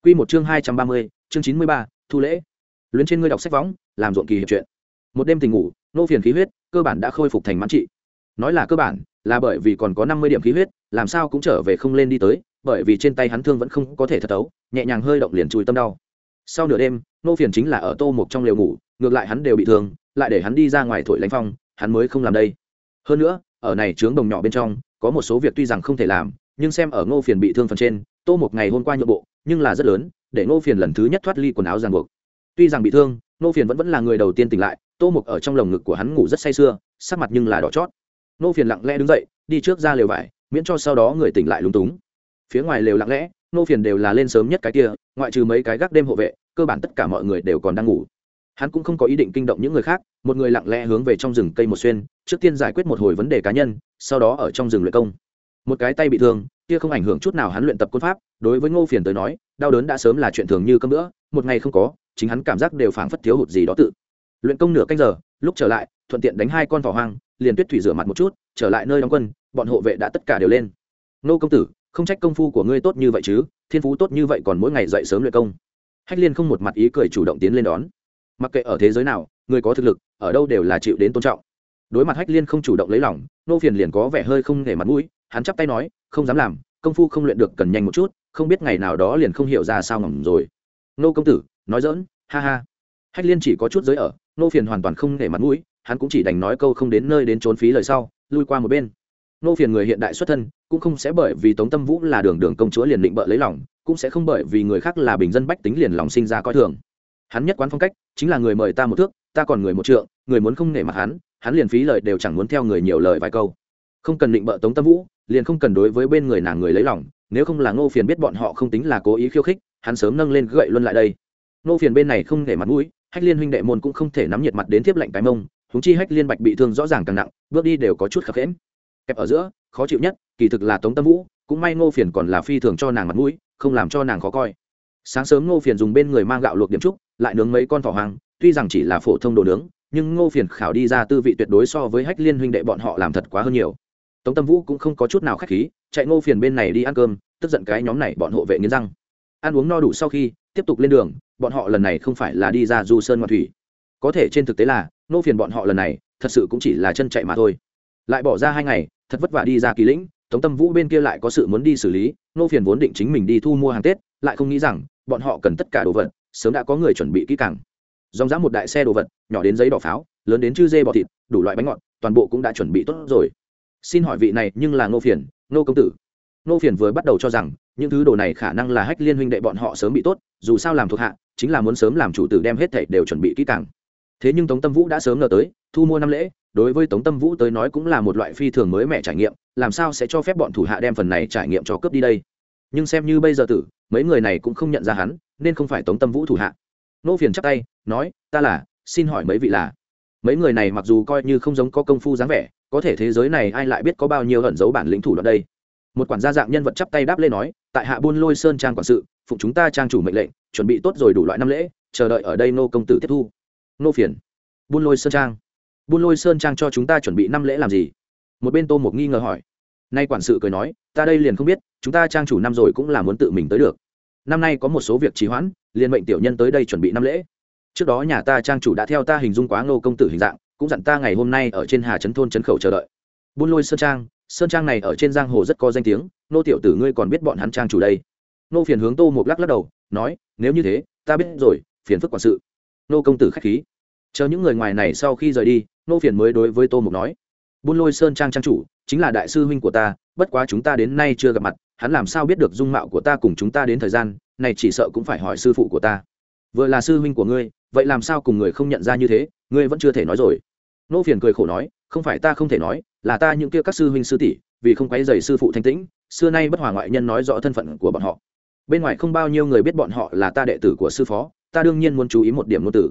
Quy một chương 230, chương 93, thu lễ. Luyến trên ngươi đọc sách võng, làm ruộng kỳ hiệp chuyện. Một đêm tình ngủ, nô phiền khí huyết cơ bản đã khôi phục thành mãn trị. Nói là cơ bản, là bởi vì còn có 50 điểm khí huyết, làm sao cũng trở về không lên đi tới, bởi vì trên tay hắn thương vẫn không có thể thật tấu, nhẹ nhàng hơi động liền chui tâm đau. Sau nửa đêm, nô phiền chính là ở Tô Mục trong lều ngủ, ngược lại hắn đều bị thương, lại để hắn đi ra ngoài thổi lãnh phong, hắn mới không làm đây. Hơn nữa, ở này trướng đồng nhỏ bên trong, có một số việc tuy rằng không thể làm, nhưng xem ở Ngô Phiền bị thương phần trên, Tô Mục ngày hôm qua nhượng bộ, nhưng là rất lớn, để Ngô Phiền lần thứ nhất thoát ly quần áo ràng buộc. Tuy rằng bị thương, Ngô Phiền vẫn là người đầu tiên tỉnh lại, Tô Mục ở trong lồng ngực của hắn ngủ rất say sưa, sắc mặt nhưng là đỏ chót. Ngô Phiền lặng lẽ đứng dậy, đi trước ra lều vải, miễn cho sau đó người tỉnh lại lúng túng. Phía ngoài lều lặng lẽ, Ngô Phiền đều là lên sớm nhất cái kia, ngoại trừ mấy cái gác đêm hộ vệ, cơ bản tất cả mọi người đều còn đang ngủ. Hắn cũng không có ý định kinh động những người khác, một người lặng lẽ hướng về trong rừng cây một xuyên, trước tiên giải quyết một hồi vấn đề cá nhân, sau đó ở trong rừng luyện công. Một cái tay bị thương, kia không ảnh hưởng chút nào hắn luyện tập côn pháp, đối với Ngô Phiền tới nói, đau đớn đã sớm là chuyện thường như cơm nữa, một ngày không có, chính hắn cảm giác đều phảng phất thiếu hụt gì đó tự. Luyện công nửa canh giờ, lúc trở lại, thuận tiện đánh 2 con thỏ hoang, liền Tuyết Thủy rửa mặt một chút, trở lại nơi đóng quân, bọn hộ vệ đã tất cả đều lên. Nô công tử, không trách công phu của ngươi tốt như vậy chứ, thiên phú tốt như vậy còn mỗi ngày dậy sớm luyện công. Hách Liên không một mặt ý cười chủ động tiến lên đón. Mặc kệ ở thế giới nào, người có thực lực, ở đâu đều là chịu đến tôn trọng. Đối mặt Hách Liên không chủ động lấy lòng, Nô Phiền liền có vẻ hơi không để mặt mũi, hắn chắp tay nói, không dám làm, công phu không luyện được cần nhanh một chút, không biết ngày nào đó liền không hiểu ra sao ngỏm rồi. Nô công tử, nói giỡn, ha ha. Hách Liên chỉ có chút giới ở, Nô Phiền hoàn toàn không để mặt mũi, hắn cũng chỉ đành nói câu không đến nơi đến trốn phí lời sau, lui qua một bên. Nô Phiền người hiện đại xuất thân, cũng không sẽ bởi vì Tống Tâm Vũ là đường đường công chúa liền định bợ lấy lòng, cũng sẽ không bởi vì người khác là bình dân bách tính liền lòng sinh ra coi thường. Hắn nhất quán phong cách chính là người mời ta một thước, ta còn người một trượng, người muốn không nể mặt hắn liền phí lời đều chẳng muốn theo người nhiều lời vài câu. Không cần định bợ Tống Tâm Vũ, liền không cần đối với bên người nàng người lấy lòng, nếu không là Ngô Phiền biết bọn họ không tính là cố ý khiêu khích, hắn sớm nâng lên gậy luân lại đây. Ngô Phiền bên này không để mặt mũi, Hách Liên huynh đệ môn cũng không thể nắm nhiệt mặt đến tiếp lệnh cái mông, huống chi Hách Liên Bạch bị thương rõ ràng càng nặng, bước đi đều có chút khập khiễng. Kẹp ở giữa, khó chịu nhất, kỳ thực là Tống Tâm Vũ, cũng may Ngô Phiền còn là phi thường cho nàng mặt mũi, không làm cho nàng khó coi. Sáng sớm Ngô Phiền dùng bên người mang gạo luộc điểm trúc, lại nướng mấy con thỏ hoang, tuy rằng chỉ là phổ thông đồ nướng, nhưng Ngô Phiền khảo đi ra tư vị tuyệt đối so với Hách Liên huynh đệ bọn họ làm thật quá hơn nhiều. Tống Tâm Vũ cũng không có chút nào khách khí, chạy Ngô Phiền bên này đi ăn cơm, tức giận cái nhóm này bọn hộ vệ nghiến răng. Ăn uống no đủ sau khi tiếp tục lên đường, bọn họ lần này không phải là đi ra du sơn ngoạn thủy, có thể trên thực tế là Ngô Phiền bọn họ lần này thật sự cũng chỉ là chân chạy mà thôi. Lại bỏ ra 2 ngày, thật vất vả đi ra Kỳ Lĩnh, Tống Tâm Vũ bên kia lại có sự muốn đi xử lý, Ngô Phiền vốn định chính mình đi thu mua hàng Tết, lại không nghĩ rằng bọn họ cần tất cả đồ vật, sớm đã có người chuẩn bị kỹ càng. Dòng dã một đại xe đồ vật, nhỏ đến giấy đỏ pháo, lớn đến chư dê bò thịt, đủ loại bánh ngọt, toàn bộ cũng đã chuẩn bị tốt rồi. Xin hỏi vị này nhưng là Ngô Phiền, Ngô công tử. Ngô Phiền vừa bắt đầu cho rằng những thứ đồ này khả năng là Hách Liên huynh đệ bọn họ sớm bị tốt, dù sao làm thuộc hạ, chính là muốn sớm làm chủ tử đem hết thảy đều chuẩn bị kỹ càng. Thế nhưng Tống Tâm Vũ đã sớm ngờ tới, thu mua năm lễ, đối với Tống Tâm Vũ tới nói cũng là một loại phi thường mới mẻ trải nghiệm, làm sao sẽ cho phép bọn thủ hạ đem phần này trải nghiệm cho cướp đi đây. Nhưng xem như bây giờ tử, mấy người này cũng không nhận ra hắn, nên không phải Tống Tâm Vũ thủ hạ. Ngô Phiền chắp tay nói, ta là, xin hỏi mấy vị là. Mấy người này mặc dù coi như không giống có công phu dáng vẻ, có thể thế giới này ai lại biết có bao nhiêu ẩn giấu bản lĩnh thủ đoạn đây. Một quản gia dạng nhân vật chắp tay đáp lên nói, tại hạ Buôn Lôi Sơn trang quản sự, phụng chúng ta trang chủ mệnh lệnh, chuẩn bị tốt rồi đủ loại năm lễ, chờ đợi ở đây nô công tử tiếp thu. Ngô Phiền, Buôn Lôi Sơn trang. Buôn Lôi Sơn trang cho chúng ta chuẩn bị năm lễ làm gì? Một bên Tô Mục nghi ngờ hỏi. Nay quản sự cười nói, ta đây liền không biết, chúng ta trang chủ năm rồi cũng là muốn tự mình tới được. Năm nay có một số việc trì hoãn, liền mệnh tiểu nhân tới đây chuẩn bị năm lễ. Trước đó nhà ta trang chủ đã theo ta hình dung quá Ngô công tử hình dạng, cũng dặn ta ngày hôm nay ở trên Hà Trấn thôn trấn khẩu chờ đợi. Buôn Lôi Sơn trang này ở trên giang hồ rất có danh tiếng, nô tiểu tử ngươi còn biết bọn hắn trang chủ đây. Nô Phiền hướng Tô Mục lắc đầu, nói, nếu như thế, ta biết rồi, phiền phức quản sự. Nô công tử khách khí. Chờ những người ngoài này sau khi rời đi, Nô Phiền mới đối với Tô Mục nói, Buôn Lôi Sơn trang trang chủ chính là đại sư huynh của ta, bất quá chúng ta đến nay chưa gặp mặt, hắn làm sao biết được dung mạo của ta cùng chúng ta đến thời gian này, chỉ sợ cũng phải hỏi sư phụ của ta. Vừa là sư huynh của ngươi, vậy làm sao cùng người không nhận ra như thế, ngươi vẫn chưa thể nói rồi. Nô Phiền cười khổ nói, không phải ta không thể nói, là ta những kia các sư huynh sư tỷ, vì không quấy rầy sư phụ thanh tĩnh, xưa nay bất hòa ngoại nhân nói rõ thân phận của bọn họ. Bên ngoài không bao nhiêu người biết bọn họ là ta đệ tử của sư phó, ta đương nhiên muốn chú ý một điểm ngôn tử.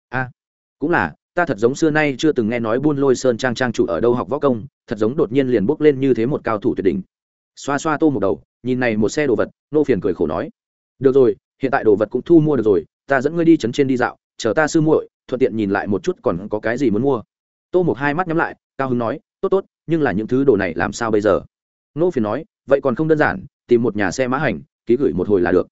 Cũng là, ta thật giống xưa nay chưa từng nghe nói Buôn Lôi Sơn trang trang chủ ở đâu học võ công, thật giống đột nhiên liền bốc lên như thế một cao thủ tuyệt đỉnh. Xoa xoa Tô Mục đầu, nhìn này một xe đồ vật, Nô Phiền cười khổ nói, được rồi, hiện tại đồ vật cũng thu mua được rồi, ta dẫn ngươi đi trấn trên đi dạo, chờ ta sư muội, thuận tiện nhìn lại một chút còn có cái gì muốn mua. Tô Mục hai mắt nhắm lại, cao hứng nói, tốt tốt, nhưng là những thứ đồ này làm sao bây giờ? Nô Phiền nói, vậy còn không đơn giản, tìm một nhà xe mã hành, ký gửi một hồi là được.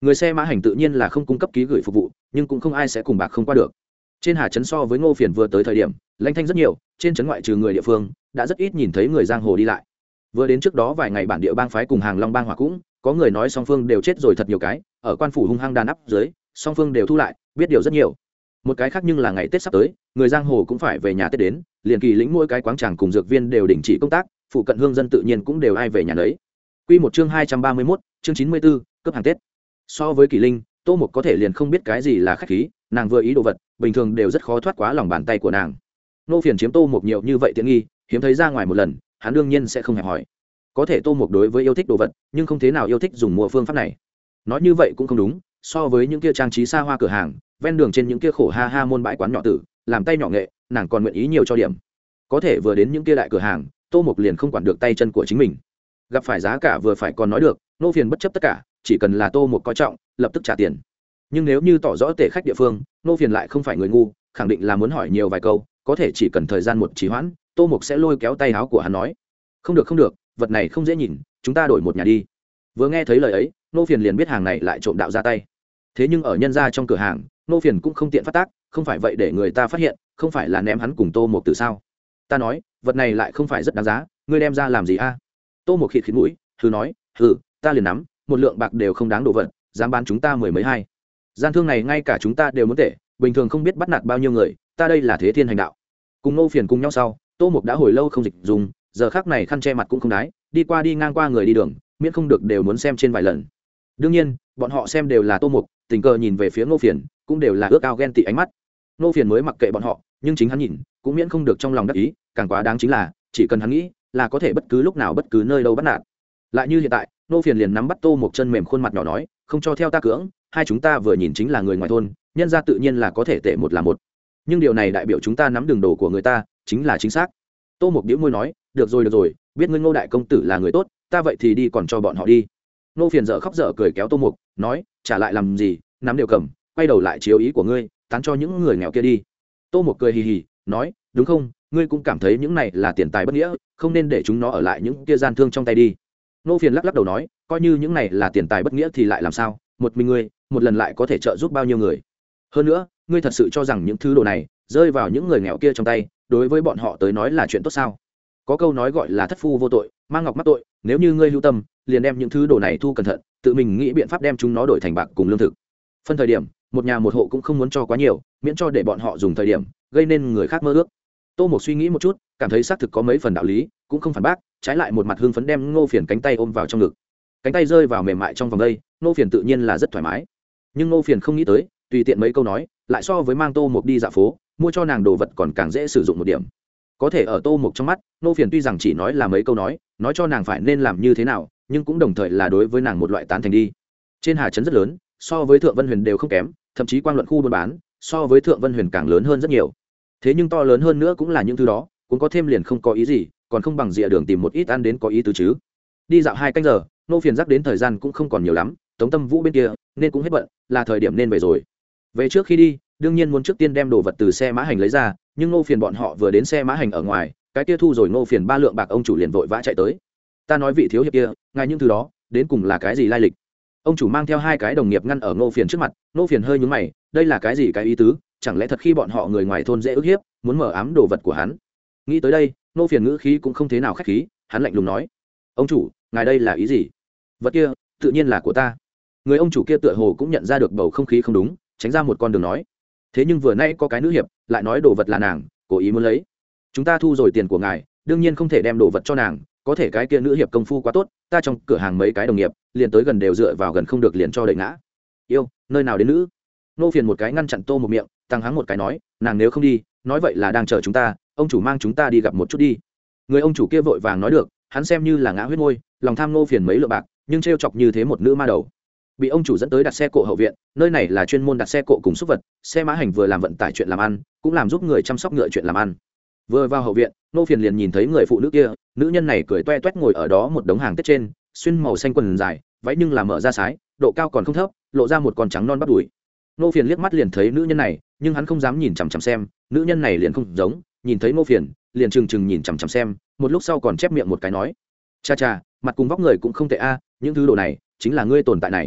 người xe mã hành tự nhiên là không cung cấp ký gửi phục vụ, nhưng cũng không ai sẽ cùng bạc không qua được. Trên Hà trấn so với Ngô Phiền vừa tới thời điểm lãnh thanh rất nhiều, trên trấn ngoại trừ người địa phương đã rất ít nhìn thấy người giang hồ đi lại. Vừa đến trước đó vài ngày bản địa bang phái cùng Hàng Long bang hỏa cũng có người nói song phương đều chết rồi thật nhiều cái, ở quan phủ hung hăng đàn áp dưới song phương đều thu lại, biết điều rất nhiều. Một cái khác nhưng là ngày Tết sắp tới, người giang hồ cũng phải về nhà Tết đến, liền Kỳ lĩnh mỗi cái quán tràng cùng dược viên đều đình chỉ công tác, phụ cận hương dân tự nhiên cũng đều ai về nhà đấy. Quy một chương 231, chương 94, cấp hàng Tết. So với Kỳ linh, Tô Mục có thể liền không biết cái gì là khách khí, nàng vừa ý đồ vật bình thường đều rất khó thoát quá lòng bàn tay của nàng. Nô Phiền chiếm Tô Mục nhiều như vậy tiện nghi, hiếm thấy ra ngoài một lần, hắn đương nhiên sẽ không hề hỏi. Có thể Tô Mục đối với yêu thích đồ vật nhưng không thế nào yêu thích dùng mua phương pháp này. Nói như vậy cũng không đúng, so với những kia trang trí xa hoa cửa hàng ven đường trên những kia khổ ha ha môn bãi quán nhỏ tử làm tay nhỏ nghệ, nàng còn nguyện ý nhiều cho điểm. Có thể vừa đến những kia đại cửa hàng, Tô Mục liền không quản được tay chân của chính mình, gặp phải giá cả vừa phải còn nói được, Nô Phiền bất chấp tất cả, chỉ cần là Tô Mục coi trọng lập tức trả tiền. Nhưng nếu như tỏ rõ tể khách địa phương, Nô Phiền lại không phải người ngu, khẳng định là muốn hỏi nhiều vài câu, có thể chỉ cần thời gian một trì hoãn, Tô Mục sẽ lôi kéo tay áo của hắn nói: không được không được, vật này không dễ nhìn, chúng ta đổi một nhà đi. Vừa nghe thấy lời ấy, Nô Phiền liền biết hàng này lại trộm đạo ra tay. Thế nhưng ở nhân gia trong cửa hàng, Nô Phiền cũng không tiện phát tác, không phải vậy để người ta phát hiện, không phải là ném hắn cùng Tô Mục từ sao? Ta nói, vật này lại không phải rất đáng giá, ngươi đem ra làm gì a? Tô Mục khịt khịt mũi, hừ nói, hừ, ta liền nắm, một lượng bạc đều không đáng đồ vật, dám bán chúng ta mười mấy hai. Gian thương này ngay cả chúng ta đều muốn tệ, bình thường không biết bắt nạt bao nhiêu người, ta đây là thế thiên hành đạo. Cùng Nô Phiền cùng nhau sau, Tô Mục đã hồi lâu không dịch dùng, giờ khắc này khăn che mặt cũng không đái, đi qua đi ngang qua người đi đường, miễn không được đều muốn xem trên vài lần. Đương nhiên, bọn họ xem đều là Tô Mục, tình cờ nhìn về phía Ngô Phiền, cũng đều là ước ao ghen tị ánh mắt. Ngô Phiền mới mặc kệ bọn họ, nhưng chính hắn nhìn, cũng miễn không được trong lòng đắc ý, càng quá đáng chính là, chỉ cần hắn nghĩ, là có thể bất cứ lúc nào bất cứ nơi đâu bắt nạt. Lại như hiện tại, Ngô Phiền liền nắm bắt Tô Mục chân mềm khuôn mặt nhỏ nói, không cho theo ta cưỡng, hai chúng ta vừa nhìn chính là người ngoài thôn, nhân ra tự nhiên là có thể tệ một là một. Nhưng điều này đại biểu chúng ta nắm đường đồ của người ta, chính là chính xác. Tô Mục bĩu môi nói, được rồi, biết ngươi Ngô đại công tử là người tốt, ta vậy thì đi còn cho bọn họ đi. Ngô Phiền dở khóc dở cười kéo Tô Mục, nói, trả lại làm gì, nắm đều cầm, quay đầu lại chiếu ý của ngươi, tán cho những người nghèo kia đi. Tô Mục cười hì hì, nói, đúng không, ngươi cũng cảm thấy những này là tiền tài bất nghĩa, không nên để chúng nó ở lại những kia gian thương trong tay đi. Ngô Phiền lắc lắc đầu nói, coi như những này là tiền tài bất nghĩa thì lại làm sao, một mình ngươi, một lần lại có thể trợ giúp bao nhiêu người. Hơn nữa, ngươi thật sự cho rằng những thứ đồ này rơi vào những người nghèo kia trong tay, đối với bọn họ tới nói là chuyện tốt sao? Có câu nói gọi là thất phu vô tội, mang ngọc mắc tội, nếu như ngươi hữu tâm, liền đem những thứ đồ này thu cẩn thận, tự mình nghĩ biện pháp đem chúng nó đổi thành bạc cùng lương thực. Phân thời điểm, một nhà một hộ cũng không muốn cho quá nhiều, miễn cho để bọn họ dùng thời điểm gây nên người khác mơ ước. Tô Mục suy nghĩ một chút, cảm thấy xác thực có mấy phần đạo lý, cũng không phản bác, trái lại một mặt hưng phấn đem Ngô Phiền cánh tay ôm vào trong ngực. Cánh tay rơi vào mềm mại trong vòng đây, Ngô Phiền tự nhiên là rất thoải mái. Nhưng Ngô Phiền không nghĩ tới, tùy tiện mấy câu nói, lại so với mang Tô Mục đi dạo phố, mua cho nàng đồ vật còn càng dễ sử dụng một điểm. Có thể ở Tô Mục trong mắt, Ngô Phiền tuy rằng chỉ nói là mấy câu nói cho nàng phải nên làm như thế nào, nhưng cũng đồng thời là đối với nàng một loại tán thành đi. Trên Hà trấn rất lớn, so với Thượng Vân Huyền đều không kém, thậm chí quan luận khu buôn bán, so với Thượng Vân Huyền càng lớn hơn rất nhiều. Thế nhưng to lớn hơn nữa cũng là những thứ đó, cũng có thêm liền không có ý gì, còn không bằng dịa đường tìm một ít ăn đến có ý tứ chứ. Đi dạo 2 canh giờ, Ngô Phiền dắt đến thời gian cũng không còn nhiều lắm, Tống Tâm Vũ bên kia nên cũng hết bận, là thời điểm nên về rồi. Về trước khi đi, đương nhiên muốn trước tiên đem đồ vật từ xe mã hành lấy ra, nhưng Ngô Phiền bọn họ vừa đến xe mã hành ở ngoài, cái kia thu rồi Ngô Phiền 3 lượng bạc, ông chủ liền vội vã chạy tới. Ta nói vị thiếu hiệp kia, ngài những thứ đó đến cùng là cái gì lai lịch? Ông chủ mang theo 2 cái đồng nghiệp ngăn ở Ngô Phiền trước mặt. Ngô Phiền hơi nhướng mày, đây là cái gì cái ý tứ, chẳng lẽ thật khi bọn họ người ngoài thôn dễ ức hiếp, muốn mở ám đồ vật của hắn? Nghĩ tới đây, Ngô Phiền ngữ khí cũng không thế nào khách khí, hắn lạnh lùng nói, ông chủ, ngài đây là ý gì? Vật kia tự nhiên là của ta. Người ông chủ kia tựa hồ cũng nhận ra được bầu không khí không đúng, tránh ra một con đường nói, thế nhưng vừa nay có cái nữ hiệp lại nói đồ vật là nàng cố ý muốn lấy, chúng ta thu rồi tiền của ngài, đương nhiên không thể đem đồ vật cho nàng, có thể cái kia nữ hiệp công phu quá tốt, ta trong cửa hàng mấy cái đồng nghiệp liền tới gần đều dựa vào gần không được liền cho đẩy ngã. Yêu, nơi nào đến nữ? Nô Phiền một cái ngăn chặn Tô một miệng, tăng hắng một cái nói, nàng nếu không đi, nói vậy là đang chờ chúng ta, ông chủ mang chúng ta đi gặp một chút đi. Người ông chủ kia vội vàng nói được, hắn xem như là ngã huyết môi, lòng tham Nô Phiền mấy lượng bạc, nhưng trêu chọc như thế một nữ ma đầu, bị ông chủ dẫn tới đặt xe cộ hậu viện, nơi này là chuyên môn đặt xe cộ cùng súc vật, xe mã hành vừa làm vận tải chuyện làm ăn, cũng làm giúp người chăm sóc ngựa chuyện làm ăn. Vừa vào hậu viện, Nô Phiền liền nhìn thấy người phụ nữ kia, nữ nhân này cười toe toét ngồi ở đó một đống hàng Tết trên, xuyên màu xanh quần dài, váy nhưng là mở ra sái, độ cao còn không thấp, lộ ra một con trắng non bắp đùi. Nô Phiền liếc mắt liền thấy nữ nhân này, nhưng hắn không dám nhìn chằm chằm xem, nữ nhân này liền không giống, nhìn thấy Nô Phiền, liền trừng trừng nhìn chằm chằm xem, một lúc sau còn chép miệng một cái nói, cha cha, mặt cùng vóc người cũng không tệ a, những thứ đồ này chính là ngươi tồn tại này.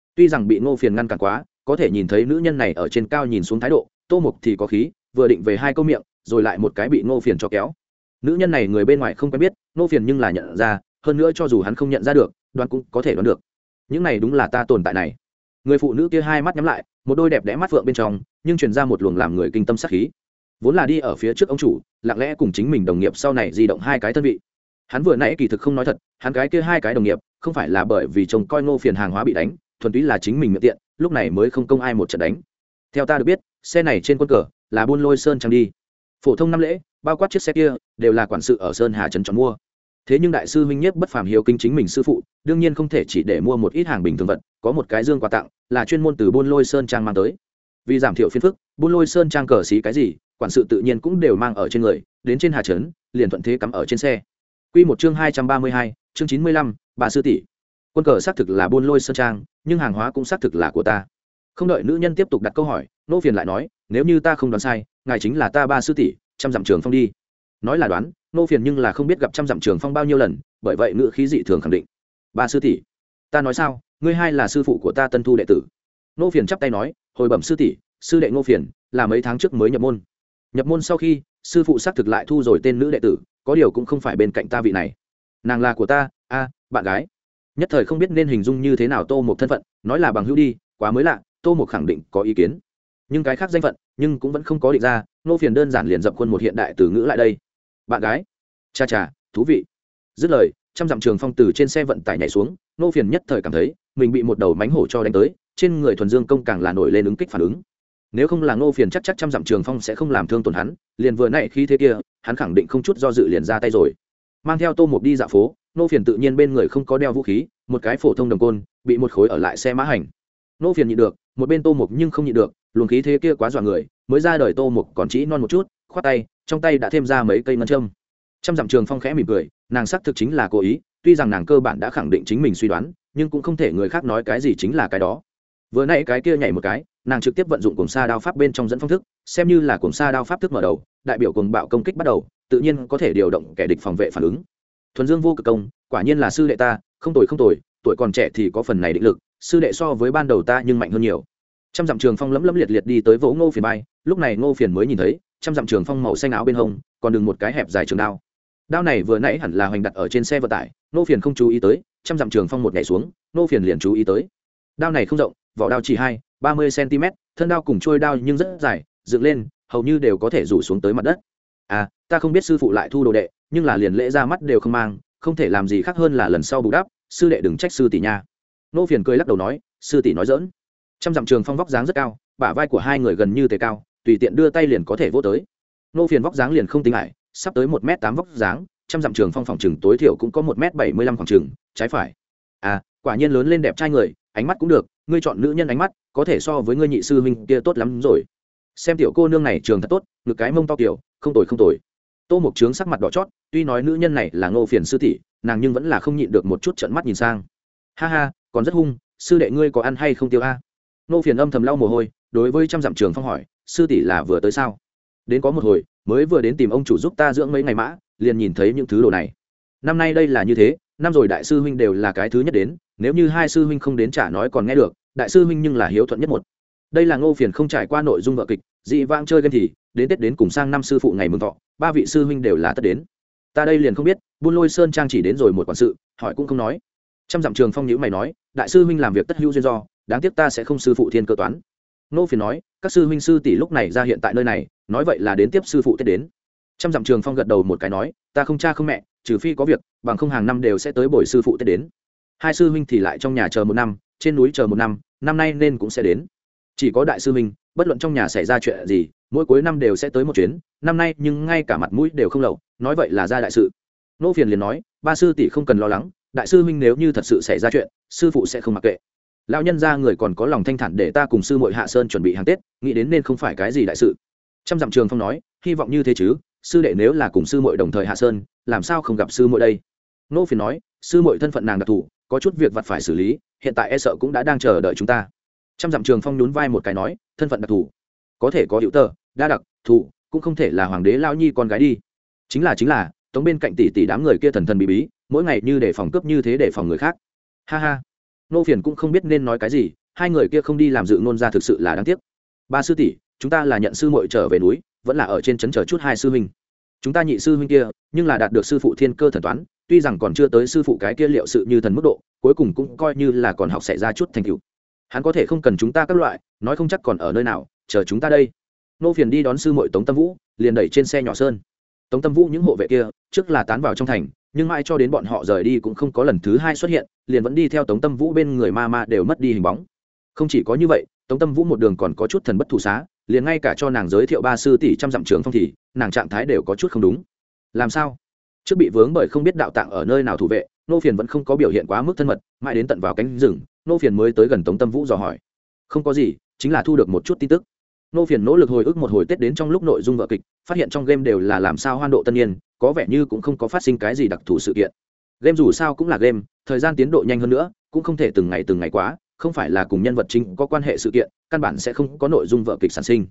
Tuy rằng bị Ngô Phiền ngăn cản quá, có thể nhìn thấy nữ nhân này ở trên cao nhìn xuống thái độ, Tô Mục thì có khí, vừa định về hai câu miệng, rồi lại một cái bị Ngô Phiền cho kéo. Nữ nhân này người bên ngoài không quen biết, Ngô Phiền nhưng là nhận ra, hơn nữa cho dù hắn không nhận ra được, đoán cũng có thể đoán được. Những này đúng là ta tồn tại này. Người phụ nữ kia hai mắt nhắm lại, một đôi đẹp đẽ mắt vượng bên trong, nhưng truyền ra một luồng làm người kinh tâm sát khí. Vốn là đi ở phía trước ông chủ, lặng lẽ cùng chính mình đồng nghiệp sau này di động hai cái thân vị. Hắn vừa nãy kỳ thực không nói thật, hắn cái kia hai cái đồng nghiệp, không phải là bởi vì chồng coi Ngô Phiền hàng hóa bị đánh, thuần túy là chính mình miệng tiện, lúc này mới không công ai một trận đánh. Theo ta được biết, xe này trên quân cờ là Buôn Lôi Sơn trang đi. Phổ thông năm lễ, bao quát chiếc xe kia đều là quản sự ở Sơn Hà trấn chọn mua. Thế nhưng đại sư huynh nhiếp bất phàm hiếu kính chính mình sư phụ, đương nhiên không thể chỉ để mua một ít hàng bình thường vật, có một cái dương quà tặng, là chuyên môn từ Buôn Lôi Sơn trang mang tới. Vì giảm thiểu phiền phức, Buôn Lôi Sơn trang cờ xí cái gì, quản sự tự nhiên cũng đều mang ở trên người, đến trên Hà trấn, liền thuận thế cắm ở trên xe. Quy một chương 232, chương 95, bà sư tỷ. Quân cờ xác thực là Buôn Lôi Sơn trang, nhưng hàng hóa cũng xác thực là của ta. Không đợi nữ nhân tiếp tục đặt câu hỏi, Nô Phiền lại nói, nếu như ta không đoán sai, ngài chính là ta ba sư tỷ, trăm dặm trường phong đi. Nói là đoán, Nô Phiền nhưng là không biết gặp trăm dặm trường phong bao nhiêu lần, bởi vậy ngữ khí dị thường khẳng định. Ba sư tỷ, ta nói sao, ngươi hai là sư phụ của ta tân thu đệ tử. Nô Phiền chắp tay nói, hồi bẩm sư tỷ, sư đệ Nô Phiền là mấy tháng trước mới nhập môn. Nhập môn sau khi, sư phụ xác thực lại thu rồi tên nữ đệ tử, có điều cũng không phải bên cạnh ta vị này. Nàng là của ta, bạn gái. Nhất thời không biết nên hình dung như thế nào Tô Mục thân phận, nói là bằng hữu đi, quá mới lạ, Tô Mục khẳng định có ý kiến. Nhưng cái khác danh phận, nhưng cũng vẫn không có định ra, Nô Phiền đơn giản liền dập khuôn một hiện đại từ ngữ lại đây. Bạn gái? Cha chà, thú vị. Dứt lời, trăm dặm trường phong từ trên xe vận tải nhảy xuống, Nô Phiền nhất thời cảm thấy mình bị một đầu mánh hổ cho đánh tới, trên người thuần dương công càng là nổi lên ứng kích phản ứng. Nếu không là Nô Phiền chắc trăm dặm trường phong sẽ không làm thương tổn hắn, liền vừa nãy khi thế kia, hắn khẳng định không chút do dự liền ra tay rồi. Mang theo Tô Mục đi dạo phố, Nô Phiền tự nhiên bên người không có đeo vũ khí, một cái phổ thông đồng côn, bị một khối ở lại xe mã hành. Nô Phiền nhịn được, một bên Tô Mục nhưng không nhịn được, luồng khí thế kia quá dọa người, mới ra đời Tô Mục còn chỉ non một chút, khoát tay, trong tay đã thêm ra mấy cây ngân châm. Trăm dặm trường phong khẽ mỉm cười, nàng xác thực chính là cố ý, tuy rằng nàng cơ bản đã khẳng định chính mình suy đoán, nhưng cũng không thể người khác nói cái gì chính là cái đó. Vừa nãy cái kia nhảy một cái, nàng trực tiếp vận dụng cuồng sa đao pháp bên trong dẫn phong thức, xem như là cuồng sa đao pháp thức mở đầu, đại biểu cuồng bạo công kích bắt đầu, tự nhiên có thể điều động kẻ địch phòng vệ phản ứng. Thuần dương vô cực công, quả nhiên là sư đệ ta, không tồi không tồi, tuổi còn trẻ thì có phần này định lực, sư đệ so với ban đầu ta nhưng mạnh hơn nhiều. Trăm dặm trường phong lấm lấm liệt liệt đi tới vỗ Ngô Phiền bay, lúc này Ngô Phiền mới nhìn thấy, trăm dặm trường phong màu xanh áo bên hông, còn đừng một cái hẹp dài trường đao. Đao này vừa nãy hẳn là hoành đặt ở trên xe vận tải, Ngô Phiền không chú ý tới, trăm dặm trường phong một nhảy xuống, Ngô Phiền liền chú ý tới. Đao này không rộng, vỏ đao chỉ 20-30 cm, thân đao cùng trôi đao nhưng rất dài, dựng lên, hầu như đều có thể rủ xuống tới mặt đất. Ta không biết sư phụ lại thu đồ đệ, nhưng là liền lễ ra mắt đều không mang, không thể làm gì khác hơn là lần sau bù đắp, sư đệ đừng trách sư tỷ nha. Ngô Phiền cười lắc đầu nói, sư tỷ nói giỡn. Trăm dặm trường phong vóc dáng rất cao, bả vai của hai người gần như tề cao, tùy tiện đưa tay liền có thể vỗ tới. Ngô Phiền vóc dáng liền không tính矮, sắp tới 1m8 vóc dáng, trăm dặm trường phong phòng chừng tối thiểu cũng có 1m75 khoảng chừng, trái phải. Quả nhiên lớn lên đẹp trai người, ánh mắt cũng được, ngươi chọn nữ nhân ánh mắt, có thể so với ngươi nhị sư huynh kia tốt lắm rồi. Xem tiểu cô nương này trường thật tốt, ngực cái mông to kiểu, không tồi không tồi. Tô Mục Trướng sắc mặt đỏ chót, tuy nói nữ nhân này là Ngô Phiền sư tỷ, nàng nhưng vẫn là không nhịn được một chút trợn mắt nhìn sang. Ha ha, còn rất hung, sư đệ ngươi có ăn hay không tiêu a? Ngô Phiền âm thầm lau mồ hôi, đối với trăm dặm trường phong hỏi, sư tỷ là vừa tới sao? Đến có một hồi, mới vừa đến tìm ông chủ giúp ta dưỡng mấy ngày mã, liền nhìn thấy những thứ đồ này. Năm nay đây là như thế, năm rồi đại sư huynh đều là cái thứ nhất đến, nếu như hai sư huynh không đến chả nói còn nghe được, đại sư huynh nhưng là hiếu thuận nhất một. Đây là Ngô Phiền không trải qua nội dung vở kịch, dị vãng chơi game thì đến Tết đến cùng sang năm sư phụ ngày mừng thọ, ba vị sư huynh đều là tất đến. Ta đây liền không biết, Buôn Lôi Sơn trang chỉ đến rồi một quản sự, hỏi cũng không nói. Trăm dặm trường phong nhíu mày nói, đại sư huynh làm việc tất hữu duyên do, đáng tiếc ta sẽ không sư phụ thiên cơ toán. Ngô Phiền nói, các sư huynh sư tỷ lúc này ra hiện tại nơi này, nói vậy là đến tiếp sư phụ Tết đến. Trăm dặm trường phong gật đầu một cái nói, ta không cha không mẹ, trừ phi có việc, bằng không hàng năm đều sẽ tới bồi sư phụ Tết đến. Hai sư huynh thì lại trong nhà chờ một năm, trên núi chờ một năm, năm nay nên cũng sẽ đến. Chỉ có đại sư huynh, bất luận trong nhà xảy ra chuyện gì, mỗi cuối năm đều sẽ tới một chuyến, năm nay nhưng ngay cả mặt mũi đều không lậu, nói vậy là ra đại sự. Ngô Phiền liền nói, ba sư tỷ không cần lo lắng, đại sư huynh nếu như thật sự xảy ra chuyện, sư phụ sẽ không mặc kệ. Lão nhân gia người còn có lòng thanh thản để ta cùng sư muội hạ sơn chuẩn bị hàng Tết, nghĩ đến nên không phải cái gì đại sự. Trăm dặm trường phong nói, hy vọng như thế chứ, sư đệ nếu là cùng sư muội đồng thời hạ sơn, làm sao không gặp sư muội đây? Ngô Phiền nói, sư muội thân phận nàng đặc thù, có chút việc vặt phải xử lý, hiện tại e sợ cũng đã đang chờ đợi chúng ta. Trăm dặm trường phong nhún vai một cái nói, thân phận đặc thù, có thể có hữu tờ, đa đặc thù, cũng không thể là hoàng đế lão nhi con gái đi. Chính là, tống bên cạnh tỷ tỷ đám người kia thần thần bí bí, mỗi ngày như để phòng cướp như thế để phòng người khác. Ha ha. Ngô Phiền cũng không biết nên nói cái gì, hai người kia không đi làm dự ngôn ra thực sự là đáng tiếc. Ba sư tỷ, chúng ta là nhận sư muội trở về núi, vẫn là ở trên trấn chờ chút hai sư huynh. Chúng ta nhị sư huynh kia nhưng là đạt được sư phụ thiên cơ thần toán, tuy rằng còn chưa tới sư phụ cái kia liệu sự như thần mức độ, cuối cùng cũng coi như là còn học xảy ra chút thành tựu. Hắn có thể không cần chúng ta các loại, nói không chắc còn ở nơi nào chờ chúng ta đây. Nô Phiền đi đón sư muội Tống Tâm Vũ, liền đẩy trên xe nhỏ sơn. Tống Tâm Vũ những hộ vệ kia trước là tán vào trong thành, nhưng mãi cho đến bọn họ rời đi cũng không có lần thứ hai xuất hiện, liền vẫn đi theo Tống Tâm Vũ bên người, ma đều mất đi hình bóng. Không chỉ có như vậy, Tống Tâm Vũ một đường còn có chút thần bất thủ xá, liền ngay cả cho nàng giới thiệu ba sư tỷ trăm dặm trường phong thì nàng trạng thái đều có chút không đúng. Làm sao? Trước bị vướng bởi không biết đạo tạng ở nơi nào thủ vệ, Nô Phiền vẫn không có biểu hiện quá mức thân mật, mãi đến tận vào cánh rừng, Nô Phiền mới tới gần Tống Tâm Vũ dò hỏi. Không có gì, chính là thu được một chút tin tức. Nô Phiền nỗ lực hồi ức một hồi Tết đến trong lúc nội dung vở kịch, phát hiện trong game đều là làm sao hoan độ tân niên, có vẻ như cũng không có phát sinh cái gì đặc thù sự kiện. Game dù sao cũng là game, thời gian tiến độ nhanh hơn nữa, cũng không thể từng ngày quá, không phải là cùng nhân vật chính có quan hệ sự kiện, căn bản sẽ không có nội dung vở kịch sản sinh.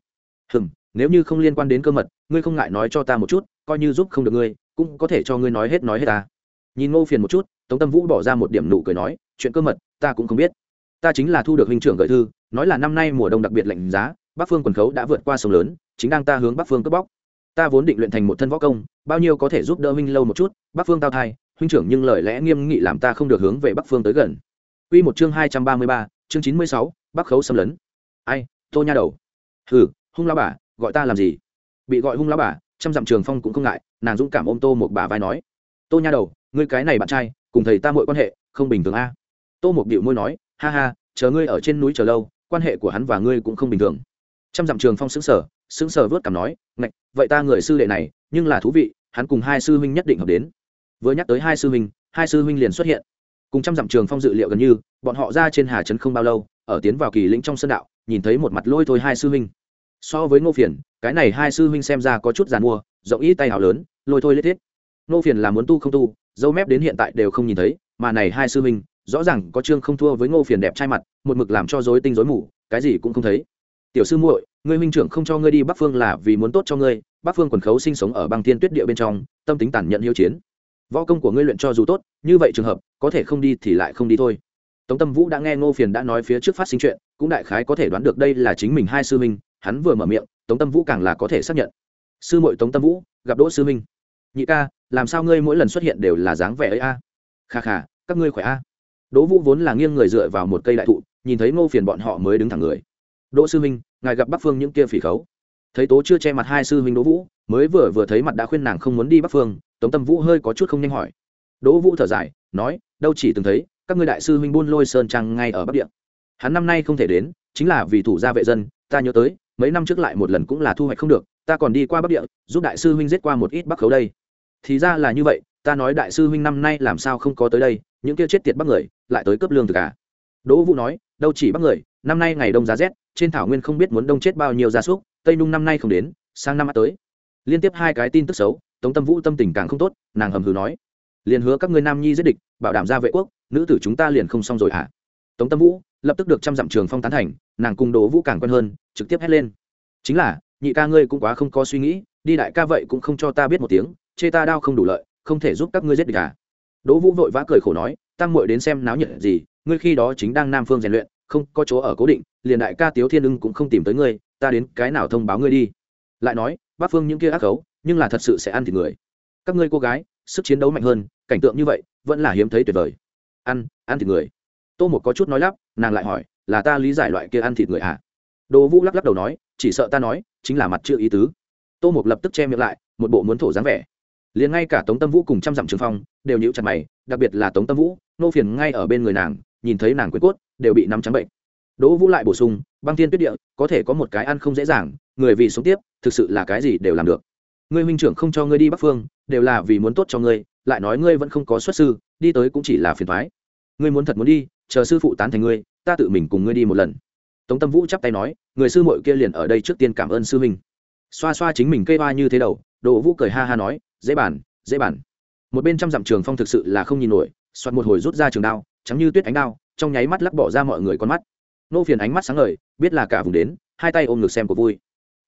Nếu như không liên quan đến cơ mật, ngươi không ngại nói cho ta một chút, coi như giúp không được ngươi, cũng có thể cho ngươi nói hết ta. Nhìn Ngô Phiền một chút, Tống Tâm Vũ bỏ ra một điểm nụ cười nói, chuyện cơ mật ta cũng không biết, ta chính là thu được huynh trưởng gửi thư, nói là năm nay mùa đông đặc biệt lạnh giá, Bắc Phương quần khấu đã vượt qua sông lớn, chính đang ta hướng Bắc Phương cướp bóc. Ta vốn định luyện thành một thân võ công, bao nhiêu có thể giúp đỡ huynh lâu một chút, Bắc Phương tao thai, huynh trưởng nhưng lời lẽ nghiêm nghị làm ta không được hướng về Bắc Phương tới gần. Quy một chương 233, chương 96, Bắc khấu xâm lấn. Ai, Tô nha đầu. Hừ, hung lão bà, gọi ta làm gì? Bị gọi hung lão bà, trăm dặm trường phong cũng không ngại, nàng dũng cảm ôm Tô một bà vai nói. Tô nha đầu, ngươi cái này bạn trai, cùng thầy ta mọi quan hệ, không bình thường a. Tô một bĩu môi nói, ha ha, chờ ngươi ở trên núi chờ lâu, quan hệ của hắn và ngươi cũng không bình thường. Trăm dặm trường phong sững sờ vớt cằm nói, ngạch, vậy ta người sư đệ này, nhưng là thú vị, hắn cùng hai sư huynh nhất định hợp đến. Vừa nhắc tới hai sư huynh liền xuất hiện. Cùng trăm dặm trường phong dự liệu gần như, bọn họ ra trên Hà Trấn không bao lâu, ở tiến vào kỳ lĩnh trong sân đạo, nhìn thấy một mặt lôi thôi hai sư huynh. So với Ngô Phiền, cái này hai sư huynh xem ra có chút giàn mua, rộng ý tay hào lớn, lôi thôi lết thiết. Ngô Phiền là muốn tu không tu, dâu mép đến hiện tại đều không nhìn thấy, mà này hai sư huynh, rõ ràng có chương không thua với Ngô Phiền đẹp trai mặt, một mực làm cho rối tinh rối mù, cái gì cũng không thấy. Tiểu sư muội, ngươi huynh trưởng không cho ngươi đi Bắc Phương là vì muốn tốt cho ngươi, Bắc Phương quần khấu sinh sống ở băng thiên tuyết địa bên trong, tâm tính tàn nhẫn hiếu chiến. Võ công của ngươi luyện cho dù tốt, như vậy trường hợp, có thể không đi thì lại không đi thôi. Tống Tâm Vũ đã nghe Ngô Phiền đã nói phía trước phát sinh chuyện, cũng đại khái có thể đoán được đây là chính mình hai sư huynh, hắn vừa mở miệng, Tống Tâm Vũ càng là có thể xác nhận. Sư muội Tống Tâm Vũ, gặp Đỗ sư huynh. Nhị ca, làm sao ngươi mỗi lần xuất hiện đều là dáng vẻ ấy a? Kha kha, các ngươi khỏe a? Đỗ Vũ vốn là nghiêng người dựa vào một cây đại thụ, nhìn thấy Ngô Phiền bọn họ mới đứng thẳng người. Đỗ sư huynh, ngài gặp Bắc Phương những kia phỉ khấu. Thấy Tố chưa che mặt hai sư huynh Đỗ Vũ, mới vừa thấy mặt đã khuyên nàng không muốn đi Bắc Phương, Tống Tâm Vũ hơi có chút không nhanh hỏi. Đỗ Vũ thở dài, nói, đâu chỉ từng thấy, các ngươi đại sư huynh buôn lôi sơn trang ngay ở Bắc Địa. Hắn năm nay không thể đến, chính là vì thủ gia vệ dân, ta nhớ tới, mấy năm trước lại một lần cũng là thu hoạch không được, ta còn đi qua Bắc Địa, giúp đại sư huynh giết qua một ít Bắc khấu đây. Thì ra là như vậy, ta nói đại sư huynh năm nay làm sao không có tới đây, những kia chết tiệt Bắc người, lại tới cướp lương thực à? Đỗ Vũ nói, đâu chỉ Bắc người, năm nay ngày đông giá rét, trên thảo nguyên không biết muốn đông chết bao nhiêu gia súc, Tây Nung năm nay không đến, sang năm tới. Liên tiếp hai cái tin tức xấu, Tống Tâm Vũ tâm tình càng không tốt, nàng hầm hừ nói, liền hứa các ngươi nam nhi giết địch, bảo đảm gia vệ quốc, nữ tử chúng ta liền không xong rồi à? Tống Tâm Vũ lập tức được trăm dặm trường phong tán thành, nàng cùng Đỗ Vũ càng quen hơn, trực tiếp hét lên, chính là, nhị ca ngươi cũng quá không có suy nghĩ, đi đại ca vậy cũng không cho ta biết một tiếng, chê ta đau không đủ lợi, không thể giúp các ngươi giết địch à? Đỗ Vũ vội vã cười khổ nói, tam muội đến xem náo nhiệt gì, ngươi khi đó chính đang Nam Phương rèn luyện, không có chỗ ở cố định, liền đại ca Tiếu Thiên Ưng cũng không tìm tới ngươi, ta đến cái nào thông báo ngươi đi. Lại nói, Bắc Phương những kia ác khấu, nhưng là thật sự sẽ ăn thịt người. Các ngươi cô gái, sức chiến đấu mạnh hơn, cảnh tượng như vậy, vẫn là hiếm thấy tuyệt vời. Ăn thịt người. Tô Một có chút nói lắp, nàng lại hỏi, là ta lý giải loại kia ăn thịt người à? Đỗ Vũ lắc lắc đầu nói, chỉ sợ ta nói, chính là mặt chưa ý tứ. Tô Một lập tức che miệng lại, một bộ muốn thổ dáng vẻ. Liền ngay cả Tống Tâm Vũ cùng trăm dặm trường phong đều nhíu chặt mày, đặc biệt là Tống Tâm Vũ, Nô Phiền ngay ở bên người nàng, nhìn thấy nàng quyết cốt đều bị nắm trắng bệnh. Đỗ Vũ lại bổ sung, băng thiên tuyết địa, có thể có một cái ăn không dễ dàng, người vì sống tiếp, thực sự là cái gì đều làm được. Ngươi huynh trưởng không cho ngươi đi Bắc Phương, đều là vì muốn tốt cho ngươi, lại nói ngươi vẫn không có xuất sư, đi tới cũng chỉ là phiền toái. Ngươi muốn thật muốn đi, chờ sư phụ tán thành ngươi, ta tự mình cùng ngươi đi một lần. Tống Tâm Vũ chắp tay nói, người sư muội kia liền ở đây trước tiên cảm ơn sư huynh. Xoa xoa chính mình cây hoa như thế đầu, Đỗ Vũ cười ha ha nói, dễ bàn, dễ bàn. Một bên trăm dặm trường phong thực sự là không nhìn nổi, xoát một hồi rút ra trường đao, trắng như tuyết ánh đao, trong nháy mắt lắc bỏ ra mọi người con mắt. Nô Phiền ánh mắt sáng ngời, biết là cả vùng đến, hai tay ôm ngực xem của vui.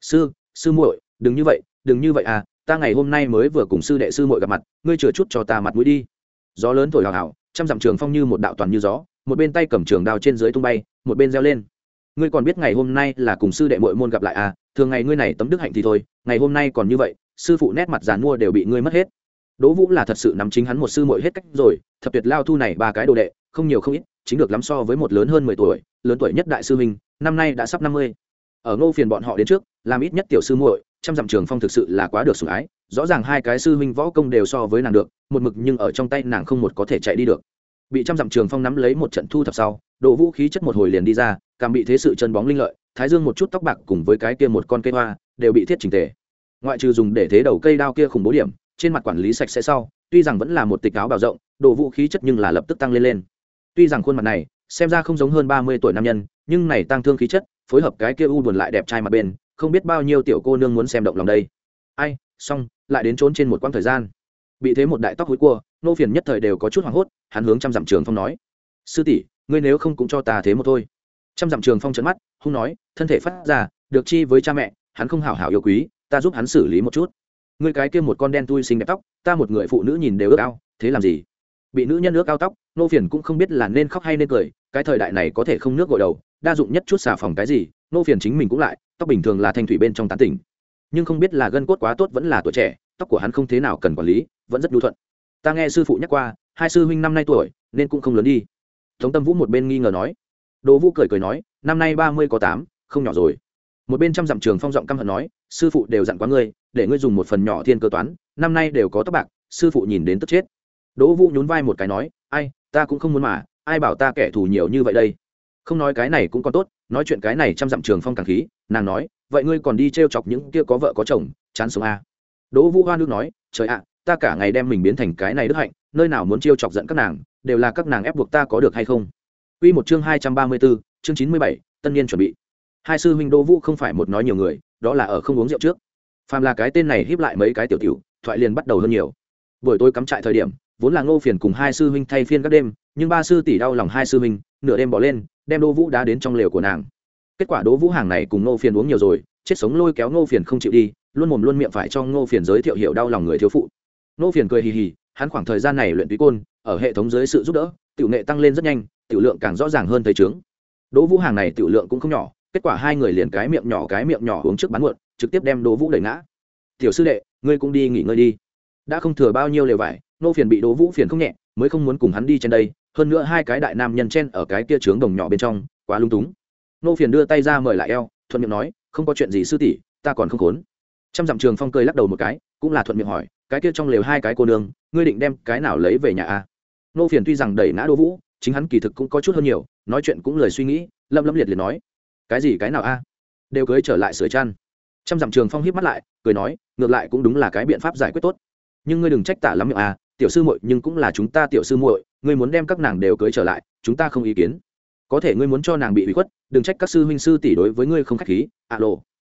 Sư muội, đừng như vậy à, ta ngày hôm nay mới vừa cùng sư đệ sư muội gặp mặt, ngươi chừa chút cho ta mặt mũi đi. Gió lớn thổi hào hào, trăm dặm trường phong như một đạo toàn như gió, một bên tay cầm trường đao trên dưới tung bay, một bên reo lên. Ngươi còn biết ngày hôm nay là cùng sư đệ muội môn gặp lại à? Thường ngày ngươi này tấm đức hạnh thì thôi, ngày hôm nay còn như vậy, sư phụ nét mặt giàn mua đều bị ngươi mất hết. Đỗ Vũ là thật sự nắm chính hắn một sư muội hết cách rồi, thập tuyệt lao thu này ba cái đồ đệ, không nhiều không ít, chính được lắm so với một lớn hơn 10 tuổi, lớn tuổi nhất đại sư huynh, năm nay đã sắp 50. Ở Ngô Phiền bọn họ đến trước, làm ít nhất tiểu sư muội, trăm dặm Trường Phong thực sự là quá được sủng ái, rõ ràng hai cái sư huynh võ công đều so với nàng được, một mực nhưng ở trong tay nàng không một có thể chạy đi được. Bị trăm dặm Trường Phong nắm lấy một trận thu thập sau, Đỗ Vũ khí chất một hồi liền đi ra, cảm bị thế sự chân bóng linh lợi, thái dương một chút tóc bạc cùng với cái kia một con cây hoa đều bị thiết chỉnh tề. Ngoại trừ dùng để thế đầu cây đao kia khủng bố điểm, trên mặt quản lý sạch sẽ sau, tuy rằng vẫn là một tịch áo bào rộng, Đỗ Vũ khí chất nhưng là lập tức tăng lên. Tuy rằng khuôn mặt này xem ra không giống hơn 30 tuổi nam nhân, nhưng này tăng thương khí chất, phối hợp cái kia u buồn lại đẹp trai mặt bên, không biết bao nhiêu tiểu cô nương muốn xem động lòng đây. Ai, xong, lại đến trốn trên một quãng thời gian. Bị thế một đại tóc húi cua, Nô Phiền nhất thời đều có chút hoảng hốt, hắn hướng trăm dặm Trường Phong nói: "Sư tỷ, ngươi nếu không cũng cho ta thế một thôi." Trăm dặm Trường Phong trợn mắt, hung nói: "Thân thể phát ra, được chi với cha mẹ, hắn không hảo hảo yêu quý, ta giúp hắn xử lý một chút. Ngươi cái kia một con đen tui xinh đẹp tóc, ta một người phụ nữ nhìn đều ước ao, thế làm gì?" Bị nữ nhân ước ao tóc, Nô Phiền cũng không biết là nên khóc hay nên cười, cái thời đại này có thể không nước gội đầu, đa dụng nhất chút xà phòng cái gì, Nô Phiền chính mình cũng lại, tóc bình thường là thanh thủy bên trong tán tỉnh, nhưng không biết là gân cốt quá tốt vẫn là tuổi trẻ, tóc của hắn không thế nào cần quản lý, vẫn rất nhu thuận. Ta nghe sư phụ nhắc qua, hai sư huynh năm nay tuổi nên cũng không lớn đi. Tống Tâm Vũ một bên nghi ngờ nói. Đỗ Vũ cười cười nói: "Năm nay 30 có 8, không nhỏ rồi." Một bên trăm dặm Trường Phong giọng căm hận nói: "Sư phụ đều dặn quá ngươi, để ngươi dùng một phần nhỏ thiên cơ toán, năm nay đều có tóc bạc, sư phụ nhìn đến tức chết." Đỗ Vũ nhún vai một cái nói: "Ai, ta cũng không muốn mà, ai bảo ta kẻ thù nhiều như vậy đây." Không nói cái này cũng còn tốt, nói chuyện cái này trăm dặm Trường Phong càng khí, nàng nói: "Vậy ngươi còn đi trêu chọc những kia có vợ có chồng, chán sống à?" Đỗ Vũ hoa nước nói: "Trời ạ, ta cả ngày đem mình biến thành cái này đức hạnh, nơi nào muốn trêu chọc giận các nàng, đều là các nàng ép buộc ta có được hay không?" Quy một chương 234, chương 97, tân niên chuẩn bị. Hai sư huynh Đỗ Vũ không phải một nói nhiều người, đó là ở không uống rượu trước. Phàm là cái tên này híp lại mấy cái tiểu tiểu, thoại liền bắt đầu hơn nhiều. Buổi tối cắm trại thời điểm, vốn là Ngô Phiền cùng hai sư huynh thay phiên các đêm, nhưng ba sư tỷ đau lòng hai sư huynh, nửa đêm bỏ lên, đem Đỗ Vũ đá đến trong lều của nàng. Kết quả Đỗ Vũ hàng này cùng Ngô Phiền uống nhiều rồi, chết sống lôi kéo Ngô Phiền không chịu đi, luôn mồm luôn miệng phải cho Ngô Phiền giới thiệu hiểu đau lòng người thiếu phụ. Ngô Phiền cười hì hì, hắn khoảng thời gian này luyện túy côn, ở hệ thống dưới sự giúp đỡ, tiểu nghệ tăng lên rất nhanh, tiểu lượng càng rõ ràng hơn thấy trướng. Đỗ Vũ hàng này tiểu lượng cũng không nhỏ, kết quả hai người liền cái miệng nhỏ uống trước bán muộn, trực tiếp đem Đỗ Vũ đẩy ngã. "Tiểu sư đệ, ngươi cũng đi nghỉ ngơi đi." Đã không thừa bao nhiêu lều vải, Ngô Phiền bị Đỗ Vũ phiền không nhẹ, mới không muốn cùng hắn đi trên đây, hơn nữa hai cái đại nam nhân chen ở cái kia trướng đồng nhỏ bên trong, quá lung túng. Ngô Phiền đưa tay ra mời lại eo, thuận miệng nói: "Không có chuyện gì sư tỷ, ta còn không khốn." Trăm dặm Trường Phong cười lắc đầu một cái, cũng là thuận miệng hỏi: "Cái kia trong lều hai cái cô nương, ngươi định đem cái nào lấy về nhà a?" Ngô Phiền tuy rằng đẩy ngã Đỗ Vũ, chính hắn kỳ thực cũng có chút hơn nhiều, nói chuyện cũng lười suy nghĩ, lâm liệt liệt nói: "Cái gì cái nào a? Đều cưới trở lại sưởi chăn." Trăm dặm Trường Phong híp mắt lại, cười nói: "Ngược lại cũng đúng là cái biện pháp giải quyết tốt. Nhưng ngươi đừng trách tả lắm miệng a, tiểu sư muội nhưng cũng là chúng ta tiểu sư muội, ngươi muốn đem các nàng đều cưới trở lại, chúng ta không ý kiến. Có thể ngươi muốn cho nàng bị ủy khuất, đừng trách các sư huynh sư tỷ đối với ngươi không khách khí." Alo.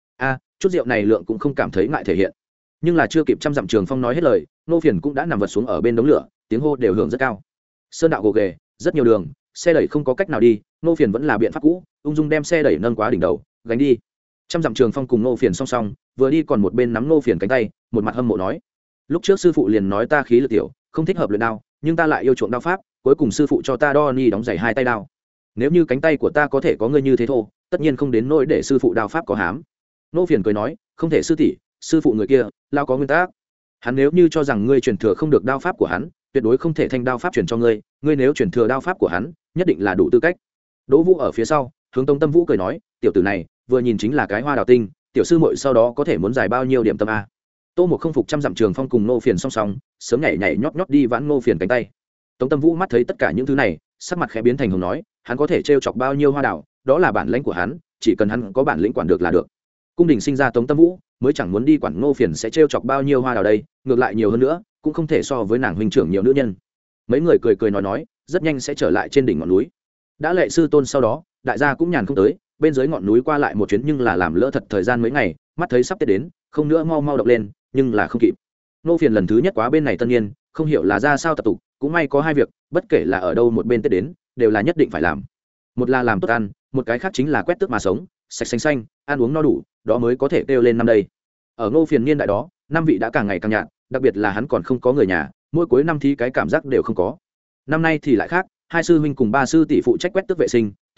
Chút rượu này lượng cũng không cảm thấy ngại thể hiện. Nhưng là chưa kịp trăm dặm Trường Phong nói hết lời, Nô Phiền cũng đã nằm vật xuống ở bên đống lửa, tiếng hô đều hưởng rất cao. Sơn đạo gồ ghề, rất nhiều đường, xe đẩy không có cách nào đi, Nô Phiền vẫn là biện pháp cũ, ung dung đem xe đẩy nâng quá đỉnh đầu, gánh đi. Trăm dặm Trường Phong cùng Nô Phiền song song, vừa đi còn một bên nắm Nô Phiền cánh tay, một mặt hâm mộ nói: "Lúc trước sư phụ liền nói ta khí lực tiểu, không thích hợp luyện đao, nhưng ta lại yêu chuộng đao pháp, cuối cùng sư phụ cho ta đo ni đóng giày hai tay đao. Nếu như cánh tay của ta có thể có ngươi như thế thô, tất nhiên không đến nỗi để sư phụ đao pháp có hám." Nô Phiền cười nói: "Không thể sư tỷ, sư phụ người kia lao có nguyên tắc, hắn nếu như cho rằng ngươi truyền thừa không được đao pháp của hắn, tuyệt đối không thể thanh đao pháp truyền cho ngươi, ngươi nếu truyền thừa đao pháp của hắn, nhất định là đủ tư cách." Đỗ Vũ ở phía sau hướng Tống Tâm Vũ cười nói: "Tiểu tử này vừa nhìn chính là cái hoa đào tinh, tiểu sư muội sau đó có thể muốn giải bao nhiêu điểm tâm a?" Tô Mục không phục trăm dặm Trường Phong cùng Nô Phiền song song, sớm nhảy nhót đi vãn Nô Phiền cánh tay. Tống Tâm Vũ mắt thấy tất cả những thứ này, sắc mặt khẽ biến thành hồng nói: "Hắn có thể trêu chọc bao nhiêu hoa đào, đó là bản lĩnh của hắn, chỉ cần hắn có bản lĩnh quản được là được." Cung đình sinh ra Tống Tâm Vũ, mới chẳng muốn đi quản Nô Phiền sẽ trêu chọc bao nhiêu hoa đào đây, ngược lại nhiều hơn nữa, cũng không thể so với nàng huynh trưởng nhiều nữ nhân. Mấy người cười nói, rất nhanh sẽ trở lại trên đỉnh ngọn núi. Đã lệ sư tôn sau đó, đại gia cũng nhàn không tới, bên dưới ngọn núi qua lại một chuyến nhưng là làm lỡ thật thời gian mấy ngày, mắt thấy sắp Tết đến, không nữa mau động lên, nhưng là không kịp. Nô Phiền lần thứ nhất quá bên này tân niên, không hiểu là ra sao tập tục, cũng may có hai việc, bất kể là ở đâu một bên Tết đến, đều là nhất định phải làm. Một là làm tốt ăn, một cái khác chính là quét tước mà sống, sạch xanh, ăn uống no đủ, đó mới có thể kêu lên năm đây. Ở Ngô Phiền niên đại đó, năm vị đã càng ngày càng nhạt, đặc biệt là hắn còn không có người nhà, mỗi cuối năm thì cái cảm giác đều không có. Năm nay thì lại khác, hai sư huynh cùng ba sư tỷ phụ trách quét tước vệ sinh,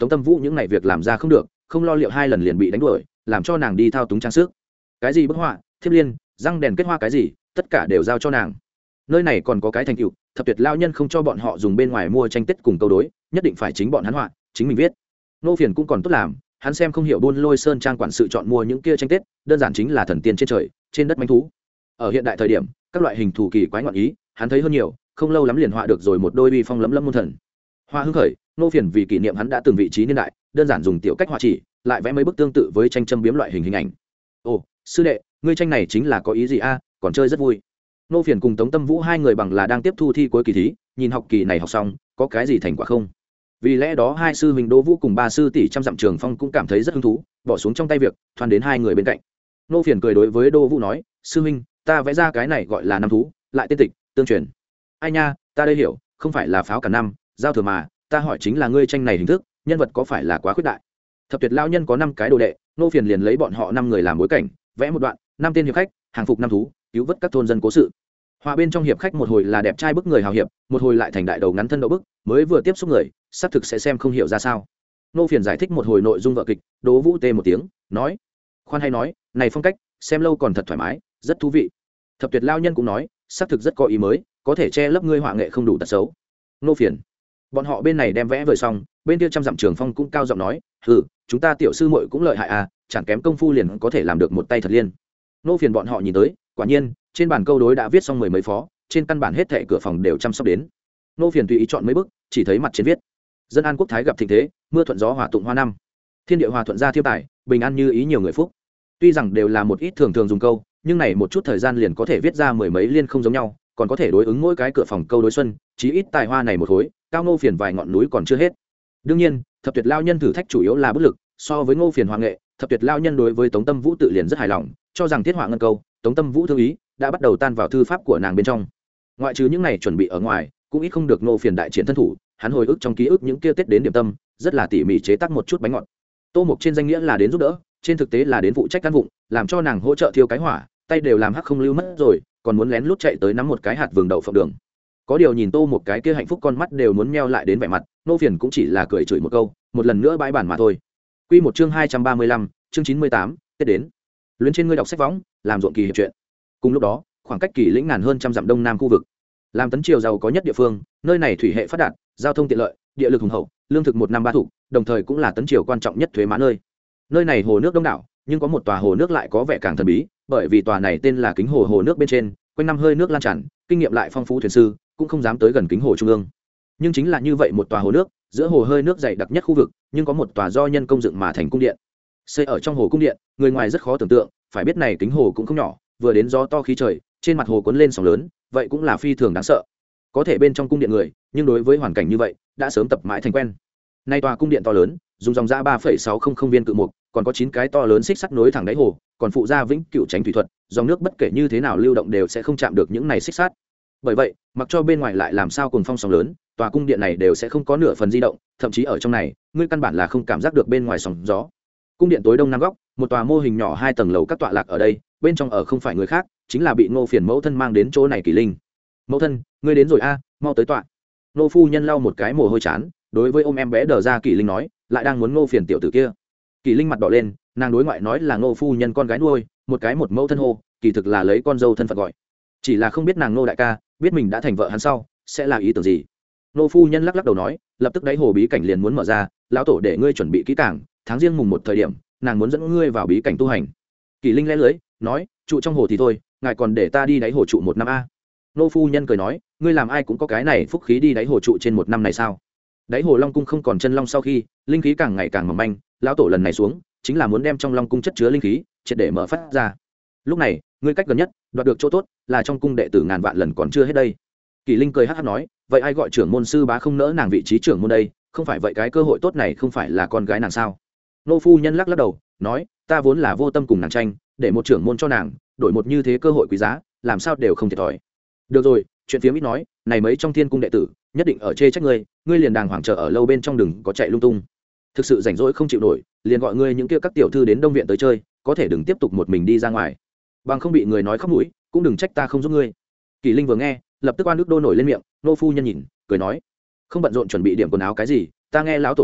Tống Tâm Vũ những ngày việc làm ra không được, không lo liệu 2 lần liền bị đánh đuổi, làm cho nàng đi thao túng trang sức. Cái gì bức họa, thiếp liên, răng đèn kết hoa cái gì, tất cả đều giao cho nàng. Nơi này còn có cái thành tựu, Thập Tuyệt lao nhân không cho bọn họ dùng bên ngoài mua tranh tết cùng câu đối, nhất định phải chính bọn hắn họa, chính mình viết. Nô Phiền cũng còn tốt làm, hắn xem không hiểu Buôn Lôi Sơn trang quản sự chọn mua những kia tranh tết, đơn giản chính là thần tiên trên trời, trên đất manh thú. Ở hiện đại thời điểm, các loại hình thù kỳ quái ngọn ý, hắn thấy hơn nhiều, không lâu lắm liền họa được rồi một đôi uy phong lẫm lẫm môn thần. Hoa hưng khởi, Nô Phiền vì kỷ niệm hắn đã từng vị trí niên đại, đơn giản dùng tiểu cách họa chỉ, lại vẽ mấy bức tương tự với tranh châm biếm loại hình ảnh. Ồ, sư đệ, ngươi tranh này chính là có ý gì a? Còn chơi rất vui. Nô Phiền cùng Tống Tâm Vũ hai người bằng là đang tiếp thu thi cuối kỳ thí, nhìn học kỳ này học xong, có cái gì thành quả không? Vì lẽ đó hai sư huynh Đỗ Vũ cùng ba sư tỷ trăm dặm Trường Phong cũng cảm thấy rất hứng thú, bỏ xuống trong tay việc, thoăn đến hai người bên cạnh. Nô Phiền cười đối với Đỗ Vũ nói, sư huynh, ta vẽ ra cái này gọi là năm thú, lại tên tịch, tương truyền. Ai nha, ta đây hiểu, không phải là pháo cả năm, giao thừa mà, ta hỏi chính là ngươi tranh này hình thức, nhân vật có phải là quá khuyết đại? Thập Tuyệt lão nhân có 5 cái đồ đệ, Nô Phiền liền lấy bọn họ 5 người làm bối cảnh, vẽ một đoạn, 5 tên hiệp khách, hàng phục 5 thú, cứu vớt các thôn dân cố sự. Hòa bên trong hiệp khách một hồi là đẹp trai bức người hào hiệp, một hồi lại thành đại đầu ngắn thân đậu bức, mới vừa tiếp xúc người, xác thực sẽ xem không hiểu ra sao. Nô Phiền giải thích một hồi nội dung vở kịch, Đỗ Vũ tê một tiếng, nói: "Khoan hay nói, này phong cách, xem lâu còn thật thoải mái, rất thú vị." Thập Tuyệt lão nhân cũng nói: "Xác thực rất có ý mới, có thể che lấp ngươi họa nghệ không đủ tật xấu." Nô Phiền, bọn họ bên này đem vẽ vừa xong, bên kia trăm dặm Trường Phong cũng cao giọng nói: "Hừ, chúng ta tiểu sư muội cũng lợi hại à, chẳng kém công phu liền có thể làm được một tay thật liên." Nô Phiền bọn họ nhìn tới, quả nhiên, trên bàn câu đối đã viết xong 10 mấy phó, trên căn bản hết thảy cửa phòng đều chăm sóc đến. Nô Phiền tùy ý chọn mấy bức, chỉ thấy mặt trên viết: "Dân an quốc thái gặp thịnh thế, mưa thuận gió hòa tụng hoa năm. Thiên địa hòa thuận gia thiêu tài, bình an như ý nhiều người phúc." Tuy rằng đều là một ít thường thường dùng câu, nhưng này một chút thời gian liền có thể viết ra 10 mấy liên không giống nhau, còn có thể đối ứng mỗi cái cửa phòng câu đối xuân, chí ít tài hoa này một khối, cao Nô Phiền vài ngọn núi còn chưa hết. Đương nhiên, Thập Tuyệt lao nhân thử thách chủ yếu là bức lực, so với Ngô Phiền họa nghệ, Thập Tuyệt lao nhân đối với Tống Tâm Vũ tự liền rất hài lòng, cho rằng thiết họa ngân câu, Tống Tâm Vũ thương ý, đã bắt đầu tan vào thư pháp của nàng bên trong. Ngoại trừ những này chuẩn bị ở ngoài, cũng ít không được Ngô Phiền đại triển thân thủ, hắn hồi ức trong ký ức những kia Tết đến điểm tâm, rất là tỉ mỉ chế tác một chút bánh ngọt. Tô Mục trên danh nghĩa là đến giúp đỡ, trên thực tế là đến phụ trách căn vụng, làm cho nàng hỗ trợ thiêu cái hỏa, tay đều làm hắc không lưu mất rồi, còn muốn lén lút chạy tới nắm một cái hạt vừng đậu phộng đường. Có điều nhìn Tô Mục cái kia hạnh phúc con mắt đều muốn meo lại đến vẻ mặt, Ngô Phiền cũng chỉ là cười chửi một câu, một lần nữa bãi bản mà thôi. Quy một chương 235, chương 98, Tết đến. Luyến trên ngươi đọc sách võng, làm ruộng kỳ hiệp truyện. Cùng lúc đó, khoảng cách Kỳ Lĩnh ngàn hơn trăm dặm đông nam khu vực, làm Tấn Triều giàu có nhất địa phương, nơi này thủy hệ phát đạt, giao thông tiện lợi, địa lực hùng hậu, lương thực 1 năm 3 thủ, đồng thời cũng là Tấn Triều quan trọng nhất thuế má nơi. Nơi này hồ nước đông đảo, nhưng có một tòa hồ nước lại có vẻ càng thần bí, bởi vì tòa này tên là Kính Hồ, hồ nước bên trên, quanh năm hơi nước lan tràn, kinh nghiệm lại phong phú thuyền sư cũng không dám tới gần Kính Hồ trung ương. Nhưng chính là như vậy một tòa hồ nước, giữa hồ hơi nước dày đặc nhất khu vực, nhưng có một tòa do nhân công dựng mà thành cung điện. Xây ở trong hồ cung điện, người ngoài rất khó tưởng tượng, phải biết này Kính Hồ cũng không nhỏ, vừa đến gió to khí trời, trên mặt hồ cuốn lên sóng lớn, vậy cũng là phi thường đáng sợ. Có thể bên trong cung điện người, nhưng đối với hoàn cảnh như vậy, đã sớm tập mãi thành quen. Nay tòa cung điện to lớn, dùng dòng ra 3,600 viên cự mục, còn có 9 cái to lớn xích sắt nối thẳng đáy hồ, còn phụ ra vĩnh cửu tránh thủy thuật, dòng nước bất kể như thế nào lưu động đều sẽ không chạm được những này xích sắt. Bởi vậy, mặc cho bên ngoài lại làm sao cùng phong sóng lớn, tòa cung điện này đều sẽ không có nửa phần di động, thậm chí ở trong này, ngươi căn bản là không cảm giác được bên ngoài sóng gió. Cung điện tối đông nam góc, một tòa mô hình nhỏ 2 tầng lầu các tọa lạc ở đây, bên trong ở không phải người khác, chính là bị Ngô Phiền mẫu thân mang đến chỗ này Kỳ Linh. "Mẫu thân, ngươi đến rồi a, mau tới tọa." Nô phu nhân lau một cái mồ hôi chán, đối với ôm em bé đờ ra Kỳ Linh nói, lại đang muốn Ngô Phiền tiểu tử kia. Kỳ Linh mặt đỏ lên, nàng đối ngoại nói là Ngô phu nhân con gái nuôi, một cái một mẫu thân hô, kỳ thực là lấy con dâu thân phận gọi. Chỉ là không biết nàng Ngô đại ca, biết mình đã thành vợ hắn sau, sẽ là ý tưởng gì. Nô phu nhân lắc lắc đầu nói, lập tức đáy hồ bí cảnh liền muốn mở ra, lão tổ để ngươi chuẩn bị kỹ càng, tháng riêng mùng 1 thời điểm, nàng muốn dẫn ngươi vào bí cảnh tu hành. Kỳ Linh lẽ lưới, nói, trụ trong hồ thì thôi, ngài còn để ta đi đáy hồ trụ 1 năm a. Nô phu nhân cười nói, ngươi làm ai cũng có cái này phúc khí đi đáy hồ trụ trên 1 năm này sao? Đáy hồ Long cung không còn chân long sau khi, linh khí càng ngày càng mỏng manh, lão tổ lần này xuống, chính là muốn đem trong Long cung chất chứa linh khí, triệt để mở phát ra. Lúc này, ngươi cách gần nhất, đoạt được chỗ tốt, là trong cung đệ tử ngàn vạn lần còn chưa hết đây. Kỳ Linh cười hắc hắc nói, vậy ai gọi trưởng môn sư bá không nỡ nàng vị trí trưởng môn đây, không phải vậy cái cơ hội tốt này không phải là con gái nàng sao? Nô phu nhân lắc lắc đầu, nói, ta vốn là vô tâm cùng nàng tranh, để một trưởng môn cho nàng, đổi một như thế cơ hội quý giá, làm sao đều không thiệt thòi. Được rồi, chuyện phía ít nói, này mấy trong thiên cung đệ tử, nhất định ở chê trách ngươi, ngươi liền đàng hoàng chờ ở lâu bên trong đừng có chạy lung tung. Thực sự rảnh rỗi không chịu nổi, liền gọi ngươi những kia các tiểu thư đến Đông viện tới chơi, có thể đừng tiếp tục một mình đi ra ngoài, bằng không bị người nói khóc mũi, cũng đừng trách ta không giúp ngươi. Kỳ Linh vừa nghe, lập tức oan ức đô nổi lên miệng, nô phu nhân nhìn, cười nói, không bận rộn chuẩn bị điểm quần áo cái gì, ta nghe lão tổ nói,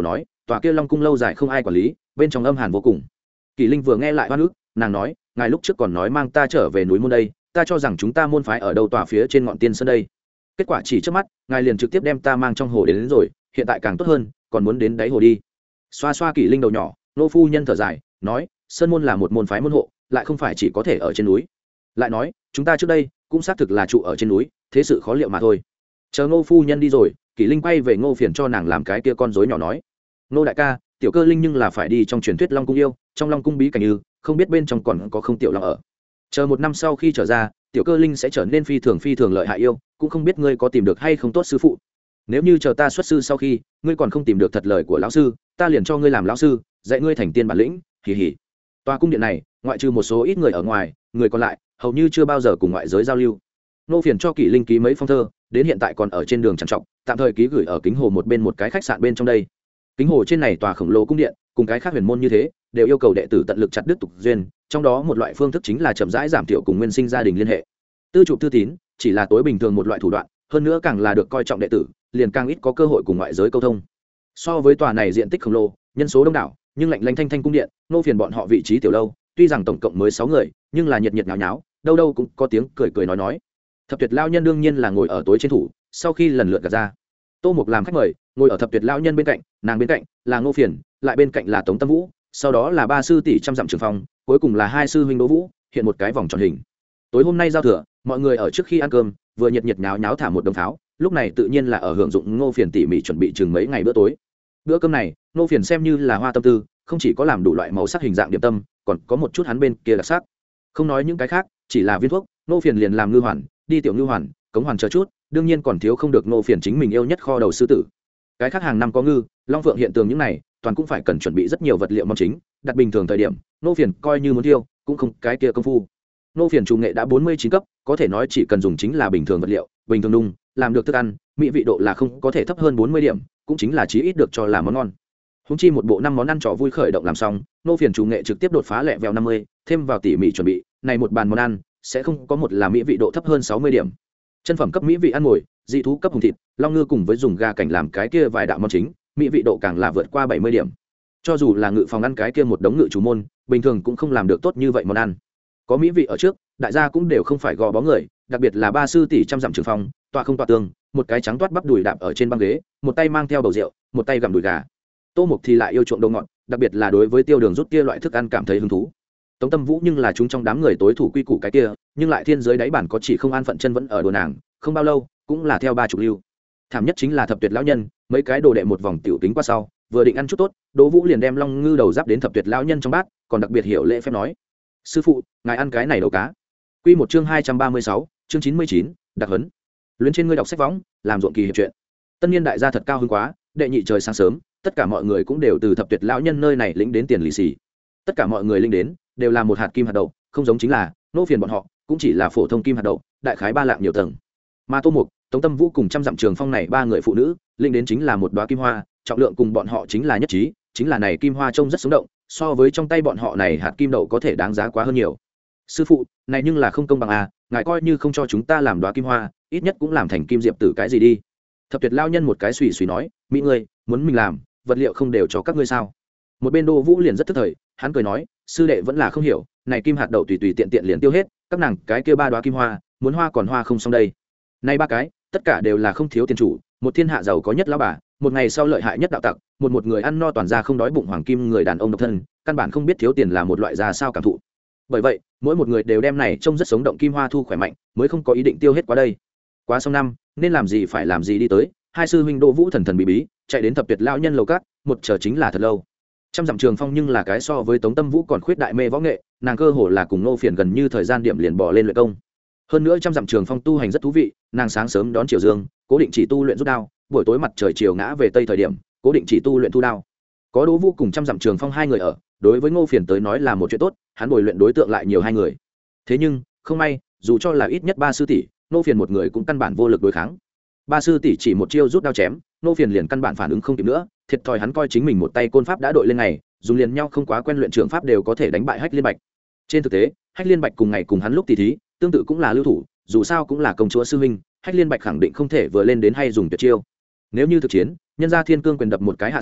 tòa kia long cung lâu dài không ai quản lý, bên trong âm hàn vô cùng. Kỳ Linh vừa nghe lại oan ức, nàng nói, ngài lúc trước còn nói mang ta trở về núi môn đây, ta cho rằng chúng ta môn phái ở đâu tòa phía trên ngọn tiên sơn đây. Kết quả chỉ trước mắt, ngài liền trực tiếp đem ta mang trong hồ đến rồi, hiện tại càng tốt hơn, còn muốn đến đáy hồ đi. Xoa xoa Kỳ Linh đầu nhỏ, nô phu nhân thở dài, nói, sơn môn là một môn phái môn hộ, lại không phải chỉ có thể ở trên núi. Lại nói, chúng ta trước đây cũng xác thực là trụ ở trên núi, thế sự khó liệu mà thôi. Chờ Ngô phu nhân đi rồi, Kỳ Linh quay về Ngô Phiền cho nàng làm cái kia con rối nhỏ nói, Ngô đại ca, tiểu cơ linh nhưng là phải đi trong truyền thuyết Long cung yêu, trong Long cung bí cảnh như, không biết bên trong còn có không tiểu long ở. Chờ một năm sau khi trở ra, tiểu cơ linh sẽ trở nên phi thường lợi hại yêu, cũng không biết ngươi có tìm được hay không tốt sư phụ. Nếu như chờ ta xuất sư sau khi, ngươi còn không tìm được thật lời của lão sư, ta liền cho ngươi làm lão sư, dạy ngươi thành tiên bản lĩnh. Hì hì. Tòa cung điện này, ngoại trừ một số ít người ở ngoài, người còn lại hầu như chưa bao giờ cùng ngoại giới giao lưu. Nô Phiền cho Kỷ Linh ký mấy phong thơ, đến hiện tại còn ở trên đường trằn trọc, tạm thời ký gửi ở Kính Hồ một bên một cái khách sạn bên trong đây. Kính Hồ trên này tòa khổng lồ cung điện, cùng cái khác huyền môn như thế, đều yêu cầu đệ tử tận lực chặt đứt tục duyên, trong đó một loại phương thức chính là chậm rãi giảm thiểu cùng nguyên sinh gia đình liên hệ. Tư chụp thư tín chỉ là tối bình thường một loại thủ đoạn, hơn nữa càng là được coi trọng đệ tử, liền càng ít có cơ hội cùng ngoại giới câu thông. So với tòa này diện tích khổng lồ, nhân số đông đảo, nhưng lạnh lanh thanh thanh cung điện, Nô Phiền bọn họ vị trí tiểu lâu, tuy rằng tổng cộng mới 6 người, nhưng là nhiệt nháo nháo, đâu đâu cũng có tiếng cười nói. Thập Tuyệt lão nhân đương nhiên là ngồi ở tối trên thủ, sau khi lần lượt gạt ra. Tô Mục làm khách mời, ngồi ở Thập Tuyệt lão nhân bên cạnh, nàng bên cạnh là Ngô Phiền, lại bên cạnh là Tống Tâm Vũ, sau đó là ba sư tỷ trăm dặm Trường Phong, cuối cùng là hai sư huynh Đỗ Vũ, hiện một cái vòng tròn hình. Tối hôm nay giao thừa, mọi người ở trước khi ăn cơm, vừa nhiệt nháo nháo thả một đống pháo, lúc này tự nhiên là ở hưởng dụng Ngô Phiền tỉ mỉ chuẩn bị chừng mấy ngày bữa tối. Bữa cơm này, Ngô Phiền xem như là hoa tâm tư, không chỉ có làm đủ loại màu sắc hình dạng điểm tâm, còn có một chút hắn bên kia đặc sắc. Không nói những cái khác, chỉ là viên thuốc, Ngô Phiền liền làm ngư hoàn, đi tiểu ngư hoàn, cống hoàn chờ chút, đương nhiên còn thiếu không được Ngô Phiền chính mình yêu nhất kho đầu sư tử. Cái khác hàng năm có ngư, long phượng hiện tượng những này, toàn cũng phải cần chuẩn bị rất nhiều vật liệu món chính, đặt bình thường thời điểm, Ngô Phiền coi như muốn tiêu, cũng không cái kia công phu. Ngô Phiền chủ nghệ đã 49 cấp, có thể nói chỉ cần dùng chính là bình thường vật liệu, bình thường nung, làm được thức ăn, mỹ vị độ là không có thể thấp hơn 40 điểm, cũng chính là chí ít được cho là món ngon. Húng chi một bộ 5 món ăn trò vui khởi động làm xong, Ngô Phiền chủ nghệ trực tiếp đột phá lẹ vèo 50, thêm vào tỉ mỉ chuẩn bị, này một bàn món ăn sẽ không có một là mỹ vị độ thấp hơn 60 điểm. Chân phẩm cấp mỹ vị ăn ngồi, dị thú cấp hùng thịt, long ngư cùng với dùng gà cảnh làm cái kia vài đạo món chính, mỹ vị độ càng là vượt qua 70 điểm. Cho dù là ngự phòng ăn cái kia một đống ngự chủ môn, bình thường cũng không làm được tốt như vậy món ăn. Có mỹ vị ở trước, đại gia cũng đều không phải gò bó người, đặc biệt là ba sư tỷ trăm dặm Trường Phong, tọa không tọa tường, một cái trắng toát bắp đùi đạp ở trên băng ghế, một tay mang theo bầu rượu, một tay gặm đùi gà. Tô Mục thì lại yêu chuộng đồ ngọt, đặc biệt là đối với tiêu đường rút kia loại thức ăn cảm thấy hứng thú. Tống Tâm Vũ nhưng là chúng trong đám người tối thủ quy củ cái kia, nhưng lại thiên giới đáy bản có chỉ không an phận chân vẫn ở đồ nàng, không bao lâu cũng là theo 30 lưu. Thảm nhất chính là Thập Tuyệt lão nhân, mấy cái đồ đệ một vòng tiểu tính qua sau, vừa định ăn chút tốt, Đỗ Vũ liền đem long ngư đầu giáp đến Thập Tuyệt lão nhân trong bát, còn đặc biệt hiểu lễ phép nói: "Sư phụ, ngài ăn cái này đầu cá." Quy một chương 236, chương 99, đặc hấn. Luyến trên ngươi đọc sách võng, làm ruộng kỳ hiệp chuyện. Tân niên đại gia thật cao hứng quá, đệ nhị trời sáng sớm, tất cả mọi người cũng đều từ Thập Tuyệt lão nhân nơi này lĩnh đến tiền lì xì. Tất cả mọi người lĩnh đến đều là một hạt kim hạt đậu, không giống chính là Nô Phiền bọn họ cũng chỉ là phổ thông kim hạt đậu, đại khái 3 lạng nhiều tầng. Mà Tô Mục, Tống Tâm Vũ cùng trăm dặm Trường Phong này ba người phụ nữ, lĩnh đến chính là một đóa kim hoa, trọng lượng cùng bọn họ chính là nhất trí, chính là này kim hoa trông rất sống động, so với trong tay bọn họ này hạt kim đậu có thể đáng giá quá hơn nhiều. Sư phụ, này nhưng là không công bằng à, ngài coi như không cho chúng ta làm đóa kim hoa, ít nhất cũng làm thành kim diệp tử cái gì đi. Thập Tuyệt lão nhân một cái xùy xùy nói, mỹ ngươi muốn mình làm, vật liệu không đều cho các ngươi sao? Một bên Đỗ Vũ liền rất tức thời, hắn cười nói, sư đệ vẫn là không hiểu, này kim hạt đậu tùy tùy tiện tiện liền tiêu hết, các nàng cái kia 3 đóa kim hoa, muốn hoa còn hoa không xong đây. Này 3 cái, tất cả đều là không thiếu tiền chủ, một thiên hạ giàu có nhất lão bà, một ngày sau lợi hại nhất đạo tặc, một người ăn no toàn ra không đói bụng hoàng kim người đàn ông độc thân, căn bản không biết thiếu tiền là một loại ra sao cảm thụ. Bởi vậy, mỗi một người đều đem này trông rất sống động kim hoa thu khỏe mạnh, mới không có ý định tiêu hết qua đây. Quá xong năm, nên làm gì phải làm gì đi tới, hai sư huynh Đỗ Vũ thần thần bí bí, chạy đến Thập Tuyệt lão nhân lầu cát, một chờ chính là thật lâu. Trăm dặm Trường Phong nhưng là cái so với Tống Tâm Vũ còn khuyết đại mê võ nghệ, nàng cơ hồ là cùng Nô Phiền gần như thời gian điểm liền bỏ lên luyện công. Hơn nữa trăm dặm Trường Phong tu hành rất thú vị, nàng sáng sớm đón chiều dương, cố định chỉ tu luyện rút đao, buổi tối mặt trời chiều ngã về tây thời điểm, cố định chỉ tu luyện thu đao. Có Đỗ Vũ cùng trăm dặm Trường Phong hai người ở, đối với Ngô Phiền tới nói là một chuyện tốt, hắn bồi luyện đối tượng lại nhiều hai người. Thế nhưng, không may, dù cho là ít nhất 3 sư tỷ, Ngô Phiền một người cũng căn bản vô lực đối kháng. 3 sư tỷ chỉ một chiêu rút đao chém, Ngô Phiền liền căn bản phản ứng không kịp nữa, thiệt thòi hắn coi chính mình một tay côn pháp đã đội lên ngày, dùng liền nhau không quá quen luyện trường pháp đều có thể đánh bại Hách Liên Bạch. Trên thực tế, Hách Liên Bạch cùng ngày cùng hắn lúc tỷ thí, tương tự cũng là lưu thủ, dù sao cũng là công chúa sư huynh, Hách Liên Bạch khẳng định không thể vừa lên đến hay dùng tuyệt chiêu. Nếu như thực chiến, nhân gia thiên cương quyền đập một cái hạ xuống,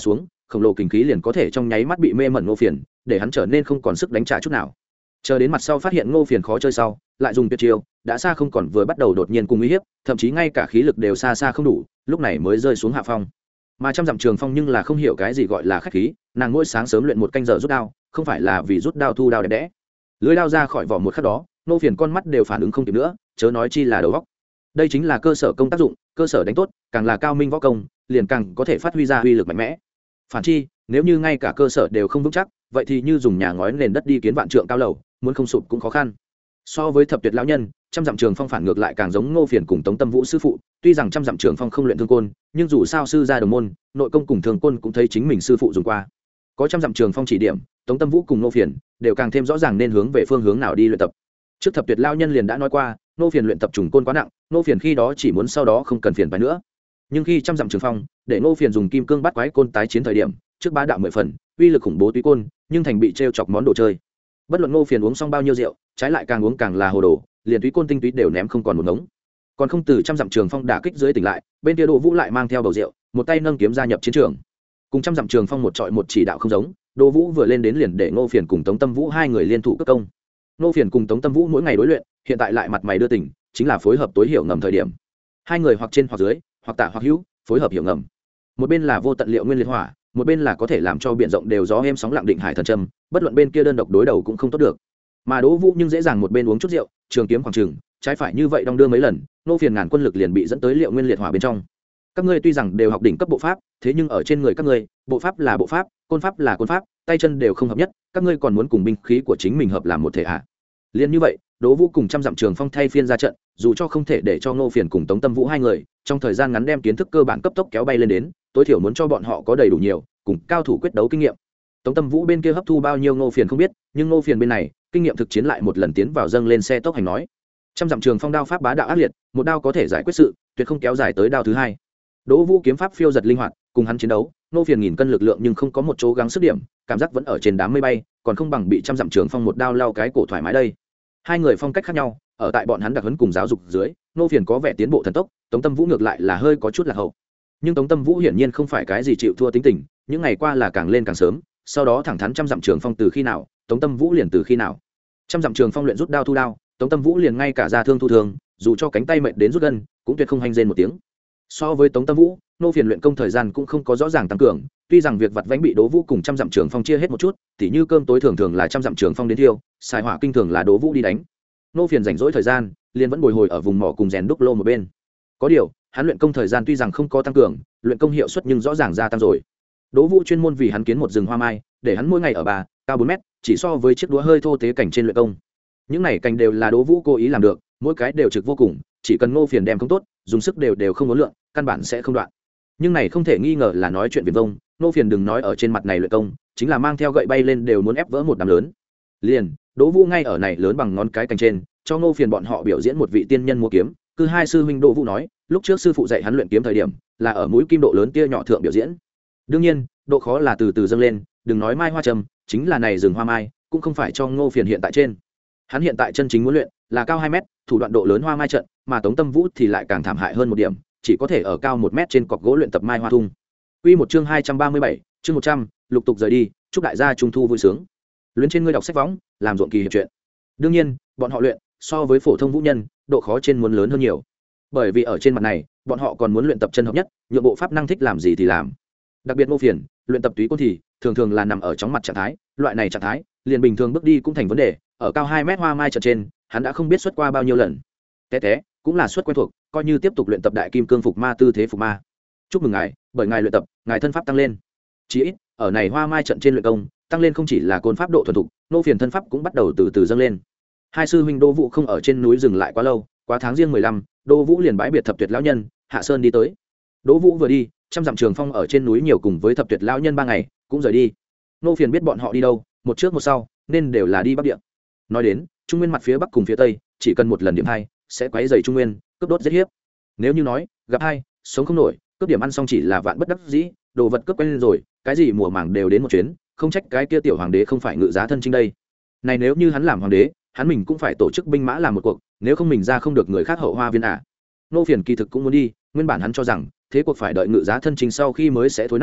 khổng lồ kình khí liền có thể trong nháy mắt bị mê mẩn Ngô Phiền, để hắn trở nên không còn sức đánh trả chút nào. Chờ đến mặt sau phát hiện Ngô Phiền khó chơi sau, lại dùng tuyệt chiêu, đã xa không còn vừa bắt đầu đột nhiên cùng uy hiếp, thậm chí ngay cả khí lực đều xa xa không đủ, lúc này mới rơi xuống hạ phong. Mà trăm dặm Trường Phong nhưng là không hiểu cái gì gọi là khách khí, nàng mỗi sáng sớm luyện một canh giờ rút đao, không phải là vì rút đao thu đao đẹp đẽ. Lưỡi đao ra khỏi vỏ một khắc đó, Ngô Phiền con mắt đều phản ứng không kịp nữa, chớ nói chi là đầu óc. Đây chính là cơ sở công tác dụng, cơ sở đánh tốt, càng là cao minh võ công, liền càng có thể phát huy ra uy lực mạnh mẽ. Phản chi, nếu như ngay cả cơ sở đều không vững chắc, vậy thì như dùng nhà ngói nền đất đi kiến vạn trượng cao lầu, muốn không sụp cũng khó khăn. So với thập tuyệt lão nhân, trăm dặm Trường Phong phản ngược lại càng giống Ngô Phiền cùng Tống Tâm Vũ sư phụ, tuy rằng trăm dặm Trường Phong không luyện thương côn, nhưng dù sao sư gia đồng môn, nội công cùng thường côn cũng thấy chính mình sư phụ dùng qua. Có trăm dặm Trường Phong chỉ điểm, Tống Tâm Vũ cùng Ngô Phiền đều càng thêm rõ ràng nên hướng về phương hướng nào đi luyện tập. Trước thập tuyệt lão nhân liền đã nói qua, Ngô Phiền luyện tập trùng côn quá nặng, Ngô Phiền khi đó chỉ muốn sau đó không cần phiền phải nữa. Nhưng khi trăm dặm Trường Phong để Ngô Phiền dùng kim cương bắt quái côn tái chiến thời điểm, trước bá đạo 10 phần, uy lực khủng bố túy côn, nhưng thành bị trêu chọc món đồ chơi. Bất luận Ngô Phiền uống xong bao nhiêu rượu, trái lại càng uống càng là hồ đồ, liền túy côn tinh túy đều ném không còn một ngống. Còn không từ trăm dặm Trường Phong đả kích dưới tỉnh lại, bên kia Đỗ Vũ lại mang theo bầu rượu, một tay nâng kiếm gia nhập chiến trường. Cùng trăm dặm Trường Phong một trọi một chỉ đạo không giống, Đỗ Vũ vừa lên đến liền để Ngô Phiền cùng Tống Tâm Vũ hai người liên thủ cất công. Ngô Phiền cùng Tống Tâm Vũ mỗi ngày đối luyện, hiện tại lại mặt mày đưa tỉnh, chính là phối hợp tối hiểu ngầm thời điểm. Hai người hoặc trên hoặc dưới, hoặc tả hoặc hữu, phối hợp hiểu ngầm. Một bên là vô tận liệu nguyên liệt hỏa, một bên là có thể làm cho biển rộng đều gió êm sóng lặng định hải thần trầm, bất luận bên kia đơn độc đối đầu cũng không tốt được. Mà Đỗ Vũ nhưng dễ dàng một bên uống chút rượu, trường kiếm khoảng trường, trái phải như vậy đong đưa mấy lần, Ngô Phiền ngàn quân lực liền bị dẫn tới liệu nguyên liệt hỏa bên trong. Các ngươi tuy rằng đều học đỉnh cấp bộ pháp, thế nhưng ở trên người các ngươi, bộ pháp là bộ pháp, côn pháp là côn pháp, tay chân đều không hợp nhất, các ngươi còn muốn cùng binh khí của chính mình hợp làm một thể à? Liên như vậy, Đỗ Vũ cùng trăm dặm Trường Phong thay phiên ra trận, dù cho không thể để cho Ngô Phiền cùng Tống Tâm Vũ hai người trong thời gian ngắn đem kiến thức cơ bản cấp tốc kéo bay lên đến, tối thiểu muốn cho bọn họ có đầy đủ nhiều cùng cao thủ quyết đấu kinh nghiệm. Tống Tâm Vũ bên kia hấp thu bao nhiêu Ngô Phiền không biết, nhưng Ngô Phiền bên này kinh nghiệm thực chiến lại một lần tiến vào dâng lên xe tốc hành nói. Trăm dặm Trường Phong đao pháp bá đạo ác liệt, một đao có thể giải quyết sự, tuyệt không kéo dài tới đao thứ hai. Đỗ Vũ kiếm pháp phiêu giật linh hoạt, cùng hắn chiến đấu, Ngô Phiền nghìn cân lực lượng nhưng không có một chỗ gắng sức điểm, cảm giác vẫn ở trên đám mây bay, còn không bằng bị trăm dặm Trường Phong một đao lao cái cổ thoải mái đây. Hai người phong cách khác nhau, ở tại bọn hắn đặc huấn cùng giáo dục dưới, Ngô Phiền có vẻ tiến bộ thần tốc, Tống Tâm Vũ ngược lại là hơi có chút lạc hậu. Nhưng Tống Tâm Vũ hiển nhiên không phải cái gì chịu thua tính tình, những ngày qua là càng lên càng sớm, sau đó thẳng thắn trăm dặm Trường Phong từ khi nào, Tống Tâm Vũ liền từ khi nào. Trăm dặm Trường Phong luyện rút đao thu đao, Tống Tâm Vũ liền ngay cả ra thương thu thương, dù cho cánh tay mệt đến rút gân, cũng tuyệt không hành rên một tiếng. So với Tống Tâm Vũ, Ngô Phiền luyện công thời gian cũng không có rõ ràng tăng cường, tuy rằng việc vặt vãnh bị Đỗ Vũ cùng trăm dặm Trường Phong chia hết một chút, tỉ như cơm tối thường thường là trăm dặm Trường Phong đến thiêu, xài hỏa kinh thường là Đỗ Vũ đi đánh. Ngô Phiền rảnh rỗi thời gian, liền vẫn bồi hồi ở vùng mỏ cùng rèn đúc lô một bên. Có điều, hắn luyện công thời gian tuy rằng không có tăng cường, luyện công hiệu suất nhưng rõ ràng gia tăng rồi. Đỗ Vũ chuyên môn vì hắn kiến một rừng hoa mai, để hắn mỗi ngày ở bà, cao 4 mét, chỉ so với chiếc đũa hơi thô tế cảnh trên luyện công. Những này cảnh đều là Đỗ Vũ cố ý làm được, mỗi cái đều trực vô cùng, chỉ cần Ngô Phiền đem không tốt, dùng sức đều không muốn lượng, căn bản sẽ không đoạn. Nhưng này không thể nghi ngờ là nói chuyện viển vông, Ngô Phiền đừng nói ở trên mặt này luyện công, chính là mang theo gậy bay lên đều muốn ép vỡ một đám lớn. Liền, Đỗ Vũ ngay ở này lớn bằng ngón cái cành trên, cho Ngô Phiền bọn họ biểu diễn một vị tiên nhân múa kiếm. Cứ hai sư huynh Đỗ Vũ nói, lúc trước sư phụ dạy hắn luyện kiếm thời điểm, là ở mũi kim độ lớn tia nhỏ thượng biểu diễn. Đương nhiên, độ khó là từ từ dâng lên, đừng nói mai hoa trầm, chính là này rừng hoa mai, cũng không phải cho Ngô Phiền hiện tại trên. Hắn hiện tại chân chính muốn luyện là cao 2 mét, thủ đoạn độ lớn hoa mai trận, mà Tống Tâm Vũ thì lại càng thảm hại hơn một điểm, chỉ có thể ở cao 1 mét trên cọc gỗ luyện tập mai hoa thung. Quy một chương 237, chương 100, lục tục rời đi, chúc đại gia trung thu vui sướng. Luyện trên ngươi đọc sách võng, làm ruộng kỳ hiệp chuyện. Đương nhiên, bọn họ luyện so với phổ thông vũ nhân, độ khó trên muốn lớn hơn nhiều. Bởi vì ở trên mặt này, bọn họ còn muốn luyện tập chân hợp nhất, nhượng bộ pháp năng thích làm gì thì làm. Đặc biệt Ngô Phiền, luyện tập túy côn thì thường thường là nằm ở chóng mặt trạng thái, loại này trạng thái, liền bình thường bước đi cũng thành vấn đề, ở cao 2 mét hoa mai trận trên, hắn đã không biết xuất qua bao nhiêu lần. Té té, cũng là xuất quen thuộc, coi như tiếp tục luyện tập đại kim cương phục ma tư thế phục ma. Chúc mừng ngài, bởi ngài luyện tập, ngài thân pháp tăng lên. Chỉ ít, ở này hoa mai trận trên luyện công, tăng lên không chỉ là côn pháp độ thuần thục, Ngô Phiền thân pháp cũng bắt đầu từ từ dâng lên. Hai sư huynh Đỗ Vũ không ở trên núi dừng lại quá lâu, quá tháng riêng 15, Đỗ Vũ liền bãi biệt thập tuyệt lão nhân, hạ sơn đi tới. Đỗ Vũ vừa đi, trăm dặm Trường Phong ở trên núi nhiều cùng với thập tuyệt lão nhân 3 ngày, cũng rời đi. Ngô Phiền biết bọn họ đi đâu, một trước một sau, nên đều là đi bắc địa. Nói đến, trung nguyên mặt phía bắc cùng phía tây, chỉ cần một lần điểm hai, sẽ quấy rầy trung nguyên, cướp đốt giết hiếp. Nếu như nói, gặp hai, sống không nổi, cướp điểm ăn xong chỉ là vạn bất đắc dĩ, đồ vật cướp quen rồi, cái gì mùa màng đều đến một chuyến, không trách cái kia tiểu hoàng đế không phải ngự giá thân chinh đây. Này nếu như hắn làm hoàng đế, hắn mình cũng phải tổ chức binh mã làm một cuộc, nếu không mình ra không được người khác hậu hoa viên à. Ngô Phiền kỳ thực cũng muốn đi, nguyên bản hắn cho rằng thế cuộc phải đợi ngự giá thân chinh sau khi mới sẽ thối nát,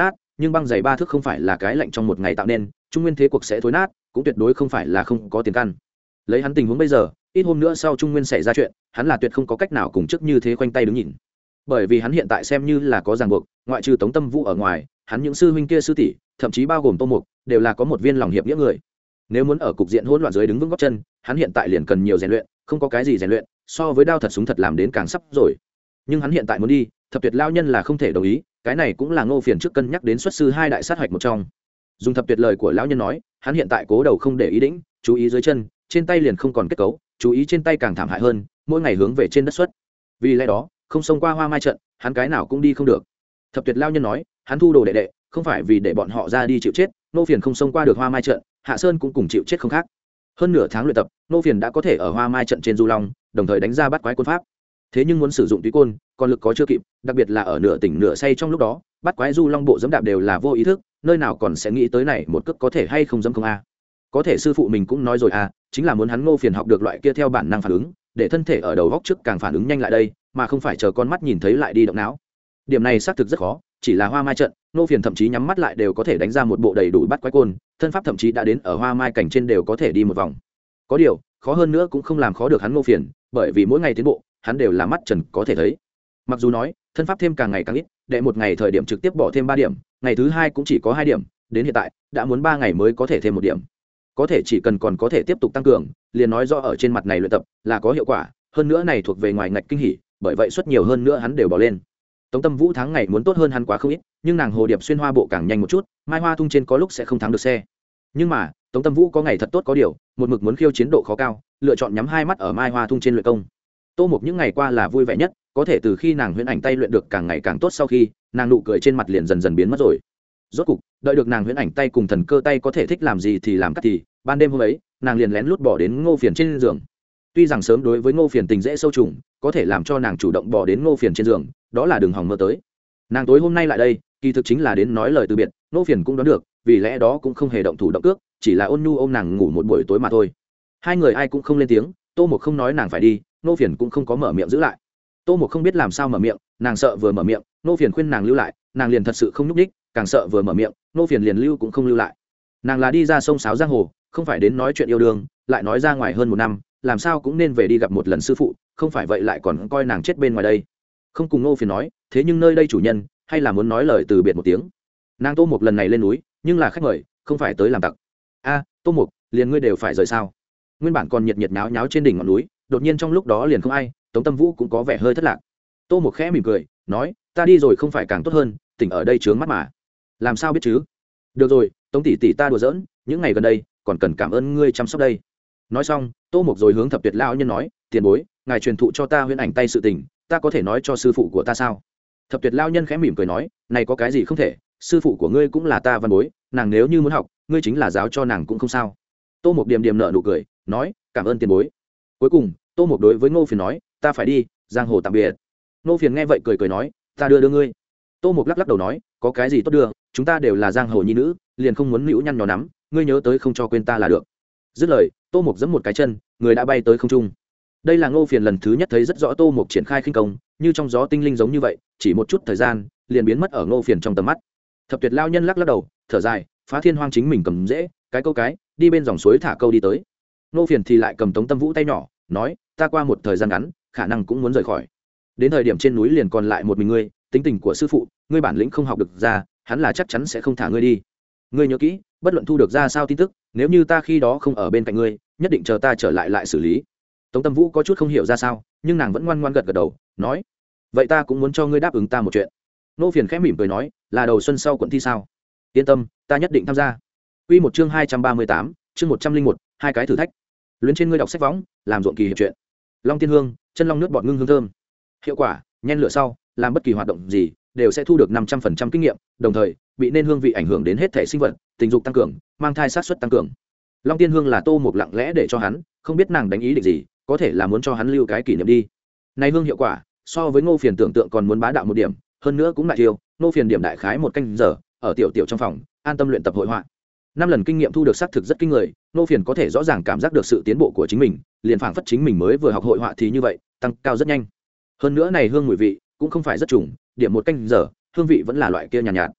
nhưng băng dày 3 thước không phải là cái lạnh trong một ngày tạo nên, trung nguyên thế cuộc sẽ thối nát, cũng tuyệt đối không phải là không có tiền căn. Lấy hắn tình huống bây giờ, ít hôm nữa sau trung nguyên xảy ra chuyện, hắn là tuyệt không có cách nào cùng trước như thế khoanh tay đứng nhìn. Bởi vì hắn hiện tại xem như là có ràng buộc, ngoại trừ Tống Tâm Vũ ở ngoài, hắn những sư huynh kia sư tỷ, thậm chí bao gồm Tô Mục, đều là có một viên lòng hiệp nghĩa người. Nếu muốn ở cục diện hỗn loạn dưới đứng vững gót chân, hắn hiện tại liền cần nhiều rèn luyện, không có cái gì rèn luyện, so với đao thật súng thật làm đến càng sắp rồi. Nhưng hắn hiện tại muốn đi, Thập Tuyệt lão nhân là không thể đồng ý, cái này cũng là Ngô Phiền trước cân nhắc đến xuất sư hai đại sát hoạch một trong. Dùng Thập Tuyệt lời của lão nhân nói, hắn hiện tại cố đầu không để ý đĩnh, chú ý dưới chân, trên tay liền không còn kết cấu, chú ý trên tay càng thảm hại hơn, mỗi ngày hướng về trên đất xuất. Vì lẽ đó, không xông qua Hoa Mai trận, hắn cái nào cũng đi không được. Thập Tuyệt lão nhân nói, hắn thu đồ đệ đệ, không phải vì để bọn họ ra đi chịu chết, Ngô Phiền không xông qua được Hoa Mai trận, Hạ Sơn cũng cùng chịu chết không khác. Hơn nửa tháng luyện tập, Ngô Phiền đã có thể ở Hoa Mai trận trên Du Long, đồng thời đánh ra bắt quái côn pháp. Thế nhưng muốn sử dụng túy côn, còn lực có chưa kịp, đặc biệt là ở nửa tỉnh nửa say trong lúc đó, bắt quái Du Long bộ dẫm đạp đều là vô ý thức, nơi nào còn sẽ nghĩ tới này một cước có thể hay không dẫm không a. Có thể sư phụ mình cũng nói rồi a, chính là muốn hắn Ngô Phiền học được loại kia theo bản năng phản ứng, để thân thể ở đầu góc trước càng phản ứng nhanh lại đây, mà không phải chờ con mắt nhìn thấy lại đi động não. Điểm này xác thực rất khó, chỉ là Hoa Mai trận, Ngô Phiền thậm chí nhắm mắt lại đều có thể đánh ra một bộ đầy đủ bắt quái côn, thân pháp thậm chí đã đến ở Hoa Mai cảnh trên đều có thể đi một vòng. Có điều, khó hơn nữa cũng không làm khó được hắn Ngô Phiền, bởi vì mỗi ngày tiến bộ, hắn đều là mắt trần có thể thấy. Mặc dù nói, thân pháp thêm càng ngày càng ít, đệ một ngày thời điểm trực tiếp bỏ thêm 3 điểm, ngày thứ hai cũng chỉ có 2 điểm, đến hiện tại đã muốn 3 ngày mới có thể thêm 1 điểm. Có thể chỉ cần còn có thể tiếp tục tăng cường, liền nói rõ ở trên mặt này luyện tập là có hiệu quả, hơn nữa này thuộc về ngoài ngạch kinh hỉ, bởi vậy suất nhiều hơn nữa hắn đều bỏ lên. Tống Tâm Vũ tháng ngày muốn tốt hơn hắn quá không ít, nhưng nàng hồ điệp xuyên hoa bộ càng nhanh một chút, mai hoa thung trên có lúc sẽ không thắng được xe. Nhưng mà, Tống Tâm Vũ có ngày thật tốt có điều, một mực muốn khiêu chiến độ khó cao, lựa chọn nhắm hai mắt ở mai hoa thung trên luyện công. Tô Mục những ngày qua là vui vẻ nhất, có thể từ khi nàng huyễn ảnh tay luyện được càng ngày càng tốt sau khi, nàng nụ cười trên mặt liền dần dần biến mất rồi. Rốt cục, đợi được nàng huyễn ảnh tay cùng thần cơ tay có thể thích làm gì thì làm cắt thì, ban đêm hôm ấy, nàng liền lén lút bỏ đến Ngô Phiền trên giường. Tuy rằng sớm đối với Ngô Phiền tình dễ sâu trùng, có thể làm cho nàng chủ động bỏ đến Ngô Phiền trên giường, đó là đừng hòng mơ tới. Nàng tối hôm nay lại đây, kỳ thực chính là đến nói lời từ biệt, Ngô Phiền cũng đoán được, vì lẽ đó cũng không hề động thủ động cước, chỉ là ôn nhu ôm nàng ngủ một buổi tối mà thôi. Hai người ai cũng không lên tiếng, Tô Mục không nói nàng phải đi, Ngô Phiền cũng không có mở miệng giữ lại. Tô Mục không biết làm sao mở miệng, nàng sợ vừa mở miệng, Ngô Phiền khuyên nàng lưu lại, nàng liền thật sự không nhúc nhích, càng sợ vừa mở miệng, Ngô Phiền liền lưu cũng không lưu lại. Nàng là đi ra sông sáo giang hồ, không phải đến nói chuyện yêu đương, lại nói ra ngoài hơn 1 năm, làm sao cũng nên về đi gặp một lần sư phụ, không phải vậy lại còn coi nàng chết bên ngoài đây. Không cùng Ngô Phiền nói, thế nhưng nơi đây chủ nhân, hay là muốn nói lời từ biệt một tiếng. Nàng Tô Mục lần này lên núi, nhưng là khách mời, không phải tới làm tặc. A, Tô Mục, liền ngươi đều phải rời sao? Nguyên bản còn nhiệt nhiệt nháo nháo trên đỉnh ngọn núi, đột nhiên trong lúc đó liền không ai, Tống Tâm Vũ cũng có vẻ hơi thất lạc. Tô Mục khẽ mỉm cười, nói, ta đi rồi không phải càng tốt hơn, tỉnh ở đây chướng mắt mà. Làm sao biết chứ? Được rồi, Tống tỷ tỷ ta đùa giỡn, những ngày gần đây còn cần cảm ơn ngươi chăm sóc đây. Nói xong, Tô Mục rồi hướng Thập Tuyệt lão nhân nói, tiền bối, ngài truyền thụ cho ta huyễn ảnh tay sự tình, ta có thể nói cho sư phụ của ta sao? Thập Tuyệt lão nhân khẽ mỉm cười nói, này có cái gì không thể, sư phụ của ngươi cũng là ta văn bối, nàng nếu như muốn học, ngươi chính là giáo cho nàng cũng không sao. Tô Mục điềm điềm nở nụ cười, nói, cảm ơn tiền bối. Cuối cùng, Tô Mục đối với Ngô Phiền nói, ta phải đi, giang hồ tạm biệt. Ngô Phiền nghe vậy cười cười nói, ta đưa ngươi. Tô Mục lắc lắc đầu nói, có cái gì tốt đưa, chúng ta đều là giang hồ nhi nữ, liền không muốn nữu nhăn nhó nắm, ngươi nhớ tới không cho quên ta là được. Dứt lời, Tô Mục giẫm một cái chân, người đã bay tới không trung. Đây là Ngô Phiền lần thứ nhất thấy rất rõ Tô Mục triển khai khinh công, như trong gió tinh linh giống như vậy, chỉ một chút thời gian, liền biến mất ở Ngô Phiền trong tầm mắt. Thập Tuyệt lão nhân lắc lắc đầu, thở dài, phá thiên hoang chính mình cầm dễ, cái câu cái, đi bên dòng suối thả câu đi tới. Ngô Phiền thì lại cầm Tống Tâm Vũ tay nhỏ, nói, ta qua một thời gian ngắn, khả năng cũng muốn rời khỏi. Đến thời điểm trên núi liền còn lại một mình ngươi, tính tình của sư phụ, ngươi bản lĩnh không học được ra, hắn là chắc chắn sẽ không thả ngươi đi. Ngươi nhớ kỹ, bất luận thu được ra sao tin tức, nếu như ta khi đó không ở bên cạnh ngươi, nhất định chờ ta trở lại xử lý. Tống Tâm Vũ có chút không hiểu ra sao, nhưng nàng vẫn ngoan ngoãn gật gật đầu, nói, vậy ta cũng muốn cho ngươi đáp ứng ta một chuyện. Ngô Phiền khẽ mỉm cười nói, là đầu xuân sau quận thi sao? Yên tâm, ta nhất định tham gia. Quy một chương 238, chương 101, hai cái thử thách. Luyến trên ngươi đọc sách võng, làm ruộng kỳ hiệp truyện. Long tiên hương, chân long nước bọt ngưng hương thơm. Hiệu quả, nhen lửa sau, làm bất kỳ hoạt động gì đều sẽ thu được 500% kinh nghiệm, đồng thời bị nên hương vị ảnh hưởng đến hết thể sinh vật, tình dục tăng cường, mang thai sát suất tăng cường. Long tiên hương là Tô Mục lặng lẽ để cho hắn, không biết nàng đánh ý định gì, có thể là muốn cho hắn lưu cái kỷ niệm đi. Này hương hiệu quả, so với Ngô Phiền tưởng tượng còn muốn bá đạo một điểm, hơn nữa cũng lại thiêu, Ngô Phiền điểm đại khái 1 canh giờ, ở tiểu tiểu trong phòng, an tâm luyện tập hội họa. 5 lần kinh nghiệm thu được xác thực rất kinh người, Ngô Phiền có thể rõ ràng cảm giác được sự tiến bộ của chính mình, liền phảng phất chính mình mới vừa học hội họa thì như vậy, tăng cao rất nhanh. Hơn nữa này hương mùi vị cũng không phải rất trùng, điểm 1 canh giờ, hương vị vẫn là loại kia nhàn nhạt, nhạt.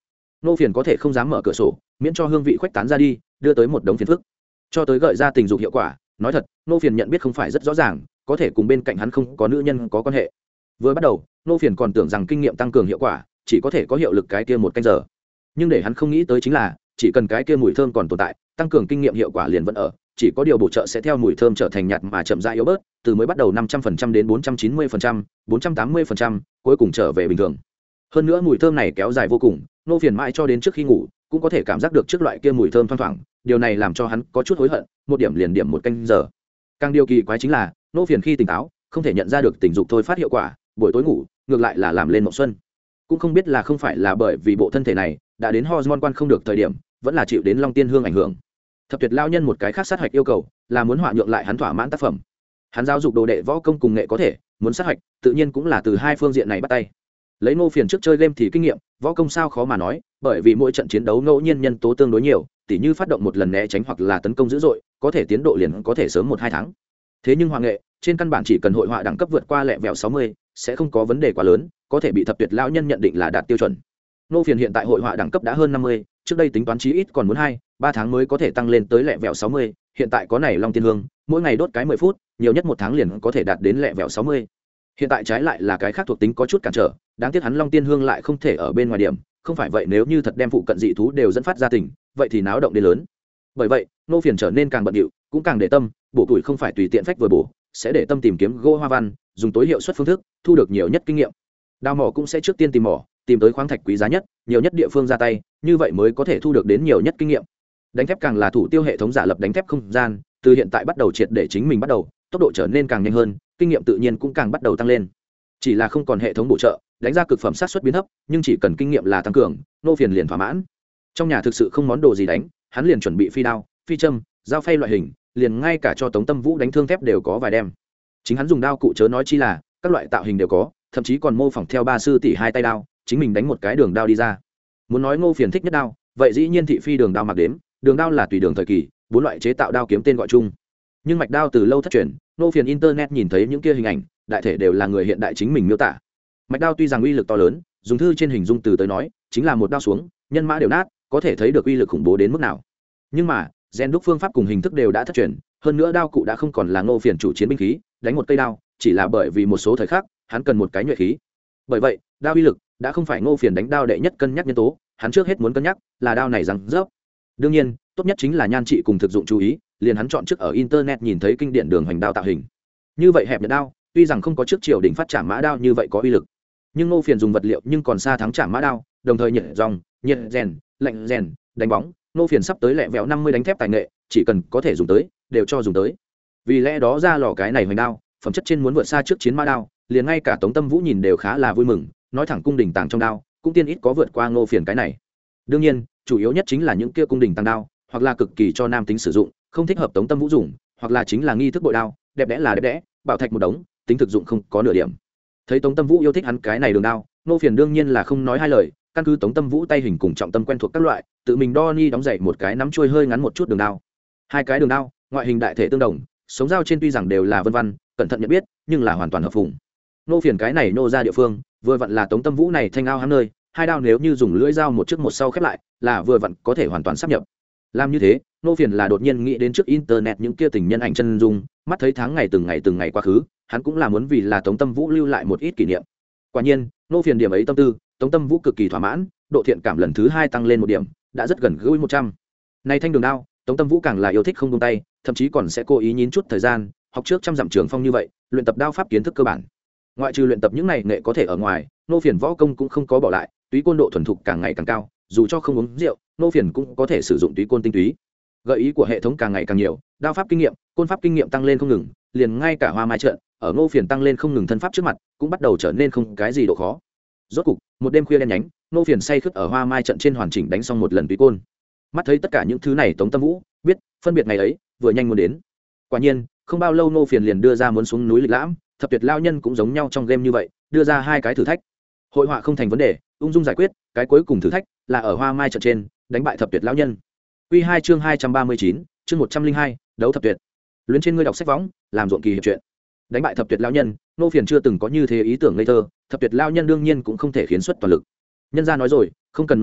nô phiền có thể không dám mở cửa sổ, miễn cho hương vị khuếch tán ra đi, đưa tới một đống phiền phức. Cho tới gợi ra tình dục hiệu quả, nói thật, nô phiền nhận biết không phải rất rõ ràng, có thể cùng bên cạnh hắn không có nữ nhân có quan hệ. Vừa bắt đầu, nô phiền còn tưởng rằng kinh nghiệm tăng cường hiệu quả chỉ có thể có hiệu lực cái kia một canh giờ, nhưng để hắn không nghĩ tới chính là chỉ cần cái kia mùi thơm còn tồn tại, tăng cường kinh nghiệm hiệu quả liền vẫn ở, chỉ có điều bổ trợ sẽ theo mùi thơm trở thành nhạt mà chậm rãi yếu bớt, từ mới bắt đầu 500% đến 490%, 480%, cuối cùng trở về bình thường. Hơn nữa mùi thơm này kéo dài vô cùng, nô phiền mãi cho đến trước khi ngủ cũng có thể cảm giác được trước loại kia mùi thơm thoang thoảng, điều này làm cho hắn có chút hối hận, một điểm liền điểm một canh giờ. Càng điều kỳ quái chính là nô phiền khi tỉnh táo không thể nhận ra được tình dục thôi phát hiệu quả, buổi tối ngủ ngược lại là làm lên mộng xuân. Cũng không biết là không phải là bởi vì bộ thân thể này đã đến hormone quan không được thời điểm, vẫn là chịu đến long tiên hương ảnh hưởng. Thập tuyệt lao nhân một cái khác sát hạch yêu cầu là muốn họa nhượng lại hắn thỏa mãn tác phẩm. Hắn giáo dục đồ đệ võ công cùng nghệ có thể, muốn sát hạch tự nhiên cũng là từ hai phương diện này bắt tay. Lấy nô phiền trước chơi game thì kinh nghiệm võ công sao khó mà nói, bởi vì mỗi trận chiến đấu ngẫu nhiên nhân tố tương đối nhiều, tỉ như phát động một lần né tránh hoặc là tấn công dữ dội, có thể tiến độ liền có thể sớm 1-2 tháng. Thế nhưng họa nghệ trên căn bản chỉ cần hội họa đẳng cấp vượt qua lẹ vẹo 60 sẽ không có vấn đề quá lớn, có thể bị thập tuyệt lão nhân nhận định là đạt tiêu chuẩn. Nô phiền hiện tại hội họa đẳng cấp đã hơn 50, trước đây tính toán chí ít còn muốn 2-3 tháng mới có thể tăng lên tới lẹ vẹo 60, hiện tại có này long tiên hương, mỗi ngày đốt cái 10 phút, nhiều nhất 1 tháng liền có thể đạt đến lẹ vẹo 60. Hiện tại trái lại là cái khác thuộc tính có chút cản trở, đáng tiếc hắn long tiên hương lại không thể ở bên ngoài điểm, không phải vậy nếu như thật đem phụ cận dị thú đều dẫn phát ra tình, vậy thì náo động đến lớn. Bởi vậy nô phiền trở nên càng bận rộn, cũng càng để tâm, bổ tuổi không phải tùy tiện phách vừa bổ, sẽ để tâm tìm kiếm gỗ hoa văn, dùng tối hiệu suất phương thức thu được nhiều nhất kinh nghiệm. Đào mỏ cũng sẽ trước tiên tìm mỏ, tìm tới khoáng thạch quý giá nhất, nhiều nhất địa phương ra tay, như vậy mới có thể thu được đến nhiều nhất kinh nghiệm. Đánh thép càng là thủ tiêu hệ thống giả lập đánh thép không gian, từ hiện tại bắt đầu triệt để chính mình bắt đầu, tốc độ trở nên càng nhanh hơn, kinh nghiệm tự nhiên cũng càng bắt đầu tăng lên. Chỉ là không còn hệ thống bổ trợ, đánh ra cực phẩm sát suất biến thấp, nhưng chỉ cần kinh nghiệm là tăng cường, nô phiền liền thỏa mãn. Trong nhà thực sự không món đồ gì đánh, hắn liền chuẩn bị phi đao, phi châm, dao phay loại hình, liền ngay cả cho Tống Tâm Vũ đánh thương thép đều có vài đem. Chính hắn dùng đao cụ chớ nói chi là các loại tạo hình đều có, thậm chí còn mô phỏng theo ba sư tỷ hai tay đao, chính mình đánh một cái đường đao đi ra. Muốn nói Ngô Phiền thích nhất đao, vậy dĩ nhiên thị phi đường đao mặc đếm, đường đao là tùy đường thời kỳ, 4 loại chế tạo đao kiếm tên gọi chung. Nhưng mạch đao từ lâu thất truyền, Ngô Phiền internet nhìn thấy những kia hình ảnh, đại thể đều là người hiện đại chính mình miêu tả. Mạch đao tuy rằng uy lực to lớn, dùng thư trên hình dung từ tới nói, chính là một đao xuống, nhân mã đều nát, có thể thấy được uy lực khủng bố đến mức nào. Nhưng mà, rèn đúc phương pháp cùng hình thức đều đã thất truyền, hơn nữa đao cụ đã không còn là Ngô Phiền chủ chiến binh khí, đánh một cây đao, chỉ là bởi vì một số thời khắc, hắn cần một cái nhuệ khí. Bởi vậy, đao uy lực đã không phải Ngô Phiền đánh đao đệ nhất cân nhắc nhân tố, hắn trước hết muốn cân nhắc là đao này răng rớp. Đương nhiên, tốt nhất chính là nhan trị cùng thực dụng chú ý, liền hắn chọn trước ở internet nhìn thấy kinh điển đường hoành đao tạo hình. Như vậy hẹp nhật đao, tuy rằng không có trước triều đỉnh phát trảm mã đao như vậy có uy lực, nhưng Ngô Phiền dùng vật liệu nhưng còn xa thắng trảm mã đao, đồng thời nhiệt dòng, nhiệt rèn, lạnh rèn, đánh bóng, Ngô Phiền sắp tới lẹ vẹo 50 đánh thép tài nghệ, chỉ cần có thể dùng tới, đều cho dùng tới. Vì lẽ đó ra lò cái này hoành đao, phẩm chất trên muốn vượt xa trước chiến mã đao, liền ngay cả Tống Tâm Vũ nhìn đều khá là vui mừng, nói thẳng cung đình tàng trong đao, cũng tiên ít có vượt qua Ngô Phiền cái này. Đương nhiên, chủ yếu nhất chính là những kia cung đình tàng đao, hoặc là cực kỳ cho nam tính sử dụng, không thích hợp Tống Tâm Vũ dùng, hoặc là chính là nghi thức bội đao, đẹp đẽ là đẹp đẽ, bảo thạch một đống, tính thực dụng không có nửa điểm. Thấy Tống Tâm Vũ yêu thích hắn cái này đường đao, Ngô Phiền đương nhiên là không nói hai lời, căn cứ Tống Tâm Vũ tay hình cùng trọng tâm quen thuộc các loại, tự mình đo ni đóng dậy một cái nắm chuôi hơi ngắn một chút đường đao. Hai cái đường đao, ngoại hình đại thể tương đồng, sống dao trên tuy rằng đều là vân vân, cẩn thận nhận biết, nhưng là hoàn toàn hợp phùng. Ngô Phiền cái này nô ra địa phương, vừa vặn là Tống Tâm Vũ này thanh ao hám nơi, hai đao nếu như dùng lưỡi dao một trước một sau khép lại, là vừa vặn có thể hoàn toàn sáp nhập. Làm như thế, Ngô Phiền là đột nhiên nghĩ đến trước internet những kia tình nhân ảnh chân dung, mắt thấy tháng ngày từng ngày quá khứ, hắn cũng là muốn vì là Tống Tâm Vũ lưu lại một ít kỷ niệm. Quả nhiên, Ngô Phiền điểm ấy tâm tư, Tống Tâm Vũ cực kỳ thỏa mãn, độ thiện cảm lần thứ 2 tăng lên một điểm, đã rất gần gũi 100. Này thanh đường đao, Tống Tâm Vũ càng là yêu thích không buông tay, thậm chí còn sẽ cố ý nhín chút thời gian, học trước trăm dặm trường phong như vậy, luyện tập đao pháp kiến thức cơ bản. Ngoại trừ luyện tập những này nghệ có thể ở ngoài, Ngô Phiền võ công cũng không có bỏ lại, túy côn độ thuần thục càng ngày càng cao, dù cho không uống rượu, Ngô Phiền cũng có thể sử dụng túy côn tinh túy. Gợi ý của hệ thống càng ngày càng nhiều, đao pháp kinh nghiệm, côn pháp kinh nghiệm tăng lên không ngừng, liền ngay cả hoa mai trận, ở Ngô Phiền tăng lên không ngừng thân pháp trước mặt, cũng bắt đầu trở nên không cái gì độ khó. Rốt cục, một đêm khuya đen nhánh, Ngô Phiền say khướt ở hoa mai trận trên hoàn chỉnh đánh xong một lần túy côn. Mắt thấy tất cả những thứ này Tống Tâm Vũ biết, phân biệt ngày ấy vừa nhanh muốn đến. Quả nhiên, không bao lâu Ngô Phiền liền đưa ra muốn xuống núi lịch lãm, thập tuyệt lao nhân cũng giống nhau trong game như vậy, đưa ra 2 cái thử thách. Hội họa không thành vấn đề, ung dung giải quyết, cái cuối cùng thử thách là ở hoa mai trận trên đánh bại thập tuyệt lao nhân. Quy 2 chương 239, chương 102, đấu thập tuyệt. Luyến trên ngươi đọc sách võng, làm ruộng kỳ hiệp chuyện. Đánh bại thập tuyệt lao nhân, Ngô Phiền chưa từng có như thế ý tưởng ngây thơ, thập tuyệt lao nhân đương nhiên cũng không thể khiến xuất toàn lực. Nhân gia nói rồi, không cần nội công,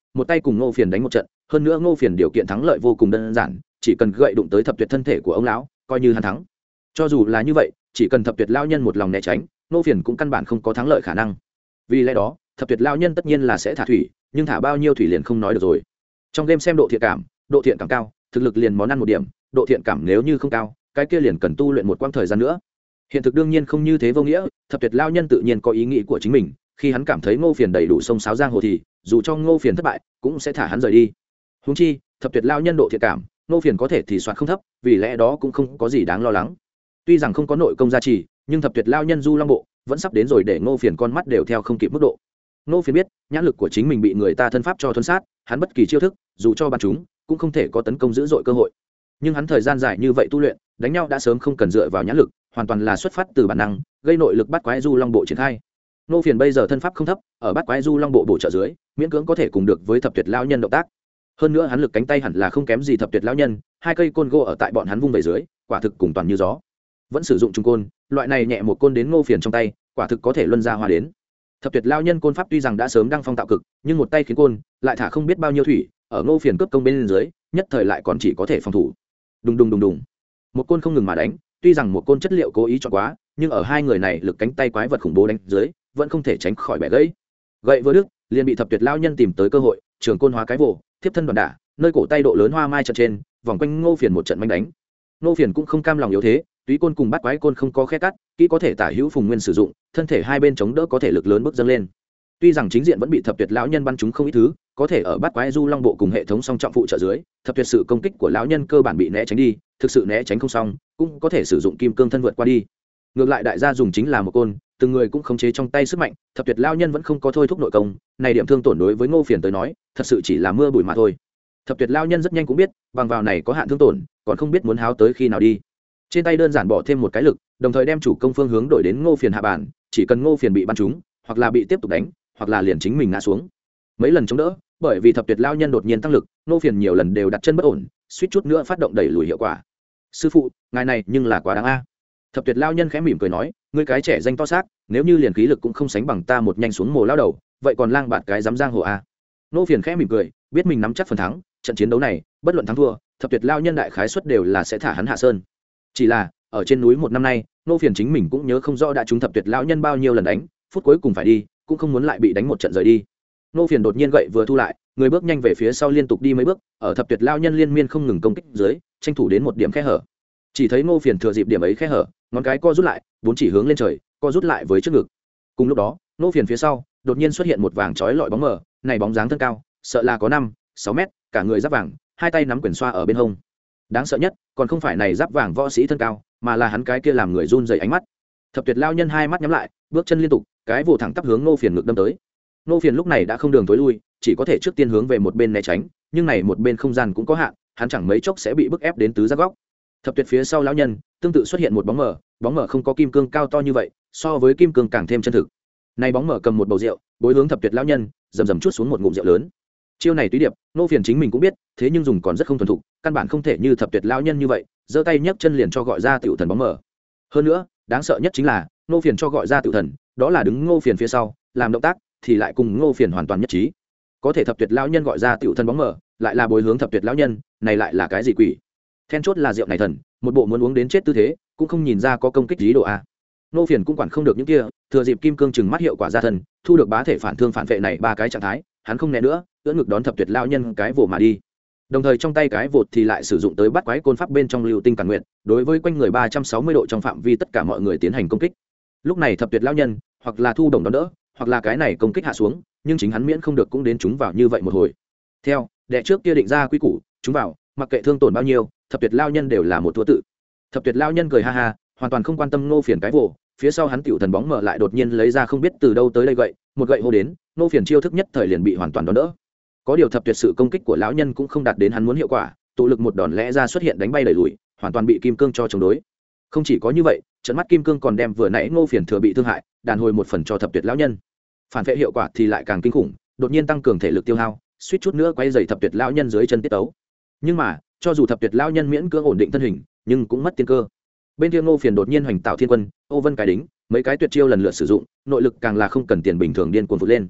một tay cùng ngô phiền đánh một trận, hơn nữa ngô phiền điều kiện thắng lợi vô cùng đơn giản, chỉ cần gậy đụng tới thập tuyệt thân thể của ông lão coi như hắn thắng. Cho dù là như vậy, chỉ cần thập tuyệt lao nhân một lòng né tránh, ngô phiền cũng căn bản không có thắng lợi khả năng. Vì lẽ đó thập tuyệt lao nhân tất nhiên là sẽ thả thủy, nhưng thả bao nhiêu thủy liền không nói được rồi. Trong game xem độ thiện cảm cao, thực lực liền món ăn một điểm, độ thiện cảm nếu như không cao, cái kia liền cần tu luyện một quãng thời gian nữa. Hiện thực đương nhiên không như thế vô nghĩa, thập tuyệt lao nhân tự nhiên có ý nghĩ của chính mình, khi hắn cảm thấy ngô phiền đầy đủ sông sáo giang hồ thì dù cho ngô phiền thất bại cũng sẽ thả hắn rời đi. Huống chi thập tuyệt lao nhân độ thiện cảm ngô phiền có thể thì soạt không thấp, vì lẽ đó cũng không có gì đáng lo lắng. Tuy rằng không có nội công gia trì, nhưng thập tuyệt lao nhân du long bộ vẫn sắp đến rồi, để ngô phiền con mắt đều theo không kịp mức độ. Ngô phiền biết nhãn lực của chính mình bị người ta thân pháp cho thuần sát, hắn bất kỳ chiêu thức dù cho bắn chúng cũng không thể có tấn công dữ dội cơ hội. Nhưng hắn thời gian dài như vậy tu luyện, đánh nhau đã sớm không cần dựa vào nhãn lực, hoàn toàn là xuất phát từ bản năng, gây nội lực bắt quái du long bộ triển khai. Ngô phiền bây giờ thân pháp không thấp, ở bắt quái du long bộ bổ trợ dưới miễn cưỡng có thể cùng được với thập tuyệt lao nhân động tác. Hơn nữa hắn lực cánh tay hẳn là không kém gì thập tuyệt lao nhân, hai cây côn gỗ ở tại bọn hắn vung về dưới quả thực cùng toàn như gió. Vẫn sử dụng trung côn, loại này nhẹ một côn đến Ngô phiền trong tay quả thực có thể luân ra hoa đến. Thập tuyệt lao nhân côn pháp tuy rằng đã sớm đăng phong tạo cực, nhưng một tay khiến côn lại thả không biết bao nhiêu thủy, ở Ngô phiền cướp công bên dưới nhất thời lại còn chỉ có thể phòng thủ. Đùng đùng đùng đùng, một côn không ngừng mà đánh. Tuy rằng một côn chất liệu cố ý chọn quá, nhưng ở hai người này lực cánh tay quái vật khủng bố đánh dưới vẫn không thể tránh khỏi bẻ gãy. Gậy vừa đứt liền bị thập tuyệt lao nhân tìm tới cơ hội, trường côn hóa cái vồ, tiếp thân đoàn đả, nơi cổ tay độ lớn hoa mai trận trên vòng quanh Ngô phiền một trận manh đánh. Ngô phiền cũng không cam lòng yếu thế, túy côn cùng bắt quái côn không có khe cắt, kỹ có thể tả hữu phùng nguyên sử dụng, thân thể hai bên chống đỡ có thể lực lớn bước dâng lên. Tuy rằng chính diện vẫn bị thập tuyệt lão nhân bắn trúng không ít thứ, có thể ở bắt quái du long bộ cùng hệ thống song trọng phụ trợ dưới, thập tuyệt sự công kích của lão nhân cơ bản bị né tránh đi, thực sự né tránh không xong cũng có thể sử dụng kim cương thân vượt qua đi. Ngược lại đại gia dùng chính là một côn, từng người cũng khống chế trong tay sức mạnh, thập tuyệt lao nhân vẫn không có thôi thúc nội công, này điểm thương tổn đối với Ngô phiền tới nói thật sự chỉ là mưa bụi mà thôi. Thập tuyệt lao nhân rất nhanh cũng biết bằng vào này có hạn thương tổn, còn không biết muốn háo tới khi nào đi. Trên tay đơn giản bỏ thêm một cái lực, đồng thời đem chủ công phương hướng đổi đến Ngô phiền hạ bản, chỉ cần Ngô phiền bị bắn trúng hoặc là bị tiếp tục đánh hoặc là liền chính mình ngã xuống. Mấy lần chống đỡ, bởi vì thập tuyệt lao nhân đột nhiên tăng lực, Ngô phiền nhiều lần đều đặt chân bất ổn, suýt chút nữa phát động đẩy lùi hiệu quả. Sư phụ, ngài này nhưng là quá đáng a. Thập tuyệt lao nhân khẽ mỉm cười nói, ngươi cái trẻ danh to xác, nếu như liền khí lực cũng không sánh bằng ta một nhanh xuống mồ lao đầu, vậy còn lang bạt cái dám giang hồ a. Ngô phiền khẽ mỉm cười, biết mình nắm chắc phần thắng, trận chiến đấu này bất luận thắng thua, thập tuyệt lao nhân đại khái suất đều là sẽ thả hắn hạ sơn. Chỉ là ở trên núi một năm nay, Ngô phiền chính mình cũng nhớ không rõ đã trúng thập tuyệt lao nhân bao nhiêu lần đánh, phút cuối cùng phải đi cũng không muốn lại bị đánh một trận rời đi. Ngô phiền đột nhiên gậy vừa thu lại, người bước nhanh về phía sau liên tục đi mấy bước, ở thập tuyệt lao nhân liên miên không ngừng công kích dưới tranh thủ đến một điểm khe hở. Chỉ thấy Ngô phiền thừa dịp điểm ấy khe hở, ngón cái co rút lại, vốn chỉ hướng lên trời, co rút lại với trước ngực. Cùng lúc đó Ngô phiền phía sau đột nhiên xuất hiện một vàng chói lọi bóng mờ, này bóng dáng thân cao sợ là có 5-6 mét, cả người giáp vàng, hai tay nắm quyền xoa ở bên hông. Đáng sợ nhất còn không phải này giáp vàng võ sĩ thân cao, mà là hắn cái kia làm người run rẩy ánh mắt. Thập tuyệt lao nhân hai mắt nhắm lại, bước chân liên tục, cái vồ thẳng tắp hướng Ngô phiền ngực đâm tới. Ngô phiền lúc này đã không đường tối lui, chỉ có thể trước tiên hướng về một bên né tránh, nhưng này một bên không gian cũng có hạn, hắn chẳng mấy chốc sẽ bị bức ép đến tứ giác góc. Thập tuyệt phía sau lão nhân tương tự xuất hiện một bóng mờ không có kim cương cao to như vậy, so với kim cương càng thêm chân thực. Này bóng mờ cầm một bầu rượu, bối hướng thập tuyệt lão nhân, rầm rầm chuốt xuống một ngụm rượu lớn. Chiêu này túy điệp, Ngô phiền chính mình cũng biết, thế nhưng dùng còn rất không thuần thục, căn bản không thể như thập tuyệt lão nhân như vậy, giơ tay nhấc chân liền cho gọi ra tiểu thần bóng mờ. Hơn nữa, đáng sợ nhất chính là Ngô phiền cho gọi ra tiểu thần, đó là đứng Ngô phiền phía sau, làm động tác thì lại cùng Ngô phiền hoàn toàn nhất trí. Có thể thập tuyệt lão nhân gọi ra tiểu thần bóng mờ, lại là bối hướng thập tuyệt lão nhân, này lại là cái gì quỷ? Then chốt là rượu này thần, một bộ muốn uống đến chết tư thế, cũng không nhìn ra có công kích lý độ a. Ngô phiền cũng quản không được những kia, thừa dịp kim cương chừng mắt hiệu quả ra thần, thu được bá thể phản thương phản vệ này ba cái trạng thái, hắn không né nữa, ưỡn ngực đón thập tuyệt lão nhân cái vồ mà đi. Đồng thời trong tay cái vột thì lại sử dụng tới bắt quái côn pháp bên trong lưu tinh càn nguyện, đối với quanh người 360 độ trong phạm vi tất cả mọi người tiến hành công kích. Lúc này thập tuyệt lão nhân, hoặc là thu đồng đón đỡ, hoặc là cái này công kích hạ xuống, nhưng chính hắn miễn không được cũng đến chúng vào như vậy một hồi. Theo đệ trước kia định ra quy củ, chúng vào, mặc kệ thương tổn bao nhiêu, thập tuyệt lão nhân đều là một thua tự. Thập tuyệt lão nhân cười ha ha, hoàn toàn không quan tâm Ngô phiền cái vồ, phía sau hắn tiểu thần bóng mở lại đột nhiên lấy ra không biết từ đâu tới đây gậy, một gậy hô đến, Ngô phiền chiêu thức nhất thời liền bị hoàn toàn đón đỡ. Có điều thập tuyệt sự công kích của lão nhân cũng không đạt đến hắn muốn hiệu quả, tụ lực một đòn lẽ ra xuất hiện đánh bay đẩy lùi, hoàn toàn bị kim cương cho chống đối. Không chỉ có như vậy, trận mắt kim cương còn đem vừa nãy Ngô phiền thừa bị thương hại đàn hồi một phần cho thập tuyệt lão nhân. Phản vệ hiệu quả thì lại càng kinh khủng, đột nhiên tăng cường thể lực tiêu hao, suýt chút nữa quay dày thập tuyệt lão nhân dưới chân tiết tấu. Nhưng mà cho dù thập tuyệt lão nhân miễn cưỡng ổn định thân hình, nhưng cũng mất tiên cơ. Bên kia Ngô phiền đột nhiên hoành tạo thiên quân, ô vân cái đính, mấy cái tuyệt chiêu lần lượt sử dụng, nội lực càng là không cần tiền bình thường điên cuồng vụt lên.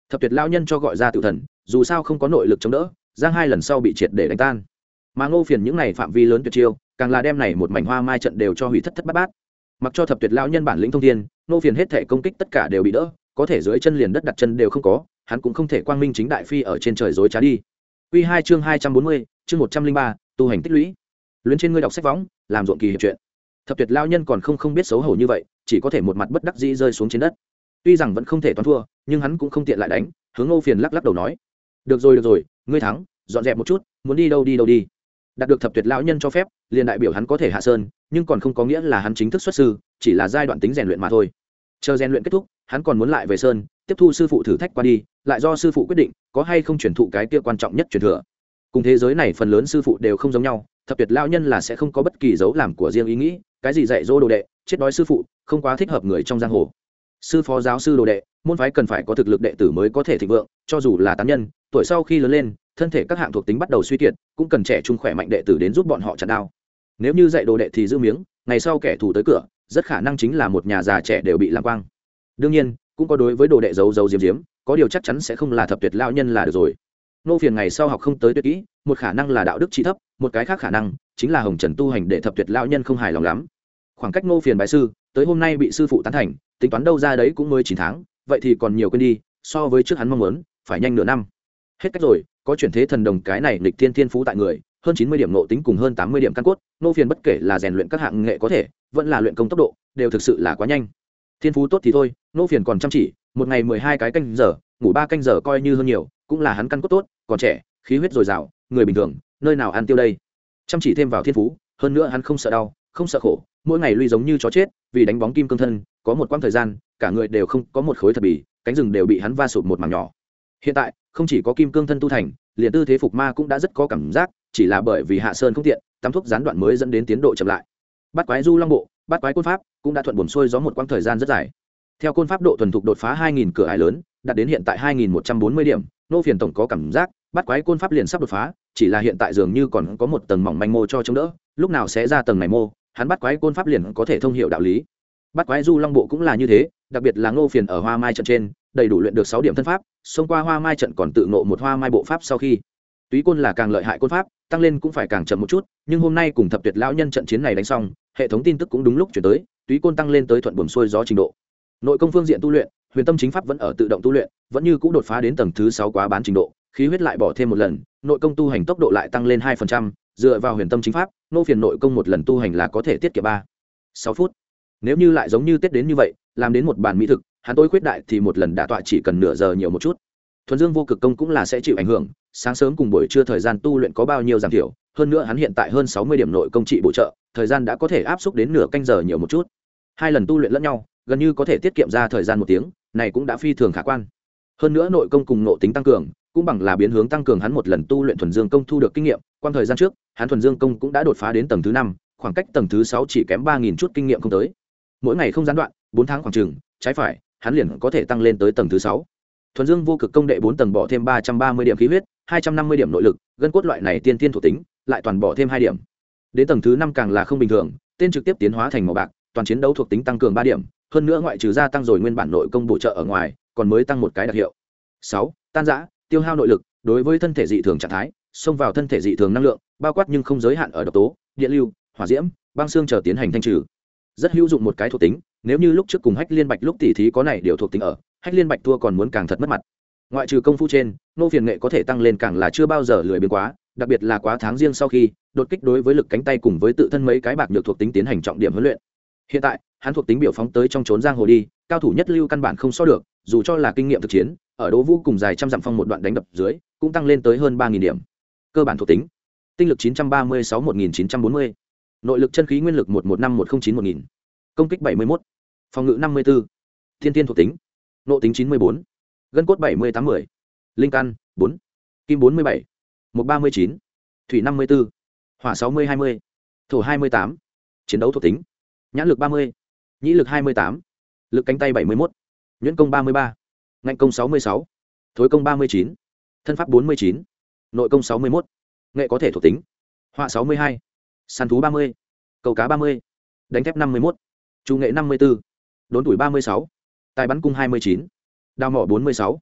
Thập tuyệt lao nhân cho gọi ra tự thần, dù sao không có nội lực chống đỡ, giang hai lần sau bị triệt để đánh tan. Mà Ngô Phiền những này phạm vi lớn tuyệt chiêu, càng là đem này một mảnh hoa mai trận đều cho hủy thất thất bát bát. Mặc cho thập tuyệt lao nhân bản lĩnh thông thiên, Ngô Phiền hết thể công kích tất cả đều bị đỡ, có thể dưới chân liền đất đặt chân đều không có, hắn cũng không thể quang minh chính đại phi ở trên trời dối trá đi. Quy 2 chương 240, chương 103, tu hành tích lũy. Luyến trên ngươi đọc sách võng, làm ruộng kỳ hiệp chuyện. Thập tuyệt lao nhân còn không biết xấu hổ như vậy, chỉ có thể một mặt bất đắc dĩ rơi xuống trên đất. Tuy rằng vẫn không thể toàn thua, nhưng hắn cũng không tiện lại đánh, hướng Ngô Phiền lắc lắc đầu nói: được rồi, ngươi thắng, dọn dẹp một chút, muốn đi đâu đi. Đạt được thập tuyệt lão nhân cho phép, liền đại biểu hắn có thể hạ sơn, nhưng còn không có nghĩa là hắn chính thức xuất sư, chỉ là giai đoạn tính rèn luyện mà thôi. Chờ rèn luyện kết thúc, hắn còn muốn lại về sơn, tiếp thu sư phụ thử thách qua đi, lại do sư phụ quyết định có hay không truyền thụ cái kia quan trọng nhất truyền thừa. Cùng thế giới này phần lớn sư phụ đều không giống nhau, thập tuyệt lão nhân là sẽ không có bất kỳ dấu làm của riêng ý nghĩ, cái gì dạy dỗ đồ đệ, chết đói sư phụ, không quá thích hợp người trong giang hồ. Sư phó giáo sư đồ đệ, môn phái cần phải có thực lực đệ tử mới có thể thịnh vượng, cho dù là tán nhân, tuổi sau khi lớn lên, thân thể các hạng thuộc tính bắt đầu suy kiệt, cũng cần trẻ trung khỏe mạnh đệ tử đến giúp bọn họ chặn đao. Nếu như dạy đồ đệ thì giữ miếng, ngày sau kẻ thù tới cửa, rất khả năng chính là một nhà già trẻ đều bị làm quang. Đương nhiên, cũng có đối với đồ đệ giấu diếm, có điều chắc chắn sẽ không là thập tuyệt lão nhân là được rồi. Nô Phiền ngày sau học không tới tuyệt kỹ, một khả năng là đạo đức trí thấp, một cái khác khả năng chính là hồng trần tu hành để thập tuyệt lão nhân không hài lòng lắm. Khoảng cách Nô Phiền bái sư tới hôm nay bị sư phụ tán thành, tính toán đâu ra đấy cũng mới 9 tháng, vậy thì còn nhiều quên đi, so với trước hắn mong muốn phải nhanh nửa năm. Hết cách rồi, có chuyển thế thần đồng cái này lịch thiên phú tại người, hơn 90 điểm nội tính cùng hơn 80 điểm căn cốt, Nô Phiền bất kể là rèn luyện các hạng nghệ có thể, vẫn là luyện công tốc độ, đều thực sự là quá nhanh. Thiên phú tốt thì thôi, Nô Phiền còn chăm chỉ, một ngày 12 cái canh giờ, ngủ 3 canh giờ coi như hơn nhiều, cũng là hắn căn cốt tốt, còn trẻ, khí huyết dồi dào, người bình thường, nơi nào ăn tiêu đây. Chăm chỉ thêm vào thiên phú, hơn nữa hắn không sợ đau, không sợ khổ, mỗi ngày lui giống như chó chết, vì đánh bóng kim cương thân, có một quãng thời gian, cả người đều không có một khối thật bì, cánh rừng đều bị hắn va sụp một mảng nhỏ. Hiện tại, không chỉ có kim cương thân tu thành, liền tư thế phục ma cũng đã rất có cảm giác, chỉ là bởi vì hạ sơn không tiện, tắm thuốc gián đoạn mới dẫn đến tiến độ chậm lại. Bát quái du long bộ, bát quái côn pháp cũng đã thuận buồm xuôi gió một quãng thời gian rất dài. Theo côn pháp độ thuần thục đột phá 2000 cửa ải lớn, đạt đến hiện tại 2140 điểm, Nô Phiền tổng có cảm giác, bát quái côn pháp liền sắp đột phá, chỉ là hiện tại dường như còn có một tầng mỏng manh mô cho chống đỡ, lúc nào sẽ ra tầng này mô, hắn bát quái côn pháp liền có thể thông hiểu đạo lý. Bát quái du long bộ cũng là như thế, đặc biệt là Nô Phiền ở Hoa Mai trận trên, đầy đủ luyện được 6 điểm thân pháp, xông qua Hoa Mai trận còn tự ngộ một Hoa Mai bộ pháp sau khi. Túy côn là càng lợi hại côn pháp, tăng lên cũng phải càng chậm một chút, nhưng hôm nay cùng thập tuyệt lão nhân trận chiến này đánh xong, hệ thống tin tức cũng đúng lúc chuyển tới, túy côn tăng lên tới thuận buồm xuôi gió trình độ. Nội công phương diện tu luyện, huyền tâm chính pháp vẫn ở tự động tu luyện, vẫn như cũ đột phá đến tầng thứ 6 quá bán trình độ, khí huyết lại bỏ thêm một lần, nội công tu hành tốc độ lại tăng lên 2%, dựa vào huyền tâm chính pháp, Nô Phiền nội công một lần tu hành là có thể tiết kiệm 6 phút. Nếu như lại giống như Tết đến như vậy, làm đến một bàn mỹ thực, hắn tối khuyết đại thì một lần đả tọa chỉ cần nửa giờ nhiều một chút. Thuần Dương vô cực công cũng là sẽ chịu ảnh hưởng, sáng sớm cùng buổi trưa thời gian tu luyện có bao nhiêu giảm thiểu, hơn nữa hắn hiện tại hơn 60 điểm nội công trị bổ trợ, thời gian đã có thể áp xúc đến nửa canh giờ nhiều một chút. 2 lần tu luyện lẫn nhau, gần như có thể tiết kiệm ra thời gian 1 tiếng, này cũng đã phi thường khả quan. Hơn nữa nội công cùng nội tính tăng cường, cũng bằng là biến hướng tăng cường hắn một lần tu luyện thuần dương công thu được kinh nghiệm, quan thời gian trước, hắn thuần dương công cũng đã đột phá đến tầng thứ 5, khoảng cách tầng thứ 6 chỉ kém 3000 chút kinh nghiệm không tới. Mỗi ngày không gián đoạn, 4 tháng khoảng chừng, trái phải, hắn liền có thể tăng lên tới tầng thứ 6. Thuần Dương vô cực công đệ 4 tầng bỏ thêm 330 điểm khí huyết, 250 điểm nội lực, gân cốt loại này tiên thuộc tính, lại toàn bỏ thêm 2 điểm. Đến tầng thứ 5 càng là không bình thường, tên trực tiếp tiến hóa thành màu bạc, toàn chiến đấu thuộc tính tăng cường 3 điểm, hơn nữa ngoại trừ gia tăng rồi nguyên bản nội công bổ trợ ở ngoài, còn mới tăng một cái đặc hiệu. 6. Tan rã, tiêu hao nội lực, đối với thân thể dị thường trạng thái, xông vào thân thể dị thường năng lượng, bao quát nhưng không giới hạn ở độc tố, điện lưu, hỏa diễm, băng xương chờ tiến hành thanh trừ. Rất hữu dụng một cái thuộc tính, nếu như lúc trước cùng Hách Liên Bạch lúc tỉ thí có này điều thuộc tính ở, Hách Liên Bạch thua còn muốn càng thật mất mặt. Ngoại trừ công phu trên, Nô Phiền nghệ có thể tăng lên càng là chưa bao giờ lười biếng quá, đặc biệt là quá tháng riêng sau khi đột kích đối với lực cánh tay cùng với tự thân mấy cái bạc nhược thuộc tính tiến hành trọng điểm huấn luyện. Hiện tại, hắn thuộc tính biểu phóng tới trong trốn giang hồ đi, cao thủ nhất lưu căn bản không so được, dù cho là kinh nghiệm thực chiến, ở Đỗ Vũ cùng dài trăm dặm phong một đoạn đánh đập dưới, cũng tăng lên tới hơn 3000 điểm. Cơ bản thuộc tính: tinh lực 936-1940, nội lực chân khí nguyên lực 115-109-1000, công kích 71, phòng ngự 54, thiên thiên thuộc tính: nội tính 94, gân cốt 70-80, linh căn 4, kim 47, mộc 39, thủy 54, hỏa 60-20, thổ 28, chiến đấu thuộc tính: nhãn lực 30, nhĩ lực 28, lực cánh tay 71, nhuyễn công 33, ngạnh công 66, thối công 39, thân pháp 49, nội công 61, nghệ có thể thuộc tính: họa 62, săn thú 30, câu cá 30, đánh thép 51, chủ nghệ 54, đốn tuổi 36, tài bắn cung 29, đao mỏ 46,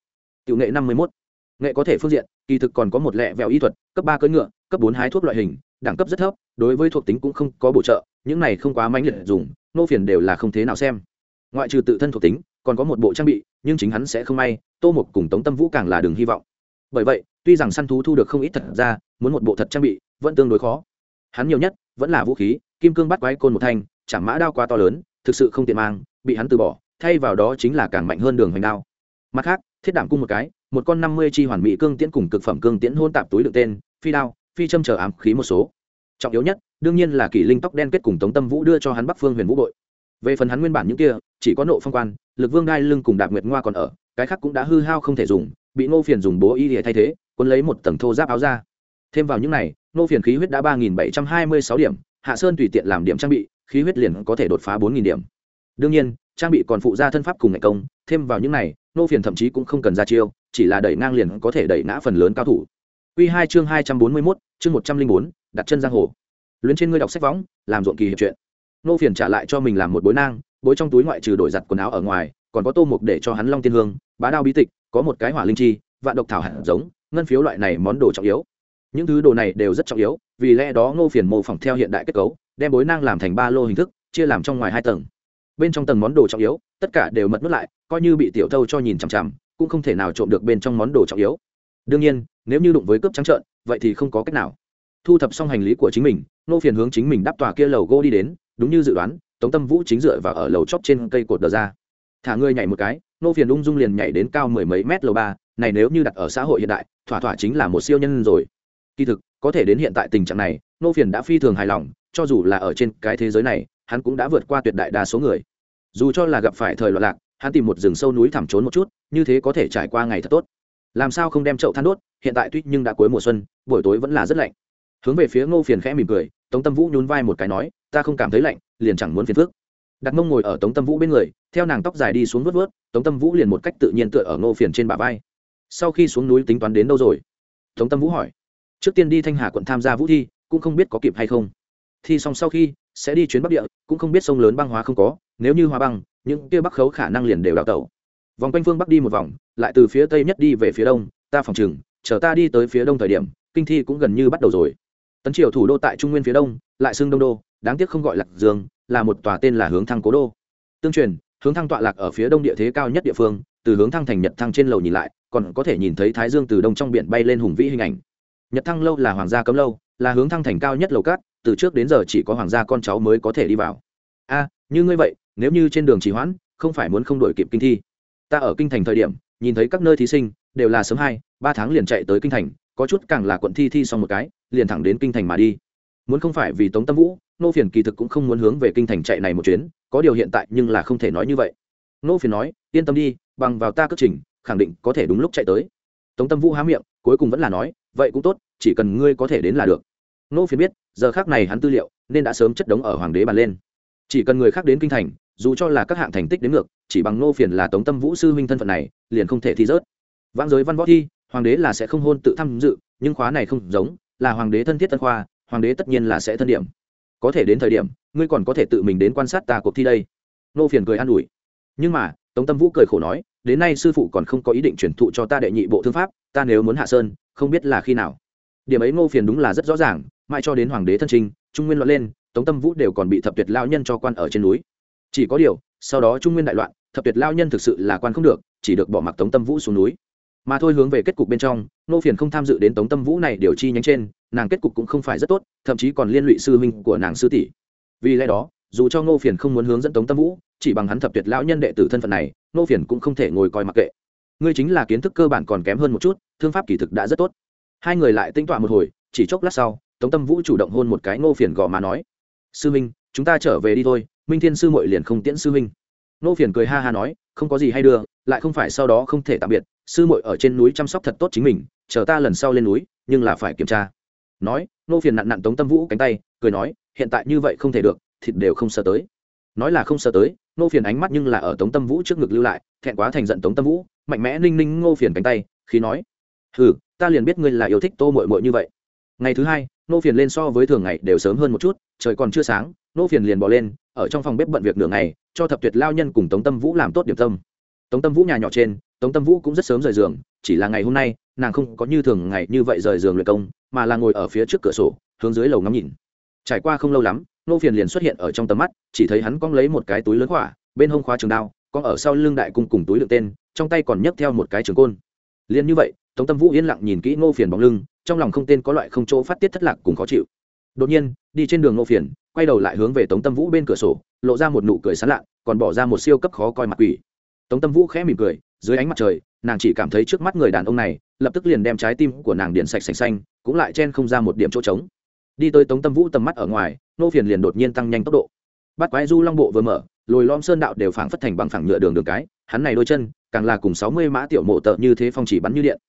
Tiểu nghệ 51. Nghệ có thể phương diện, kỳ thực còn có một lẹ vẹo y thuật, cấp 3 cưỡi ngựa, cấp 4 hái thuốc loại hình, đẳng cấp rất thấp, đối với thuộc tính cũng không có bổ trợ, những này không quá mãnh liệt dùng, Ngô Phiền đều là không thế nào xem. Ngoại trừ tự thân thuộc tính, còn có một bộ trang bị, nhưng chính hắn sẽ không may, Tô Mục cùng Tống Tâm Vũ càng là đường hy vọng. Bởi vậy, tuy rằng săn thú thu được không ít thật ra, muốn một bộ thật trang bị vẫn tương đối khó. Hắn nhiều nhất vẫn là vũ khí, kim cương bắt quái côn một thanh, chảm mã đao quá to lớn, thực sự không tiện mang, bị hắn từ bỏ, thay vào đó chính là càng mạnh hơn đường hoành đao. Mặt khác, thiết đảm cung một cái, một con 50 chi hoàn mỹ cương tiễn cùng cực phẩm cương tiễn hôn tạp túi đựng tên, phi đao, phi châm chờ ám khí một số. Trọng yếu nhất, đương nhiên là kỷ linh tóc đen kết cùng Tống Tâm Vũ đưa cho hắn Bắc Phương Huyền Vũ bội. Về phần hắn nguyên bản những kia, chỉ có nộ phong quan, lực vương đai lưng cùng đạp nguyệt ngoa còn ở, cái khác cũng đã hư hao không thể dùng, bị Ngô Phiền dùng bố y để thay thế, cuốn lấy một tầng thô giáp áo ra. Thêm vào những này, Ngô Phiền khí huyết đã 3726 điểm, Hạ Sơn tùy tiện làm điểm trang bị, khí huyết liền có thể đột phá 4000 điểm. Đương nhiên, trang bị còn phụ ra thân pháp cùng ngày công, thêm vào những này, Ngô Phiền thậm chí cũng không cần ra chiêu, chỉ là đẩy ngang liền có thể đẩy ngã phần lớn cao thủ. Quy 2 chương 241, chương 104, đặt chân giang hồ. Luyến trên ngươi đọc sách võng, làm ruộng kỳ hiệp truyện. Ngô Phiền trả lại cho mình làm một bối nang, bối trong túi ngoại trừ đổi giặt quần áo ở ngoài, còn có tô mục để cho hắn long tiên hương, bá đao bí tịch, có một cái hỏa linh chi, vạn độc thảo hạt giống, ngân phiếu loại này món đồ trọng yếu. Những thứ đồ này đều rất trọng yếu, vì lẽ đó Ngô Phiền mô phỏng theo hiện đại kết cấu, đem bối nang làm thành ba lô hình thức, chia làm trong ngoài hai tầng. Bên trong tầng món đồ trọng yếu, tất cả đều mật nút lại, coi như bị tiểu thâu cho nhìn chằm chằm, cũng không thể nào trộm được bên trong món đồ trọng yếu. Đương nhiên, nếu như đụng với cướp trắng trợn, vậy thì không có cách nào. Thu thập xong hành lý của chính mình, Ngô Phiền hướng chính mình đáp tòa kia lầu gỗ đi đến, đúng như dự đoán, Tống Tâm Vũ chính dựa vào ở lầu chóp trên cây cột đờ ra. Thả người nhảy một cái, Ngô Phiền ung dung liền nhảy đến cao mười mấy mét lầu ba, này nếu như đặt ở xã hội hiện đại, thỏa thỏa chính là một siêu nhân rồi. Kỳ thực, có thể đến hiện tại tình trạng này, Ngô Phiền đã phi thường hài lòng, cho dù là ở trên cái thế giới này, hắn cũng đã vượt qua tuyệt đại đa số người. Dù cho là gặp phải thời loạn lạc, hắn tìm một rừng sâu núi thẳm trốn một chút, như thế có thể trải qua ngày thật tốt. Làm sao không đem chậu than đốt, hiện tại tuy nhưng đã cuối mùa xuân, buổi tối vẫn là rất lạnh. Hướng về phía Ngô Phiền khẽ mỉm cười, Tống Tâm Vũ nhún vai một cái nói, ta không cảm thấy lạnh, liền chẳng muốn phiền phức. Đặt mông ngồi ở Tống Tâm Vũ bên người, theo nàng tóc dài đi xuống vuốt vuốt, Tống Tâm Vũ liền một cách tự nhiên tựa ở Ngô Phiền trên bả vai. Sau khi xuống núi tính toán đến đâu rồi? Tống Tâm Vũ hỏi. Trước tiên đi Thanh Hà quận tham gia vũ thi, cũng không biết có kịp hay không. Thi xong sau khi sẽ đi chuyến Bắc Địa, cũng không biết sông lớn băng hóa không có, nếu như hóa băng, những kia Bắc khấu khả năng liền đều đào tẩu. Vòng quanh phương Bắc đi một vòng, lại từ phía Tây nhất đi về phía Đông, ta phòng chừng, chờ ta đi tới phía Đông thời điểm, kinh thi cũng gần như bắt đầu rồi. Tấn Triều thủ đô tại Trung Nguyên phía Đông, lại xưng Đông đô, đáng tiếc không gọi Lạc Dương, là một tòa tên là Hướng Thăng cố đô. Tương truyền, Hướng Thăng tọa lạc ở phía đông địa thế cao nhất địa phương, từ Hướng Thăng thành Nhật Thăng trên lầu nhìn lại, còn có thể nhìn thấy Thái Dương từ đông trong biển bay lên hùng vĩ hình ảnh. Nhật Thăng lâu là hoàng gia cấm lâu, là Hướng Thăng thành cao nhất lầu cát, từ trước đến giờ chỉ có hoàng gia con cháu mới có thể đi vào. A, như ngươi vậy, nếu như trên đường trì hoãn, không phải muốn không đuổi kịp kinh thi. Ta ở kinh thành thời điểm, nhìn thấy các nơi thí sinh đều là sớm 2-3 tháng liền chạy tới kinh thành, có chút càng là quận thi xong một cái, liền thẳng đến kinh thành mà đi. Muốn không phải vì Tống Tâm Vũ, Ngô Phiền kỳ thực cũng không muốn hướng về kinh thành chạy này một chuyến, có điều hiện tại nhưng là không thể nói như vậy. Ngô Phiền nói, yên tâm đi, bằng vào ta cất trình, khẳng định có thể đúng lúc chạy tới. Tống Tâm Vũ há miệng, cuối cùng vẫn là nói, vậy cũng tốt, chỉ cần ngươi có thể đến là được. Ngô Phiền biết, giờ khắc này hắn tư liệu nên đã sớm chất đống ở hoàng đế bàn lên. Chỉ cần người khác đến kinh thành, dù cho là các hạng thành tích đến ngược, chỉ bằng Ngô Phiền là Tống Tâm Vũ sư huynh thân phận này, liền không thể thi rớt. Vãng giới văn võ thi, hoàng đế là sẽ không hôn tự tham dự, nhưng khóa này không giống, là hoàng đế thân thiết tân khoa, hoàng đế tất nhiên là sẽ thân điểm. Có thể đến thời điểm, ngươi còn có thể tự mình đến quan sát ta cuộc thi đây. Ngô Phiền cười an ủi. Nhưng mà, Tống Tâm Vũ cười khổ nói, đến nay sư phụ còn không có ý định truyền thụ cho ta đệ nhị bộ thương pháp, ta nếu muốn hạ sơn, không biết là khi nào. Điểm ấy Ngô Phiền đúng là rất rõ ràng, mãi cho đến hoàng đế thân trình, Trung Nguyên loạn lên, Tống Tâm Vũ đều còn bị thập tuyệt lao nhân cho quan ở trên núi. Chỉ có điều, sau đó Trung Nguyên đại loạn, thập tuyệt lao nhân thực sự là quan không được, chỉ được bỏ mặc Tống Tâm Vũ xuống núi. Mà thôi, hướng về kết cục bên trong, Ngô Phiền không tham dự đến Tống Tâm Vũ này điều chi nhánh trên, nàng kết cục cũng không phải rất tốt, thậm chí còn liên lụy sư huynh của nàng sư tỷ. Vì lẽ đó, dù cho Ngô Phiền không muốn hướng dẫn Tống Tâm Vũ, chỉ bằng hắn thập tuyệt lão nhân đệ tử thân phận này, Ngô Phiền cũng không thể ngồi coi mặc kệ. Ngươi chính là kiến thức cơ bản còn kém hơn một chút, thương pháp kỳ thực đã rất tốt. Hai người lại tĩnh tọa một hồi, chỉ chốc lát sau, Tống Tâm Vũ chủ động hôn một cái Ngô Phiền gò má nói: "Sư huynh, chúng ta trở về đi thôi, Minh Thiên sư muội liền không tiễn sư huynh." Ngô Phiền cười ha ha nói: "Không có gì hay đưa, lại không phải sau đó không thể tạm biệt, sư muội ở trên núi chăm sóc thật tốt chính mình, chờ ta lần sau lên núi, nhưng là phải kiểm tra." Nói, Ngô Phiền nặn nặn Tống Tâm Vũ cánh tay, cười nói: "Hiện tại như vậy không thể được, thịt đều không sờ tới." Nói là không sờ tới, Ngô Phiền ánh mắt nhưng là ở Tống Tâm Vũ trước ngực lưu lại, thẹn quá thành giận Tống Tâm Vũ, mạnh mẽ ninh ninh Ngô Phiền cánh tay, khí nói: "Hừ, ta liền biết ngươi là yêu thích Tô muội muội như vậy." Ngày thứ hai, Ngô Phiền lên so với thường ngày đều sớm hơn một chút, trời còn chưa sáng, Ngô Phiền liền bò lên, ở trong phòng bếp bận việc nửa ngày, cho thập tuyệt lao nhân cùng Tống Tâm Vũ làm tốt điểm tâm. Tống Tâm Vũ nhà nhỏ trên, Tống Tâm Vũ cũng rất sớm rời giường, chỉ là ngày hôm nay nàng không có như thường ngày như vậy rời giường luyện công, mà là ngồi ở phía trước cửa sổ hướng dưới lầu ngắm nhìn. Trải qua không lâu lắm, Ngô Phiền liền xuất hiện ở trong tầm mắt, chỉ thấy hắn cong lấy một cái túi lớn khỏa, bên hông khóa trường đao, cong ở sau lưng đại cung cùng túi đựng tên, trong tay còn nhấc theo một cái trường côn. Liên như vậy, Tống Tâm Vũ yên lặng nhìn kỹ Ngô Phiền bóng lưng, trong lòng không tên có loại không chỗ phát tiết thất lạc cùng khó chịu. Đột nhiên, đi trên đường Ngô Phiền, quay đầu lại hướng về Tống Tâm Vũ bên cửa sổ, lộ ra một nụ cười sán lạ, còn bỏ ra một siêu cấp khó coi mặt quỷ. Tống Tâm Vũ khẽ mỉm cười, dưới ánh mặt trời, nàng chỉ cảm thấy trước mắt người đàn ông này, lập tức liền đem trái tim của nàng điện sạch sành xanh, cũng lại chen không ra một điểm chỗ trống. Đi tới Tống Tâm Vũ tầm mắt ở ngoài, Ngô Phiền liền đột nhiên tăng nhanh tốc độ. Bát Quái Du Long bộ vừa mở, lồi lõm sơn đạo đều phảng phất thành bằng phẳng nhựa đường cái, hắn này đôi chân, càng là cùng 60 mã tiểu mộ tợ như thế phong chỉ bắn như điện.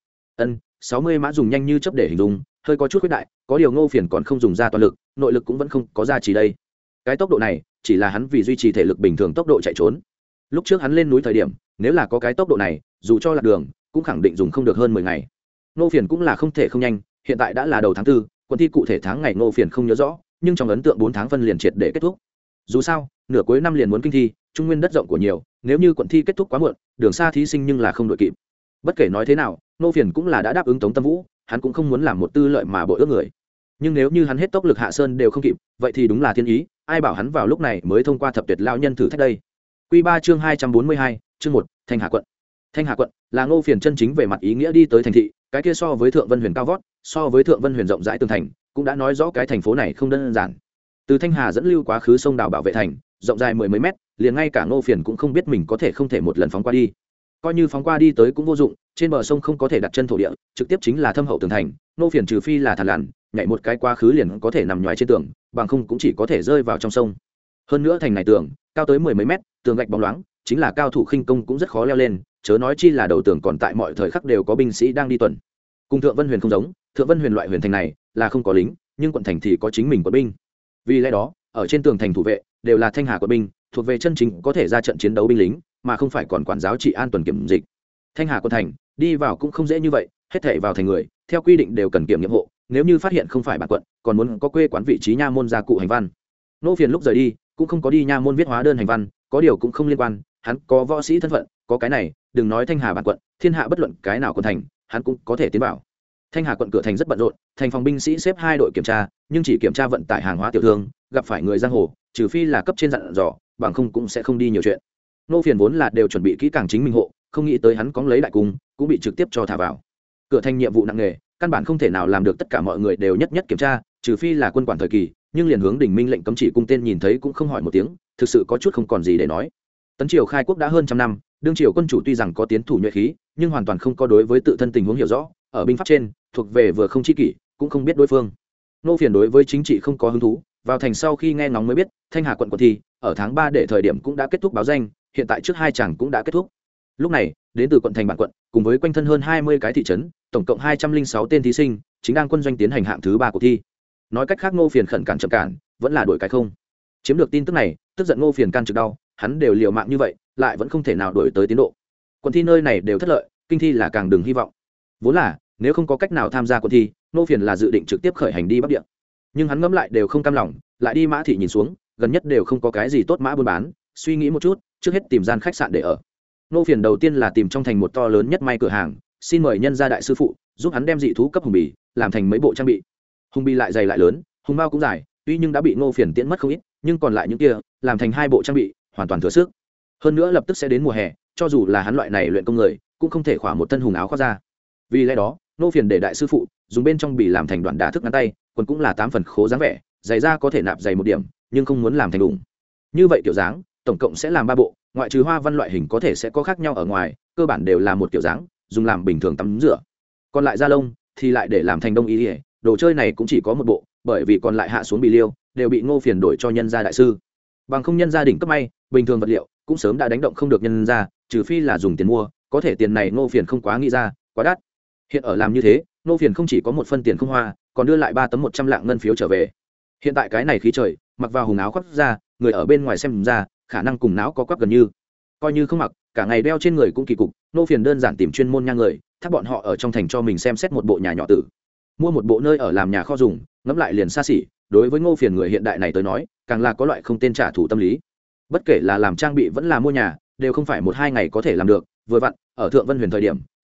60 mã dùng nhanh như chớp để hình dung, hơi có chút khuyết đại, có điều Ngô Phiền còn không dùng ra toàn lực, nội lực cũng vẫn không có ra chỉ đây. Cái tốc độ này, chỉ là hắn vì duy trì thể lực bình thường tốc độ chạy trốn. Lúc trước hắn lên núi thời điểm, nếu là có cái tốc độ này, dù cho lạc đường, cũng khẳng định dùng không được hơn 10 ngày. Ngô Phiền cũng là không thể không nhanh, hiện tại đã là đầu tháng 4, quân thi cụ thể tháng ngày Ngô Phiền không nhớ rõ, nhưng trong ấn tượng 4 tháng phân liền triệt để kết thúc. Dù sao, nửa cuối năm liền muốn kinh thi, trung nguyên đất rộng của nhiều, nếu như quận thi kết thúc quá muộn, đường xa thí sinh nhưng là không đội kịp. Bất kể nói thế nào, Ngô Phiền cũng là đã đáp ứng Tống Tâm Vũ, hắn cũng không muốn làm một tư lợi mà bội ước người. Nhưng nếu như hắn hết tốc lực hạ sơn đều không kịp, vậy thì đúng là thiên ý, ai bảo hắn vào lúc này mới thông qua thập tuyệt lão nhân thử thách đây. Quy 3 chương 242, chương 1, Thanh Hà quận. Thanh Hà quận là Ngô Phiền chân chính về mặt ý nghĩa đi tới thành thị, cái kia so với Thượng Vân Huyền cao vót, so với Thượng Vân Huyền rộng rãi tường thành, cũng đã nói rõ cái thành phố này không đơn giản. Từ Thanh Hà dẫn lưu quá khứ sông đào bảo vệ thành, rộng dài mười mấy mét, liền ngay cả Ngô Phiền cũng không biết mình có thể không thể một lần phóng qua đi. Coi như phóng qua đi tới cũng vô dụng, trên bờ sông không có thể đặt chân thổ địa, trực tiếp chính là thâm hậu tường thành, Ngô Phiền trừ phi là thằn lằn, nhảy một cái quá khứ liền có thể nằm nhòi trên tường, bằng không cũng chỉ có thể rơi vào trong sông. Hơn nữa thành này tường cao tới mười mấy mét, tường gạch bóng loáng, chính là cao thủ khinh công cũng rất khó leo lên, chớ nói chi là đầu tường còn tại mọi thời khắc đều có binh sĩ đang đi tuần. Cùng Thượng Vân Huyền không giống, Thượng Vân Huyền loại huyền thành này là không có lính, nhưng quận thành thì có chính mình quân binh. Vì lẽ đó, ở trên tường thành thủ vệ đều là Thanh Hà quận binh, thuộc về chân chính có thể ra trận chiến đấu binh lính, mà không phải còn quản giáo trị an tuần kiểm dịch. Thanh Hà quận thành đi vào cũng không dễ như vậy, hết thảy vào thành người theo quy định đều cần kiểm nghiệm hộ, nếu như phát hiện không phải bản quận, còn muốn có quê quán vị trí nha môn gia cụ hành văn. Ngô Phiền lúc rời đi cũng không có đi nha môn viết hóa đơn hành văn, có điều cũng không liên quan, hắn có võ sĩ thân phận, có cái này, đừng nói Thanh Hà bản quận, thiên hạ bất luận cái nào quận thành, hắn cũng có thể tiến vào. Thanh Hà quận cửa thành rất bận rộn, thành phòng binh sĩ xếp 2 đội kiểm tra, nhưng chỉ kiểm tra vận tải hàng hóa tiểu thương, gặp phải người giang hồ, trừ phi là cấp trên dặn dò, bằng không cũng sẽ không đi nhiều chuyện. Ngô Phiền vốn là đều chuẩn bị kỹ càng chính mình hộ, không nghĩ tới hắn cóng lấy đại cung, cũng bị trực tiếp cho thả vào. Cửa thành nhiệm vụ nặng nề, căn bản không thể nào làm được tất cả mọi người đều nhất nhất kiểm tra, trừ phi là quân quản thời kỳ, nhưng liền hướng đỉnh minh lệnh cấm chỉ cung tên nhìn thấy cũng không hỏi một tiếng, thực sự có chút không còn gì để nói. Tấn triều khai quốc đã hơn trăm năm, đương triều quân chủ tuy rằng có tiến thủ nhuệ khí, nhưng hoàn toàn không có đối với tự thân tình huống hiểu rõ, ở binh pháp trên thuộc về vừa không chi kỷ, cũng không biết đối phương. Ngô Phiền đối với chính trị không có hứng thú, vào thành sau khi nghe ngóng mới biết, Thanh Hà quận thi ở tháng 3 để thời điểm cũng đã kết thúc báo danh, hiện tại trước 2 chàng cũng đã kết thúc. Lúc này, đến từ quận thành bản quận, cùng với quanh thân hơn 20 cái thị trấn, tổng cộng 206 tên thí sinh, chính đang quân doanh tiến hành hạng thứ 3 cuộc thi. Nói cách khác Ngô Phiền khẩn cản chậm cản, vẫn là đuổi cái không. Chiếm được tin tức này, tức giận Ngô Phiền can trực đau, hắn đều liều mạng như vậy, lại vẫn không thể nào đuổi tới tiến độ. Quận thi nơi này đều thất lợi, kinh thi là càng đừng hy vọng. Vốn là, nếu không có cách nào tham gia quận thi, Ngô Phiền là dự định trực tiếp khởi hành đi Bắc Địa. Nhưng hắn ngẫm lại đều không cam lòng, lại đi Mã thị nhìn xuống, gần nhất đều không có cái gì tốt mã buôn bán, suy nghĩ một chút, trước hết tìm gian khách sạn để ở. Ngô Phiền đầu tiên là tìm trong thành một to lớn nhất may cửa hàng, xin mời nhân gia đại sư phụ giúp hắn đem dị thú cấp hùng bì làm thành mấy bộ trang bị. Hùng bì lại dày lại lớn, hùng mao cũng dài, tuy nhưng đã bị Ngô Phiền tiễn mất không ít, nhưng còn lại những kia làm thành 2 bộ trang bị, hoàn toàn thừa sức. Hơn nữa lập tức sẽ đến mùa hè, cho dù là hắn loại này luyện công người, cũng không thể khỏa một thân hùng áo khoác ra. Vì lẽ đó, Ngô Phiền để đại sư phụ dùng bên trong bì làm thành đoạn đá thức ngắn tay, quần cũng là 8 phần khố dáng vẻ, giày da có thể nạp dày một điểm, nhưng không muốn làm thành đủng. Như vậy kiểu dáng, tổng cộng sẽ làm 3 bộ, ngoại trừ hoa văn loại hình có thể sẽ có khác nhau ở ngoài, cơ bản đều là một kiểu dáng, dùng làm bình thường tắm rửa. Còn lại da lông thì lại để làm thành đông y, đồ chơi này cũng chỉ có một bộ, bởi vì còn lại hạ xuống bì liêu đều bị Ngô Phiền đổi cho nhân gia đại sư. Bằng không nhân gia đỉnh cấp may, bình thường vật liệu cũng sớm đã đánh động không được nhân gia, trừ phi là dùng tiền mua, có thể tiền này Ngô Phiền không quá nghĩ ra, quá đắt. Hiện ở làm như thế, Ngô Phiền không chỉ có một phân tiền không hoa, còn đưa lại 3 tấm 100 lạng ngân phiếu trở về. Hiện tại cái này khí trời, mặc vào hùng áo khoác ra, người ở bên ngoài xem ra, khả năng cùng não có quắc gần như. Coi như không mặc, cả ngày đeo trên người cũng kỳ cục, Ngô Phiền đơn giản tìm chuyên môn nha người, thác bọn họ ở trong thành cho mình xem xét một bộ nhà nhỏ tử. Mua một bộ nơi ở làm nhà kho dùng, ngẫm lại liền xa xỉ, đối với Ngô Phiền người hiện đại này tới nói, càng là có loại không tên trả thù tâm lý. Bất kể là làm trang bị vẫn là mua nhà, đều không phải 1-2 ngày có thể làm được, vừa vặn, ở Thượng Vân Huyền thời điểm,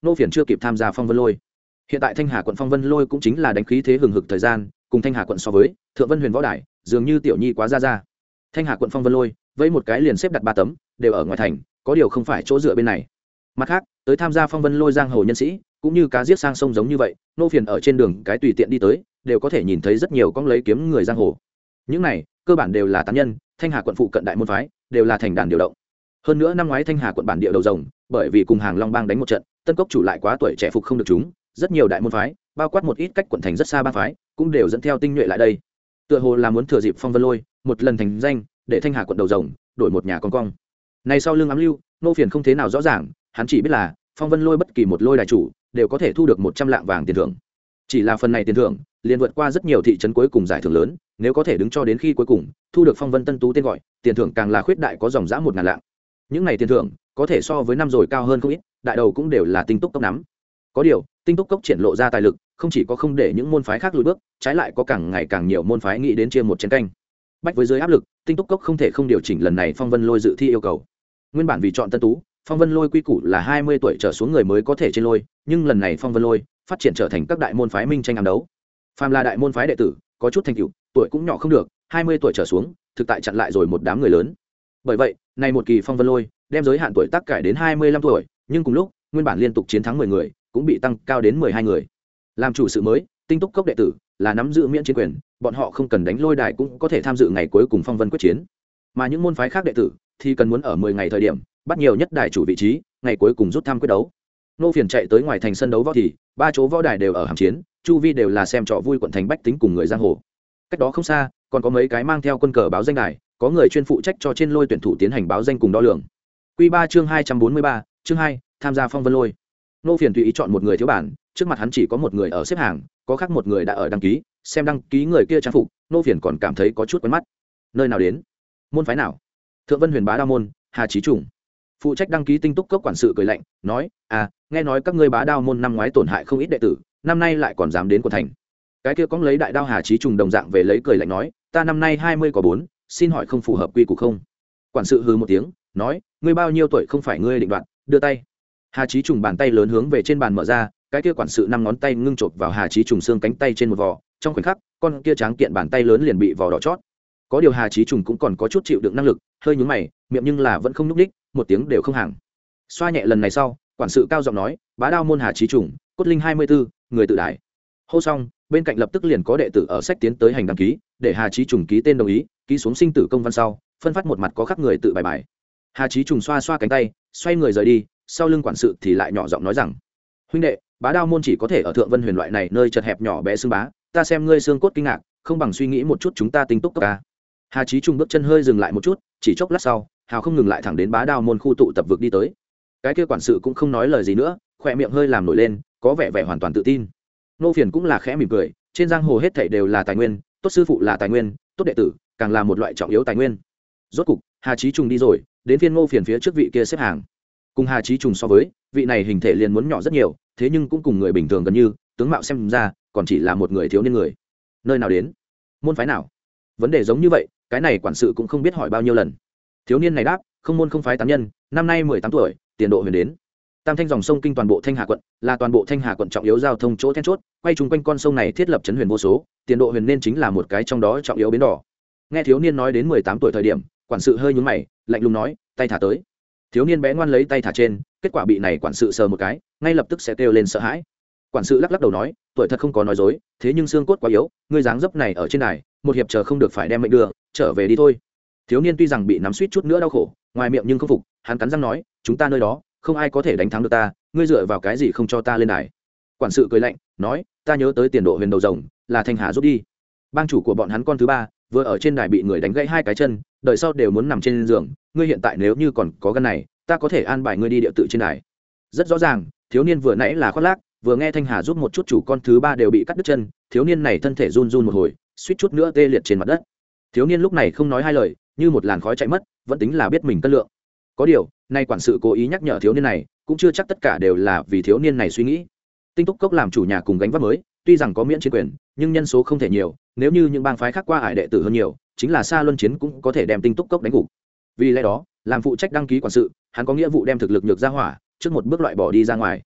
nô phiền chưa kịp tham gia phong vân lôi. Hiện tại thanh hà quận phong vân lôi cũng chính là đánh khí thế hừng hực thời gian, cùng thanh hà quận so với thượng vân huyền võ đài dường như tiểu nhi quá ra. Thanh hà quận phong vân lôi với một cái liền xếp đặt 3 tấm đều ở ngoài thành, có điều không phải chỗ dựa bên này. Mặt khác tới tham gia phong vân lôi giang hồ nhân sĩ cũng như cá giết sang sông giống như vậy, nô phiền ở trên đường cái tùy tiện đi tới đều có thể nhìn thấy rất nhiều con lấy kiếm người giang hồ. Những này cơ bản đều là tán nhân, thanh hà quận phụ cận đại môn phái đều là thành đàn điều động. Hơn nữa năm ngoái thanh hà quận bản địa đầu rồng bởi vì cùng hàng long bang đánh một trận, tân cốc chủ lại quá tuổi trẻ phục không được chúng, rất nhiều đại môn phái bao quát một ít cách quận thành rất xa bang phái cũng đều dẫn theo tinh nhuệ lại đây, tựa hồ là muốn thừa dịp phong vân lôi một lần thành danh để thanh hà quận đầu rồng đổi một nhà con cong. Này sau lưng ám lưu nô phiền không thế nào rõ ràng, hắn chỉ biết là phong vân lôi bất kỳ một lôi đài chủ đều có thể thu được 100 lạng vàng tiền thưởng. Chỉ là phần này tiền thưởng liền vượt qua rất nhiều thị trấn cuối cùng giải thưởng lớn, nếu có thể đứng cho đến khi cuối cùng thu được phong vân tân tú tên gọi, tiền thưởng càng là khuyết đại có dòng dã 1000 lạng. Những này tiền thưởng có thể so với năm rồi cao hơn không ít, đại đầu cũng đều là tinh túc cốc nắm. Có điều tinh túc cốc triển lộ ra tài lực không chỉ có không để những môn phái khác lùi bước, trái lại có càng ngày càng nhiều môn phái nghĩ đến chia một chén canh. Bách với dưới áp lực, tinh túc cốc không thể không điều chỉnh lần này phong vân lôi dự thi yêu cầu. Nguyên bản vì chọn tân tú, phong vân lôi quy củ là 20 tuổi trở xuống người mới có thể trên lôi, nhưng lần này phong vân lôi phát triển trở thành các đại môn phái minh tranh ám đấu. Phàm là đại môn phái đệ tử có chút thành tựu, tuổi cũng nhỏ không được, 20 tuổi trở xuống thực tại chặn lại rồi một đám người lớn. Bởi vậy này một kỳ phong vân lôi đem giới hạn tuổi tác cải đến 25 tuổi, nhưng cùng lúc nguyên bản liên tục chiến thắng 10 người cũng bị tăng cao đến 12 người. Làm chủ sự mới, tinh túc cốc đệ tử là nắm giữ miễn chiến quyền, bọn họ không cần đánh lôi đài cũng có thể tham dự ngày cuối cùng phong vân quyết chiến. Mà những môn phái khác đệ tử thì cần muốn ở 10 ngày thời điểm bắt nhiều nhất đài chủ vị trí, ngày cuối cùng rút thăm quyết đấu. Nô Phiền chạy tới ngoài thành sân đấu võ thì 3 chỗ võ đài đều ở hàm chiến, chu vi đều là xem trò vui quận thành bách tính cùng người giang hồ. Cách đó không xa còn có mấy cái mang theo quân cờ báo danh đài, có người chuyên phụ trách cho trên lôi tuyển thủ tiến hành báo danh cùng đo lường. Quy 3 chương 243, chương 2, tham gia phong vân lôi. Nô Phiền tùy ý chọn một người thiếu bản, trước mặt hắn chỉ có một người ở xếp hàng, có khác một người đã ở đăng ký, xem đăng ký người kia trang phục, Nô Phiền còn cảm thấy có chút quen mắt. Nơi nào đến? Môn phái nào? Thượng Vân Huyền Bá Đao môn, Hà Chí Trùng. Phụ trách đăng ký tinh túc cốc quản sự cười lạnh, nói: "À, nghe nói các ngươi Bá Đao môn năm ngoái tổn hại không ít đệ tử, năm nay lại còn dám đến quận thành." Cái kia cóng lấy đại đao Hà Chí Trùng đồng dạng về lấy cười lạnh nói: "Ta năm nay 20 có 4, xin hỏi không phù hợp quy củ không?" Quản sự hừ một tiếng, nói: "Ngươi bao nhiêu tuổi không phải ngươi định đoạt, đưa tay." Hà Chí Trùng bàn tay lớn hướng về trên bàn mở ra, cái kia quản sự 5 ngón tay ngưng chộp vào Hà Chí Trùng xương cánh tay trên một vò, trong khoảnh khắc, con kia tráng kiện bàn tay lớn liền bị vò đỏ chót. Có điều Hà Chí Trùng cũng còn có chút chịu đựng năng lực, hơi nhướng mày, miệng nhưng là vẫn không nhúc nhích, một tiếng đều không hàng. Xoa nhẹ lần này sau, quản sự cao giọng nói: "Bá Đao môn Hà Chí Trùng, cốt linh 24, người tự đại." Hô xong, bên cạnh lập tức liền có đệ tử ở sách tiến tới hành đăng ký, để Hà Chí Trùng ký tên đồng ý, ký xuống sinh tử công văn sau, phân phát một mặt có khắc người tự bài bài. Hà Chí Trùng xoa xoa cánh tay, xoay người rời đi, sau lưng quản sự thì lại nhỏ giọng nói rằng: "Huynh đệ, Bá Đao môn chỉ có thể ở Thượng Vân Huyền loại này nơi chật hẹp nhỏ bé xương bá, ta xem ngươi xương cốt kinh ngạc, không bằng suy nghĩ một chút chúng ta tinh túc cốc ca." Hà Chí Trùng bước chân hơi dừng lại một chút, chỉ chốc lát sau, hào không ngừng lại thẳng đến Bá Đao môn khu tụ tập vực đi tới. Cái kia quản sự cũng không nói lời gì nữa, khóe miệng hơi làm nổi lên, có vẻ vẻ hoàn toàn tự tin. Nô Phiền cũng là khẽ mỉm cười, trên giang hồ hết thảy đều là tài nguyên, tốt sư phụ là tài nguyên, tốt đệ tử càng là một loại trọng yếu tài nguyên. Rốt cục, Hà Chí Trùng đi rồi, đến phiên Nô Phiền phía trước vị kia xếp hàng. Cùng Hà Chí Trùng so với, vị này hình thể liền muốn nhỏ rất nhiều, thế nhưng cũng cùng người bình thường gần như, tướng mạo xem ra còn chỉ là một người thiếu niên người. Nơi nào đến? Môn phái nào? Vấn đề giống như vậy, cái này quản sự cũng không biết hỏi bao nhiêu lần. Thiếu niên này đáp: "Không môn không phái tán nhân, năm nay 18 tuổi, tiền độ huyền đến." Tam thanh dòng sông kinh toàn bộ Thanh Hà quận, là toàn bộ Thanh Hà quận trọng yếu giao thông chỗ then chốt, quay chung quanh con sông này thiết lập trấn huyền vô số, tiền độ huyền nên chính là một cái trong đó trọng yếu bến đỏ. Nghe thiếu niên nói đến 18 tuổi thời điểm, quản sự hơi nhướng mày, lạnh lùng nói: "Tay thả tới." Thiếu niên bé ngoan lấy tay thả trên, kết quả bị này quản sự sờ một cái, ngay lập tức sẽ kêu lên sợ hãi. Quản sự lắc lắc đầu nói: "Tuổi thật không có nói dối, thế nhưng xương cốt quá yếu, ngươi dáng dấp này ở trên đài, một hiệp chờ không được phải đem mệnh đưa, trở về đi thôi." Thiếu niên tuy rằng bị nắm suýt chút nữa đau khổ, ngoài miệng nhưng không phục, hắn cắn răng nói: "Chúng ta nơi đó không ai có thể đánh thắng được ta, ngươi dựa vào cái gì không cho ta lên đài?" Quản sự cười lạnh nói: "Ta nhớ tới tiền độ huyền đầu rồng, là Thanh Hà rút đi. Bang chủ của bọn hắn con thứ 3, vừa ở trên đài bị người đánh gãy 2 cái chân, đợi sau đều muốn nằm trên giường, ngươi hiện tại nếu như còn có gan này, ta có thể an bài ngươi đi địa tự trên đài." Rất rõ ràng, thiếu niên vừa nãy là khoác lác, vừa nghe Thanh Hà giúp một chút chủ con thứ 3 đều bị cắt đứt chân, thiếu niên này thân thể run run một hồi, suýt chút nữa tê liệt trên mặt đất. Thiếu niên lúc này không nói hai lời, như một làn khói chạy mất, vẫn tính là biết mình cân lượng. Có điều, nay quản sự cố ý nhắc nhở thiếu niên này, cũng chưa chắc tất cả đều là vì thiếu niên này suy nghĩ. Tinh túc cốc làm chủ nhà cùng gánh vác mới, tuy rằng có miễn chiến quyền, nhưng nhân số không thể nhiều, nếu như những bang phái khác qua ải đệ tử hơn nhiều, chính là xa luân chiến cũng có thể đem tinh túc cốc đánh gục. Vì lẽ đó, làm phụ trách đăng ký quản sự, hắn có nghĩa vụ đem thực lực nhược ra hỏa, trước một bước loại bỏ đi ra ngoài.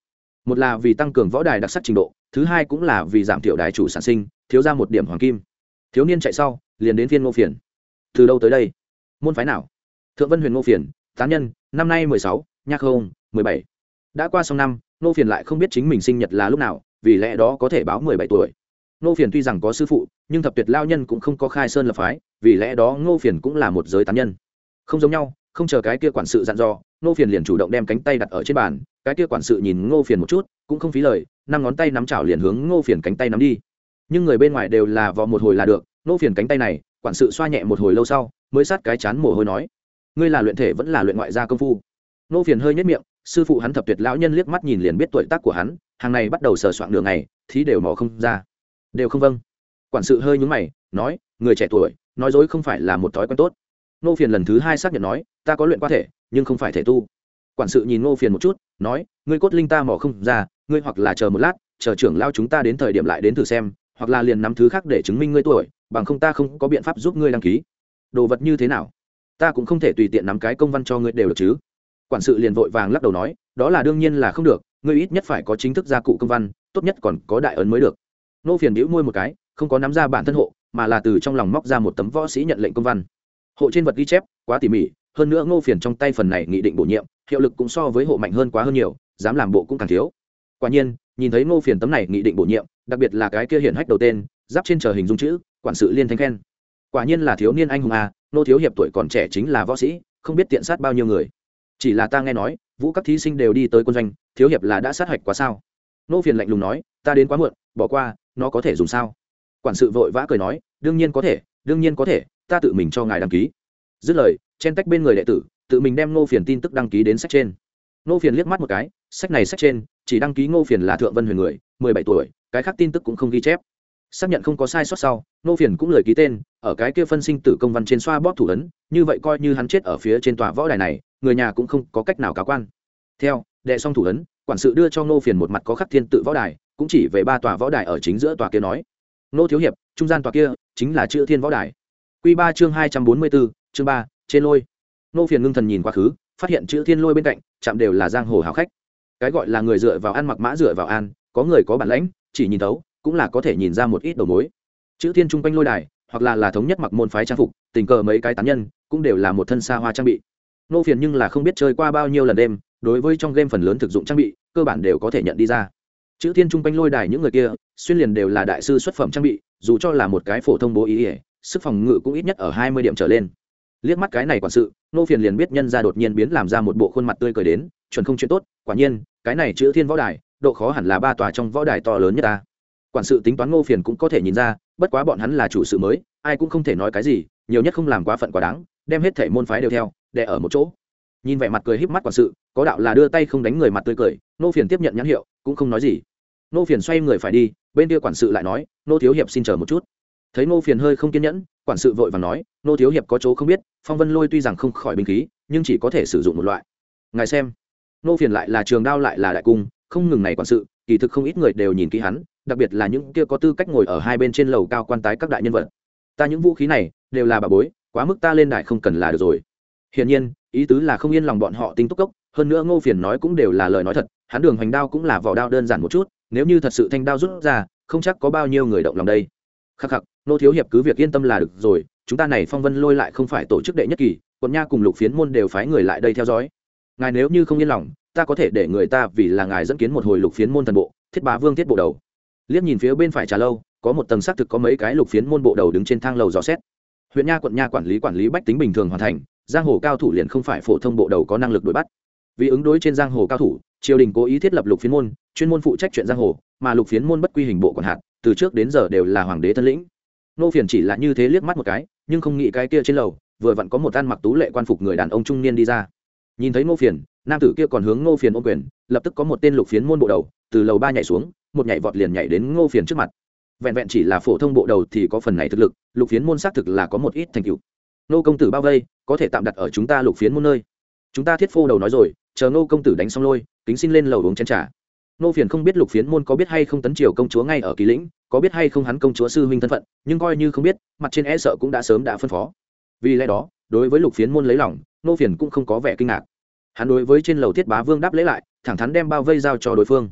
một là vì tăng cường võ đài đặc sắc trình độ, thứ hai cũng là vì giảm thiểu đài chủ sản sinh thiếu ra một điểm hoàng kim. Thiếu niên chạy sau liền đến phiên Ngô Phiền. Từ đâu tới đây? Môn phái nào? Thượng Vân Huyền Ngô Phiền, tán nhân, năm nay 16, nhạc không 17. Đã qua xong năm, Ngô Phiền lại không biết chính mình sinh nhật là lúc nào, vì lẽ đó có thể báo 17 tuổi. Ngô Phiền tuy rằng có sư phụ, nhưng thập tuyệt lao nhân cũng không có khai sơn lập phái, vì lẽ đó Ngô Phiền cũng là một giới tán nhân. Không giống nhau, không chờ cái kia quản sự dặn dò, Ngô Phiền liền chủ động đem cánh tay đặt ở trên bàn. Cái kia quản sự nhìn Ngô Phiền một chút, cũng không phí lời, năm ngón tay nắm chảo liền hướng Ngô Phiền cánh tay nắm đi. Nhưng người bên ngoài đều là vò một hồi là được, Ngô Phiền cánh tay này, quản sự xoa nhẹ một hồi lâu sau, mới sát cái chán mồ hôi nói: "Ngươi là luyện thể vẫn là luyện ngoại gia công phu?" Ngô Phiền hơi nhếch miệng, sư phụ hắn thập tuyệt lão nhân liếc mắt nhìn liền biết tuổi tác của hắn, hàng này bắt đầu sờ soạng đường này, thí đều mò không ra. Đều không vâng. Quản sự hơi nhướng mày, nói: "Người trẻ tuổi, nói dối không phải là một thói quen tốt." Ngô Phiền lần thứ hai xác nhận nói: "Ta có luyện qua thể, nhưng không phải thể tu." Quản sự nhìn Ngô Phiền một chút, nói: "Ngươi cốt linh ta mò không ra, ngươi hoặc là chờ một lát, chờ trưởng lao chúng ta đến thời điểm lại đến thử xem, hoặc là liền nắm thứ khác để chứng minh ngươi tuổi, bằng không ta không có biện pháp giúp ngươi đăng ký." "Đồ vật như thế nào? Ta cũng không thể tùy tiện nắm cái công văn cho ngươi đều được chứ?" Quản sự liền vội vàng lắc đầu nói: "Đó là đương nhiên là không được, ngươi ít nhất phải có chính thức gia cụ công văn, tốt nhất còn có đại ấn mới được." Ngô Phiền bĩu môi một cái, không có nắm ra bản thân hộ, mà là từ trong lòng móc ra một tấm võ sĩ nhận lệnh công văn. Hộ trên vật ghi chép quá tỉ mỉ, hơn nữa Ngô Phiền trong tay phần này nghị định bổ nhiệm, hiệu lực cũng so với hộ mạnh hơn quá hơn nhiều, dám làm bộ cũng càng thiếu. Quả nhiên, nhìn thấy Ngô Phiền tấm này nghị định bổ nhiệm, đặc biệt là cái kia hiển hách đầu tên, giáp trên chờ hình dung chữ, quản sự liên thanh khen. Quả nhiên là thiếu niên anh hùng a, Ngô thiếu hiệp tuổi còn trẻ chính là võ sĩ, không biết tiện sát bao nhiêu người. Chỉ là ta nghe nói, vũ các thí sinh đều đi tới quân doanh, thiếu hiệp là đã sát hạch quá sao? Ngô Phiền lạnh lùng nói: "Ta đến quá muộn, bỏ qua, nó có thể dùng sao?" Quản sự vội vã cười nói: "Đương nhiên có thể, đương nhiên có thể, ta tự mình cho ngài đăng ký." Dứt lời, chen tách bên người đệ tử, tự mình đem Ngô Phiền tin tức đăng ký đến sách trên. Ngô Phiền liếc mắt một cái, sách này sách trên chỉ đăng ký Ngô Phiền là Thượng Vân Huyền người, 17 tuổi, cái khác tin tức cũng không ghi chép. Xác nhận không có sai sót sau, Ngô Phiền cũng lời ký tên, ở cái kia phân sinh tử công văn trên xoa bóp thủ ấn, như vậy coi như hắn chết ở phía trên tòa võ đài này, người nhà cũng không có cách nào cáo quan. Theo, đệ xong thủ ấn, quản sự đưa cho Ngô Phiền một mặt có khắc thiên tự võ đài, cũng chỉ về 3 tòa võ đài ở chính giữa tòa kia nói: "Ngô thiếu hiệp, trung gian tòa kia chính là Chữ Thiên võ đài." Quy 3 chương 244, chương 3, trên lôi. Ngô Phiền ngưng thần nhìn quá khứ, phát hiện Chữ Thiên lôi bên cạnh, chạm đều là giang hồ hào khách. Cái gọi là người dựa vào ăn mặc mã dựa vào an, có người có bản lãnh, chỉ nhìn thấu, cũng là có thể nhìn ra một ít đầu mối. Chữ Thiên trung quanh lôi đài, hoặc là thống nhất mặc môn phái trang phục, tình cờ mấy cái tán nhân, cũng đều là một thân xa hoa trang bị. Ngô Phiền nhưng là không biết chơi qua bao nhiêu lần đêm, đối với trong game phần lớn thực dụng trang bị, cơ bản đều có thể nhận đi ra. Chữ Thiên trung quanh lôi đài những người kia, xuyên liền đều là đại sư xuất phẩm trang bị, dù cho là một cái phổ thông bố ý, sức phòng ngự cũng ít nhất ở 20 điểm trở lên. Liếc mắt cái này quản sự, Ngô Phiền liền biết nhân gia đột nhiên biến làm ra một bộ khuôn mặt tươi cười đến, chuẩn không chuyện tốt. Quả nhiên, cái này Chữ Thiên võ đài, độ khó hẳn là 3 tòa trong võ đài to lớn nhất ta. Quản sự tính toán Ngô Phiền cũng có thể nhìn ra, bất quá bọn hắn là chủ sự mới, ai cũng không thể nói cái gì, nhiều nhất không làm quá phận quá đáng, đem hết thể môn phái đều theo, đè ở một chỗ. Nhìn vẻ mặt cười híp mắt quản sự, có đạo là đưa tay không đánh người mặt tươi cười, Ngô Phiền tiếp nhận nhãn hiệu, cũng không nói gì. Ngô Phiền xoay người phải đi, bên kia quản sự lại nói: "Ngô thiếu hiệp xin chờ một chút." Thấy Ngô Phiền hơi không kiên nhẫn, quản sự vội vàng nói: "Ngô thiếu hiệp có chỗ không biết, phong vân lôi tuy rằng không khỏi binh khí, nhưng chỉ có thể sử dụng một loại. Ngài xem." Ngô Phiền lại là trường đao lại là đại cung, không ngừng này quản sự, kỳ thực không ít người đều nhìn kỹ hắn, đặc biệt là những kia có tư cách ngồi ở hai bên trên lầu cao quan tái các đại nhân vật. "Ta những vũ khí này đều là bà bối, quá mức ta lên đại không cần là được rồi." Hiển nhiên, ý tứ là không yên lòng bọn họ tinh túc cốc, hơn nữa Ngô Phiền nói cũng đều là lời nói thật, hắn đường hành đao cũng là vỏ đao đơn giản một chút, nếu như thật sự thanh đao rút ra, không chắc có bao nhiêu người động lòng đây. Khắc khắc, Ngô thiếu hiệp cứ việc yên tâm là được rồi, chúng ta này phong vân lôi lại không phải tổ chức đệ nhất kỳ, quận nha cùng lục phiến môn đều phái người lại đây theo dõi. Ngài nếu như không yên lòng, ta có thể để người ta vì là ngài dẫn kiến một hồi lục phiến môn thần bộ, Thiết Bá Vương Thiết bộ đầu. Liếc nhìn phía bên phải trà lâu, có một tầng xác thực có mấy cái lục phiến môn bộ đầu đứng trên thang lầu dò xét. Huyện nha quận nha quản lý bách tính bình thường hoàn thành, giang hồ cao thủ liền không phải phổ thông bộ đầu có năng lực đuổi bắt. Vì ứng đối trên giang hồ cao thủ, triều đình cố ý thiết lập lục phiến môn, chuyên môn phụ trách chuyện giang hồ, mà lục phiến môn bất quy hình bộ quản hạt, từ trước đến giờ đều là hoàng đế thân lĩnh. Ngô Phiền chỉ là như thế liếc mắt một cái, nhưng không nghĩ cái kia trên lầu vừa vặn có một ăn mặc tú lệ quan phục người đàn ông trung niên đi ra. Nhìn thấy Ngô Phiền, nam tử kia còn hướng Ngô Phiền ôm quyền, lập tức có một tên lục phiến môn bộ đầu từ lầu 3 nhảy xuống, một nhảy vọt liền nhảy đến Ngô Phiền trước mặt. Vẹn vẹn chỉ là phổ thông bộ đầu thì có phần này thực lực, lục phiến môn xác thực là có một ít thành tựu. Ngô công tử bao vây, có thể tạm đặt ở chúng ta lục phiến môn nơi. Chúng ta Thiết Phô đầu nói rồi, chờ Ngô công tử đánh xong lôi, kính xin lên lầu uống chén trà. Ngô Phiền không biết lục phiến môn có biết hay không tấn triều công chúa ngay ở Kỳ Lĩnh, có biết hay không hắn công chúa sư huynh thân phận, nhưng coi như không biết, mặt trên e sợ cũng đã sớm đã phân phó. Vì lẽ đó, đối với lục phiến môn lấy lòng, Ngô Phiền cũng không có vẻ kinh ngạc. Hắn đối với trên lầu Thiết Bá Vương đáp lễ lại, thẳng thắn đem bao vây giao cho đối phương.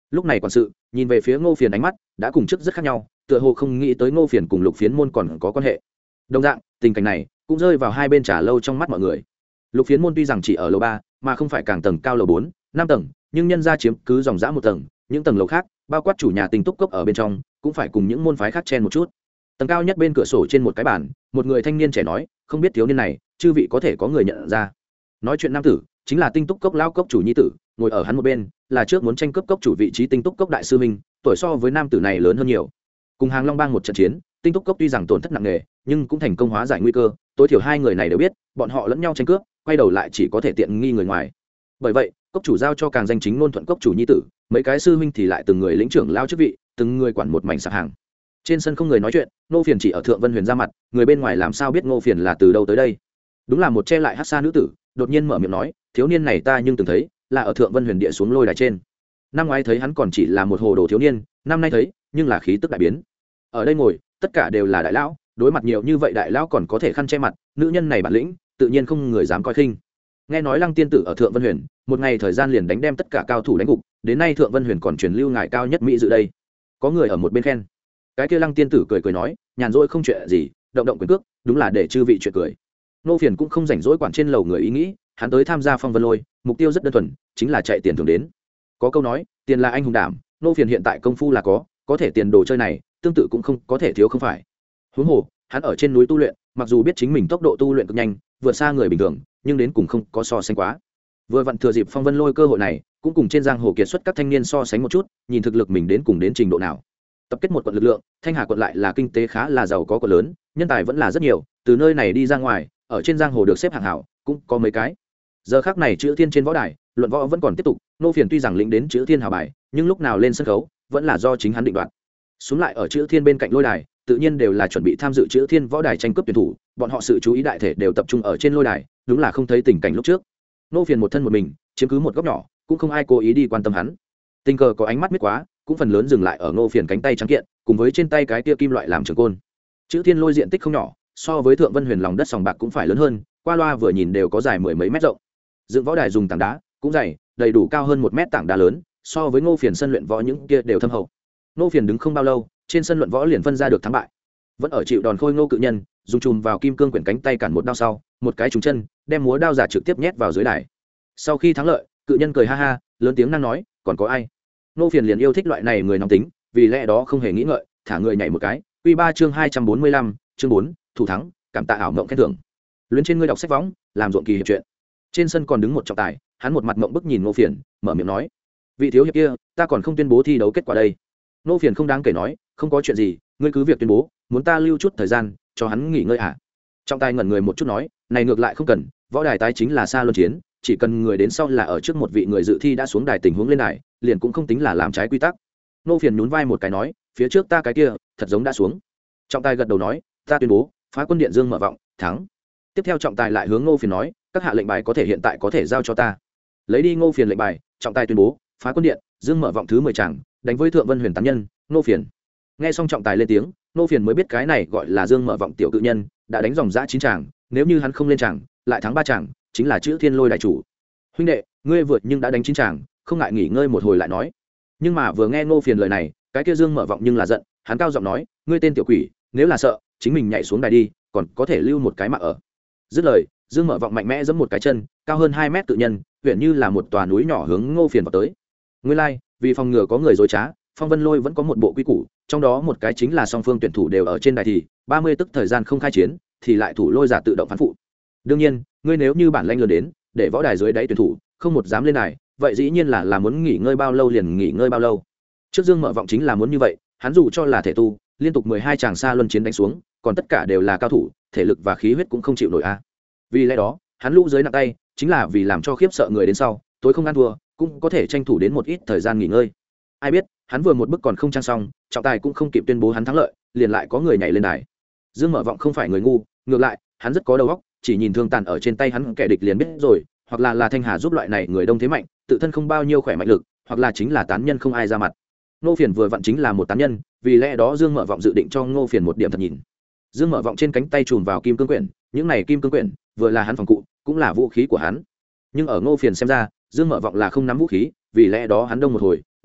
Lúc này quản sự nhìn về phía Ngô Phiền ánh mắt đã cùng trước rất khác nhau, tựa hồ không nghĩ tới Ngô Phiền cùng Lục Phiến Môn còn có quan hệ. Đồng dạng, tình cảnh này cũng rơi vào hai bên trà lâu trong mắt mọi người. Lục Phiến Môn tuy rằng chỉ ở lầu 3, mà không phải càng tầng cao lầu 4, 5 tầng, nhưng nhân ra chiếm cứ dòng dã một tầng, những tầng lầu khác, bao quát chủ nhà Tinh Túc Cốc ở bên trong, cũng phải cùng những môn phái khác chen một chút. Tầng cao nhất bên cửa sổ trên một cái bàn, một người thanh niên trẻ nói, không biết thiếu niên này, chư vị có thể có người nhận ra. Nói chuyện nam tử, chính là Tinh Túc Cốc lão cốc chủ nhi tử, ngồi ở hắn một bên, là trước muốn tranh cướp cốc chủ vị trí Tinh Túc Cốc đại sư minh, tuổi so với nam tử này lớn hơn nhiều. Cùng Hàng Long Bang một trận chiến, Tinh Túc Cốc tuy rằng tổn thất nặng nề, nhưng cũng thành công hóa giải nguy cơ, tối thiểu hai người này đều biết, bọn họ lẫn nhau tranh cướp, quay đầu lại chỉ có thể tiện nghi người ngoài. Bởi vậy, cốc chủ giao cho càng danh chính ngôn thuận cốc chủ nhi tử, mấy cái sư huynh thì lại từng người lĩnh trưởng lao chức vị, từng người quản một mảnh sạp hàng. Trên sân không người nói chuyện, Ngô Phiền chỉ ở Thượng Vân Huyền ra mặt, người bên ngoài làm sao biết Ngô Phiền là từ đâu tới đây. Đúng là một che lại hắc sa nữ tử, đột nhiên mở miệng nói, thiếu niên này ta nhưng từng thấy, là ở Thượng Vân Huyền địa xuống lôi đài trên. Năm ngoái thấy hắn còn chỉ là một hồ đồ thiếu niên, năm nay thấy, nhưng là khí tức đại biến. Ở đây ngồi, tất cả đều là đại lão, đối mặt nhiều như vậy đại lão còn có thể khăn che mặt, nữ nhân này bản lĩnh, tự nhiên không người dám coi khinh. Nghe nói Lăng tiên tử ở Thượng Vân Huyền, một ngày thời gian liền đánh đem tất cả cao thủ đánh gục, đến nay Thượng Vân Huyền còn truyền lưu ngài cao nhất mỹ dự đây. Có người ở một bên khen. Cái kia Lăng tiên tử cười cười nói, nhàn rỗi không chuyện gì, động động quyền cước, đúng là để chư vị chuyện cười. Nô Phiền cũng không rảnh rỗi quản trên lầu người ý nghĩ, hắn tới tham gia Phong Vân Lôi, mục tiêu rất đơn thuần, chính là chạy tiền thưởng đến. Có câu nói, tiền là anh hùng đảm, Nô Phiền hiện tại công phu là có thể tiền đồ chơi này, tương tự cũng không có thể thiếu không phải. Huống hồ, hắn ở trên núi tu luyện, mặc dù biết chính mình tốc độ tu luyện cực nhanh, vượt xa người bình thường, nhưng đến cùng không có so sánh quá. Vừa vặn thừa dịp Phong Vân Lôi cơ hội này, cũng cùng trên giang hồ kiệt xuất các thanh niên so sánh một chút, nhìn thực lực mình đến cùng đến trình độ nào. Tập kết một quận lực lượng, Thanh Hà quận lại là kinh tế khá là giàu có quận lớn, nhân tài vẫn là rất nhiều, từ nơi này đi ra ngoài, ở trên giang hồ được xếp hạng hảo, cũng có mấy cái. Giờ khắc này chữ thiên trên võ đài, luận võ vẫn còn tiếp tục, Nô Phiền tuy rằng lĩnh đến chữ thiên hào bài, nhưng lúc nào lên sân khấu, vẫn là do chính hắn định đoạt. Xuống lại ở chữ thiên bên cạnh lôi đài, tự nhiên đều là chuẩn bị tham dự chữ thiên võ đài tranh cướp tuyển thủ, bọn họ sự chú ý đại thể đều tập trung ở trên lôi đài, đúng là không thấy tình cảnh lúc trước. Nô Phiền một thân một mình, chiếm cứ một góc nhỏ, cũng không ai cố ý đi quan tâm hắn. Tình cờ có ánh mắt miết quá, cũng phần lớn dừng lại ở Nô Phiền cánh tay trắng kiện, cùng với trên tay cái tia kim loại làm trường côn. Chữ thiên lôi diện tích không nhỏ, so với Thượng Vân Huyền lòng đất sòng bạc cũng phải lớn hơn, qua loa vừa nhìn đều có dài mười mấy mét rộng. Dựng võ đài dùng tảng đá, cũng dày, đầy đủ cao hơn 1 mét tảng đá lớn, so với Ngô Phiền sân luyện võ những kia đều thâm hậu. Ngô Phiền đứng không bao lâu, trên sân luận võ liền phân ra được thắng bại. Vẫn ở chịu đòn khôi Ngô cự nhân, dùng chùm vào kim cương quyển cánh tay cản một đao sau, một cái trúng chân, đem múa đao giả trực tiếp nhét vào dưới đài. Sau khi thắng lợi, cự nhân cười ha ha, lớn tiếng năng nói, còn có ai? Ngô Phiền liền yêu thích loại này người nóng tính, vì lẽ đó không hề nghĩ ngợi, thả người nhảy một cái. Quy 3 chương 245, chương 4, thủ thắng, cảm tạ ảo mộng khen thưởng. Luyến trên ngươi đọc sách võng, làm ruộng kỳ hiệp chuyện. Trên sân còn đứng một trọng tài, hắn một mặt mộng bức nhìn Ngô Phiền, mở miệng nói, vị thiếu hiệp kia, ta còn không tuyên bố thi đấu kết quả đây. Ngô Phiền không đáng kể nói, không có chuyện gì, ngươi cứ việc tuyên bố, muốn ta lưu chút thời gian cho hắn nghỉ ngơi à? Trọng tài ngẩn người một chút nói, này ngược lại không cần, võ đài tái chính là xa luân chiến, chỉ cần người đến sau là ở trước một vị người dự thi đã xuống đài tình huống lên đài, liền cũng không tính là làm trái quy tắc. Ngô Phiền nhún vai một cái nói, phía trước ta cái kia, thật giống đã xuống. Trọng tài gật đầu nói, ta tuyên bố, Phá Quân Điện Dương mở vọng, thắng. Tiếp theo trọng tài lại hướng Ngô Phiền nói, các hạ lệnh bài có thể hiện tại có thể giao cho ta. Lấy đi Ngô Phiền lệnh bài, trọng tài tuyên bố, Phá Quân Điện Dương mở vọng thứ 10 tràng, đánh với Thượng Vân Huyền tán nhân, Ngô Phiền. Nghe xong trọng tài lên tiếng, Ngô Phiền mới biết cái này gọi là Dương mở vọng tiểu cự nhân, đã đánh dòng dã 9 tràng, nếu như hắn không lên tràng, lại thắng 3 tràng, chính là chữ Thiên Lôi đại chủ. Huynh đệ, ngươi vượt nhưng đã đánh 9 tràng, không ngại nghỉ ngơi một hồi lại nói. Nhưng mà vừa nghe Ngô Phiền lời này, cái kia Dương mở vọng nhưng là giận, hắn cao giọng nói, ngươi tên tiểu quỷ, nếu là sợ, chính mình nhảy xuống đài đi, còn có thể lưu một cái mạng ở. Dứt lời, Dương mở vọng mạnh mẽ giẫm một cái chân, cao hơn 2 mét tự nhân, huyện như là một tòa núi nhỏ hướng Ngô Phiền vào tới. Nguyên lai, vì phòng ngừa có người dối trá, Phong Vân Lôi vẫn có một bộ quy củ, trong đó một cái chính là song phương tuyển thủ đều ở trên đài thì 30 tức thời gian không khai chiến, thì lại thủ lôi giả tự động phán phụ. Đương nhiên, ngươi nếu như bản lãnh lớn đến, để võ đài dưới đáy tuyển thủ không một dám lên đài, vậy dĩ nhiên là muốn nghỉ ngơi bao lâu liền nghỉ ngơi bao lâu. Trước Dương mở vọng chính là muốn như vậy, hắn dù cho là thể tu, liên tục 12 tràng xa luân chiến đánh xuống, còn tất cả đều là cao thủ, thể lực và khí huyết cũng không chịu nổi a. Vì lẽ đó, hắn lũ dưới nặng tay, chính là vì làm cho khiếp sợ người đến sau, tối không ăn thua, cũng có thể tranh thủ đến một ít thời gian nghỉ ngơi. Ai biết, hắn vừa một bước còn không trang xong, trọng tài cũng không kịp tuyên bố hắn thắng lợi, liền lại có người nhảy lên đài. Dương mở vọng không phải người ngu, ngược lại, hắn rất có đầu óc, chỉ nhìn thương tàn ở trên tay hắn kẻ địch liền biết rồi, hoặc là Thanh Hà giúp loại này người đông thế mạnh, tự thân không bao nhiêu khỏe mạnh lực, hoặc là chính là tán nhân không ai ra mặt. Ngô Phiền vừa vặn chính là một tán nhân, vì lẽ đó Dương mở vọng dự định cho Ngô Phiền một điểm thật nhìn. Dương mở vọng trên cánh tay chùm vào kim cương quyển, những này kim cương quyển vừa là hắn phòng cụ, cũng là vũ khí của hắn. Nhưng ở Ngô Phiền xem ra, Dương mở vọng là không nắm vũ khí, vì lẽ đó hắn đông một hồi,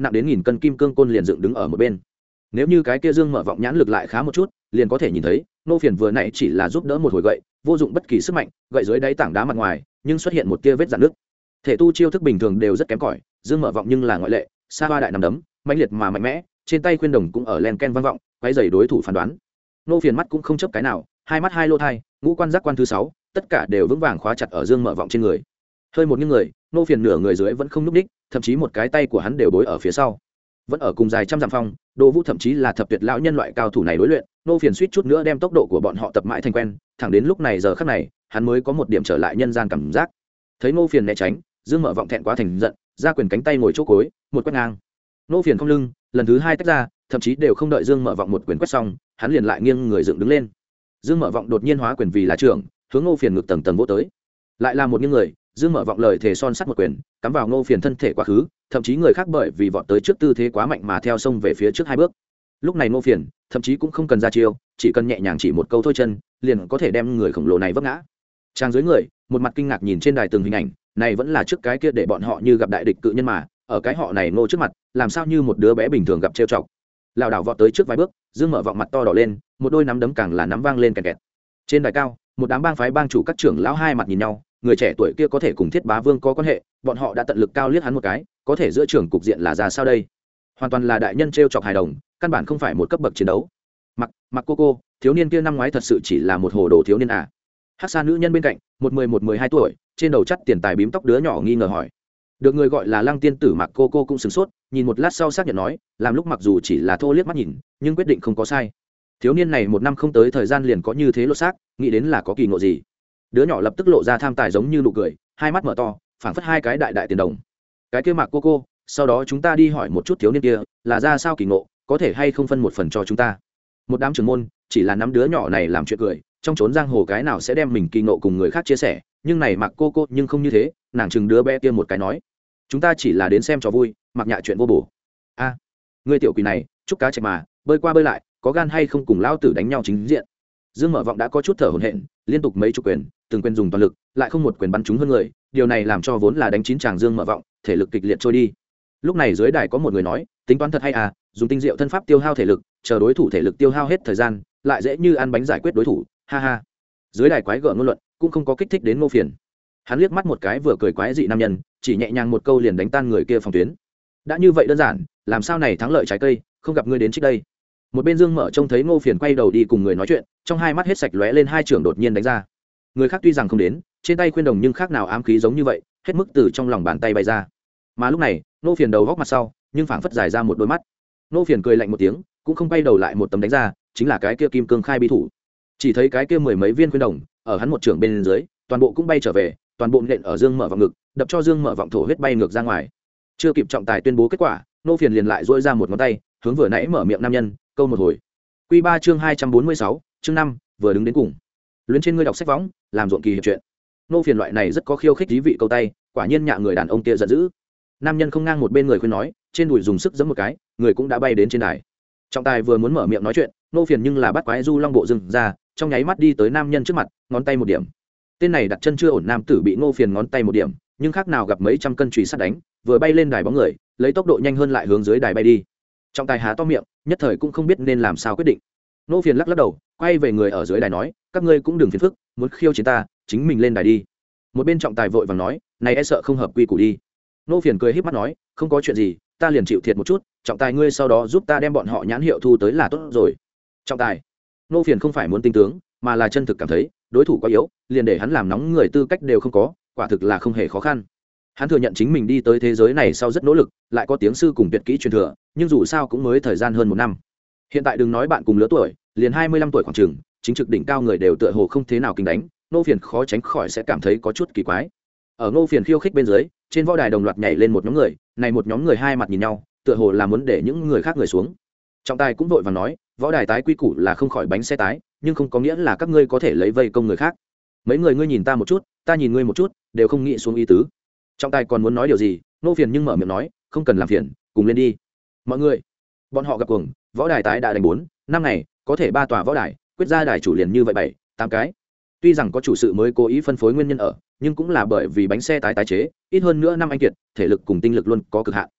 nặng đến 1000 cân kim cương côn liền dựng đứng ở một bên. Nếu như cái kia Dương Mở Vọng nhãn lực lại khá một chút, liền có thể nhìn thấy Ngô Phiền vừa nãy chỉ là giúp đỡ một hồi gậy, vô dụng bất kỳ sức mạnh, gậy dưới đáy tảng đá mặt ngoài nhưng xuất hiện một tia vết rạn nước. Thể tu chiêu thức bình thường đều rất kém cỏi, Dương Mở Vọng nhưng là ngoại lệ, xa hoa đại nằm đấm mãnh liệt mà mạnh mẽ, trên tay khuyên đồng cũng ở len ken vang vọng, quấy rầy đối thủ phán đoán. Ngô Phiền mắt cũng không chớp cái nào, hai mắt hai lô thai, ngũ quan giác quan thứ 6, tất cả đều vững vàng khóa chặt ở Dương Mở Vọng trên người. Hơi một những người, Ngô Phiền nửa người dưới vẫn không nhúc đích, thậm chí một cái tay của hắn đều bối ở phía sau. Vẫn ở cùng dài trăm dặm phong, Đỗ Vũ thậm chí là thập tuyệt lão nhân loại cao thủ này đối luyện, Ngô Phiền suýt chút nữa đem tốc độ của bọn họ tập mãi thành quen, thẳng đến lúc này giờ khắc này, hắn mới có một điểm trở lại nhân gian cảm giác. Thấy Ngô Phiền né tránh, Dương Mở Vọng thẹn quá thành giận, ra quyền cánh tay ngồi chỗ cối, một quét ngang. Ngô Phiền không lưng, lần thứ 2 tách ra, thậm chí đều không đợi Dương Mở Vọng một quyền quét xong, hắn liền lại nghiêng người dựng đứng lên. Dương Mở Vọng đột nhiên hóa quyền vì là trưởng, hướng Ngô Phiền ngực tầng tầng vỗ tới. Lại là một nghiêng người, Dương Mở Vọng lời thề son sắt một quyền, cắm vào Ngô Phiền thân thể quá khứ, thậm chí người khác bởi vì vọt tới trước tư thế quá mạnh mà theo sông về phía trước 2 bước. Lúc này Ngô Phiền, thậm chí cũng không cần ra chiêu, chỉ cần nhẹ nhàng chỉ một câu thôi chân, liền có thể đem người khổng lồ này vấp ngã. Trang dưới người, một mặt kinh ngạc nhìn trên đài từng hình ảnh, này vẫn là trước cái kia để bọn họ như gặp đại địch cự nhân mà, ở cái họ này Ngô trước mặt, làm sao như một đứa bé bình thường gặp trêu chọc. Lão đảo vọt tới trước vài bước, Dương Mở Vọng mặt to đỏ lên, một đôi nắm đấm càng là nắm vang lên kẹt kẹt. Trên đài cao, một đám bang phái bang chủ các trưởng lão hai mặt nhìn nhau, người trẻ tuổi kia có thể cùng Thiết Bá Vương có quan hệ, bọn họ đã tận lực cao liếc hắn một cái, có thể giữa trường cục diện là ra sao đây? Hoàn toàn là đại nhân trêu chọc hài đồng, căn bản không phải một cấp bậc chiến đấu. Mặc cô, thiếu niên kia năm ngoái thật sự chỉ là một hồ đồ thiếu niên à? Hắc Sa nữ nhân bên cạnh, một 12 tuổi, trên đầu chắt tiền tài bím tóc đứa nhỏ nghi ngờ hỏi. Được người gọi là Lăng tiên tử Mặc cô cũng sửng sốt, nhìn một lát sau xác nhận nói, làm lúc mặc dù chỉ là thô liếc mắt nhìn, nhưng quyết định không có sai. Thiếu niên này một năm không tới thời gian liền có như thế lỗ xác, nghĩ đến là có kỳ ngộ gì. Đứa nhỏ lập tức lộ ra tham tài giống như nụ cười, hai mắt mở to, phảng phất hai cái đại đại tiền đồng. Cái kia Mặc cô, sau đó chúng ta đi hỏi một chút thiếu niên kia, là ra sao kỳ ngộ, có thể hay không phân một phần cho chúng ta. Một đám trưởng môn chỉ là nắm đứa nhỏ này làm chuyện cười, trong chốn giang hồ cái nào sẽ đem mình kỳ ngộ cùng người khác chia sẻ, nhưng này Mặc cô nhưng không như thế, nàng chừng đứa bé kia một cái nói, chúng ta chỉ là đến xem trò vui, mặc nhạ chuyện vô bổ. A, người tiểu quỷ này, chúc cá chạy mà, bơi qua bơi lại, có gan hay không cùng lao tử đánh nhau chính diện. Dương Mở Vọng đã có chút thở hổn hển, liên tục mấy chục quyền, từng quyền dùng toàn lực, lại không một quyền bắn trúng hơn người, điều này làm cho vốn là đánh chín chàng Dương Mở Vọng, thể lực kịch liệt trôi đi. Lúc này dưới đài có một người nói, tính toán thật hay à, dùng tinh diệu thân pháp tiêu hao thể lực, chờ đối thủ thể lực tiêu hao hết thời gian, lại dễ như ăn bánh giải quyết đối thủ, ha ha. Dưới đài quái gở ngôn luận, cũng không có kích thích đến Ngô Phiền. Hắn liếc mắt một cái vừa cười quái dị nam nhân, chỉ nhẹ nhàng một câu liền đánh tan người kia phòng tuyến. Đã như vậy đơn giản, làm sao này thắng lợi trái cây, không gặp ngươi đến trước đây. Một bên Dương Mở trông thấy Ngô Phiền quay đầu đi cùng người nói chuyện, trong hai mắt hết sạch lóe lên hai trưởng đột nhiên đánh ra. Người khác tuy rằng không đến, trên tay khuyên đồng nhưng khác nào ám khí giống như vậy, hết mức từ trong lòng bàn tay bay ra. Mà lúc này, Ngô Phiền đầu góc mặt sau, nhưng phảng phất dài ra một đôi mắt. Ngô Phiền cười lạnh một tiếng, cũng không quay đầu lại một tấm đánh ra, chính là cái kia kim cương khai bi thủ. Chỉ thấy cái kia mười mấy viên khuyên đồng, ở hắn một trưởng bên dưới, toàn bộ cũng bay trở về, toàn bộ nện ở Dương Mở Vọng ngực, đập cho Dương Mở Vọng thổ huyết bay ngược ra ngoài. Chưa kịp trọng tài tuyên bố kết quả, Ngô Phiền liền lại duỗi ra một ngón tay, hướng vừa nãy mở miệng nam nhân, câu một hồi. Quy 3 chương 246, chương 5, vừa đứng đến cùng. Luyến trên ngươi đọc sách võng, làm ruộng kỳ hiệp chuyện. Ngô Phiền loại này rất có khiêu khích thí vị câu tay, quả nhiên nhạ người đàn ông kia giận dữ. Nam nhân không ngang một bên người khuyên nói, trên đùi dùng sức giẫm một cái, người cũng đã bay đến trên đài. Trọng tài vừa muốn mở miệng nói chuyện, Ngô Phiền nhưng là bắt quái du long bộ dừng ra, trong nháy mắt đi tới nam nhân trước mặt, ngón tay một điểm. Tên này đặt chân chưa ổn nam tử bị Ngô Phiền ngón tay một điểm, nhưng khác nào gặp mấy trăm cân chùy sắt đánh, vừa bay lên đài bóng người, lấy tốc độ nhanh hơn lại hướng dưới đài bay đi. Trọng tài há to miệng, nhất thời cũng không biết nên làm sao quyết định. Ngô Phiền lắc lắc đầu, quay về người ở dưới đài nói, các ngươi cũng đừng phiền phức, muốn khiêu chiến ta, chính mình lên đài đi. Một bên trọng tài vội vàng nói, này e sợ không hợp quy củ đi. Ngô Phiền cười híp mắt nói, không có chuyện gì, ta liền chịu thiệt một chút, trọng tài ngươi sau đó giúp ta đem bọn họ nhãn hiệu thu tới là tốt rồi. Trọng tài. Ngô Phiền không phải muốn tinh tướng, mà là chân thực cảm thấy đối thủ quá yếu, liền để hắn làm nóng người tư cách đều không có, quả thực là không hề khó khăn. Hắn thừa nhận chính mình đi tới thế giới này sau rất nỗ lực, lại có tiếng sư cùng tuyệt kỹ truyền thừa, nhưng dù sao cũng mới thời gian hơn một năm. Hiện tại đừng nói bạn cùng lứa tuổi, liền 25 tuổi khoảng chừng, chính trực đỉnh cao người đều tựa hồ không thế nào kinh đánh, Ngô Phiền khó tránh khỏi sẽ cảm thấy có chút kỳ quái. Ở Ngô Phiền khiêu khích bên dưới, trên võ đài đồng loạt nhảy lên một nhóm người, này một nhóm người hai mặt nhìn nhau, tựa hồ là muốn để những người khác người xuống. Trọng tài cũng vội vàng nói, võ đài tái quy củ là không khỏi bánh xe tái, nhưng không có nghĩa là các ngươi có thể lấy vây công người khác. Mấy người ngươi nhìn ta một chút, ta nhìn ngươi một chút, đều không nghĩ xuống ý tứ. Trọng tài còn muốn nói điều gì, Ngô Phiền nhưng mở miệng nói, không cần làm phiền, cùng lên đi. Mọi người, bọn họ gặp cuồng, võ đài tái đã đánh 4, 5 ngày, có thể 3 tòa võ đài, quyết ra đài chủ liền như vậy 7, 8 cái. Tuy rằng có chủ sự mới cố ý phân phối nguyên nhân ở, nhưng cũng là bởi vì bánh xe tái tái chế, ít hơn nữa năm anh kiệt, thể lực cùng tinh lực luôn có cực hạn.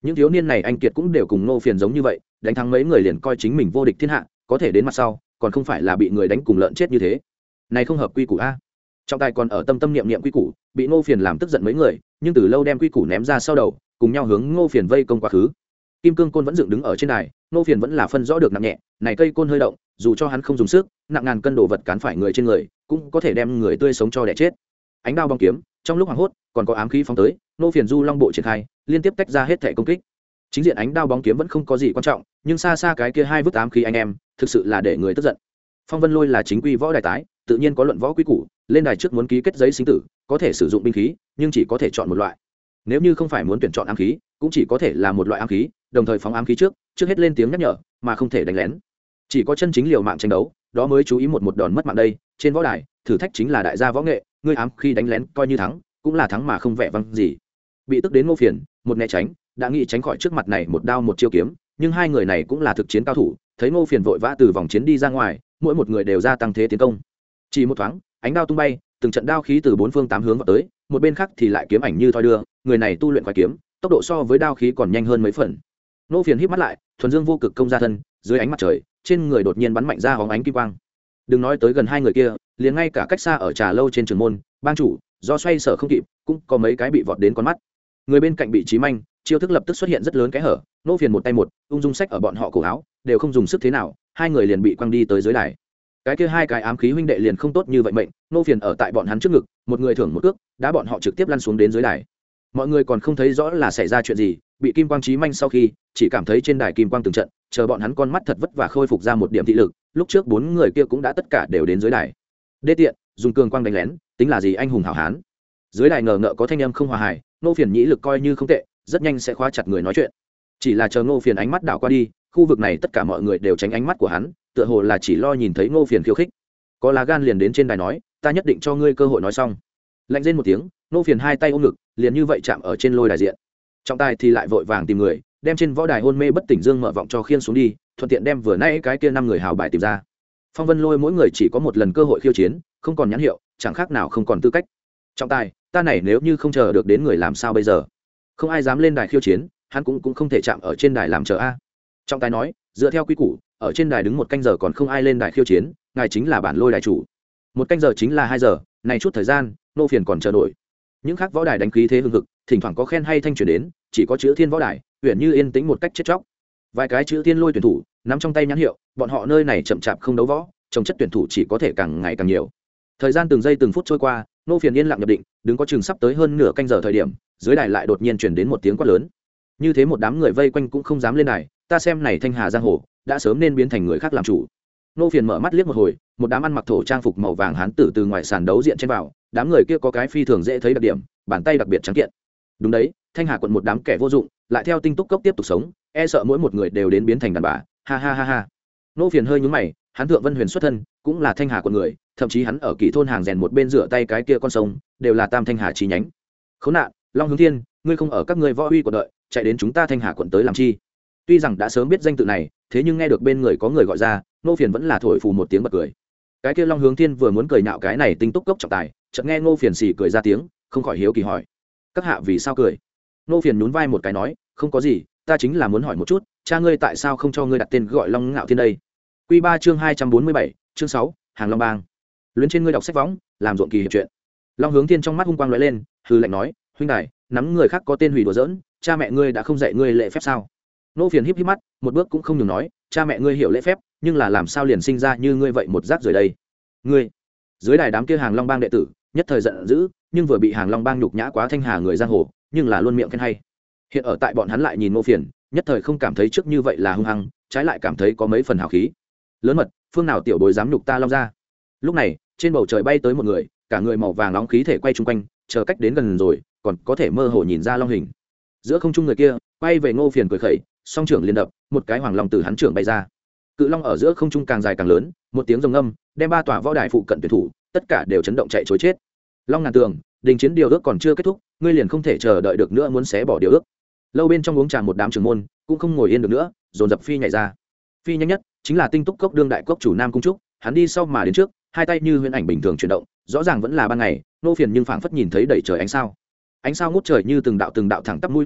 những thiếu niên này anh kiệt cũng đều cùng Ngô Phiền giống như vậy, đánh thắng mấy người liền coi chính mình vô địch thiên hạ, có thể đến mặt sau còn không phải là bị người đánh cùng lợn chết như thế. Này không hợp quy củ a. Trọng tài còn ở tâm tâm niệm niệm quy củ, bị Ngô Phiền làm tức giận mấy người, nhưng từ lâu đem quy củ ném ra sau đầu, cùng nhau hướng Ngô Phiền vây công quá khứ. Kim cương côn vẫn dựng đứng ở trên đài, Ngô Phiền vẫn là phân rõ được nặng nhẹ, này cây côn hơi động, dù cho hắn không dùng sức, nặng ngàn cân đồ vật cán phải người trên người, cũng có thể đem người tươi sống cho đẻ chết. Ánh đao bóng kiếm, trong lúc hoảng hốt, còn có ám khí phóng tới, Ngô Phiền du long bộ triển khai, liên tiếp tách ra hết thể công kích. Chính diện ánh đao bóng kiếm vẫn không có gì quan trọng, nhưng xa xa cái kia hai vứt ám khí anh em, thực sự là để người tức giận. Phong Vân Lôi là chính quy võ đài tái, tự nhiên có luận võ quy củ, lên đài trước muốn ký kết giấy sinh tử, có thể sử dụng binh khí, nhưng chỉ có thể chọn một loại. Nếu như không phải muốn tuyển chọn ám khí, cũng chỉ có thể là một loại ám khí, đồng thời phóng ám khí trước hết lên tiếng nhắc nhở, mà không thể đánh lén. Chỉ có chân chính liều mạng tranh đấu, đó mới chú ý một đòn mất mạng đây. Trên võ đài, thử thách chính là đại gia võ nghệ, ngươi ám khi đánh lén coi như thắng, cũng là thắng mà không vẻ vang gì. Bị tức đến Ngô Phiền, một né tránh, đã nghĩ tránh khỏi trước mặt này một đao một chiêu kiếm, nhưng hai người này cũng là thực chiến cao thủ, thấy Ngô Phiền vội vã từ vòng chiến đi ra ngoài, mỗi một người đều gia tăng thế tiến công. Chỉ một thoáng, ánh đao tung bay, từng trận đao khí từ bốn phương tám hướng vào tới, một bên khác thì lại kiếm ảnh như thoi đưa, người này tu luyện khoái kiếm, tốc độ so với đao khí còn nhanh hơn mấy phần. Ngô Phiền híp mắt lại, thuần dương vô cực công ra thân, dưới ánh mặt trời, trên người đột nhiên bắn mạnh ra hóng ánh kim quang. Đừng nói tới gần hai người kia, liền ngay cả cách xa ở trà lâu trên trường môn, bang chủ, do xoay sở không kịp, cũng có mấy cái bị vọt đến con mắt. Người bên cạnh bị chí manh, chiêu thức lập tức xuất hiện rất lớn cái hở, Ngô Phiền một tay một, ung dung sách ở bọn họ cổ áo, đều không dùng sức thế nào, hai người liền bị quăng đi tới dưới đài. Cái kia hai cái ám khí huynh đệ liền không tốt như vậy mệnh, Ngô Phiền ở tại bọn hắn trước ngực, một người thưởng một cước, đá bọn họ trực tiếp lăn xuống đến dưới đài. Mọi người còn không thấy rõ là xảy ra chuyện gì, bị kim quang chí manh sau khi, chỉ cảm thấy trên đài kim quang từng trận, chờ bọn hắn con mắt thật vất vả khôi phục ra một điểm thị lực, lúc trước bốn người kia cũng đã tất cả đều đến dưới đài. Đê tiện, dùng cường quang đánh lén, tính là gì anh hùng hảo hán. Dưới đài ngờ ngợ có thanh âm không hòa hài, Ngô Phiền nhĩ lực coi như không tệ, rất nhanh sẽ khóa chặt người nói chuyện. Chỉ là chờ Ngô Phiền ánh mắt đảo qua đi, khu vực này tất cả mọi người đều tránh ánh mắt của hắn, tựa hồ là chỉ lo nhìn thấy Ngô Phiền khiêu khích. Có lá gan liền đến trên đài nói, ta nhất định cho ngươi cơ hội nói xong. Lạnh rên một tiếng, Ngô Phiền hai tay ôm ngực, liền như vậy chạm ở trên lôi đài diện. Trọng tài thì lại vội vàng tìm người, đem trên võ đài hôn mê bất tỉnh Dương Mở Vọng cho khiên xuống đi, thuận tiện đem vừa nãy cái kia năm người hào bài tìm ra. Phong Vân Lôi mỗi người chỉ có một lần cơ hội khiêu chiến, không còn nhãn hiệu, chẳng khác nào không còn tư cách. Trọng tài, ta này nếu như không chờ được đến người làm sao bây giờ? Không ai dám lên đài khiêu chiến, hắn cũng không thể chạm ở trên đài làm chờ a. Trọng tài nói, dựa theo quy củ, ở trên đài đứng một canh giờ còn không ai lên đài khiêu chiến, ngài chính là bản lôi đài chủ. Một canh giờ chính là 2 giờ, này chút thời gian, Ngô Phiền còn chờ nổi. Những khác võ đài đánh khí thế hưng hực, thỉnh thoảng có khen hay thanh truyền đến, chỉ có chữ Thiên võ đài, huyền như yên tĩnh một cách chết chóc. Vài cái chữ Thiên lôi tuyển thủ nắm trong tay nhãn hiệu, bọn họ nơi này chậm chạp không đấu võ, trồng chất tuyển thủ chỉ có thể càng ngày càng nhiều. Thời gian từng giây từng phút trôi qua, Ngô Phiền yên lặng nhập định, đứng có chừng sắp tới hơn nửa canh giờ thời điểm, dưới đài lại đột nhiên truyền đến một tiếng quát lớn. Như thế một đám người vây quanh cũng không dám lên đài, ta xem này Thanh Hà giang hồ đã sớm nên biến thành người khác làm chủ. Ngô Phiền mở mắt liếc một hồi, một đám ăn mặc thổ trang phục màu vàng hán tử từ ngoài sàn đấu diện trên vào, đám người kia có cái phi thường dễ thấy đặc điểm, bàn tay đặc biệt trắng kiện. Đúng đấy, Thanh Hà quận một đám kẻ vô dụng, lại theo tinh túc cốc tiếp tục sống, e sợ mỗi một người đều đến biến thành đàn bà, ha ha ha ha. Ngô Phiền hơi nhướng mày, hắn Thượng Vân Huyền xuất thân, cũng là Thanh Hà quận người, thậm chí hắn ở Kỷ thôn hàng rèn một bên rửa tay cái kia con sông, đều là Tam Thanh Hà chi nhánh. Khốn nạn, Long Hướng Thiên, ngươi không ở các ngươi võ uy của đợi, chạy đến chúng ta Thanh Hà quận tới làm chi? Tuy rằng đã sớm biết danh tự này, thế nhưng nghe được bên người có người gọi ra, Ngô Phiền vẫn là thổi phù một tiếng bật cười. Cái kia Long Hướng Thiên vừa muốn cười nhạo cái này tinh túc cốc trọng tài, chợt nghe Ngô Phiền xì cười ra tiếng, không khỏi hiếu kỳ hỏi: các hạ vì sao cười? Ngô Phiền nhún vai một cái nói: không có gì, ta chính là muốn hỏi một chút, cha ngươi tại sao không cho ngươi đặt tên gọi Long Ngạo Thiên đây? Quy 3 chương 247, chương 6, Hàng Long Bang. Luyến trên ngươi đọc sách võng, làm ruộng kỳ hiệp chuyện. Long Hướng Thiên trong mắt hung quang lóe lên, hừ lạnh nói: huynh đài, nắm người khác có tên hủy đùa giỡn, cha mẹ ngươi đã không dạy ngươi lễ phép sao? Ngô Phiền híp híp mắt, một bước cũng không nhường nói: cha mẹ ngươi hiểu lễ phép, nhưng là làm sao liền sinh ra như ngươi vậy một rác rưởi đây? Ngươi. Dưới đài đám kia Hàng Long Bang đệ tử nhất thời giận dữ, nhưng vừa bị Hàng Long Bang nhục nhã quá Thanh Hà người giang hồ, nhưng là luôn miệng khen hay. Hiện ở tại bọn hắn lại nhìn Ngô Phiền, nhất thời không cảm thấy trước như vậy là hung hăng, trái lại cảm thấy có mấy phần hào khí. Lớn mật, phương nào tiểu bối dám nhục ta Long gia? Lúc này, trên bầu trời bay tới một người, cả người màu vàng nóng khí thể quay chung quanh, chờ cách đến gần rồi, còn có thể mơ hồ nhìn ra long hình. Giữa không trung người kia, quay về Ngô Phiền cười khẩy, song trưởng liên đập, một cái hoàng long từ hắn trưởng bay ra. Cự long ở giữa không trung càng dài càng lớn, một tiếng rồng ngâm, đem ba tòa võ đài phụ cận tuyển thủ, tất cả đều chấn động chạy trối chết. Long ngàn tường, đình chiến điều ước còn chưa kết thúc, ngươi liền không thể chờ đợi được nữa muốn xé bỏ điều ước. Lâu bên trong uống trà một đám trưởng môn, cũng không ngồi yên được nữa, dồn dập phi nhảy ra. Phi nhanh nhất chính là tinh túc cốc đương đại cốc chủ Nam Cung Trúc, hắn đi sau mà đến trước, hai tay như huyễn ảnh bình thường chuyển động, rõ ràng vẫn là ban ngày, Ngô Phiền nhưng phảng phất nhìn thấy đầy trời ánh sao. Ánh sao ngút trời như từng đạo thẳng tắp mũi tên nhọn,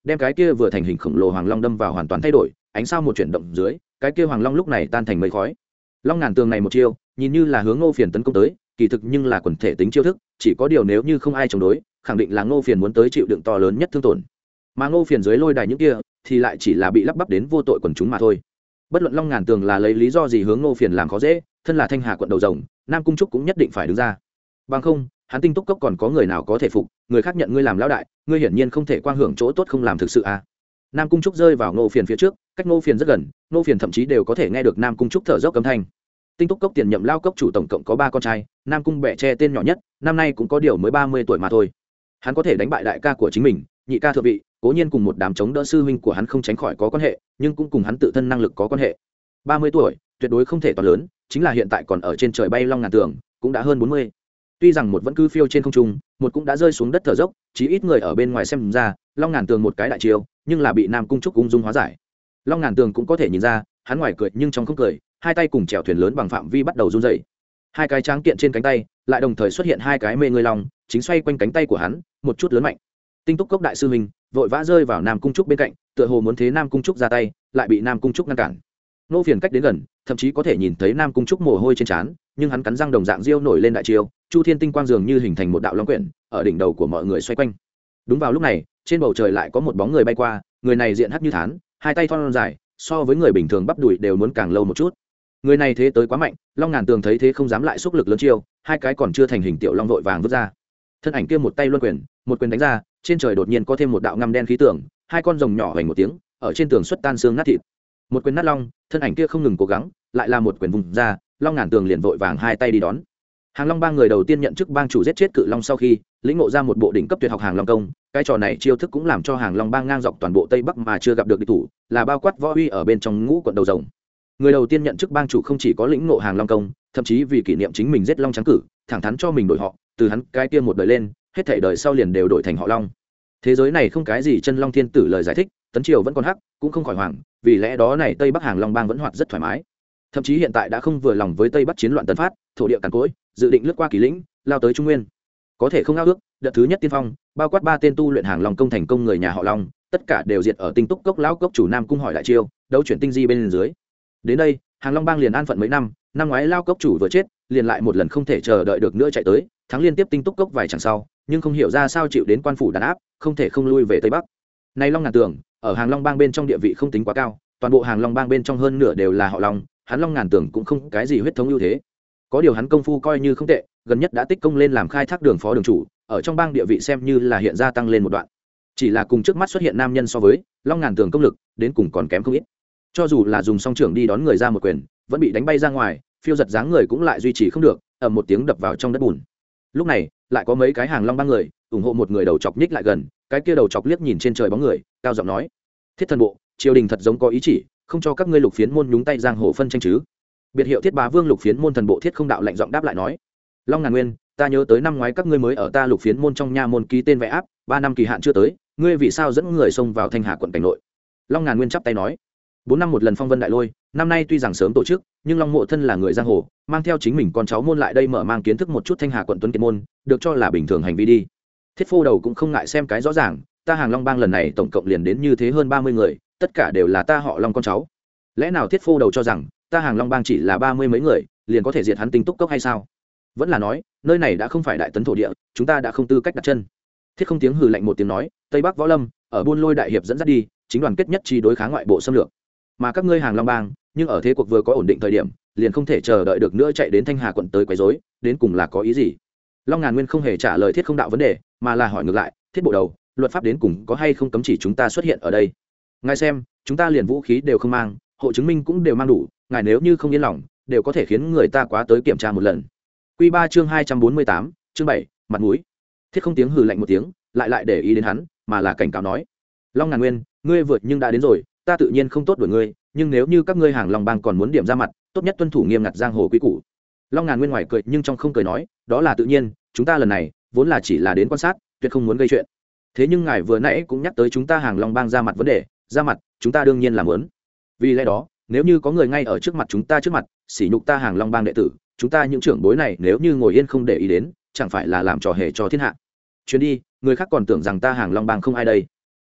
đem cái kia vừa thành hình khổng lồ hoàng long đâm vào hoàn toàn thay đổi. Ánh sao một chuyển động dưới, cái kia hoàng long lúc này tan thành mây khói. Long ngàn tường này một chiêu nhìn như là hướng Ngô Phiền tấn công tới, kỳ thực nhưng là quần thể tính chiêu thức, chỉ có điều nếu như không ai chống đối, khẳng định là Ngô Phiền muốn tới chịu đựng to lớn nhất thương tổn. Mà Ngô Phiền dưới lôi đài những kia thì lại chỉ là bị lắp bắp đến vô tội quần chúng mà thôi. Bất luận Long ngàn tường là lấy lý do gì hướng Ngô Phiền làm khó dễ, thân là Thanh Hà quận đầu rồng, Nam Cung Trúc cũng nhất định phải đứng ra. Bằng không, hắn Tinh Túc Cốc còn có người nào có thể phục, người khác nhận ngươi làm lão đại, ngươi hiển nhiên không thể quang hưởng chỗ tốt không làm thực sự à. Nam Cung Trúc rơi vào Ngô Phiền phía trước, cách Ngô Phiền rất gần, Ngô Phiền thậm chí đều có thể nghe được Nam Cung Trúc thở dốc âm thanh. Tinh Túc Cốc tiền nhậm lao cốc chủ tổng cộng có 3 con trai, Nam Cung Bệ Tre tên nhỏ nhất, năm nay cũng có điều mới 30 tuổi mà thôi. Hắn có thể đánh bại đại ca của chính mình, nhị ca thượng vị, cố nhiên cùng một đám chống đỡ sư huynh của hắn không tránh khỏi có quan hệ, nhưng cũng cùng hắn tự thân năng lực có quan hệ. 30 tuổi, tuyệt đối không thể to lớn, chính là hiện tại còn ở trên trời bay long ngàn tường, cũng đã hơn 40. Tuy rằng một vẫn cứ phiêu trên không trung, một cũng đã rơi xuống đất thở dốc, chí ít người ở bên ngoài xem ra, long ngàn tường một cái đại chiêu, nhưng là bị Nam Cung Trúc ung dung hóa giải. Long ngàn tường cũng có thể nhìn ra, hắn ngoài cười nhưng trong không cười, hai tay cùng chèo thuyền lớn bằng phạm vi bắt đầu run rẩy. Hai cái tráng kiện trên cánh tay, lại đồng thời xuất hiện hai cái mê người long, chính xoay quanh cánh tay của hắn, một chút lớn mạnh. Tinh Túc Cốc đại sư huynh vội vã rơi vào Nam Cung Trúc bên cạnh, tựa hồ muốn thế Nam Cung Trúc ra tay, lại bị Nam Cung Trúc ngăn cản. Nô Phiền cách đến gần, thậm chí có thể nhìn thấy Nam Cung Trúc mồ hôi trên trán, nhưng hắn cắn răng đồng dạng diêu nổi lên đại chiêu, Chu Thiên tinh quang dường như hình thành một đạo long quyển, ở đỉnh đầu của mọi người xoay quanh. Đúng vào lúc này, trên bầu trời lại có một bóng người bay qua, người này diện hắc như thán, hai tay thon dài, so với người bình thường bắp đùi đều muốn càng lâu một chút. Người này thế tới quá mạnh, Long ngàn tường thấy thế không dám lại xúc lực lớn chiêu, hai cái còn chưa thành hình tiểu long vội vàng vứt ra. Thân ảnh kia một tay luân quyền, một quyền đánh ra, trên trời đột nhiên có thêm một đạo ngăm đen khí tượng, hai con rồng nhỏ hoành một tiếng, ở trên tường xuất tan xương nát thịt. Một quyền nát long, thân ảnh kia không ngừng cố gắng, lại là một quyền vùng ra, Long ngàn tường liền vội vàng hai tay đi đón. Hàng Long bang người đầu tiên nhận chức bang chủ giết chết cự long sau khi, lĩnh ngộ ra một bộ đỉnh cấp tuyệt học Hàng Long công, cái trò này chiêu thức cũng làm cho Hàng Long bang ngang dọc toàn bộ Tây Bắc mà chưa gặp được địch thủ, là bao quát võ uy ở bên trong ngũ quận đầu rồng. Người đầu tiên nhận chức bang chủ không chỉ có lĩnh ngộ Hàng Long công, thậm chí vì kỷ niệm chính mình giết long trắng cử, thẳng thắn cho mình đổi họ, từ hắn cái kia một đời lên, hết thảy đời sau liền đều đổi thành họ Long. Thế giới này không cái gì chân long thiên tử lời giải thích, tấn triều vẫn còn hắc, cũng không khỏi hoàng, vì lẽ đó này Tây Bắc Hàng Long bang vẫn hoạt rất thoải mái. Thậm chí hiện tại đã không vừa lòng với Tây Bắc chiến loạn tấn phát, thổ địa cằn cỗi, dự định lướt qua Kỳ Lĩnh, lao tới Trung Nguyên. Có thể không ao ước, đợt thứ nhất tiên phong, bao quát 3 tên tu luyện Hàng Long công thành công người nhà họ Long, tất cả đều diệt ở Tinh Túc Cốc lão cốc chủ Nam Cung hỏi đại chiêu, đấu chuyển tinh di bên dưới. Đến đây, Hàng Long bang liền an phận mấy năm, năm ngoái lao cốc chủ vừa chết, liền lại một lần không thể chờ đợi được nữa chạy tới, thắng liên tiếp Tinh Túc Cốc vài chẳng sau, nhưng không hiểu ra sao chịu đến quan phủ đàn áp, không thể không lui về Tây Bắc. Này Long ngàn tường, ở Hàng Long bang bên trong địa vị không tính quá cao, toàn bộ Hàng Long bang bên trong hơn nửa đều là họ Long, hắn Long ngàn tường cũng không cái gì huyết thống ưu thế. Có điều hắn công phu coi như không tệ, gần nhất đã tích công lên làm khai thác đường phó đường chủ, ở trong bang địa vị xem như là hiện ra tăng lên một đoạn. Chỉ là cùng trước mắt xuất hiện nam nhân so với, Long ngàn tường công lực đến cùng còn kém không ít. Cho dù là dùng song trưởng đi đón người ra một quyền, vẫn bị đánh bay ra ngoài, phiêu giật dáng người cũng lại duy trì không được, ầm một tiếng đập vào trong đất bùn. Lúc này, lại có mấy cái Hàng Long bang người ủng hộ một người đầu chọc nhích lại gần, cái kia đầu chọc liếc nhìn trên trời bóng người, cao giọng nói: "Thiết thần bộ, triều đình thật giống có ý chỉ, không cho các ngươi Lục Phiến môn nhúng tay giang hồ phân tranh chứ?" Biệt hiệu Thiết Bá Vương Lục Phiến môn thần bộ Thiết không đạo lạnh giọng đáp lại nói: "Long ngàn nguyên, ta nhớ tới năm ngoái các ngươi mới ở ta Lục Phiến môn trong nha môn ký tên vẽ áp, 3 năm kỳ hạn chưa tới, ngươi vì sao dẫn người xông vào Thanh Hà quận cảnh nội?" Long ngàn nguyên chắp tay nói: 4 năm một lần phong vân đại lôi, năm nay tuy rằng sớm tổ chức, nhưng Long Mộ thân là người giang hồ, mang theo chính mình con cháu môn lại đây mở mang kiến thức một chút Thanh Hà quận tuấn kiệt môn, được cho là bình thường hành vi đi. Thiết Phô đầu cũng không ngại xem cái rõ ràng, ta Hàng Long bang lần này tổng cộng liền đến như thế hơn 30 người, tất cả đều là ta họ Long con cháu. Lẽ nào Thiết Phô đầu cho rằng ta Hàng Long bang chỉ là 30 mấy người, liền có thể diệt hắn Tinh Túc Cốc hay sao? Vẫn là nói, nơi này đã không phải đại tấn thổ địa, chúng ta đã không tư cách đặt chân. Thiết không tiếng hừ lạnh một tiếng nói, Tây Bắc Võ Lâm, ở Buôn Lôi đại hiệp dẫn dắt đi, chính đoàn kết nhất trí đối kháng ngoại bộ xâm lược. Mà các ngươi Hàng Long bang, nhưng ở thế cuộc vừa có ổn định thời điểm, liền không thể chờ đợi được nữa chạy đến Thanh Hà quận tới quấy rối, đến cùng là có ý gì? Long ngàn nguyên không hề trả lời Thiết không đạo vấn đề, mà là hỏi ngược lại, Thiết bộ đầu, luật pháp đến cùng có hay không cấm chỉ chúng ta xuất hiện ở đây? Ngài xem, chúng ta liền vũ khí đều không mang, hộ chứng minh cũng đều mang đủ, ngài nếu như không yên lòng, đều có thể khiến người ta quá tới kiểm tra một lần. Quy 3 chương 248, chương 7, mặt mũi. Thiết không tiếng hừ lạnh một tiếng, lại để ý đến hắn, mà là cảnh cáo nói: Long ngàn nguyên, ngươi vượt nhưng đã đến rồi, ta tự nhiên không tốt đuổi ngươi, nhưng nếu như các ngươi Hàng Long bang còn muốn điểm ra mặt, tốt nhất tuân thủ nghiêm ngặt giang hồ quy củ. Long ngàn nguyên ngoài cười nhưng trong không cười nói, đó là tự nhiên, chúng ta lần này vốn là chỉ là đến quan sát, tuyệt không muốn gây chuyện. Thế nhưng ngài vừa nãy cũng nhắc tới chúng ta Hàng Long bang ra mặt vấn đề, ra mặt, chúng ta đương nhiên là muốn. Vì lẽ đó, nếu như có người ngay ở trước mặt chúng ta trước mặt, sỉ nhục ta Hàng Long bang đệ tử, chúng ta những trưởng bối này nếu như ngồi yên không để ý đến, chẳng phải là làm trò hề cho thiên hạ. Chuyến đi, người khác còn tưởng rằng ta Hàng Long bang không ai đây.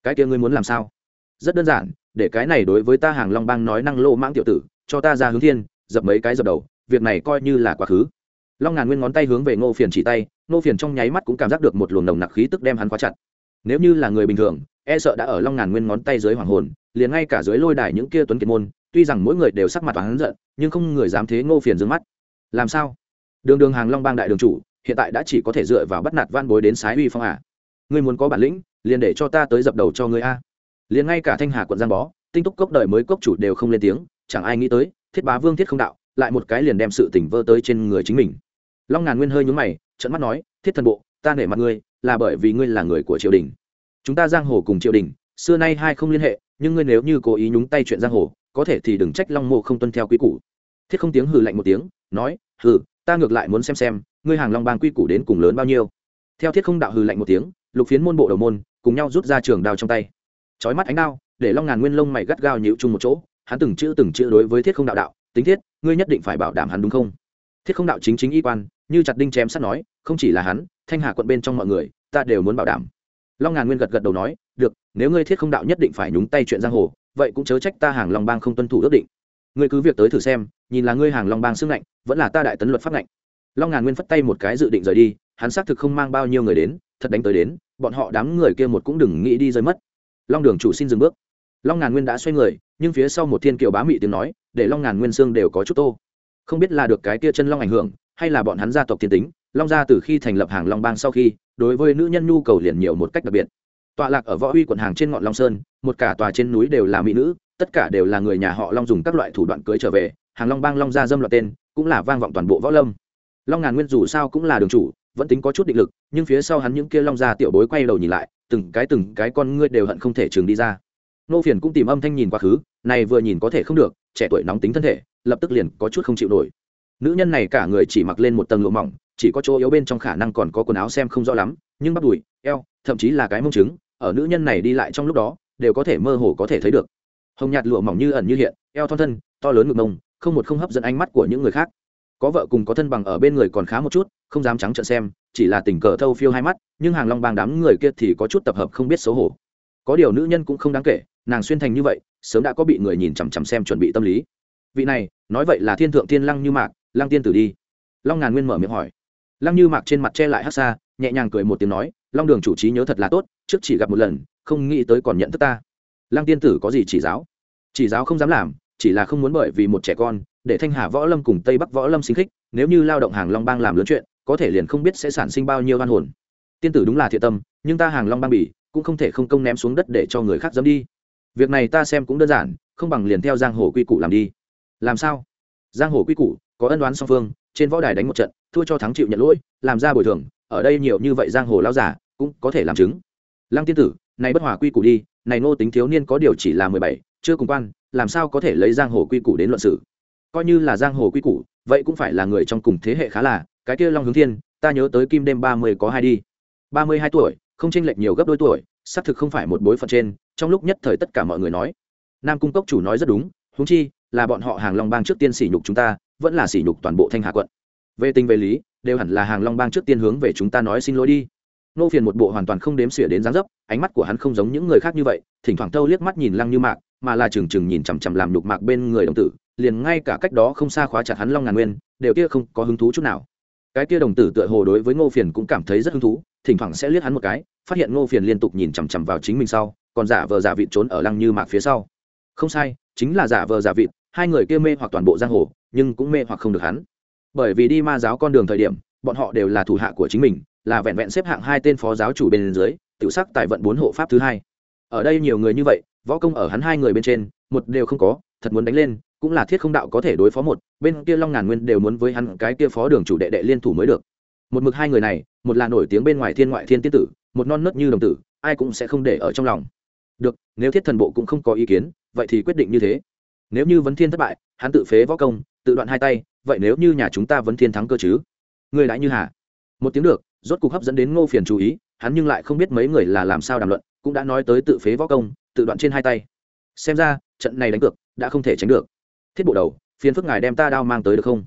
cái kia ngươi muốn làm sao? Rất đơn giản, để cái này đối với ta hàng long bang nói năng lô mãng tiểu tử cho ta ra hướng thiên dập mấy cái dập đầu, việc này coi như là quá khứ. Long Ngàn Nguyên ngón tay hướng về Ngô Phiền chỉ tay, Ngô Phiền trong nháy mắt cũng cảm giác được một luồng nồng nặc khí tức đem hắn khóa chặt. Nếu như là người bình thường, e sợ đã ở Long Ngàn Nguyên ngón tay dưới hoàng hồn, liền ngay cả dưới lôi đài những kia tuấn kiệt môn, tuy rằng mỗi người đều sắc mặt oán giận, nhưng không người dám thế Ngô Phiền giương mắt. Làm sao? Đường hàng Long bang đại đường chủ, hiện tại đã chỉ có thể dựa vào bắt nạt van bối đến sái uy phong à? Ngươi muốn có bản lĩnh, liền để cho ta tới dập đầu cho ngươi a. Liền ngay cả Thanh Hà quận Giang Bó, Tinh Túc cốc đời mới cốc chủ đều không lên tiếng, chẳng ai nghĩ tới, Thiết Bá Vương Thiết Không Đạo, lại một cái liền đem sự tình vơ tới trên người chính mình. Long Ngàn Nguyên hơi nhướng mày, trợn mắt nói, Thiết thần bộ, ta nể mặt ngươi, là bởi vì ngươi là người của triều đình. Chúng ta giang hồ cùng triều đình, xưa nay hai không liên hệ, nhưng ngươi nếu như cố ý nhúng tay chuyện giang hồ, có thể thì đừng trách Long mộ không tuân theo quy củ. Thiết Không tiếng hừ lạnh một tiếng, nói, hừ, ta ngược lại muốn xem, ngươi hàng Long bang quy củ đến cùng lớn bao nhiêu. Theo Thiết Không đạo hừ lạnh một tiếng, lục phiến môn bộ đầu môn cùng nhau rút ra trường đao trong tay. Chói mắt ánh đao, để Long Ngàn Nguyên lông mày gắt gao nhíu chung một chỗ, hắn từng chữ đối với Thiết Không đạo đạo, tính thiết, ngươi nhất định phải bảo đảm hắn đúng không? Thiết Không đạo chính y quan, như chặt đinh chém sắt nói, không chỉ là hắn, Thanh Hà quận bên trong mọi người, ta đều muốn bảo đảm. Long Ngàn Nguyên gật đầu nói, được, nếu ngươi Thiết Không đạo nhất định phải nhúng tay chuyện giang hồ, vậy cũng chớ trách ta hàng Long bang không tuân thủ ước định. Ngươi cứ việc tới thử xem, nhìn là ngươi hàng Long bang xương lạnh, vẫn là ta đại tấn luật pháp lạnh. Long Ngàn Nguyên phất tay một cái dự định rời đi, hắn xác thực không mang bao nhiêu người đến, thật đánh tới đến, bọn họ đám người kia một cũng đừng nghĩ đi rơi mất. Long đường chủ xin dừng bước. Long Ngàn Nguyên đã xoay người, nhưng phía sau một thiên kiều bá mị tiếng nói, để Long Ngàn Nguyên xương đều có chút tô. Không biết là được cái kia chân long ảnh hưởng, hay là bọn hắn gia tộc thiên tính, Long gia từ khi thành lập hàng Long bang sau khi, đối với nữ nhân nhu cầu liền nhiều một cách đặc biệt. Tọa lạc ở Võ Uy quận hàng trên ngọn Long Sơn, một cả tòa trên núi đều là mỹ nữ, tất cả đều là người nhà họ Long dùng các loại thủ đoạn cưới trở về, hàng Long bang Long gia dâm loạt tên, cũng là vang vọng toàn bộ võ lâm. Long Ngàn Nguyên dù sao cũng là đường chủ, vẫn tính có chút định lực, nhưng phía sau hắn những kia Long gia tiểu bối quay đầu nhìn lại, từng cái con ngươi đều hận không thể trường đi ra. Nô Phiền cũng tìm âm thanh nhìn quá khứ, này vừa nhìn có thể không được, trẻ tuổi nóng tính thân thể, lập tức liền có chút không chịu nổi. Nữ nhân này cả người chỉ mặc lên một tầng lụa mỏng, chỉ có chỗ yếu bên trong khả năng còn có quần áo xem không rõ lắm, nhưng bắp đùi, eo, thậm chí là cái mông trứng, ở nữ nhân này đi lại trong lúc đó, đều có thể mơ hồ có thể thấy được. Hồng nhạt lụa mỏng như ẩn như hiện, eo thon thân, to lớn ngực mông, không một không hấp dẫn ánh mắt của những người khác. Có vợ cùng có thân bằng ở bên người còn khá một chút, không dám trắng trợn xem, chỉ là tình cờ thâu phiêu hai mắt, nhưng hàng Long bang đám người kia thì có chút tập hợp không biết xấu hổ. Có điều nữ nhân cũng không đáng kể, nàng xuyên thành như vậy, sớm đã có bị người nhìn chằm chằm xem chuẩn bị tâm lý. Vị này, nói vậy là thiên thượng thiên Lăng Như Mạc, Lăng tiên tử đi. Long Ngàn Nguyên mở miệng hỏi. Lăng Như Mạc trên mặt che lại hắc xa, nhẹ nhàng cười một tiếng nói, Long đường chủ trí nhớ thật là tốt, trước chỉ gặp một lần, không nghĩ tới còn nhận thức ta. Lăng tiên tử có gì chỉ giáo? Chỉ giáo không dám làm, chỉ là không muốn bởi vì một trẻ con, để Thanh Hà võ lâm cùng Tây Bắc võ lâm xinh khích, nếu như lao động hàng Long bang làm lớn chuyện, có thể liền không biết sẽ sản sinh bao nhiêu oan hồn. Tiên tử đúng là thiện tâm, nhưng ta hàng Long bang bỉ, cũng không thể không công ném xuống đất để cho người khác dẫm đi. Việc này ta xem cũng đơn giản, không bằng liền theo giang hồ quy củ làm đi. Làm sao? Giang hồ quy củ có ân oán song phương, trên võ đài đánh một trận, thua cho thắng chịu nhận lỗi, làm ra bồi thường, ở đây nhiều như vậy giang hồ lão giả cũng có thể làm chứng. Lăng tiên tử, này bất hòa quy củ đi, này Ngô tính thiếu niên có điều chỉ là 17, chưa cùng quan, làm sao có thể lấy giang hồ quy củ đến luận xử? Coi như là giang hồ quy củ, vậy cũng phải là người trong cùng thế hệ khá là, cái kia Long Hướng Thiên, ta nhớ tới Kim Đêm 30 có hai đi. 32 tuổi, không chênh lệch nhiều gấp đôi tuổi, xác thực không phải một bối phận trên, trong lúc nhất thời tất cả mọi người nói. Nam cung cốc chủ nói rất đúng, huống chi là bọn họ hàng Long bang trước tiên sỉ nhục chúng ta, vẫn là sỉ nhục toàn bộ Thanh Hà quận. Về tình về lý, đều hẳn là hàng Long bang trước tiên hướng về chúng ta nói xin lỗi đi. Nô Phiền một bộ hoàn toàn không đếm xỉa đến dáng dấp, ánh mắt của hắn không giống những người khác như vậy, thỉnh thoảng thâu liếc mắt nhìn Lăng Như Mạc, mà là chừng nhìn chằm chằm làm nhục mạc bên người đồng tử, liền ngay cả cách đó không xa khóa chặt hắn Long Ngàn Nguyên, đều kia không có hứng thú chút nào. Cái kia đồng tử tựa hồ đối với Ngô Phiền cũng cảm thấy rất hứng thú, thỉnh thoảng sẽ liếc hắn một cái, phát hiện Ngô Phiền liên tục nhìn chằm chằm vào chính mình sau, còn giả vờ giả vịt trốn ở Lăng Như Mạc phía sau. Không sai, chính là giả vờ giả vịt, hai người kia mê hoặc toàn bộ giang hồ, nhưng cũng mê hoặc không được hắn. Bởi vì đi ma giáo con đường thời điểm, bọn họ đều là thủ hạ của chính mình, là vẹn vẹn xếp hạng hai tên phó giáo chủ bên dưới, tiểu sắc tài vận 4 hộ pháp thứ hai. Ở đây nhiều người như vậy, võ công ở hắn hai người bên trên, một đều không có, thật muốn đánh lên, cũng là Thiết Không đạo có thể đối phó một, bên kia Long Ngàn Nguyên đều muốn với hắn cái kia phó đường chủ đệ liên thủ mới được. Một mực hai người này, một là nổi tiếng bên ngoài thiên ngoại thiên tiên tử, một non nớt như đồng tử, ai cũng sẽ không để ở trong lòng. Được, nếu Thiết thần bộ cũng không có ý kiến, vậy thì quyết định như thế. Nếu như vấn thiên thất bại, hắn tự phế võ công, tự đoạn hai tay, vậy nếu như nhà chúng ta vấn thiên thắng cơ chứ? Người lại như hà. Một tiếng được, rốt cục hấp dẫn đến Ngô Phiền chú ý, hắn nhưng lại không biết mấy người là làm sao đàm luận, cũng đã nói tới tự phế võ công, tự đoạn trên hai tay. Xem ra trận này đánh cược đã không thể tránh được. Thiết bộ đầu, phiền phức ngài đem ta đao mang tới được không?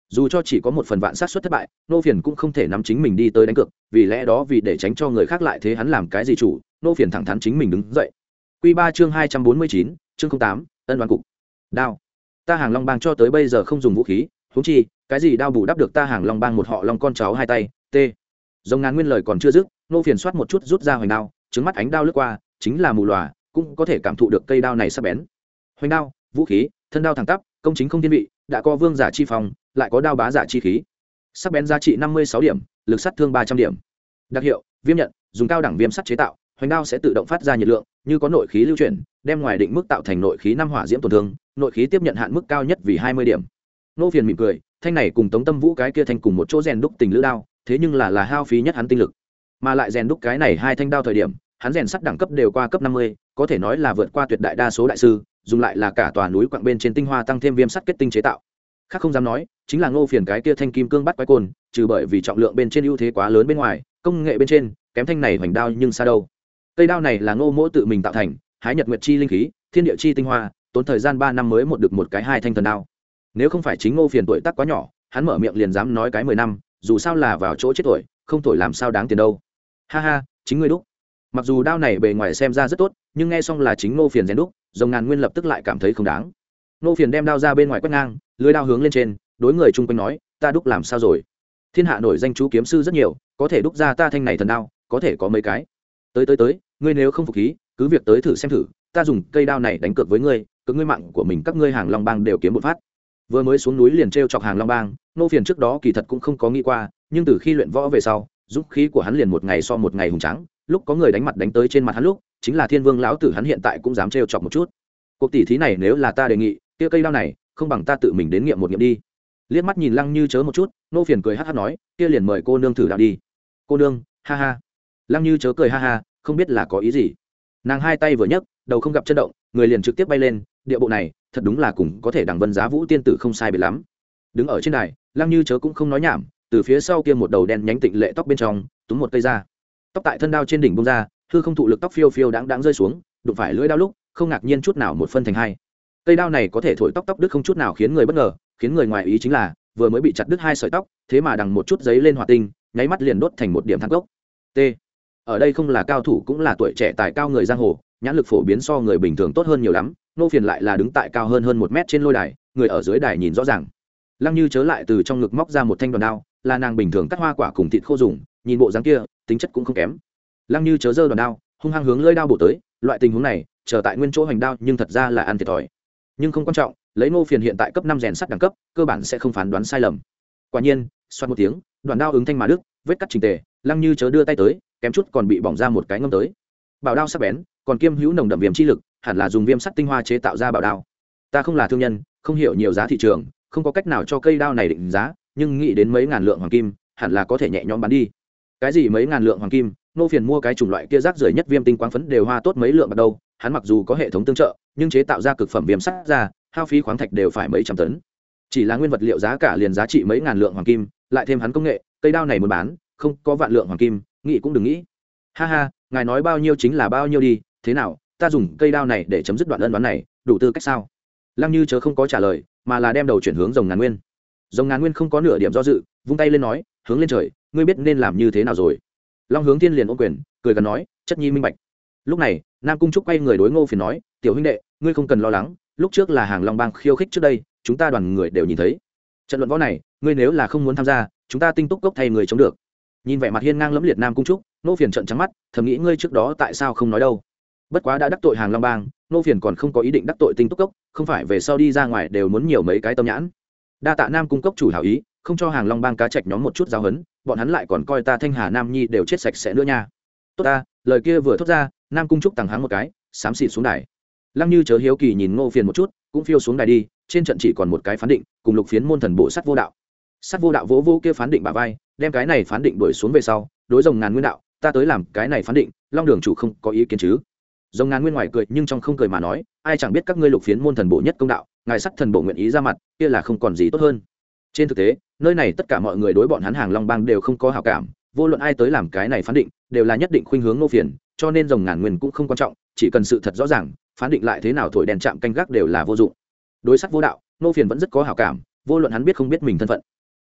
dù cho chỉ có một phần vạn xác suất thất bại, nô phiền cũng không thể nắm chính mình đi tới đánh cược, vì lẽ đó vì để tránh cho người khác lại thế hắn làm cái gì chủ, nô phiền thẳng thắn chính mình đứng dậy. Quy 3 chương 249, chương 08, ân đoán cục. Đao. Ta Hàng Long Bang cho tới bây giờ không dùng vũ khí, huống chi, cái gì đao bù đắp được ta Hàng Long Bang một họ Long con cháu hai tay, t. Rồng Ngàn Nguyên lời còn chưa dứt, nô phiền soát một chút rút ra hoành đao, trứng mắt ánh đao lướt qua, chính là mù lòa, cũng có thể cảm thụ được cây đao này sắc bén. Hoành đao, vũ khí, thân đao thẳng tắp, công chính không thiên vị, đã có vương giả chi phong, lại có đao bá giả chi khí. Sắc bén giá trị 56 điểm, lực sát thương 300 điểm. Đặc hiệu, viêm nhận, dùng cao đẳng viêm sắt chế tạo, hoành đao sẽ tự động phát ra nhiệt lượng, như có nội khí lưu chuyển, đem ngoài định mức tạo thành nội khí 5 hỏa diễm tổn thương, nội khí tiếp nhận hạn mức cao nhất vì 20 điểm. Nô phiền mỉm cười, thanh này cùng Tống Tâm Vũ cái kia thanh cùng một chỗ rèn đúc tình lữ đao, thế nhưng là hao phí nhất hắn tinh lực. Mà lại rèn đúc cái này hai thanh đao thời điểm, hắn rèn sắt đẳng cấp đều qua cấp 50, có thể nói là vượt qua tuyệt đại đa số đại sư, dùng lại là cả tòa núi quặng bên trên tinh hoa tăng thêm viêm sắt kết tinh chế tạo. Khác không dám nói, chính là Ngô Phiền cái kia thanh kim cương bắt quái côn, trừ bởi vì trọng lượng bên trên ưu thế quá lớn bên ngoài, công nghệ bên trên kém thanh này hoành đao nhưng xa đâu. Cây đao này là Ngô Mỗ tự mình tạo thành, hái nhật nguyệt chi linh khí, thiên địa chi tinh hoa, tốn thời gian 3 năm mới được một cái hai thanh thần đao. Nếu không phải chính Ngô Phiền tuổi tác quá nhỏ, hắn mở miệng liền dám nói cái 10 năm, dù sao là vào chỗ chết tuổi, không tuổi làm sao đáng tiền đâu. Ha ha, chính ngươi đúc. Mặc dù đao này bề ngoài xem ra rất tốt, nhưng nghe xong là chính Ngô Phiền rèn đúc, Rồng Ngàn Nguyên lập tức lại cảm thấy không đáng. Ngô Phiền đem đao ra bên ngoài quét ngang, lưỡi đao hướng lên trên, đối người chung quanh nói, ta đúc làm sao rồi? Thiên hạ nổi danh chú kiếm sư rất nhiều, có thể đúc ra ta thanh này thần đao, có thể có mấy cái. Tới, ngươi nếu không phục khí, cứ việc tới thử xem thử, ta dùng cây đao này đánh cược với ngươi, cược ngươi mạng của mình các ngươi Hàng Long Bang đều kiếm một phát. Vừa mới xuống núi liền trêu chọc Hàng Long Bang, Ngô Phiền trước đó kỳ thật cũng không có nghĩ qua, nhưng từ khi luyện võ về sau, dũng khí của hắn liền một ngày so một ngày hùng tráng, lúc có người đánh mặt đánh tới trên mặt hắn lúc, chính là Thiên Vương lão tử hắn hiện tại cũng dám trêu chọc một chút. Cuộc tỷ thí này nếu là ta đề nghị, kia cây đao này, không bằng ta tự mình đến nghiệm một nghiệm đi. Liếc mắt nhìn Lăng Như Chớ một chút, Ngô Phiền cười hắc hắc nói, kia liền mời cô nương thử đạo đi. Cô nương, ha ha. Lăng Như Chớ cười ha ha, không biết là có ý gì. Nàng hai tay vừa nhấc, đầu không gặp chân động, người liền trực tiếp bay lên, địa bộ này, thật đúng là cùng có thể đằng Vân Giá Vũ tiên tử không sai biệt lắm. Đứng ở trên đài, Lăng Như Chớ cũng không nói nhảm, từ phía sau kia một đầu đen nhánh tịnh lệ tóc bên trong, túm một cây ra. Tóc tại thân đao trên đỉnh bung ra, hư không thụ lực tóc phiêu phiêu đáng rơi xuống, đụng phải lưỡi đao lúc, không ngạc nhiên chút nào một phân thành hai. Cây đao này có thể thổi tóc đứt không chút nào khiến người bất ngờ, khiến người ngoài ý chính là, vừa mới bị chặt đứt hai sợi tóc, thế mà đằng một chút giấy lên hỏa tinh, nháy mắt liền đốt thành một điểm thang gốc. T. Ở đây không là cao thủ cũng là tuổi trẻ tài cao người giang hồ, nhãn lực phổ biến so người bình thường tốt hơn nhiều lắm. Nô Phiền lại là đứng tại cao hơn 1 mét trên lôi đài, người ở dưới đài nhìn rõ ràng. Lăng Như Chớ lại từ trong ngực móc ra một thanh đòn đao, là nàng bình thường cắt hoa quả cùng thịt khô dùng, nhìn bộ dáng kia, tính chất cũng không kém. Lăng Như Chớ giơ đòn đao, hung hăng hướng lưỡi đao bổ tới, loại tình huống này, chờ tại nguyên chỗ hoành đao, nhưng thật ra là ăn thiệt thòi. Nhưng không quan trọng, lấy Ngô Phiền hiện tại cấp 5 rèn sắt đẳng cấp, cơ bản sẽ không phán đoán sai lầm. Quả nhiên, xoát một tiếng, đoạn đao ứng thanh mà đứt, vết cắt chỉnh tề, Lăng Như Chớ đưa tay tới, kém chút còn bị bỏng ra một cái ngâm tới. Bảo đao sắc bén, còn kiêm hữu nồng đậm viêm chi lực, hẳn là dùng viêm sắt tinh hoa chế tạo ra bảo đao. Ta không là thương nhân, không hiểu nhiều giá thị trường, không có cách nào cho cây đao này định giá, nhưng nghĩ đến mấy ngàn lượng hoàng kim, hẳn là có thể nhẹ nhõm bán đi. Cái gì mấy ngàn lượng hoàng kim, Ngô Phiền mua cái chủng loại kia rác rưởi nhất viêm tinh quáng phấn đều hoa tốt mấy lượng bạc đâu, hắn mặc dù có hệ thống tương trợ, nhưng chế tạo ra cực phẩm viêm sắt ra, hao phí khoáng thạch đều phải mấy trăm tấn. Chỉ là nguyên vật liệu giá cả liền giá trị mấy ngàn lượng hoàng kim, lại thêm hắn công nghệ, cây đao này muốn bán, không có vạn lượng hoàng kim, nghĩ cũng đừng nghĩ. Ha ha, ngài nói bao nhiêu chính là bao nhiêu đi, thế nào, ta dùng cây đao này để chấm dứt đoạn ân oán này, đủ tư cách sao? Lăng Như Chớ không có trả lời, mà là đem đầu chuyển hướng Rồng Ngàn Nguyên. Rồng Ngàn Nguyên không có nửa điểm do dự, vung tay lên nói, hướng lên trời, ngươi biết nên làm như thế nào rồi? Long Hướng Thiên liền ôm quyền, cười gần nói, chất nhi minh bạch. Lúc này, Nam Cung Trúc quay người đối Ngô Phiền nói, tiểu huynh đệ, ngươi không cần lo lắng, lúc trước là Hàng Long Bang khiêu khích trước đây, chúng ta đoàn người đều nhìn thấy. Trận luận võ này, ngươi nếu là không muốn tham gia, chúng ta tinh túc cốc thay người chống được. Nhìn vẻ mặt hiên ngang lẫm liệt Nam Cung Trúc, Ngô Phiền trợn trắng mắt, thầm nghĩ ngươi trước đó tại sao không nói đâu? Bất quá đã đắc tội Hàng Long Bang, Ngô Phiền còn không có ý định đắc tội tinh túc cốc, không phải về sau đi ra ngoài đều muốn nhiều mấy cái tâm nhãn. Đa tạ Nam Cung cốc chủ hảo ý, không cho Hàng Long Bang cá trạch nhóm một chút giáo huấn, bọn hắn lại còn coi ta Thanh Hà Nam Nhi đều chết sạch sẽ nữa nha. Tốt ta, lời kia vừa thốt ra, Nam Cung Trúc tằng hắng một cái, xám xịt xuống đài. Lăng Như Chớ hiếu kỳ nhìn Ngô Phiền một chút, cũng phiêu xuống đài đi, trên trận chỉ còn một cái phán định, cùng Lục Phiến môn thần bộ sắt vô đạo. Sắt vô đạo vỗ vỗ kia phán định bả vai, đem cái này phán định đuổi xuống về sau, đối Rồng Ngàn Nguyên đạo, ta tới làm cái này phán định, Long đường chủ không có ý kiến chứ? Rồng Ngàn Nguyên ngoài cười nhưng trong không cười mà nói, ai chẳng biết các ngươi Lục Phiến môn thần bộ nhất công đạo, ngài sắt thần bộ nguyện ý ra mặt, kia là không còn gì tốt hơn. Trên thực tế, nơi này tất cả mọi người đối bọn hắn Hàng Long Bang đều không có hảo cảm, vô luận ai tới làm cái này phán định, đều là nhất định khuynh hướng Ngô Phiền, cho nên Rồng Ngàn Nguyên cũng không quan trọng, chỉ cần sự thật rõ ràng, phán định lại thế nào thổi đèn chạm canh gác đều là vô dụng. Đối sắt vô đạo, Ngô Phiền vẫn rất có hảo cảm, vô luận hắn biết không biết mình thân phận.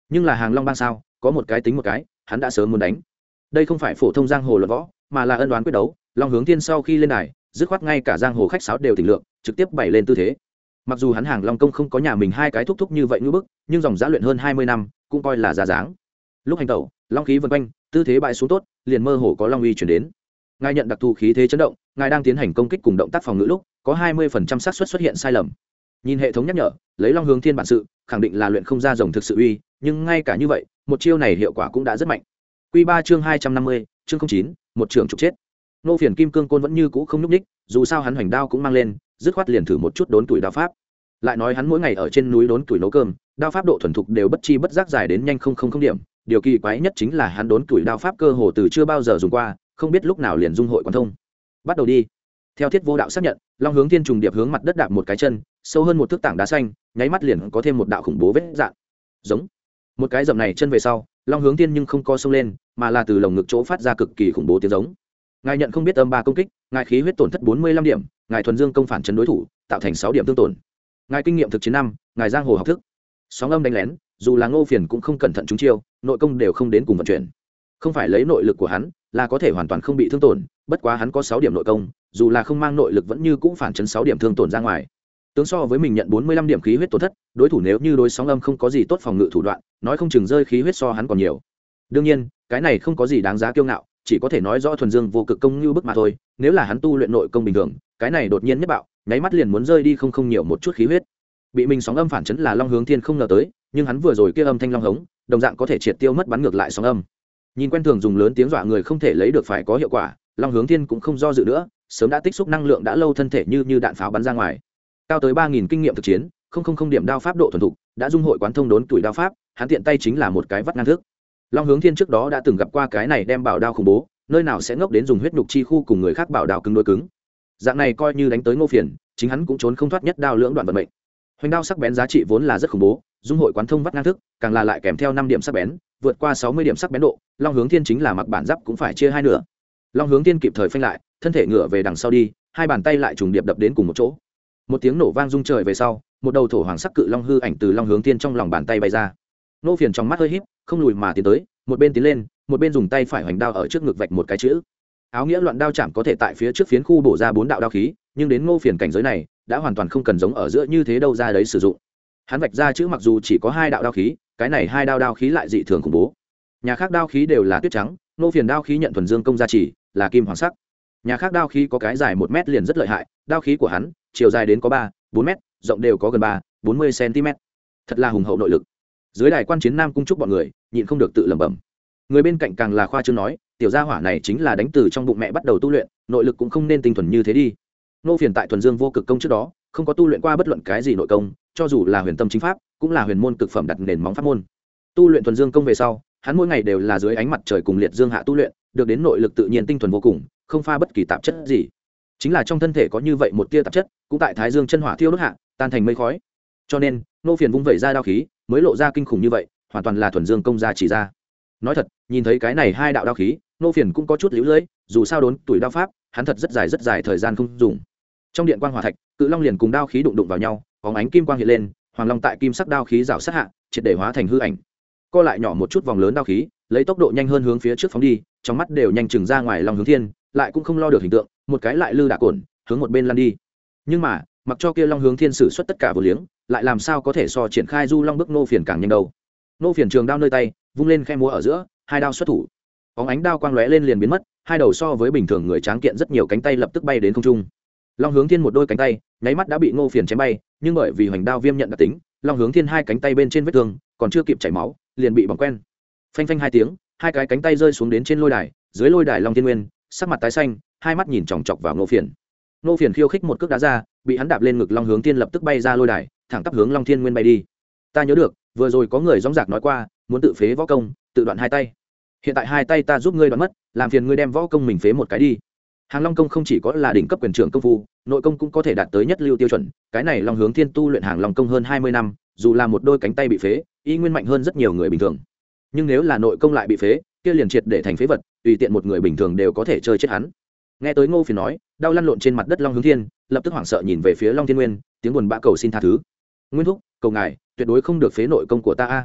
nhưng là hàng long bang sao, có một cái tính một cái, hắn đã sớm muốn đánh. Đây không phải phổ thông giang hồ luận võ, mà là ân đoán quyết đấu. Long Hướng Thiên sau khi lên đài, dứt khoát ngay cả giang hồ khách sáo đều tỉnh lượng, trực tiếp bày lên tư thế. Mặc dù hắn hàng long công không có nhà mình hai cái thúc thúc như vậy ngưỡng bức, nhưng dòng giá luyện hơn 20 năm, cũng coi là giá dáng. Lúc hành tẩu, long khí vần quanh, tư thế bại xuống tốt, liền mơ hồ có long uy chuyển đến. Ngài nhận đặc thù khí thế chấn động, ngài đang tiến hành công kích cùng động tác phòng ngự lúc, có 20% xác suất xuất hiện sai lầm. Nhìn hệ thống nhắc nhở, lấy Long Hướng Thiên bản sự, khẳng định là luyện không ra rồng thực sự uy, nhưng ngay cả như vậy, một chiêu này hiệu quả cũng đã rất mạnh. Quy 3 chương 250, chương 09, một trường trục chết. Nô Phiền Kim Cương Côn vẫn như cũ không nhúc nhích, dù sao hắn hoành đao cũng mang lên, dứt khoát liền thử một chút đốn tuổi đao pháp. Lại nói hắn mỗi ngày ở trên núi đốn tuổi nấu cơm, đao pháp độ thuần thục đều bất chi bất giác dài đến nhanh không điểm. Điều kỳ quái nhất chính là hắn đốn tuổi đao pháp cơ hồ từ chưa bao giờ dùng qua, không biết lúc nào liền dung hội quán thông. Bắt đầu đi. Theo Thiết Vô Đạo xác nhận, Long Hướng Thiên trùng điệp hướng mặt đất đạp một cái chân, sâu hơn một thước tảng đá xanh, nháy mắt liền có thêm một đạo khủng bố vết dạn. Giống. Một cái dậm này chân về sau, Long Hướng Thiên nhưng không co sông lên, mà là từ lồng ngực chỗ phát ra cực kỳ khủng bố tiếng giống. Ngài nhận không biết âm 3 công kích, ngài khí huyết tổn thất 45 điểm, ngài thuần dương công phản chấn đối thủ, tạo thành 6 điểm tương tổn. Ngài kinh nghiệm thực chiến 5, ngài giang hồ học thức. Sóng âm đánh lén, dù là Ngô Phiền cũng không cẩn thận trúng chiêu, nội công đều không đến cùng vận chuyển. Không phải lấy nội lực của hắn, là có thể hoàn toàn không bị thương tổn, bất quá hắn có 6 điểm nội công, dù là không mang nội lực vẫn như cũng phản chấn 6 điểm thương tổn ra ngoài. Tướng so với mình nhận 45 điểm khí huyết tổn thất, đối thủ nếu như đối sóng âm không có gì tốt phòng ngự thủ đoạn, nói không chừng rơi khí huyết so hắn còn nhiều. Đương nhiên, cái này không có gì đáng giá kiêu ngạo, chỉ có thể nói rõ thuần dương vô cực công như bức mà thôi, nếu là hắn tu luyện nội công bình thường, cái này đột nhiên nhất bạo, nháy mắt liền muốn rơi đi không nhiều một chút khí huyết. Bị mình sóng âm phản chấn là Long Hướng Thiên không ngờ tới, nhưng hắn vừa rồi kia âm thanh long hống, đồng dạng có thể triệt tiêu mất bắn ngược lại sóng âm. Nhìn quen thường dùng lớn tiếng dọa người không thể lấy được phải có hiệu quả, Long Hướng Thiên cũng không do dự nữa, sớm đã tích xúc năng lượng đã lâu, thân thể như đạn pháo bắn ra ngoài. Cao tới 3000 kinh nghiệm thực chiến, không điểm đao pháp độ thuần thục, đã dung hội quán thông đốn tuổi đao pháp, hắn tiện tay chính là một cái vắt ngang thước. Long Hướng Thiên trước đó đã từng gặp qua cái này đem bảo đao khủng bố, nơi nào sẽ ngốc đến dùng huyết nhục chi khu cùng người khác bảo đao cứng đối cứng. Dạng này coi như đánh tới Ngô Phiền, chính hắn cũng trốn không thoát nhất đao lưỡng đoạn vận mệnh. Hoành đao sắc bén giá trị vốn là rất khủng bố, dung hội quán thông vắt ngang thức, càng là lại kèm theo 5 điểm sắc bén, vượt qua 60 điểm sắc bén độ, Long Hướng Thiên chính là mặc bản giáp cũng phải chia hai nửa. Long Hướng Thiên kịp thời phanh lại, thân thể ngửa về đằng sau đi, hai bàn tay lại trùng điệp đập đến cùng một chỗ. Một tiếng nổ vang rung trời về sau, một đầu thổ hoàng sắc cự long hư ảnh từ Long Hướng Thiên trong lòng bàn tay bay ra. Nô Phiền trong mắt hơi híp, không lùi mà tiến tới, một bên tiến lên, một bên dùng tay phải hoành đao ở trước ngực vạch một cái chữ. Áo nghĩa loạn đao chạm có thể tại phía trước phiến khu bổ ra 4 đạo đao khí, nhưng đến Ngô Phiền cảnh giới này, đã hoàn toàn không cần giống ở giữa như thế đâu ra đấy sử dụng. Hắn vạch ra chữ mặc dù chỉ có 2 đạo đao khí, cái này 2 đao khí lại dị thường khủng bố. Nhà khác đao khí đều là tuyết trắng, Ngô Phiền đao khí nhận thuần dương công gia trì, là kim hoàng sắc. Nhà khác đao khí có cái dài 1 mét liền rất lợi hại, đao khí của hắn, chiều dài đến có 3-4 mét, rộng đều có gần 3-40 cm. Thật là hùng hậu nội lực. Dưới đài quan chiến Nam Cung Trúc bọn người, nhịn không được tự lẩm bẩm. Người bên cạnh càng là khoa trương nói, tiểu gia hỏa này chính là đánh từ trong bụng mẹ bắt đầu tu luyện, nội lực cũng không nên tinh thuần như thế đi. Ngô Phiền tại thuần dương vô cực công trước đó, không có tu luyện qua bất luận cái gì nội công, cho dù là huyền tâm chính pháp, cũng là huyền môn cực phẩm đặt nền móng pháp môn. Tu luyện thuần dương công về sau, hắn mỗi ngày đều là dưới ánh mặt trời cùng liệt dương hạ tu luyện, được đến nội lực tự nhiên tinh thuần vô cùng, không pha bất kỳ tạp chất gì. Chính là trong thân thể có như vậy một tia tạp chất, cũng tại thái dương chân hỏa thiêu đốt hạ, tan thành mây khói. Cho nên, Ngô Phiền vung vẩy ra đao khí, mới lộ ra kinh khủng như vậy, hoàn toàn là thuần dương công gia chỉ ra. Nói thật, nhìn thấy cái này 2 đạo đao khí, Ngô Phiền cũng có chút liễu lưỡi, dù sao đốn tuổi đao pháp, hắn thật rất dài thời gian không dùng. Trong điện quang hỏa thạch, cự long liền cùng đao khí đụng vào nhau, bóng ánh kim quang hiện lên, hoàng long tại kim sắc đao khí rào sát hạ, triệt để hóa thành hư ảnh. Co lại nhỏ một chút vòng lớn đao khí, lấy tốc độ nhanh hơn hướng phía trước phóng đi, trong mắt đều nhanh chừng ra ngoài Long Hướng Thiên, lại cũng không lo được hình tượng, một cái lại lư đả cồn, hướng một bên lăn đi. Nhưng mà, mặc cho kia Long Hướng Thiên sử xuất tất cả vô liếng, lại làm sao có thể so triển khai du long bước Ngô Phiền càng nhanh đâu. Ngô Phiền trường đao nơi tay, vung lên khe múa ở giữa, 2 đao xuất thủ. Bóng ánh đao quang lóe lên liền biến mất, 2 đầu so với bình thường người tráng kiện rất nhiều cánh tay lập tức bay đến không trung. Long Hướng Thiên một đôi cánh tay, nháy mắt đã bị Ngô Phiền chém bay, nhưng bởi vì hoành đao viêm nhận đặc tính, Long Hướng Thiên 2 cánh tay bên trên vết thương, còn chưa kịp chảy máu, liền bị bỏng quen. Phanh phanh 2 tiếng, 2 cái cánh tay rơi xuống đến trên lôi đài, dưới lôi đài Long Thiên Nguyên, sắc mặt tái xanh, hai mắt nhìn chòng chọc vào Ngô Phiền. Ngô Phiền khiêu khích một cước đá ra, bị hắn đạp lên ngực, Long Hướng Thiên lập tức bay ra lôi đài, thẳng tắp hướng Long Thiên Nguyên bay đi. Ta nhớ được, vừa rồi có người dõng dạc nói qua, muốn tự phế võ công, tự đoạn 2 tay. Hiện tại 2 tay ta giúp ngươi đoạn mất, làm phiền ngươi đem võ công mình phế một cái đi. Hàng Long công không chỉ có là đỉnh cấp quyền trưởng công phu, nội công cũng có thể đạt tới nhất lưu tiêu chuẩn, cái này Long Hướng Thiên tu luyện Hàng Long công hơn 20 năm, dù là một đôi cánh tay bị phế, y nguyên mạnh hơn rất nhiều người bình thường. Nhưng nếu là nội công lại bị phế, kia liền triệt để thành phế vật, tùy tiện một người bình thường đều có thể chơi chết hắn. Nghe tới Ngô Phiền nói, đau lăn lộn trên mặt đất Long Hướng Thiên, lập tức hoảng sợ nhìn về phía Long Thiên Nguyên, tiếng buồn bã cầu xin tha thứ. Nguyên thúc, cầu ngài, tuyệt đối không được phế nội công của ta a.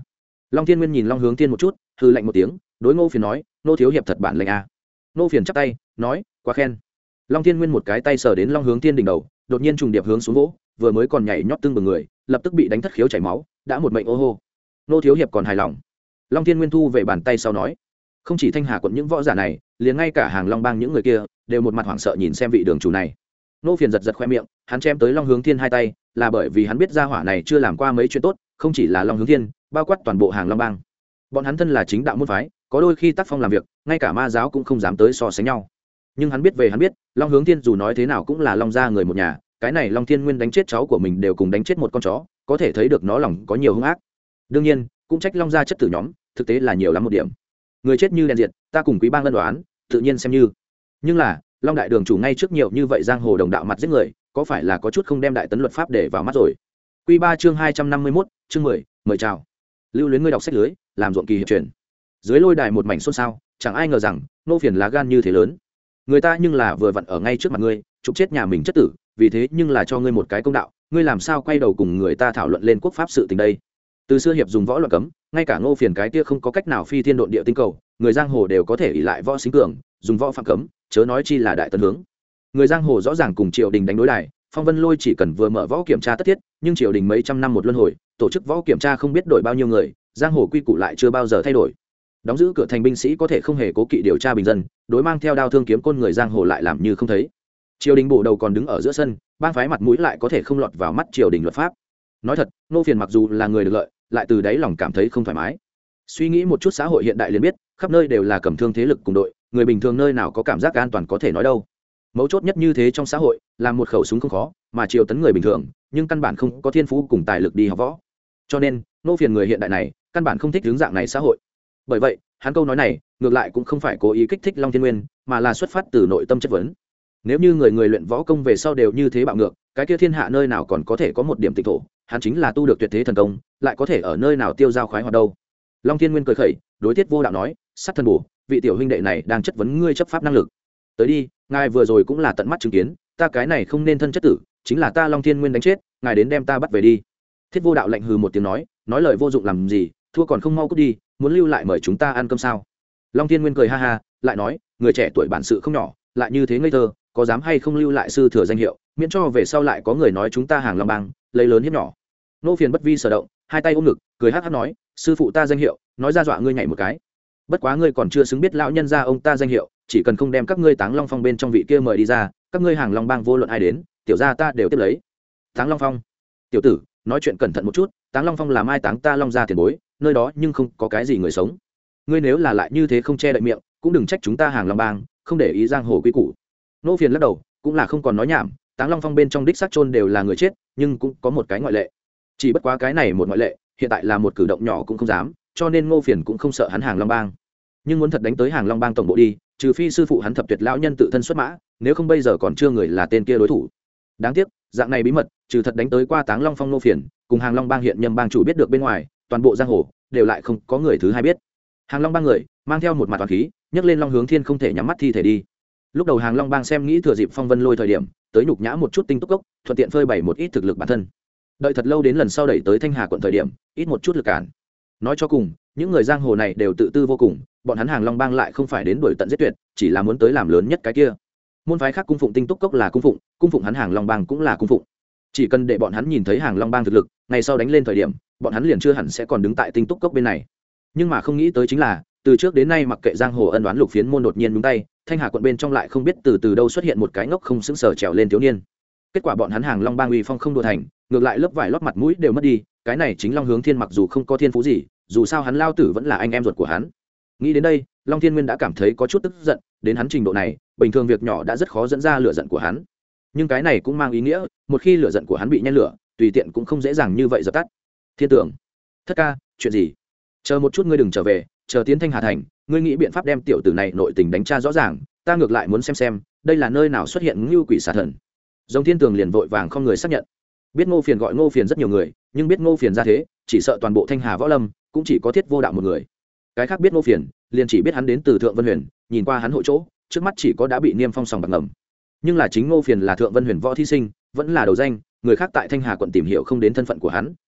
Long Thiên Nguyên nhìn Long Hướng Thiên một chút, hừ lạnh một tiếng, đối Ngô Phiền nói, Ngô thiếu hiệp thật bản lĩnh a. Ngô Phiền chắp tay nói, quá khen. Long Thiên Nguyên một cái tay sờ đến Long Hướng Thiên đỉnh đầu, đột nhiên trùng điệp hướng xuống vỗ, vừa mới còn nhảy nhót tương bừng người, lập tức bị đánh thất khiếu chảy máu, đã một mệnh ô hô. Ngô thiếu hiệp còn hài lòng. Long Thiên Nguyên thu về bàn tay sau nói, không chỉ Thanh Hà quận những võ giả này, liền ngay cả Hàng Long bang những người kia đều một mặt hoảng sợ nhìn xem vị đường chủ này. Ngô Phiền giật giật khoe miệng, hắn chém tới Long Hướng Thiên hai tay, là bởi vì hắn biết gia hỏa này chưa làm qua mấy chuyện tốt, không chỉ là Long Hướng Thiên, bao quát toàn bộ Hàng Long bang. Bọn hắn thân là chính đạo môn phái, có đôi khi tác phong làm việc, ngay cả ma giáo cũng không dám tới so sánh nhau. Nhưng hắn biết Long Hướng Thiên dù nói thế nào cũng là Long gia người một nhà, cái này Long Thiên Nguyên đánh chết cháu của mình đều cùng đánh chết một con chó, có thể thấy được nó lòng có nhiều hung ác. Đương nhiên, cũng trách Long gia chất tử nhóm, thực tế là nhiều lắm một điểm. Người chết như đèn diệt, ta cùng Quý bang lân đoán, tự nhiên xem như. Nhưng là, Long đại đường chủ ngay trước nhiều như vậy giang hồ đồng đạo mặt giết người, có phải là có chút không đem đại tấn luật pháp để vào mắt rồi. Quy 3 chương 251, chương 10, mời chào. Lưu Luyến ngươi đọc sách lưới, làm ruộng kỳ hiệp truyền. Dưới lôi đài một mảnh xôn xao, chẳng ai ngờ rằng Ngô Phiền lá gan như thế lớn. Người ta nhưng là vừa vặn ở ngay trước mặt ngươi, chụp chết nhà mình chất tử, vì thế nhưng là cho ngươi một cái công đạo, ngươi làm sao quay đầu cùng người ta thảo luận lên quốc pháp sự tình đây. Từ xưa hiệp dùng võ luật cấm, ngay cả Ngô Phiền cái kia không có cách nào phi thiên độn địa tinh cầu, người giang hồ đều có thể ỷ lại võ sinh cường, dùng võ phạm cấm, chớ nói chi là đại tấn hướng. Người giang hồ rõ ràng cùng triều đình đánh đối đài, Phong Vân Lôi chỉ cần vừa mở võ kiểm tra tất thiết, nhưng triều đình mấy trăm năm một luân hồi, tổ chức võ kiểm tra không biết đổi bao nhiêu người, giang hồ quy củ lại chưa bao giờ thay đổi. Đóng giữ cửa thành binh sĩ có thể không hề cố kỵ điều tra bình dân, đối mang theo đao thương kiếm côn người giang hồ lại làm như không thấy. Triều đình bổ đầu còn đứng ở giữa sân, bang phái mặt mũi lại có thể không lọt vào mắt triều đình luật pháp. Nói thật, Ngô Phiền mặc dù là người được lợi, lại từ đáy lòng cảm thấy không thoải mái. Suy nghĩ một chút xã hội hiện đại liền biết, khắp nơi đều là cầm thương thế lực cùng đội, người bình thường nơi nào có cảm giác an toàn có thể nói đâu. Mấu chốt nhất như thế trong xã hội, làm một khẩu súng không khó, mà triều tấn người bình thường, nhưng căn bản không có thiên phú cùng tài lực đi học võ. Cho nên, Ngô Phiền người hiện đại này, căn bản không thích hướng dạng này xã hội. Bởi vậy, hắn câu nói này, ngược lại cũng không phải cố ý kích thích Long Thiên Nguyên, mà là xuất phát từ nội tâm chất vấn. Nếu như người luyện võ công về sau đều như thế bạo ngược, cái kia thiên hạ nơi nào còn có thể có một điểm tịnh thổ, hắn chính là tu được tuyệt thế thần công, lại có thể ở nơi nào tiêu dao khoái hoạt đâu. Long Thiên Nguyên cười khẩy, đối Thiết Vô Đạo nói, sát thần bổ, vị tiểu huynh đệ này đang chất vấn ngươi chấp pháp năng lực. Tới đi, ngài vừa rồi cũng là tận mắt chứng kiến, ta cái này không nên thân chất tử, chính là ta Long Thiên Nguyên đánh chết, ngài đến đem ta bắt về đi. Thiết Vô Đạo lạnh hừ một tiếng nói lời vô dụng làm gì, thua còn không mau cút đi, muốn lưu lại mời chúng ta ăn cơm sao. Long Thiên Nguyên cười ha ha, lại nói, người trẻ tuổi bản sự không nhỏ, lại như thế ngây thơ, có dám hay không lưu lại sư thừa danh hiệu, miễn cho về sau lại có người nói chúng ta Hàng Long bang lấy lớn hiếp nhỏ. Ngô Phiền bất vi sở động, hai tay ôm ngực, cười hắc hắc nói, sư phụ ta danh hiệu, nói ra dọa ngươi nhảy một cái. Bất quá ngươi còn chưa xứng biết lão nhân gia ông ta danh hiệu, chỉ cần không đem các ngươi Táng Long Phong bên trong vị kia mời đi ra, các ngươi Hàng Long bang vô luận ai đến, tiểu gia ta đều tiếp lấy. Táng Long Phong, tiểu tử, nói chuyện cẩn thận một chút, Táng Long Phong là mai táng ta Long gia tiền bối, nơi đó nhưng không có cái gì người sống. Ngươi nếu là lại như thế không che đậy miệng, cũng đừng trách chúng ta Hàng Long bang không để ý giang hồ quy củ. Ngô Phiền lắc đầu, cũng là không còn nói nhảm, Táng Long Phong bên trong đích xác chôn đều là người chết, nhưng cũng có một cái ngoại lệ. Chỉ bất quá cái này một ngoại lệ, hiện tại là một cử động nhỏ cũng không dám, cho nên Ngô Phiền cũng không sợ hắn Hàng Long bang. Nhưng muốn thật đánh tới Hàng Long bang tổng bộ đi, trừ phi sư phụ hắn Thập Tuyệt lão nhân tự thân xuất mã, nếu không bây giờ còn chưa người là tên kia đối thủ. Đáng tiếc, dạng này bí mật, trừ thật đánh tới qua Táng Long Phong Ngô Phiền, cùng Hàng Long bang hiện nhâm bang chủ biết được bên ngoài, toàn bộ giang hồ đều lại không có người thứ hai biết. Hàng Long bang người mang theo một mặt toàn khí, nhấc lên Long Hướng Thiên không thể nhắm mắt thi thể đi. Lúc đầu Hàng Long bang xem nghĩ thừa dịp Phong Vân Lôi thời điểm, tới nhục nhã một chút tinh túc cốc, thuận tiện phơi bày một ít thực lực bản thân. Đợi thật lâu đến lần sau đẩy tới Thanh Hà quận thời điểm, ít một chút lực cản. Nói cho cùng, những người giang hồ này đều tự tư vô cùng, bọn hắn Hàng Long bang lại không phải đến đuổi tận giết tuyệt, chỉ là muốn tới làm lớn nhất cái kia. Môn phái khác cung phụng tinh túc cốc là cung phụng hắn Hàng Long bang cũng là cung phụng. Chỉ cần để bọn hắn nhìn thấy Hàng Long bang thực lực, ngày sau đánh lên thời điểm, bọn hắn liền chưa hẳn sẽ còn đứng tại tinh túc cốc bên này. Nhưng mà không nghĩ tới chính là, từ trước đến nay mặc kệ giang hồ ân oán lục phiến môn đột nhiên đúng tay, Thanh Hà quận bên trong lại không biết từ đâu xuất hiện một cái ngốc không xứng sở trèo lên thiếu niên. Kết quả bọn hắn Hàng Long bang uy phong không đùa thành, ngược lại lớp vải lót mặt mũi đều mất đi. Cái này chính Long Hướng Thiên mặc dù không có thiên phú gì, dù sao hắn lao tử vẫn là anh em ruột của hắn. Nghĩ đến đây, Long Thiên Nguyên đã cảm thấy có chút tức giận, đến hắn trình độ này, bình thường việc nhỏ đã rất khó dẫn ra lửa giận của hắn. Nhưng cái này cũng mang ý nghĩa, một khi lửa giận của hắn bị nhen lửa, tùy tiện cũng không dễ dàng như vậy dập tắt. Thiên Tưởng, thất ca, chuyện gì? Chờ một chút, ngươi đừng trở về, chờ tiến Thanh Hà thành, ngươi nghĩ biện pháp đem tiểu tử này nội tình đánh tra rõ ràng, ta ngược lại muốn xem đây là nơi nào xuất hiện ngưu quỷ xà thần. Dòng Thiên Tường liền vội vàng không người xác nhận. Biết Ngô Phiền gọi Ngô Phiền rất nhiều người, nhưng biết Ngô Phiền ra thế, chỉ sợ toàn bộ Thanh Hà võ lâm cũng chỉ có Thiết Vô Đạo một người. Cái khác biết Ngô Phiền, liền chỉ biết hắn đến từ Thượng Vân Huyền, nhìn qua hắn hội chỗ, trước mắt chỉ có đã bị niêm phong sòng bạc ngầm. Nhưng là chính Ngô Phiền là Thượng Vân Huyền võ thí sinh, vẫn là đầu danh, người khác tại Thanh Hà quận tìm hiểu không đến thân phận của hắn,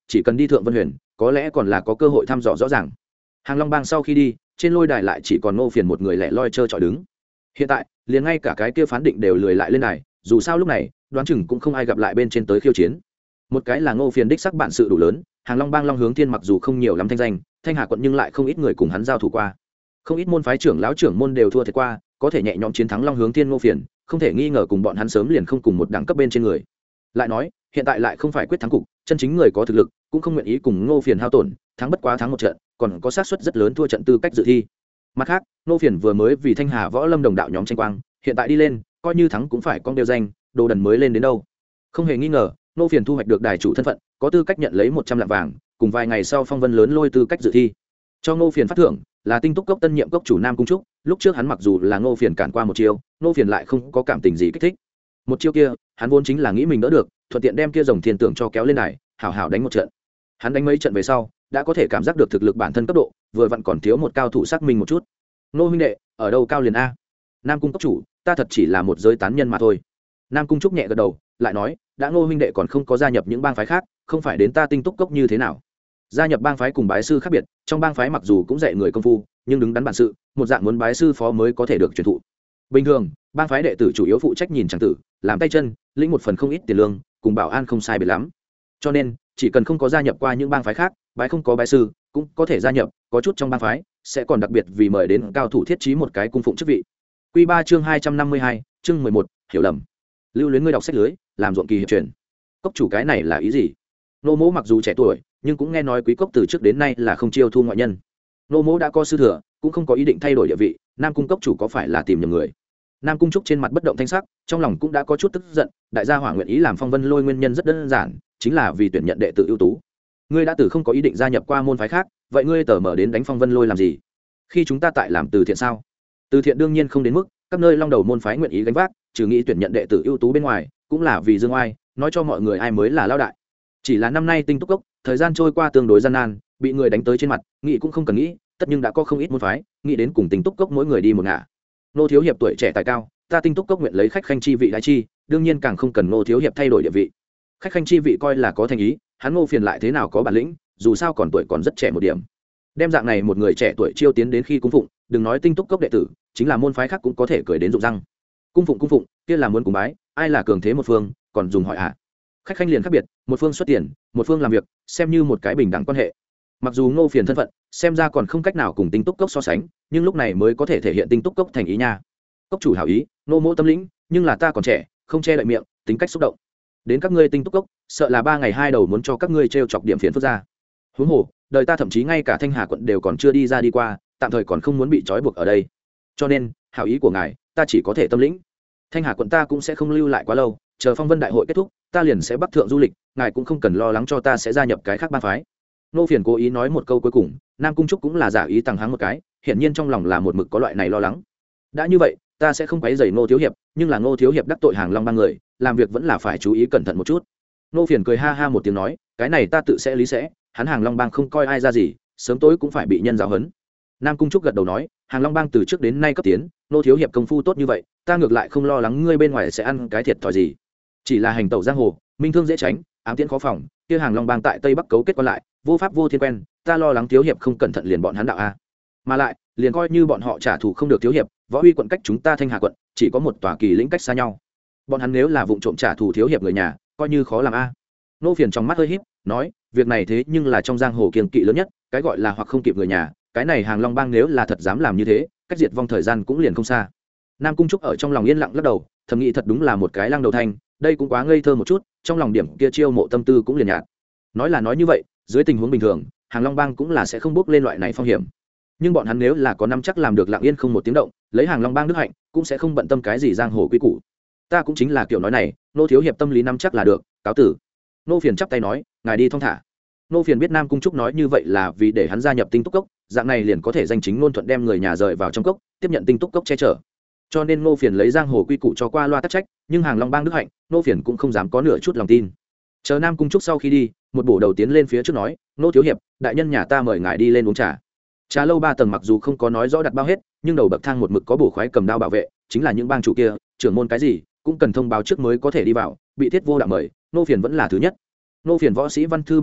chỉ cần đi thượng vân huyền có lẽ còn là có cơ hội thăm dò rõ ràng. Hàng Long bang sau khi đi, trên lôi đài lại chỉ còn Ngô Phiền một người lẻ loi trơ trọi đứng. Hiện tại liền ngay cả cái kia phán định đều lười lại lên đài, dù sao lúc này đoán chừng cũng không ai gặp lại bên trên tới khiêu chiến. Một cái là Ngô Phiền đích sắc bản sự đủ lớn, Hàng Long bang Long Hướng Thiên mặc dù không nhiều lắm thanh danh, Thanh Hà quận nhưng lại không ít người cùng hắn giao thủ qua, không ít môn phái trưởng lão trưởng môn đều thua thiệt qua, có thể nhẹ nhõm chiến thắng Long Hướng Thiên Ngô Phiền, không thể nghi ngờ cùng bọn hắn sớm liền không cùng một đẳng cấp bên trên người. Lại nói hiện tại lại không phải quyết thắng cục, chân chính người có thực lực cũng không nguyện ý cùng Ngô Phiền hao tổn, thắng bất quá thắng một trận còn có xác suất rất lớn thua trận tư cách dự thi. Mặt khác Ngô Phiền vừa mới vì Thanh Hà võ lâm đồng đạo nhóm tranh quang, hiện tại đi lên coi như thắng cũng phải con đều danh, đồ đần mới lên đến đâu. Không hề nghi ngờ Ngô Phiền thu hoạch được đài chủ thân phận, có tư cách nhận lấy 100 lạng vàng cùng vài ngày sau phong vân lớn lôi tư cách dự thi. Cho Ngô Phiền phát thưởng là Tinh Túc cốc tân nhiệm cốc chủ Nam Cung Trúc. Lúc trước hắn mặc dù là Ngô Phiền cản qua một chiêu, Ngô Phiền lại không có cảm tình gì kích thích. Một chiêu kia hắn vốn chính là nghĩ mình đỡ được, thuận tiện đem kia rồng thiên tưởng cho kéo lên đài, hảo hảo đánh một trận. Hắn đánh mấy trận về sau đã có thể cảm giác được thực lực bản thân cấp độ, vừa vặn còn thiếu một cao thủ xác minh một chút. Ngô huynh đệ ở đâu cao liền a? Nam Cung cốc chủ, ta thật chỉ là một giới tán nhân mà thôi. Nam Cung Trúc nhẹ gật đầu, lại nói, đã Ngô huynh đệ còn không có gia nhập những bang phái khác, không phải đến ta Tinh Túc cốc như thế nào? Gia nhập bang phái cùng bái sư khác biệt, trong bang phái mặc dù cũng dạy người công phu, nhưng đứng đắn bản sự, một dạng muốn bái sư phó mới có thể được truyền thụ. Bình thường bang phái đệ tử chủ yếu phụ trách nhìn chẳng tử, làm tay chân, lĩnh một phần không ít tiền lương, cùng bảo an không sai biệt lắm. Cho nên chỉ cần không có gia nhập qua những bang phái khác, bái không có bái sư cũng có thể gia nhập, có chút trong bang phái sẽ còn đặc biệt vì mời đến cao thủ thiết trí một cái cung phụng chức vị. Quy 3 chương 252, chương 11, hiểu lầm. Lưu Luyến ngươi đọc sách lưới, làm ruộng kỳ hiệp truyền. Cốc chủ cái này là ý gì? Nô Mỗ mặc dù trẻ tuổi, nhưng cũng nghe nói quý cốc từ trước đến nay là không chiêu thu ngoại nhân. Nô Mỗ đã có sư thừa, cũng không có ý định thay đổi địa vị, Nam Cung cốc chủ có phải là tìm nhầm người? Nam Cung Trúc trên mặt bất động thanh sắc, trong lòng cũng đã có chút tức giận, đại gia hỏa nguyện ý làm phong vân lôi nguyên nhân rất đơn giản, chính là vì tuyển nhận đệ tử ưu tú. Ngươi đã từ không có ý định gia nhập qua môn phái khác, vậy ngươi tờ mở đến đánh phong vân lôi làm gì? Khi chúng ta tại làm từ thiện sao? Từ thiện đương nhiên không đến mức các nơi long đầu môn phái nguyện ý gánh vác, trừ nghĩ tuyển nhận đệ tử ưu tú bên ngoài, cũng là vì dương oai, nói cho mọi người ai mới là lão đại. Chỉ là năm nay Tinh Túc cốc, thời gian trôi qua tương đối gian nan, bị người đánh tới trên mặt, nghĩ cũng không cần nghĩ, tất nhưng đã có không ít môn phái nghĩ đến cùng Tinh Túc cốc mỗi người đi một ngả. Nô thiếu hiệp tuổi trẻ tài cao, ta Tinh Túc cốc nguyện lấy khách khanh chi vị đại chi, đương nhiên càng không cần Nô thiếu hiệp thay đổi địa vị. Khách khanh chi vị coi là có thành ý, hắn Ngô Phiền lại thế nào có bản lĩnh, dù sao còn tuổi còn rất trẻ một điểm. Đem dạng này một người trẻ tuổi chiêu tiến đến khi cung phụng, đừng nói Tinh Túc cốc đệ tử, chính là môn phái khác cũng có thể cười đến rụng răng. Cung phụng, kia là muốn cùng bái, ai là cường thế một phương, còn dùng hỏi ạ. Khách khanh liền khác biệt, một phương xuất tiền, một phương làm việc, xem như một cái bình đẳng quan hệ. Mặc dù Ngô Phiền thân phận xem ra còn không cách nào cùng Tinh Túc cốc so sánh, nhưng lúc này mới có thể thể hiện Tinh Túc cốc thành ý nha. Cốc chủ hảo ý, Nô Mỗ tâm lĩnh, nhưng là ta còn trẻ, không che đậy miệng, tính cách xúc động. Đến các ngươi Tinh Túc cốc, sợ là 3 ngày 2 đầu muốn cho các ngươi trêu chọc điểm phiền phức ra. Huống hồ, đời ta thậm chí ngay cả Thanh Hà quận đều còn chưa đi ra đi qua, tạm thời còn không muốn bị trói buộc ở đây. Cho nên, hảo ý của ngài, ta chỉ có thể tâm lĩnh. Thanh Hà quận ta cũng sẽ không lưu lại quá lâu, chờ phong vân đại hội kết thúc, ta liền sẽ bắc thượng du lịch, ngài cũng không cần lo lắng cho ta sẽ gia nhập cái khác bang phái. Nô Phiền cố ý nói một câu cuối cùng, Nam Cung Trúc cũng là giả ý tăng hắng một cái, hiển nhiên trong lòng là một mực có loại này lo lắng. Đã như vậy, ta sẽ không quấy rầy Ngô thiếu hiệp, nhưng là Ngô thiếu hiệp đắc tội Hàng Long bang người, làm việc vẫn là phải chú ý cẩn thận một chút. Nô Phiền cười ha ha một tiếng nói, cái này ta tự sẽ lý sẽ, hắn Hàng Long bang không coi ai ra gì, sớm tối cũng phải bị nhân giáo huấn. Nam Cung Trúc gật đầu nói, Hàng Long bang từ trước đến nay cấp tiến, Nô thiếu hiệp công phu tốt như vậy, ta ngược lại không lo lắng ngươi bên ngoài sẽ ăn cái thiệt thòi gì. Chỉ là hành tẩu giang hồ, minh thương dễ tránh, ám tiễn khó phòng, kia Hàng Long bang tại Tây Bắc cấu kết quan lại, vô pháp vô thiên quen, ta lo lắng thiếu hiệp không cẩn thận liền bọn hắn đạo a. Mà lại, liền coi như bọn họ trả thù không được thiếu hiệp, võ uy quận cách chúng ta Thanh Hà quận chỉ có một tòa kỳ lĩnh cách xa nhau. Bọn hắn nếu là vụng trộm trả thù thiếu hiệp người nhà, coi như khó làm a. Nô Phiền trong mắt hơi híp, nói, việc này thế nhưng là trong giang hồ kiêng kỵ lớn nhất, cái gọi là hoặc không kịp người nhà, cái này Hàng Long bang nếu là thật dám làm như thế, cách diệt vong thời gian cũng liền không xa. Nam Cung Trúc ở trong lòng yên lặng lắc đầu, thầm nghĩ thật đúng là một cái lăng đầu thanh, đây cũng quá ngây thơ một chút, trong lòng điểm kia chiêu mộ tâm tư cũng liền nhạt. Nói là nói như vậy, dưới tình huống bình thường, Hàng Long bang cũng là sẽ không bước lên loại này phong hiểm. Nhưng bọn hắn nếu là có nắm chắc làm được lặng yên không một tiếng động, lấy Hàng Long bang đức hạnh, cũng sẽ không bận tâm cái gì giang hồ quy củ. Ta cũng chính là kiểu nói này, Nô thiếu hiệp tâm lý nắm chắc là được, cáo tử. Nô Phiền chắp tay nói, ngài đi thong thả. Nô Phiền biết Nam Cung Trúc nói như vậy là vì để hắn gia nhập Tinh Túc cốc, dạng này liền có thể danh chính ngôn thuận đem người nhà rời vào trong cốc, tiếp nhận Tinh Túc cốc che chở. Cho nên Nô Phiền lấy giang hồ quy củ cho qua loa tắc trách, nhưng Hàng Long bang đức hạnh, Nô Phiền cũng không dám có nửa chút lòng tin. Chờ Nam Cung Trúc sau khi đi, một bổ đầu tiến lên phía trước nói, Nô thiếu hiệp, đại nhân nhà ta mời ngài đi lên uống trà. Trà lâu 3 tầng mặc dù không có nói rõ đặt bao hết, nhưng đầu bậc thang một mực có bổ khoái cầm đao bảo vệ, chính là những bang chủ kia, trưởng môn cái gì cũng cần thông báo trước mới có thể đi vào, bị Thiết Vô Đạo mời, Nô Phiền vẫn là thứ nhất. Nô Phiền võ sĩ văn thư bên trên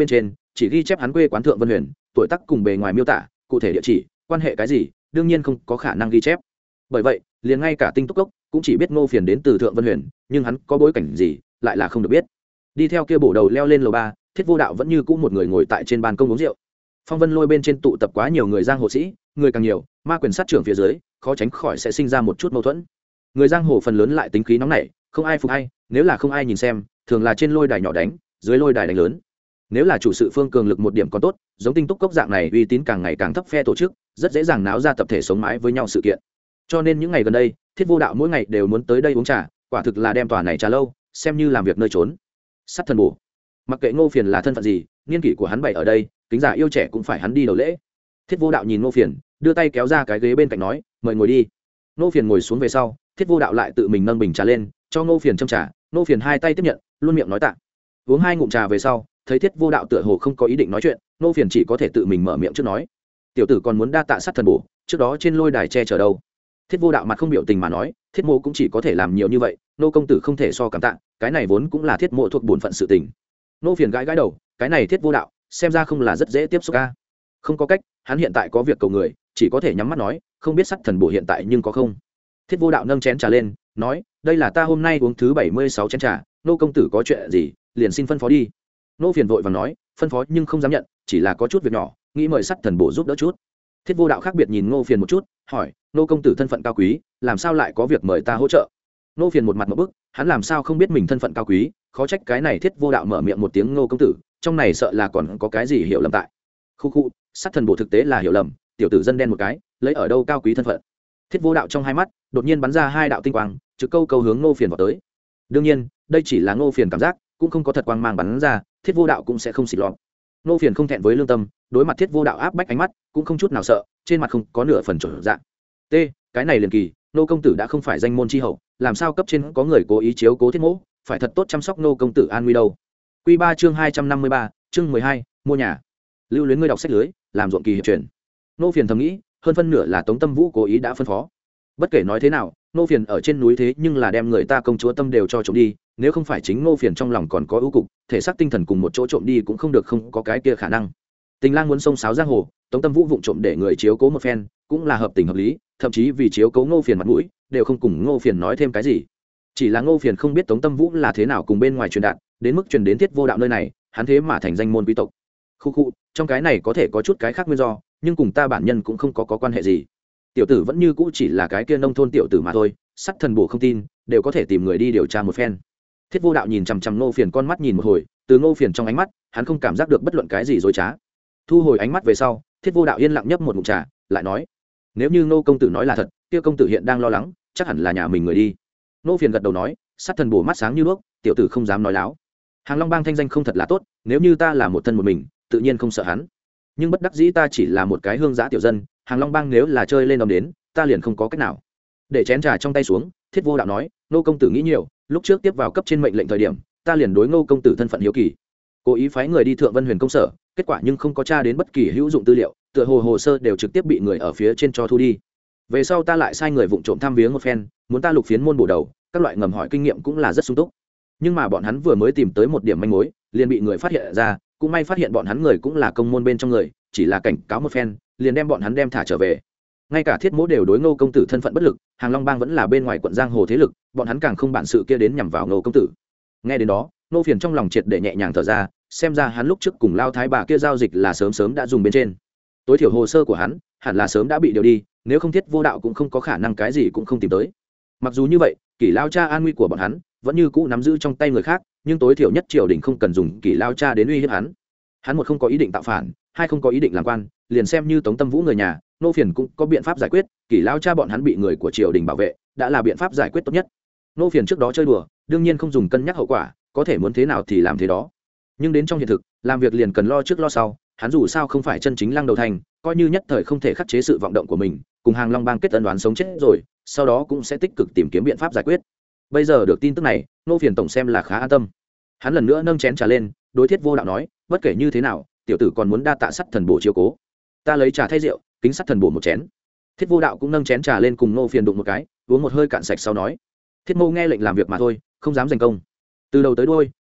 chỉ ghi chép hắn quê quán Thượng Vân Huyền, tuổi tác cùng bề ngoài miêu tả, cụ thể địa chỉ, quan hệ cái gì, đương nhiên không có khả năng ghi chép. Bởi vậy, liền ngay cả Tinh Túc Cốc cũng chỉ biết Ngô Phiền đến từ Thượng Vân Huyền, nhưng hắn có bối cảnh gì, lại là không được biết. Đi theo kia bổ đầu leo lên lầu 3, Thiết Vô Đạo vẫn như cũ một người ngồi tại trên ban công uống rượu. Phong Vân Lôi bên trên tụ tập quá nhiều người giang hồ sĩ, người càng nhiều, ma quyền sát trưởng phía dưới, khó tránh khỏi sẽ sinh ra một chút mâu thuẫn. Người giang hồ phần lớn lại tính khí nóng nảy, không ai phục ai, nếu là không ai nhìn xem, thường là trên lôi đài nhỏ đánh, dưới lôi đài đánh lớn. Nếu là chủ sự phương cường lực một điểm còn tốt, giống Tinh Túc Cốc dạng này uy tín càng ngày càng thấp phe tổ chức, rất dễ dàng náo ra tập thể sống mái với nhau sự kiện. Cho nên những ngày gần đây, Thiết Vô Đạo mỗi ngày đều muốn tới đây uống trà, quả thực là đem tòa này trà lâu xem như làm việc nơi trốn. Sắt thần bổ, mặc kệ Ngô Phiền là thân phận gì, niên kỷ của hắn bày ở đây, kính già yêu trẻ cũng phải hắn đi đầu lễ. Thiết Vô Đạo nhìn Ngô Phiền, đưa tay kéo ra cái ghế bên cạnh nói, mời ngồi đi. Ngô Phiền ngồi xuống về sau, Thiết Vô Đạo lại tự mình nâng bình trà lên, cho Ngô Phiền châm trà. Ngô Phiền hai tay tiếp nhận, luôn miệng nói tạ. Uống hai ngụm trà về sau, thấy Thiết Vô Đạo tựa hồ không có ý định nói chuyện, Ngô Phiền chỉ có thể tự mình mở miệng trước nói, tiểu tử còn muốn đa tạ sắt thần bổ, trước đó trên lôi đài che chở đâu. Thiết Vô Đạo mặt không biểu tình mà nói, Thiết mộ cũng chỉ có thể làm nhiều như vậy, nô công tử không thể so cảm tạ, cái này vốn cũng là Thiết mộ thuộc bổn phận sự tình. Ngô Phiền gãi gãi đầu, cái này Thiết Vô Đạo xem ra không là rất dễ tiếp xúc a. Không có cách, hắn hiện tại có việc cầu người, chỉ có thể nhắm mắt nói, không biết sắt thần bổ hiện tại nhưng có không. Thiết Vô Đạo nâng chén trà lên, nói, đây là ta hôm nay uống thứ 76 chén trà, nô công tử có chuyện gì, liền xin phân phó đi. Ngô Phiền vội vàng nói, phân phó nhưng không dám nhận, chỉ là có chút việc nhỏ, nghĩ mời sắt thần bổ giúp đỡ chút. Thiết Vô Đạo khác biệt nhìn Ngô Phiền một chút, hỏi, nô công tử thân phận cao quý, làm sao lại có việc mời ta hỗ trợ? Ngô Phiền một mặt ngộp bức, hắn làm sao không biết mình thân phận cao quý, khó trách cái này Thiết Vô Đạo mở miệng một tiếng Ngô công tử, trong này sợ là còn có cái gì hiểu lầm tại. Khu khu, sắt thần bổ thực tế là hiểu lầm, tiểu tử dân đen một cái, lấy ở đâu cao quý thân phận. Thiết Vô Đạo trong hai mắt đột nhiên bắn ra hai đạo tinh quang, trực câu câu hướng Ngô Phiền vào tới. Đương nhiên, đây chỉ là Ngô Phiền cảm giác, cũng không có thật quang mang bắn ra, Thiết Vô Đạo cũng sẽ không xịt lọt. Ngô Phiền không thẹn với lương tâm, đối mặt Thiết Vô Đạo áp bách ánh mắt, cũng không chút nào sợ, trên mặt không có nửa phần trở dạng. T, cái này liền kỳ, nô công tử đã không phải danh môn chi hậu, làm sao cấp trên có người cố ý chiếu cố Thiết mỗ, phải thật tốt chăm sóc nô công tử an nguy đâu. Quy 3 chương 253, chương 12, mua nhà. Lưu luyến ngươi đọc sách lưới, làm ruộng kỳ hiệp truyền. Ngô Phiền thầm nghĩ, hơn phân nửa là Tống Tâm Vũ cố ý đã phân phó. Bất kể nói thế nào, Ngô Phiền ở trên núi thế nhưng là đem người ta công chúa tâm đều cho trộm đi, nếu không phải chính Ngô Phiền trong lòng còn có ưu cục, thể xác tinh thần cùng một chỗ trộm đi cũng không được, không có cái kia khả năng. Tình lang muốn xông xáo giang hồ, Tống Tâm Vũ vụng trộm để người chiếu cố một phen, cũng là hợp tình hợp lý, thậm chí vì chiếu cố Ngô Phiền mặt mũi, đều không cùng Ngô Phiền nói thêm cái gì. Chỉ là Ngô Phiền không biết Tống Tâm Vũ là thế nào cùng bên ngoài truyền đạt, đến mức truyền đến Thiết Vô Đạo nơi này, hắn thế mà thành danh môn quý tộc. Khu khu, trong cái này có thể có chút cái khác nguyên do, nhưng cùng ta bản nhân cũng không có quan hệ gì. Tiểu tử vẫn như cũ chỉ là cái kia nông thôn tiểu tử mà thôi, sắt thần bổ không tin, đều có thể tìm người đi điều tra một phen. Thiết Vô Đạo nhìn chằm chằm Ngô Phiền con mắt nhìn một hồi, từ Ngô Phiền trong ánh mắt, hắn không cảm giác được bất luận cái gì dối trá. Thu hồi ánh mắt về sau, Thiết Vô Đạo yên lặng nhấp một ngụm trà, lại nói, nếu như Ngô công tử nói là thật, kia công tử hiện đang lo lắng, chắc hẳn là nhà mình người đi. Ngô Phiền gật đầu nói, sắt thần bổ mắt sáng như đuốc, tiểu tử không dám nói láo. Hàng Long Bang thanh danh không thật là tốt, nếu như ta là một thân một mình, tự nhiên không sợ hắn. Nhưng bất đắc dĩ ta chỉ là một cái hương giã tiểu dân, Hàng Long Bang nếu là chơi lên đom đến, ta liền không có cách nào. Để chén trà trong tay xuống, Thiết Vô Đạo nói, Ngô công tử nghĩ nhiều, lúc trước tiếp vào cấp trên mệnh lệnh thời điểm, ta liền đối Ngô công tử thân phận hiếu kỳ, cố ý phái người đi Thượng Vân Huyền công sở, kết quả nhưng không có tra đến bất kỳ hữu dụng tư liệu, tựa hồ hồ sơ đều trực tiếp bị người ở phía trên cho thu đi. Về sau ta lại sai người vụng trộm thăm viếng một phen, muốn ta lục phiến môn bổ đầu, các loại ngầm hỏi kinh nghiệm cũng là rất sung túc. Nhưng mà bọn hắn vừa mới tìm tới một điểm manh mối, liền bị người phát hiện ra, cũng may phát hiện bọn hắn người cũng là công môn bên trong người, chỉ là cảnh cáo một phen, liền đem bọn hắn đem thả trở về. Ngay cả Thiết Mỗ đều đối Ngô công tử thân phận bất lực, Hàng Long Bang vẫn là bên ngoài quận giang hồ thế lực, bọn hắn càng không bản sự kia đến nhằm vào Ngô công tử. Nghe đến đó, Ngô Phiền trong lòng triệt để nhẹ nhàng thở ra, xem ra hắn lúc trước cùng Lao Thái bà kia giao dịch là sớm sớm đã dùng bên trên. Tối thiểu hồ sơ của hắn hẳn là sớm đã bị điều đi, nếu không Thiết Vô Đạo cũng không có khả năng cái gì cũng không tìm tới. Mặc dù như vậy, Kỷ Lao cha an nguy của bọn hắn vẫn như cũ nắm giữ trong tay người khác, nhưng tối thiểu nhất triều đình không cần dùng Kỷ Lao cha đến uy hiếp hắn. Hắn một không có ý định tạo phản, hai không có ý định làm quan, liền xem như Tống Tâm Vũ người nhà, Ngô Phiền cũng có biện pháp giải quyết. Kỷ Lao cha bọn hắn bị người của triều đình bảo vệ, đã là biện pháp giải quyết tốt nhất. Ngô Phiền trước đó chơi đùa, đương nhiên không dùng cân nhắc hậu quả, có thể muốn thế nào thì làm thế đó. Nhưng đến trong hiện thực, làm việc liền cần lo trước lo sau, hắn dù sao không phải chân chính lăng đầu thành, coi như nhất thời không thể khắc chế sự vọng động của mình, cùng Hàng Long Bang kết ân đoán sống chết rồi, sau đó cũng sẽ tích cực tìm kiếm biện pháp giải quyết. Bây giờ được tin tức này, Ngô Phiền tổng xem là khá an tâm. Hắn lần nữa nâng chén trà lên, đối Thiết Vô Đạo nói, bất kể như thế nào, tiểu tử còn muốn đa tạ sắt thần bổ chiếu cố, ta lấy trà thay rượu, kính sắt thần bổ một chén. Thiết Vô Đạo cũng nâng chén trà lên cùng Ngô Phiền đụng một cái, uống một hơi cạn sạch sau nói, Thiết Mô nghe lệnh làm việc mà thôi, không dám giành công. Từ đầu tới đuôi,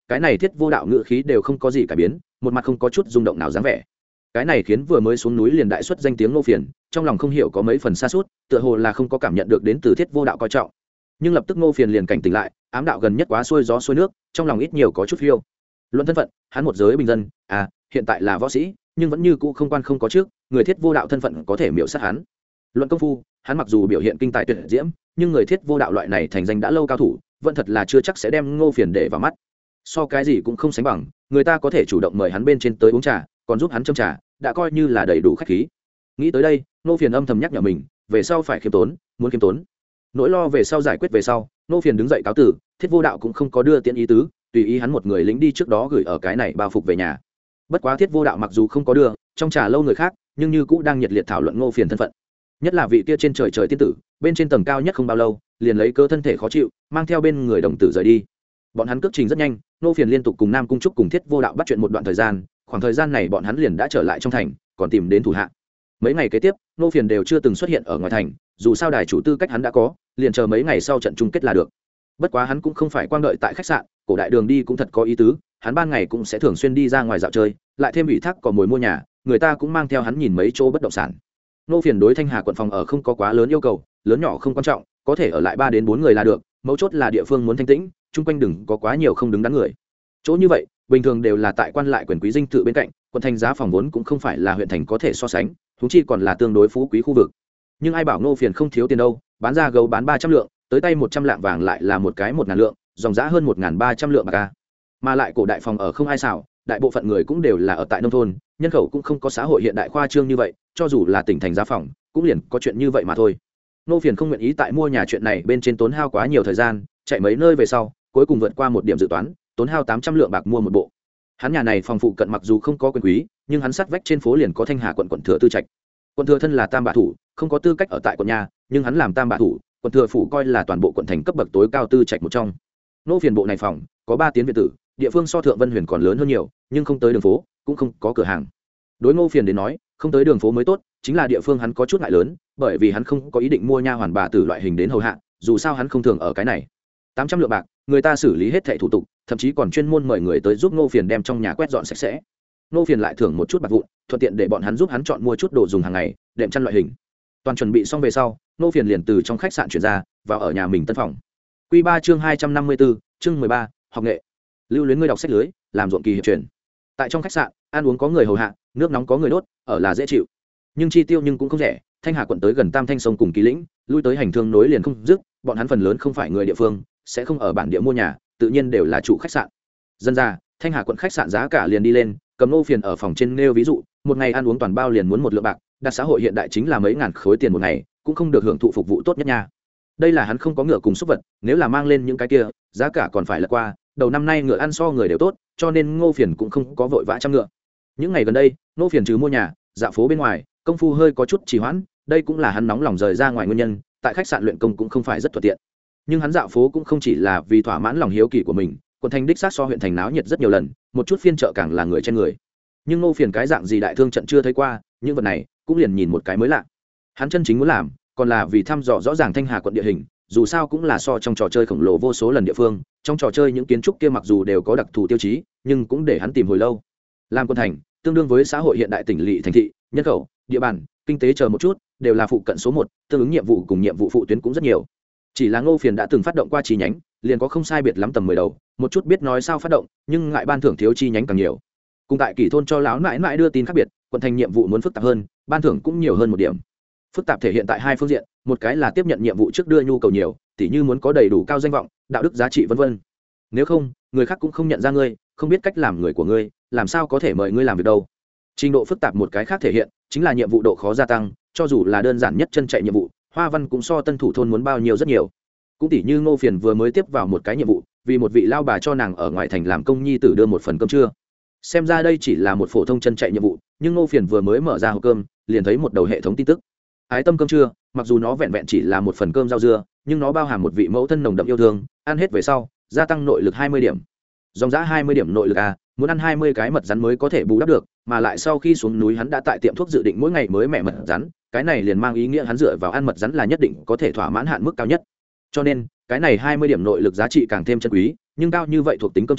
cái này Thiết Vô Đạo ngữ khí đều không có gì cải biến, một mặt không có chút rung động nào dáng vẻ. Cái này khiến vừa mới xuống núi liền đại xuất danh tiếng Ngô Phiền, trong lòng không hiểu có mấy phần xa suốt, tựa hồ là không có cảm nhận được đến từ Thiết Vô Đạo coi trọng. Nhưng lập tức Ngô Phiền liền cảnh tỉnh lại, ám đạo gần nhất quá xuôi gió xuôi nước, trong lòng ít nhiều có chút phiêu. Luận thân phận, hắn một giới bình dân, hiện tại là võ sĩ, nhưng vẫn như cũ không quan không có trước, người Thiết Vô Đạo thân phận có thể miểu sát hắn. Luận công phu, hắn mặc dù biểu hiện kinh tài tuyệt diễm, nhưng người Thiết Vô Đạo loại này thành danh đã lâu cao thủ, vẫn thật là chưa chắc sẽ đem Ngô Phiền để vào mắt. So cái gì cũng không sánh bằng, người ta có thể chủ động mời hắn bên trên tới uống trà, còn giúp hắn châm trà, đã coi như là đầy đủ khách khí. Nghĩ tới đây, Ngô Phiền âm thầm nhắc nhở mình, về sau phải khiêm tốn, muốn khiêm tốn. Nỗi lo về sau giải quyết về sau, Ngô Phiền đứng dậy cáo tử, Thiết Vô Đạo cũng không có đưa tiễn ý tứ, tùy ý hắn một người lính đi trước đó gửi ở cái này bao phục về nhà. Bất quá Thiết Vô Đạo mặc dù không có đưa, trong trà lâu người khác, nhưng như cũng đang nhiệt liệt thảo luận Ngô Phiền thân phận. Nhất là vị kia trên trời trời tiên tử, bên trên tầng cao nhất không bao lâu, liền lấy cơ thân thể khó chịu, mang theo bên người đồng tử rời đi. Bọn hắn cước trình rất nhanh, Ngô Phiền liên tục cùng Nam Cung Trúc cùng Thiết Vô Đạo bắt chuyện một đoạn thời gian, khoảng thời gian này bọn hắn liền đã trở lại trong thành, còn tìm đến thủ hạ. Mấy ngày kế tiếp, Ngô Phiền đều chưa từng xuất hiện ở ngoài thành, dù sao đài chủ tư cách hắn đã có, liền chờ mấy ngày sau trận chung kết là được. Bất quá hắn cũng không phải quang đợi tại khách sạn, cổ đại đường đi cũng thật có ý tứ, hắn ban ngày cũng sẽ thường xuyên đi ra ngoài dạo chơi, lại thêm ủy thác có mồi mua nhà, người ta cũng mang theo hắn nhìn mấy chỗ bất động sản. Ngô Phiền đối Thanh Hà quận phòng ở không có quá lớn yêu cầu, lớn nhỏ không quan trọng, có thể ở lại 3 đến 4 người là được, mấu chốt là địa phương muốn thanh tĩnh, chung quanh đừng có quá nhiều không đứng đắn người. Chỗ như vậy, bình thường đều là tại quan lại quyền quý dinh thự bên cạnh, quận thành giá phòng vốn cũng không phải là huyện thành có thể so sánh, huống chi còn là tương đối phú quý khu vực. Nhưng ai bảo Ngô Phiền không thiếu tiền đâu, bán ra gấu bán 300 lượng, tới tay 100 lạng vàng lại là một cái 1000 lượng, dòng giá hơn 1300 lượng bạc a. Mà lại cổ đại phòng ở không ai xảo, đại bộ phận người cũng đều là ở tại nông thôn, nhân khẩu cũng không có xã hội hiện đại khoa trương như vậy, cho dù là tỉnh thành giá phòng, cũng liền có chuyện như vậy mà thôi. Ngô Phiền không nguyện ý tại mua nhà chuyện này bên trên tốn hao quá nhiều thời gian, chạy mấy nơi về sau, cuối cùng vượt qua một điểm dự toán, tốn hao 800 lượng bạc mua một bộ. Hắn nhà này phòng phụ cận mặc dù không có quyền quý, nhưng hắn sát vách trên phố liền có Thanh Hà quận thừa tư trạch. Quận thừa thân là tam bạ thủ, không có tư cách ở tại quận nhà, nhưng hắn làm tam bạ thủ, quận thừa phủ coi là toàn bộ quận thành cấp bậc tối cao tư trạch một trong. Ngô Phiền bộ này phòng có 3 tiến viện tử, địa phương so Thượng Vân Huyền còn lớn hơn nhiều, nhưng không tới đường phố, cũng không có cửa hàng. Đối Ngô Phiền đến nói, không tới đường phố mới tốt, chính là địa phương hắn có chút ngại lớn, bởi vì hắn không có ý định mua nha hoàn bà tử loại hình đến hầu hạ, dù sao hắn không thường ở cái này. 800 lượng bạc, người ta xử lý hết thảy thủ tục, thậm chí còn chuyên môn mời người tới giúp Ngô Phiền đem trong nhà quét dọn sạch sẽ. Ngô Phiền lại thưởng một chút bạc vụn, thuận tiện để bọn hắn giúp hắn chọn mua chút đồ dùng hàng ngày, đệm chăn loại hình. Toàn chuẩn bị xong về sau, Ngô Phiền liền từ trong khách sạn chuyển ra, vào ở nhà mình tân phòng. Quy 3 chương 254, chương 13, học nghệ. Lưu luyến ngươi đọc sách lưới, làm ruộng kỳ hiệp truyền. Tại trong khách sạn, ăn uống có người hầu hạ, nước nóng có người đốt, ở là dễ chịu. Nhưng chi tiêu nhưng cũng không rẻ, Thanh Hà quận tới gần Tam Thanh sông cùng Kỳ Lĩnh, lui tới hành thương nối liền không dứt, bọn hắn phần lớn không phải người địa phương, sẽ không ở bản địa mua nhà, tự nhiên đều là chủ khách sạn. Dân ra, Thanh Hà quận khách sạn giá cả liền đi lên, cầm Ngô Phiền ở phòng trên nêu ví dụ, một ngày ăn uống toàn bao liền muốn 1 lượng bạc, đặt xã hội hiện đại chính là mấy ngàn khối tiền một ngày, cũng không được hưởng thụ phục vụ tốt nhất nha. Đây là hắn không có ngựa cùng xúc vật, nếu là mang lên những cái kia, giá cả còn phải là qua, đầu năm nay ngựa ăn so người đều tốt, cho nên Ngô Phiền cũng không có vội vã chăm ngựa. Những ngày gần đây, Ngô Phiền trừ mua nhà, dạo phố bên ngoài, công phu hơi có chút trì hoãn, đây cũng là hắn nóng lòng rời ra ngoài nguyên nhân, tại khách sạn luyện công cũng không phải rất thuận tiện. Nhưng hắn dạo phố cũng không chỉ là vì thỏa mãn lòng hiếu kỳ của mình, quận thành đích xác so huyện thành náo nhiệt rất nhiều lần, một chút phiên chợ càng là người trên người. Nhưng Ngô Phiền cái dạng gì đại thương trận chưa thấy qua, những vật này cũng liền nhìn một cái mới lạ. Hắn chân chính muốn làm, còn là vì thăm dò rõ ràng Thanh Hà quận địa hình, dù sao cũng là so trong trò chơi khổng lồ vô số lần địa phương, trong trò chơi những kiến trúc kia mặc dù đều có đặc thù tiêu chí, nhưng cũng để hắn tìm hồi lâu. Làm quận thành, tương đương với xã hội hiện đại tỉnh lỵ thành thị, nhân khẩu, địa bàn, kinh tế chờ một chút, đều là phụ cận số 1, tương ứng nhiệm vụ cùng nhiệm vụ phụ tuyến cũng rất nhiều. Chỉ là Ngô Phiền đã từng phát động qua chi nhánh, liền có không sai biệt lắm tầm 10 đầu, một chút biết nói sao phát động, nhưng ngại ban thưởng thiếu chi nhánh càng nhiều. Cùng tại Kỷ thôn cho lão nãi nãi đưa tin khác biệt, quận thành nhiệm vụ muốn phức tạp hơn, ban thưởng cũng nhiều hơn một điểm. Phức tạp thể hiện tại 2 phương diện, một cái là tiếp nhận nhiệm vụ trước đưa nhu cầu nhiều, tỉ như muốn có đầy đủ cao danh vọng, đạo đức giá trị vân vân. Nếu không, người khác cũng không nhận ra ngươi, không biết cách làm người của ngươi, làm sao có thể mời ngươi làm việc đâu. Trình độ phức tạp một cái khác thể hiện, chính là nhiệm vụ độ khó gia tăng, cho dù là đơn giản nhất chân chạy nhiệm vụ, Hoa Văn cũng so Tân Thủ thôn muốn bao nhiêu rất nhiều. Cũng tỉ như Ngô Phiền vừa mới tiếp vào một cái nhiệm vụ, vì một vị lao bà cho nàng ở ngoài thành làm công nhi tử đưa một phần cơm trưa. Xem ra đây chỉ là một phổ thông chân chạy nhiệm vụ, nhưng Ngô Phiền vừa mới mở ra hộp cơm, liền thấy một đầu hệ thống tin tức. Ái tâm cơm trưa, mặc dù nó vẹn vẹn chỉ là một phần cơm rau dưa, nhưng nó bao hàm một vị mẫu thân nồng đậm yêu thương, ăn hết về sau, gia tăng nội lực 20 điểm. Dòng giá 20 điểm nội lực a, muốn ăn 20 cái mật rắn mới có thể bù đắp được, mà lại sau khi xuống núi hắn đã tại tiệm thuốc dự định mỗi ngày mới mẹ mật rắn, cái này liền mang ý nghĩa hắn dựa vào ăn mật rắn là nhất định có thể thỏa mãn hạn mức cao nhất. Cho nên, cái này 20 điểm nội lực giá trị càng thêm chân quý, nhưng cao như vậy thuộc tính cơm trưa,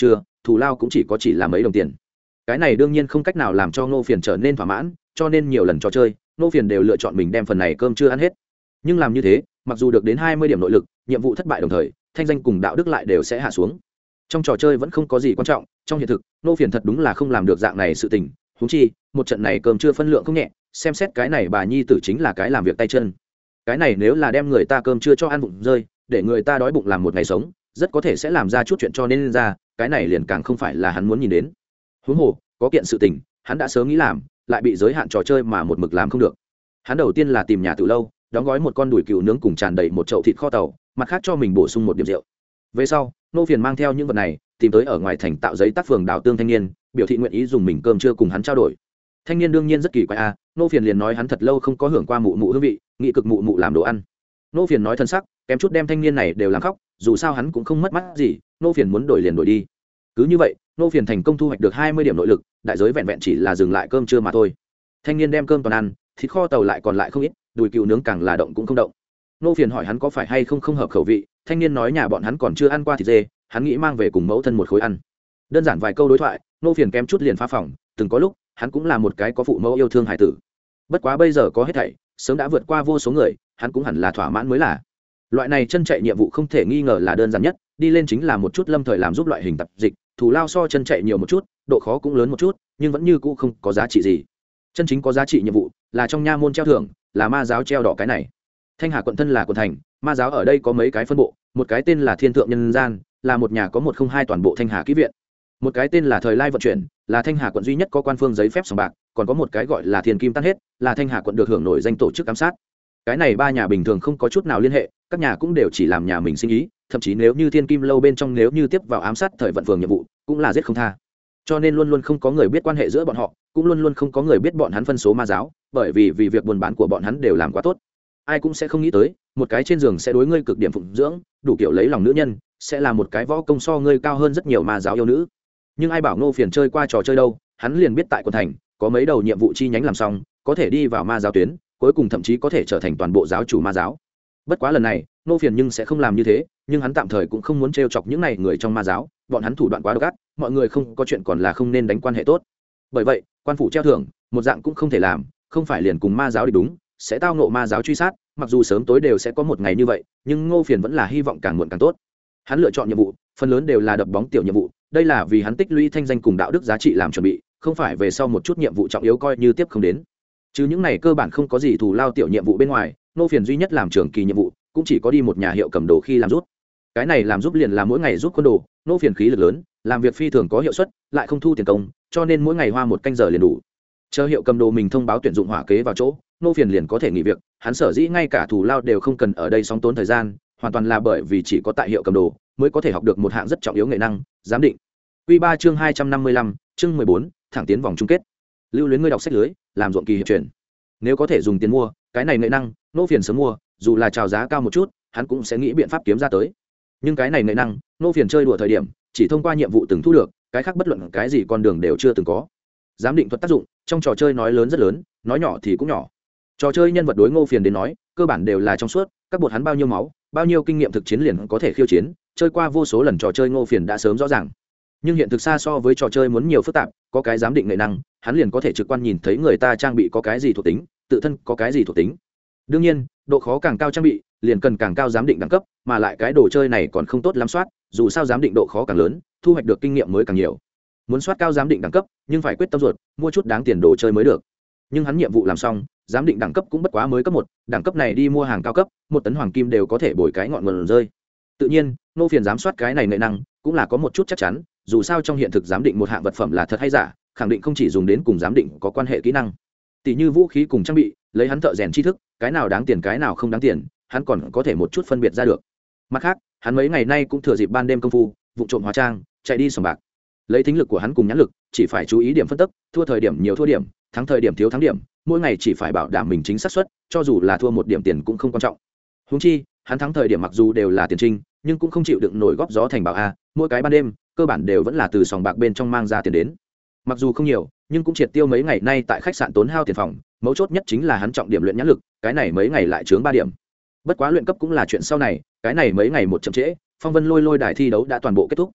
thù lao cũng chỉ là mấy đồng tiền. Cái này đương nhiên không cách nào làm cho Ngô Phiền trở nên thỏa mãn, cho nên nhiều lần trò chơi Ngô Phiền đều lựa chọn mình đem phần này cơm chưa ăn hết. Nhưng làm như thế, mặc dù được đến 20 điểm nội lực, nhiệm vụ thất bại đồng thời thanh danh cùng đạo đức lại đều sẽ hạ xuống. Trong trò chơi vẫn không có gì quan trọng, trong hiện thực Ngô Phiền thật đúng là không làm được dạng này sự tình. Huống chi một trận này cơm chưa phân lượng không nhẹ, xem xét cái này bà nhi tử chính là cái làm việc tay chân. Cái này nếu là đem người ta cơm chưa cho ăn bụng rơi, để người ta đói bụng làm một ngày sống, rất có thể sẽ làm ra chút chuyện cho nên ra, cái này liền càng không phải là hắn muốn nhìn đến. Huống hồ có kiện sự tình hắn đã sớm nghĩ làm, lại bị giới hạn trò chơi mà một mực làm không được. Hắn đầu tiên là tìm nhà từ lâu, đóng gói một con đùi cừu nướng cùng tràn đầy một chậu thịt kho tàu, mặt khác cho mình bổ sung một điểm rượu. Về sau Nô Phiền mang theo những vật này tìm tới ở ngoài thành tạo giấy tác phường đào tương thanh niên, biểu thị nguyện ý dùng mình cơm trưa cùng hắn trao đổi. Thanh niên đương nhiên rất kỳ quái a, Nô Phiền liền nói hắn thật lâu không có hưởng qua mụ mụ hương vị, nghị cực mụ mụ làm đồ ăn. Nô Phiền nói thân sắc kém chút đem thanh niên này đều làm khóc, dù sao hắn cũng không mất mắt gì, Nô Phiền muốn đổi liền đổi đi. Cứ như vậy Nô Phiền thành công thu hoạch được 20 điểm nội lực, đại giới vẹn vẹn chỉ là dừng lại cơm trưa mà thôi. Thanh niên đem cơm toàn ăn, thịt kho tàu lại còn lại không ít, đùi cừu nướng càng là động cũng không động. Nô Phiền hỏi hắn có phải hay không hợp khẩu vị, thanh niên nói nhà bọn hắn còn chưa ăn qua thịt dê, hắn nghĩ mang về cùng mẫu thân một khối ăn. Đơn giản vài câu đối thoại, Nô Phiền kém chút liền phá phòng, từng có lúc hắn cũng là một cái có phụ mẫu yêu thương hải tử. Bất quá bây giờ có hết thảy, sớm đã vượt qua vô số người, hắn cũng hẳn là thỏa mãn mới là. Loại này chân chạy nhiệm vụ không thể nghi ngờ là đơn giản nhất, đi lên chính là một chút lâm thời làm giúp loại hình tập dịch, thù lao so chân chạy nhiều một chút, độ khó cũng lớn một chút, nhưng vẫn như cũ không có giá trị gì. Chân chính có giá trị nhiệm vụ là trong nha môn treo thưởng, là ma giáo treo đỏ cái này. Thanh Hà quận thân là quận thành, ma giáo ở đây có mấy cái phân bộ, một cái tên là Thiên Thượng Nhân Gian, là một nhà có 102 toàn bộ Thanh Hà kỹ viện. Một cái tên là Thời Lai vận chuyển, là Thanh Hà quận duy nhất có quan phương giấy phép sòng bạc, còn có một cái gọi là Thiên Kim Tan hết, là Thanh Hà quận được hưởng nổi danh tổ chức giám sát. Cái này ba nhà bình thường không có chút nào liên hệ, các nhà cũng đều chỉ làm nhà mình sinh ý, thậm chí nếu như Thiên Kim lâu bên trong nếu như tiếp vào ám sát thời vận phường nhiệm vụ, cũng là giết không tha. Cho nên luôn luôn không có người biết quan hệ giữa bọn họ, cũng luôn luôn không có người biết bọn hắn phân số ma giáo, bởi vì việc buôn bán của bọn hắn đều làm quá tốt. Ai cũng sẽ không nghĩ tới, một cái trên giường sẽ đối ngươi cực điểm phụng dưỡng, đủ kiểu lấy lòng nữ nhân, sẽ là một cái võ công so ngươi cao hơn rất nhiều ma giáo yêu nữ. Nhưng ai bảo Ngô Phiền chơi qua trò chơi đâu, hắn liền biết tại quận thành có mấy đầu nhiệm vụ chi nhánh làm xong, có thể đi vào ma giáo tuyến, cuối cùng thậm chí có thể trở thành toàn bộ giáo chủ ma giáo. Bất quá lần này Ngô Phiền nhưng sẽ không làm như thế, nhưng hắn tạm thời cũng không muốn trêu chọc những này người trong ma giáo, bọn hắn thủ đoạn quá độc ác, mọi người không có chuyện còn là không nên đánh quan hệ tốt. Bởi vậy quan phủ treo thưởng một dạng cũng không thể làm, không phải liền cùng ma giáo đi đúng, sẽ tao ngộ ma giáo truy sát, mặc dù sớm tối đều sẽ có một ngày như vậy, nhưng Ngô Phiền vẫn là hy vọng càng muộn càng tốt. Hắn lựa chọn nhiệm vụ phần lớn đều là đập bóng tiểu nhiệm vụ, đây là vì hắn tích lũy thanh danh cùng đạo đức giá trị làm chuẩn bị, không phải về sau một chút nhiệm vụ trọng yếu coi như tiếp không đến. Chứ những này cơ bản không có gì thù lao tiểu nhiệm vụ bên ngoài, Ngô Phiền duy nhất làm trường kỳ nhiệm vụ cũng chỉ có đi một nhà hiệu cầm đồ khi làm rút. Cái này làm giúp liền là mỗi ngày giúp quân đồ, Ngô Phiền khí lực lớn, làm việc phi thường có hiệu suất, lại không thu tiền công, cho nên mỗi ngày hoa một canh giờ liền đủ. Chờ hiệu cầm đồ mình thông báo tuyển dụng hỏa kế vào chỗ, Ngô Phiền liền có thể nghỉ việc, hắn sở dĩ ngay cả thù lao đều không cần ở đây sóng tốn thời gian, hoàn toàn là bởi vì chỉ có tại hiệu cầm đồ mới có thể học được một hạng rất trọng yếu nghệ năng, giám định. Quy 3 chương 255, chương 14, thẳng tiến vòng chung kết. Lưu luyến ngươi đọc sách lưới, làm ruộng kỳ hiệp truyền. Nếu có thể dùng tiền mua, cái này nghệ năng, Ngô Phiền sớm mua, dù là chào giá cao một chút, hắn cũng sẽ nghĩ biện pháp kiếm ra tới. Nhưng cái này nghệ năng, Ngô Phiền chơi đùa thời điểm, chỉ thông qua nhiệm vụ từng thu được, cái khác bất luận cái gì con đường đều chưa từng có. Giám định thuật tác dụng, trong trò chơi nói lớn rất lớn, nói nhỏ thì cũng nhỏ. Trò chơi nhân vật đối Ngô Phiền đến nói, cơ bản đều là trong suốt, các bột hắn bao nhiêu máu, bao nhiêu kinh nghiệm thực chiến liền có thể khiêu chiến, chơi qua vô số lần trò chơi Ngô Phiền đã sớm rõ ràng. Nhưng hiện thực xa so với trò chơi muốn nhiều phức tạp, có cái giám định nghệ năng, hắn liền có thể trực quan nhìn thấy người ta trang bị có cái gì thuộc tính, tự thân có cái gì thuộc tính. Đương nhiên, độ khó càng cao trang bị, liền cần càng cao giám định đẳng cấp, mà lại cái đồ chơi này còn không tốt lắm soát, dù sao giám định độ khó càng lớn, thu hoạch được kinh nghiệm mới càng nhiều. Muốn soát cao giám định đẳng cấp, nhưng phải quyết tâm ruột, mua chút đáng tiền đồ chơi mới được. Nhưng hắn nhiệm vụ làm xong, giám định đẳng cấp cũng bất quá mới cấp 1, đẳng cấp này đi mua hàng cao cấp, 1 tấn hoàng kim đều có thể bồi cái ngọn nguồn rơi. Tự nhiên, Ngô Phiền giám soát cái này nghệ năng, cũng là có một chút chắc chắn, dù sao trong hiện thực giám định một hạng vật phẩm là thật hay giả, khẳng định không chỉ dùng đến cùng giám định có quan hệ kỹ năng. Tỷ như vũ khí cùng trang bị, lấy hắn thợ rèn tri thức, cái nào đáng tiền cái nào không đáng tiền, hắn còn có thể một chút phân biệt ra được. Mặt khác, hắn mấy ngày nay cũng thừa dịp ban đêm công phu, vụ trộm hóa trang, chạy đi sòng bạc. Lấy thính lực của hắn cùng nhãn lực, chỉ phải chú ý điểm phân tích, thua thời điểm nhiều thua điểm, thắng thời điểm thiếu thắng điểm, mỗi ngày chỉ phải bảo đảm mình chính xác suất, cho dù là thua một điểm tiền cũng không quan trọng. Huống chi, hắn thắng thời điểm mặc dù đều là tiền trinh, nhưng cũng không chịu đựng nổi góp gió thành bảo a, mỗi cái ban đêm, cơ bản đều vẫn là từ sòng bạc bên trong mang ra tiền đến. Mặc dù không nhiều, nhưng cũng triệt tiêu mấy ngày nay tại khách sạn tốn hao tiền phòng, mấu chốt nhất chính là hắn trọng điểm luyện nhãn lực, cái này mấy ngày lại chướng 3 điểm. Bất quá luyện cấp cũng là chuyện sau này, cái này mấy ngày một chậm trễ, Phong Vân Lôi đài thi đấu đã toàn bộ kết thúc.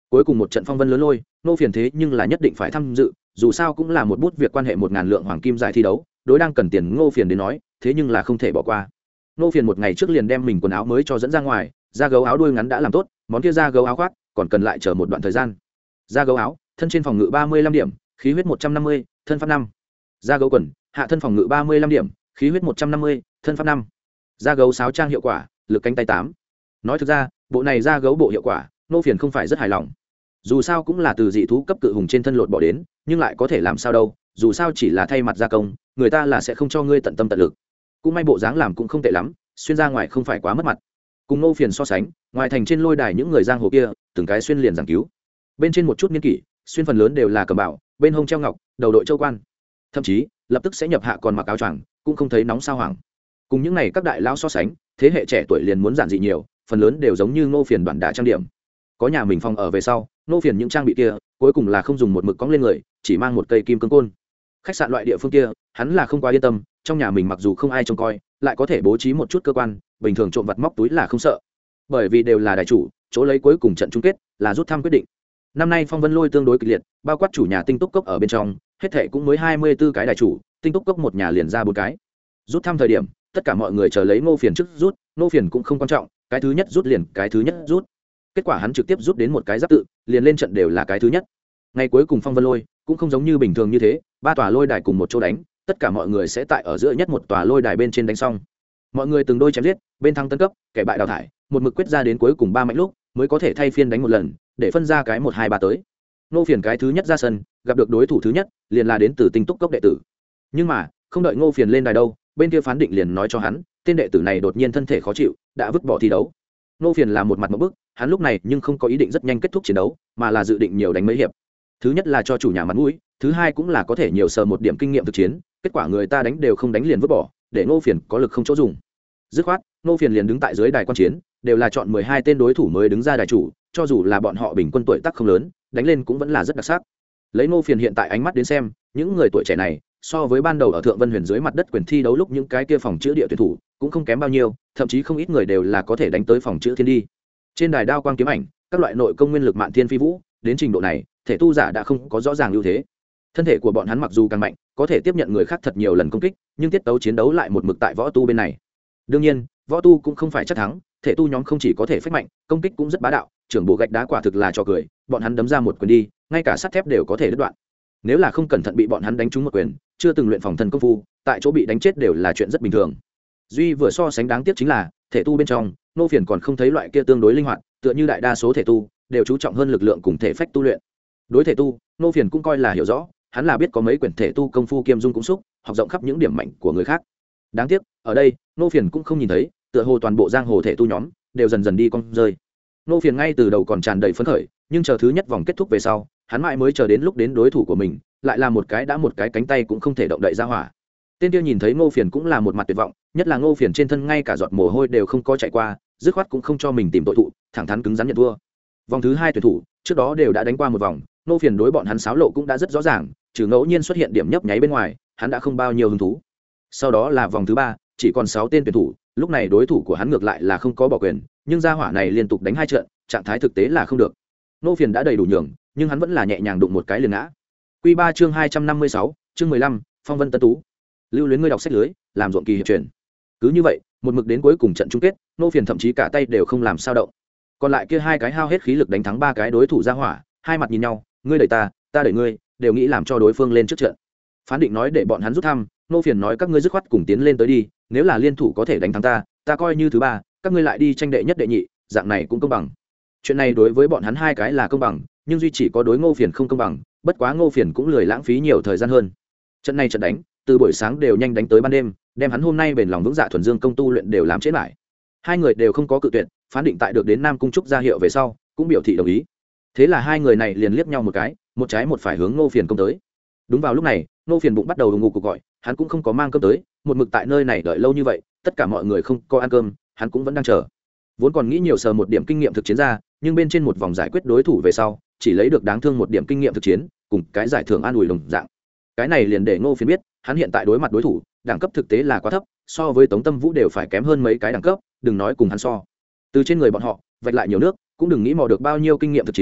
Cuối cùng một trận phong vân lớn lôi, Ngô Phiền thế nhưng là nhất định phải tham dự, dù sao cũng là một bút việc quan hệ 1000 lượng hoàng kim giải thi đấu, đối đang cần tiền Ngô Phiền đến nói, thế nhưng là không thể bỏ qua. Ngô Phiền một ngày trước liền đem mình quần áo mới cho dẫn ra ngoài, da gấu áo đuôi ngắn đã làm tốt, món kia da gấu áo khoác còn cần lại chờ một đoạn thời gian. Da gấu áo, thân trên phòng ngự 35 điểm, khí huyết 150, thân pháp 5. Da gấu quần, hạ thân phòng ngự 35 điểm, khí huyết 150, thân pháp 5. Da gấu sáo trang hiệu quả, lực cánh tay 8. Nói thực ra, bộ này da gấu bộ hiệu quả, Ngô Phiền không phải rất hài lòng. Dù sao cũng là từ dị thú cấp cự hùng trên thân lột bỏ đến, nhưng lại có thể làm sao đâu, dù sao chỉ là thay mặt gia công, người ta là sẽ không cho ngươi tận tâm tận lực. Cũng may bộ dáng làm cũng không tệ lắm, xuyên ra ngoài không phải quá mất mặt. Cùng Ngô Phiền so sánh, ngoài thành trên lôi đài những người giang hồ kia, từng cái xuyên liền giảng cứu. Bên trên một chút niên kỷ, xuyên phần lớn đều là cầm bảo, bên hông treo ngọc, đầu đội châu quan. Thậm chí, lập tức sẽ nhập hạ còn mặc áo choàng, cũng không thấy nóng sao hoảng. Cùng những này các đại lão so sánh, thế hệ trẻ tuổi liền muốn giản dị nhiều, phần lớn đều giống như Ngô Phiền đoạn đả trang điểm. Có nhà mình phòng ở về sau, Ngô Phiền những trang bị kia, cuối cùng là không dùng một mực cõng lên người, chỉ mang một cây kim cương côn. Khách sạn loại địa phương kia, hắn là không quá yên tâm, trong nhà mình mặc dù không ai trông coi, lại có thể bố trí một chút cơ quan, bình thường trộm vặt móc túi là không sợ. Bởi vì đều là đại chủ, chỗ lấy cuối cùng trận chung kết là rút thăm quyết định. Năm nay phong vân lôi tương đối kịch liệt, bao quát chủ nhà Tinh Túc Cốc ở bên trong, hết thảy cũng mới 24 cái đại chủ, Tinh Túc Cốc một nhà liền ra 4 cái. Rút thăm thời điểm, tất cả mọi người chờ lấy Ngô Phiền trước rút, Ngô Phiền cũng không quan trọng, cái thứ nhất rút liền cái thứ nhất rút. Kết quả hắn trực tiếp rút đến một cái giáp tự, liền lên trận đều là cái thứ nhất. Ngày cuối cùng phong vân lôi cũng không giống như bình thường như thế, 3 tòa lôi đài cùng một chỗ đánh, tất cả mọi người sẽ tại ở giữa nhất một tòa lôi đài bên trên đánh xong. Mọi người từng đôi chém giết, bên thắng tấn cấp, kẻ bại đào thải, một mực quyết ra đến cuối cùng 3 mảnh lúc mới có thể thay phiên đánh một lần, để phân ra cái 1 2 3 tới. Ngô Phiền cái thứ nhất ra sân, gặp được đối thủ thứ nhất, liền là đến từ Tinh Túc Cốc đệ tử. Nhưng mà, không đợi Ngô Phiền lên đài đâu, bên kia phán định liền nói cho hắn, tên đệ tử này đột nhiên thân thể khó chịu, đã vứt bỏ thi đấu. Ngô Phiền là một mặt ngộp bức, hắn lúc này nhưng không có ý định rất nhanh kết thúc chiến đấu, mà là dự định nhiều đánh mấy hiệp. Thứ nhất là cho chủ nhà mặt mũi, thứ hai cũng là có thể nhiều sờ một điểm kinh nghiệm thực chiến, kết quả người ta đánh đều không đánh liền vứt bỏ, để Ngô Phiền có lực không chỗ dùng. Dứt khoát, Ngô Phiền liền đứng tại dưới đài quan chiến, đều là chọn 12 tên đối thủ mới đứng ra đài chủ, cho dù là bọn họ bình quân tuổi tác không lớn, đánh lên cũng vẫn là rất đặc sắc. Lấy Ngô Phiền hiện tại ánh mắt đến xem, những người tuổi trẻ này, so với ban đầu ở Thượng Vân Huyền dưới mặt đất quyền thi đấu lúc những cái kia phòng chữa địa tuyển thủ, cũng không kém bao nhiêu, thậm chí không ít người đều là có thể đánh tới phòng chữa thiên đi. Trên đài đao quang kiếm ảnh, các loại nội công nguyên lực mạn thiên phi vũ, đến trình độ này, thể tu giả đã không có rõ ràng ưu thế. Thân thể của bọn hắn mặc dù càng mạnh, có thể tiếp nhận người khác thật nhiều lần công kích, nhưng tiết tấu chiến đấu lại một mực tại võ tu bên này. Đương nhiên, võ tu cũng không phải chắc thắng, thể tu nhóm không chỉ có thể phách mạnh, công kích cũng rất bá đạo, trưởng bộ gạch đá quả thực là trò cười, bọn hắn đấm ra một quyền đi, ngay cả sắt thép đều có thể đứt đoạn. Nếu là không cẩn thận bị bọn hắn đánh trúng một quyền, chưa từng luyện phòng thân công phu, tại chỗ bị đánh chết đều là chuyện rất bình thường. Duy vừa so sánh đáng tiếc chính là, thể tu bên trong, Ngô Phiền còn không thấy loại kia tương đối linh hoạt, tựa như đại đa số thể tu đều chú trọng hơn lực lượng cùng thể phách tu luyện. Đối thể tu, Ngô Phiền cũng coi là hiểu rõ, hắn là biết có mấy quyển thể tu công phu kiêm dung cũng xúc, học rộng khắp những điểm mạnh của người khác. Đáng tiếc, ở đây, Ngô Phiền cũng không nhìn thấy, tựa hồ toàn bộ giang hồ thể tu nhóm đều dần dần đi cong rơi. Ngô Phiền ngay từ đầu còn tràn đầy phấn khởi, nhưng chờ thứ nhất vòng kết thúc về sau, hắn mãi mới chờ đến lúc đến đối thủ của mình, lại là một cái cánh tay cũng không thể động đậy ra hỏa. Tên kia nhìn thấy Ngô Phiền cũng là một mặt tuyệt vọng, nhất là Ngô Phiền trên thân ngay cả giọt mồ hôi đều không có chạy qua, dứt khoát cũng không cho mình tìm tội thụ, thẳng thắn cứng rắn nhận thua. Vòng thứ hai tuyển thủ, trước đó đều đã đánh qua một vòng, Ngô Phiền đối bọn hắn xáo lộ cũng đã rất rõ ràng, trừ ngẫu nhiên xuất hiện điểm nhấp nháy bên ngoài, hắn đã không bao nhiêu hứng thú. Sau đó là vòng thứ ba, chỉ còn 6 tên tuyển thủ, lúc này đối thủ của hắn ngược lại là không có bỏ quyền, nhưng gia hỏa này liên tục đánh 2 trận, trạng thái thực tế là không được. Ngô Phiền đã đầy đủ nhường, nhưng hắn vẫn là nhẹ nhàng đụng một cái liền ngã. Quy 3 chương 256, chương 15, Phong Vân Tân Tú. Lưu Luyến ngươi đọc sách lưới, làm ruộng kỳ hiệp truyền. Cứ như vậy, một mực đến cuối cùng trận chung kết, Ngô Phiền thậm chí cả tay đều không làm sao động. Còn lại kia 2 cái hao hết khí lực đánh thắng 3 cái đối thủ gia hỏa, hai mặt nhìn nhau, ngươi đẩy ta đẩy ngươi, đều nghĩ làm cho đối phương lên trước trận. Phán định nói để bọn hắn rút thăm, Ngô Phiền nói các ngươi dứt khoát cùng tiến lên tới đi, nếu là liên thủ có thể đánh thắng ta coi như thứ ba, các ngươi lại đi tranh đệ nhất đệ nhị, dạng này cũng công bằng. Chuyện này đối với bọn hắn 2 cái là công bằng, nhưng duy chỉ có đối Ngô Phiền không công bằng, bất quá Ngô Phiền cũng lười lãng phí nhiều thời gian hơn. Trận này trận đánh, từ buổi sáng đều nhanh đánh tới ban đêm, đem hắn hôm nay bền lòng vững dạ thuần dương công tu luyện đều làm chết lại. 2 người đều không có cự tuyệt, phán định tại được đến Nam Cung Trúc ra hiệu về sau, cũng biểu thị đồng ý. Thế là 2 người này liền liếc nhau một cái, một trái một phải hướng Ngô Phiền công tới. Đúng vào lúc này, Ngô Phiền bụng bắt đầu ngủ cục gọi, hắn cũng không có mang cơm tới, một mực tại nơi này đợi lâu như vậy, tất cả mọi người không có ăn cơm, hắn cũng vẫn đang chờ. Vốn còn nghĩ nhiều sờ một điểm kinh nghiệm thực chiến ra, nhưng bên trên một vòng giải quyết đối thủ về sau, chỉ lấy được đáng thương một điểm kinh nghiệm thực chiến, cùng cái giải thưởng an ủi đồng dạng. Cái này liền để Ngô Phiền biết, hắn hiện tại đối mặt đối thủ, đẳng cấp thực tế là quá thấp, so với Tống Tâm Vũ đều phải kém hơn mấy cái đẳng cấp, đừng nói cùng hắn so. Từ trên người bọn họ, vạch lại nhiều nước, cũng đừng nghĩ mò được bao nhiêu kinh nghiệm thực chiến,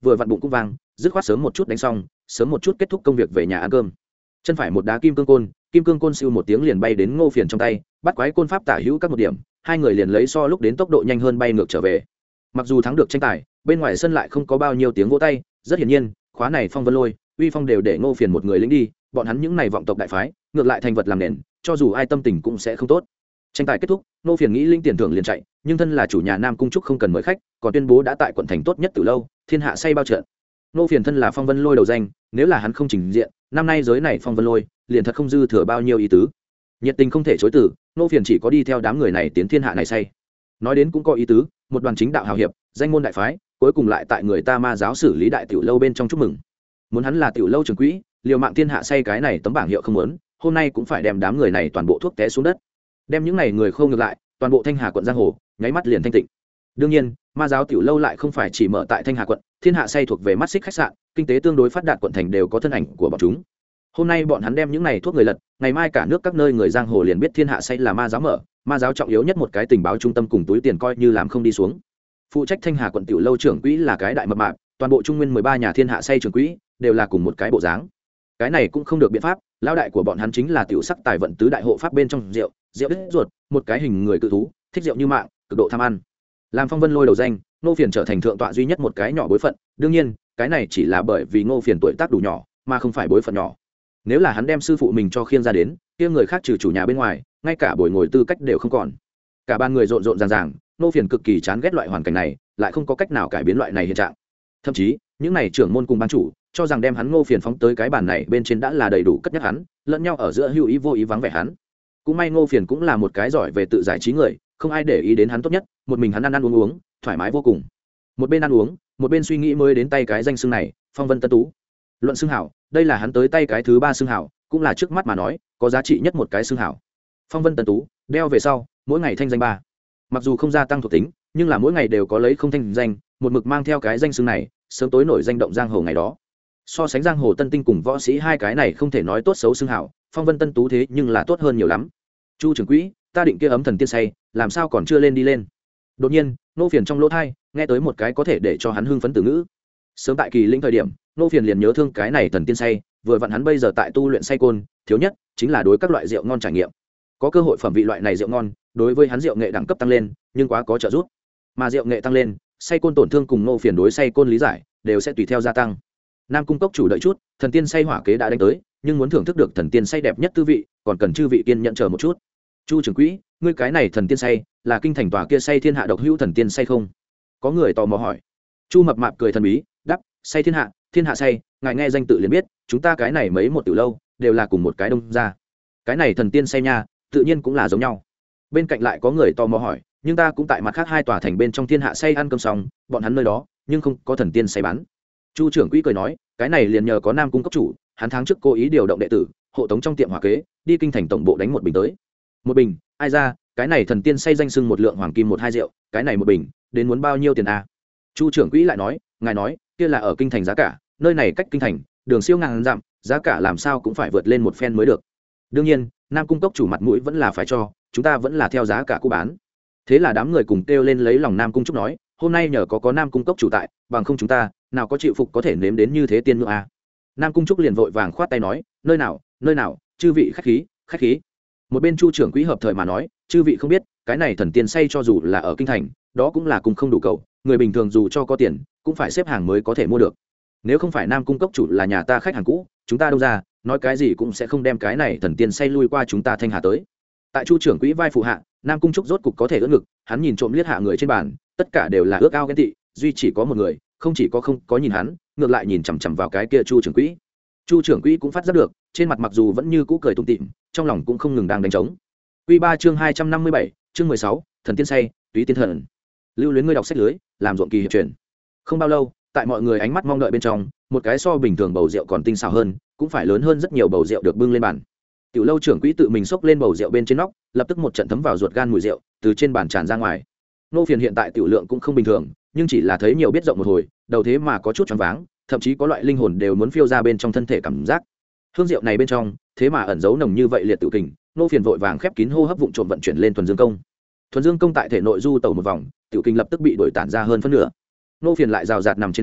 vừa vặn bụng cũng vang, dứt khoát sớm một chút đánh xong, sớm một chút kết thúc công việc về nhà ăn cơm. Chân phải một đá kim cương côn siêu một tiếng liền bay đến Ngô Phiền trong tay, bắt quái côn pháp tả hữu các một điểm, hai người liền lấy so lúc đến tốc độ nhanh hơn bay ngược trở về. Mặc dù thắng được tranh tài, bên ngoài sân lại không có bao nhiêu tiếng vỗ tay, rất hiển nhiên, khóa này Phong Vân Lôi, uy phong đều để Ngô Phiền một người lĩnh đi, bọn hắn những này vọng tộc đại phái, ngược lại thành vật làm nền, cho dù ai tâm tình cũng sẽ không tốt. Tranh tài kết thúc, Ngô Phiền nghĩ linh tiền thưởng liền chạy, nhưng thân là chủ nhà Nam Cung Trúc không cần mời khách, còn tuyên bố đã tại quận thành tốt nhất từ lâu, thiên hạ say bao trận. Ngô Phiền thân là Phong Vân Lôi đầu danh, nếu là hắn không trình diện, năm nay giới này Phong Vân Lôi, liền thật không dư thừa bao nhiêu ý tứ. Nhiệt tình không thể chối từ, Ngô Phiền chỉ có đi theo đám người này tiến thiên hạ này say. Nói đến cũng có ý tứ, một đoàn chính đạo hào hiệp, danh môn đại phái, cuối cùng lại tại người ta ma giáo xử lý đại tiểu lâu bên trong chúc mừng. Muốn hắn là tiểu lâu trưởng quỹ, liều mạng thiên hạ say cái này tấm bảng hiệu không muốn, hôm nay cũng phải đem đám người này toàn bộ thuốc té xuống đất. Đem những này người khô ngược lại, toàn bộ Thanh Hà quận giang hồ, nháy mắt liền thanh tịnh. Đương nhiên, ma giáo tiểu lâu lại không phải chỉ mở tại Thanh Hà quận, thiên hạ say thuộc về mắt xích khách sạn, kinh tế tương đối phát đạt quận thành đều có thân ảnh của bọn chúng. Hôm nay bọn hắn đem những này thuốc người lật, ngày mai cả nước các nơi người giang hồ liền biết thiên hạ say là ma giáo mở, ma giáo trọng yếu nhất một cái tình báo trung tâm cùng túi tiền coi như làm không đi xuống. Phụ trách Thanh Hà quận tiểu lâu trưởng quỹ là cái đại mập mạp, toàn bộ trung nguyên 13 nhà thiên hạ say trưởng quỹ đều là cùng một cái bộ dáng. Cái này cũng không được biện pháp, lão đại của bọn hắn chính là tiểu sắc tài vận tứ đại hộ pháp bên trong rượu đứt ruột, một cái hình người cự thú, thích rượu như mạng, cực độ tham ăn. Làm Phong Vân Lôi đầu danh, Ngô Phiền trở thành thượng tọa duy nhất một cái nhỏ bối phận, đương nhiên, cái này chỉ là bởi vì Ngô Phiền tuổi tác đủ nhỏ, mà không phải bối phận nhỏ. Nếu là hắn đem sư phụ mình cho khiêng ra đến, kia người khác trừ chủ nhà bên ngoài, ngay cả bồi ngồi tư cách đều không còn. Cả ban người rộn rộn ràng ràng, Ngô Phiền cực kỳ chán ghét loại hoàn cảnh này, lại không có cách nào cải biến loại này hiện trạng. Thậm chí, những này trưởng môn cùng ban chủ cho rằng đem hắn Ngô Phiền phóng tới cái bàn này bên trên đã là đầy đủ cất nhắc hắn, lẫn nhau ở giữa hữu ý vô ý vắng vẻ hắn. Cũng may Ngô Phiền cũng là một cái giỏi về tự giải trí người, không ai để ý đến hắn tốt nhất, một mình hắn ăn uống, thoải mái vô cùng. Một bên ăn uống, một bên suy nghĩ mới đến tay cái danh xưng này, Phong Vân Tân Tú. Luận xưng hảo, đây là hắn tới tay cái thứ 3 xưng hảo, cũng là trước mắt mà nói, có giá trị nhất một cái xưng hảo. Phong Vân Tân Tú, đeo về sau, mỗi ngày thanh danh 3. Mặc dù không gia tăng thuộc tính, nhưng là mỗi ngày đều có lấy không thanh danh, một mực mang theo cái danh xưng này, sớm tối nổi danh động giang hồ ngày đó. So sánh giang hồ tân tinh cùng võ sĩ hai cái này không thể nói tốt xấu xưng hảo, Phong Vân Tân Tú thế nhưng là tốt hơn nhiều lắm. Chu trưởng quỹ, ta định kia ấm thần tiên say, làm sao còn chưa lên đi lên? Đột nhiên, Ngô Phiền trong lỗ tai nghe tới một cái có thể để cho hắn hưng phấn từ ngữ. Sớm tại kỳ lĩnh thời điểm, Ngô Phiền liền nhớ thương cái này thần tiên say, vừa vặn hắn bây giờ tại tu luyện say côn, thiếu nhất chính là đối các loại rượu ngon trải nghiệm. Có cơ hội phẩm vị loại này rượu ngon, đối với hắn rượu nghệ đẳng cấp tăng lên, nhưng quá có trợ giúp. Mà rượu nghệ tăng lên, say côn tổn thương cùng Ngô Phiền đối say côn lý giải đều sẽ tùy theo gia tăng. Nam Cung cốc chủ đợi chút, thần tiên say hỏa kế đã đánh tới, nhưng muốn thưởng thức được thần tiên say đẹp nhất tư vị, còn cần chư vị kiên nhẫn chờ một chút. Chu trưởng quỹ, ngươi cái này thần tiên say, là kinh thành tòa kia say thiên hạ độc hữu thần tiên say không? Có người tò mò hỏi. Chu mập mạp cười thần bí, đáp, say thiên hạ say, ngài nghe danh tự liền biết, chúng ta cái này mấy một tiểu lâu, đều là cùng một cái đông ra. Cái này thần tiên say nha, tự nhiên cũng là giống nhau. Bên cạnh lại có người tò mò hỏi, nhưng ta cũng tại mặt khác hai tòa thành bên trong thiên hạ say ăn cơm xong, bọn hắn nơi đó, nhưng không có thần tiên say bán. Chu trưởng quỹ cười nói, cái này liền nhờ có Nam Cung cấp chủ, hắn tháng trước cố ý điều động đệ tử, hộ tống trong tiệm hỏa kế, đi kinh thành tổng bộ đánh một bình tới. Một bình, ai ra, cái này thần tiên say danh sưng một lượng hoàng kim 1-2 rượu, cái này một bình, đến muốn bao nhiêu tiền a? Chu trưởng quỹ lại nói, ngài nói, kia là ở kinh thành giá cả, nơi này cách kinh thành, đường siêu ngàn dặm, giá cả làm sao cũng phải vượt lên một phen mới được. Đương nhiên, Nam Cung cốc chủ mặt mũi vẫn là phải cho, chúng ta vẫn là theo giá cả cũ bán. Thế là đám người cùng kêu lên lấy lòng Nam Cung Trúc nói, hôm nay nhờ có Nam Cung cốc chủ tại, bằng không chúng ta, nào có chịu phục có thể nếm đến như thế tiên ngưỡng a. Nam Cung Trúc liền vội vàng khoát tay nói, nơi nào, chư vị khách khí. Một bên Chu trưởng quỹ hợp thời mà nói, chư vị không biết, cái này thần tiên say cho dù là ở kinh thành, đó cũng là cùng không đủ cầu, người bình thường dù cho có tiền, cũng phải xếp hàng mới có thể mua được. Nếu không phải Nam Cung cốc chủ là nhà ta khách hàng cũ, chúng ta đâu ra, nói cái gì cũng sẽ không đem cái này thần tiên say lui qua chúng ta Thanh Hà tới. Tại Chu trưởng quỹ vai phụ hạ, Nam Cung Trúc rốt cục có thể ưỡn ngực, hắn nhìn trộm liếc hạ người trên bàn, tất cả đều là ước ao ghen tị, duy chỉ có một người, không chỉ có không có nhìn hắn, ngược lại nhìn chằm chằm vào cái kia Chu trưởng quỹ. Chu trưởng quỹ cũng phát giác được, trên mặt mặc dù vẫn như cũ cười tủm tỉm, trong lòng cũng không ngừng đang đánh trống. Quy 3 chương 257, chương 16, thần tiên say, túy tiên thần. Lưu luyến ngươi đọc sách lưới, làm ruộng kỳ hiệp truyền. Không bao lâu, tại mọi người ánh mắt mong đợi bên trong, một cái so bình thường bầu rượu còn tinh xảo hơn, cũng phải lớn hơn rất nhiều bầu rượu được bưng lên bàn. Tiểu lâu trưởng quỹ tự mình xốc lên bầu rượu bên trên nóc, lập tức một trận thấm vào ruột gan mùi rượu từ trên bàn tràn ra ngoài. Nô Phiền hiện tại tiểu lượng cũng không bình thường, nhưng chỉ là thấy nhiều biết rộng một hồi, đầu thế mà có chút choáng váng, thậm chí có loại linh hồn đều muốn phiêu ra bên trong thân thể cảm giác. Hương rượu này bên trong, thế mà ẩn giấu nồng như vậy liệt tự kình, Nô Phiền vội vàng khép kín hô hấp vụng trộm vận chuyển lên thuần dương công. Thuần dương công tại thể nội du tẩu một vòng, tiểu kinh lập tức bị đổi tản ra hơn phân nửa. Nô Phiền lại rào rạt nằm trên ghế,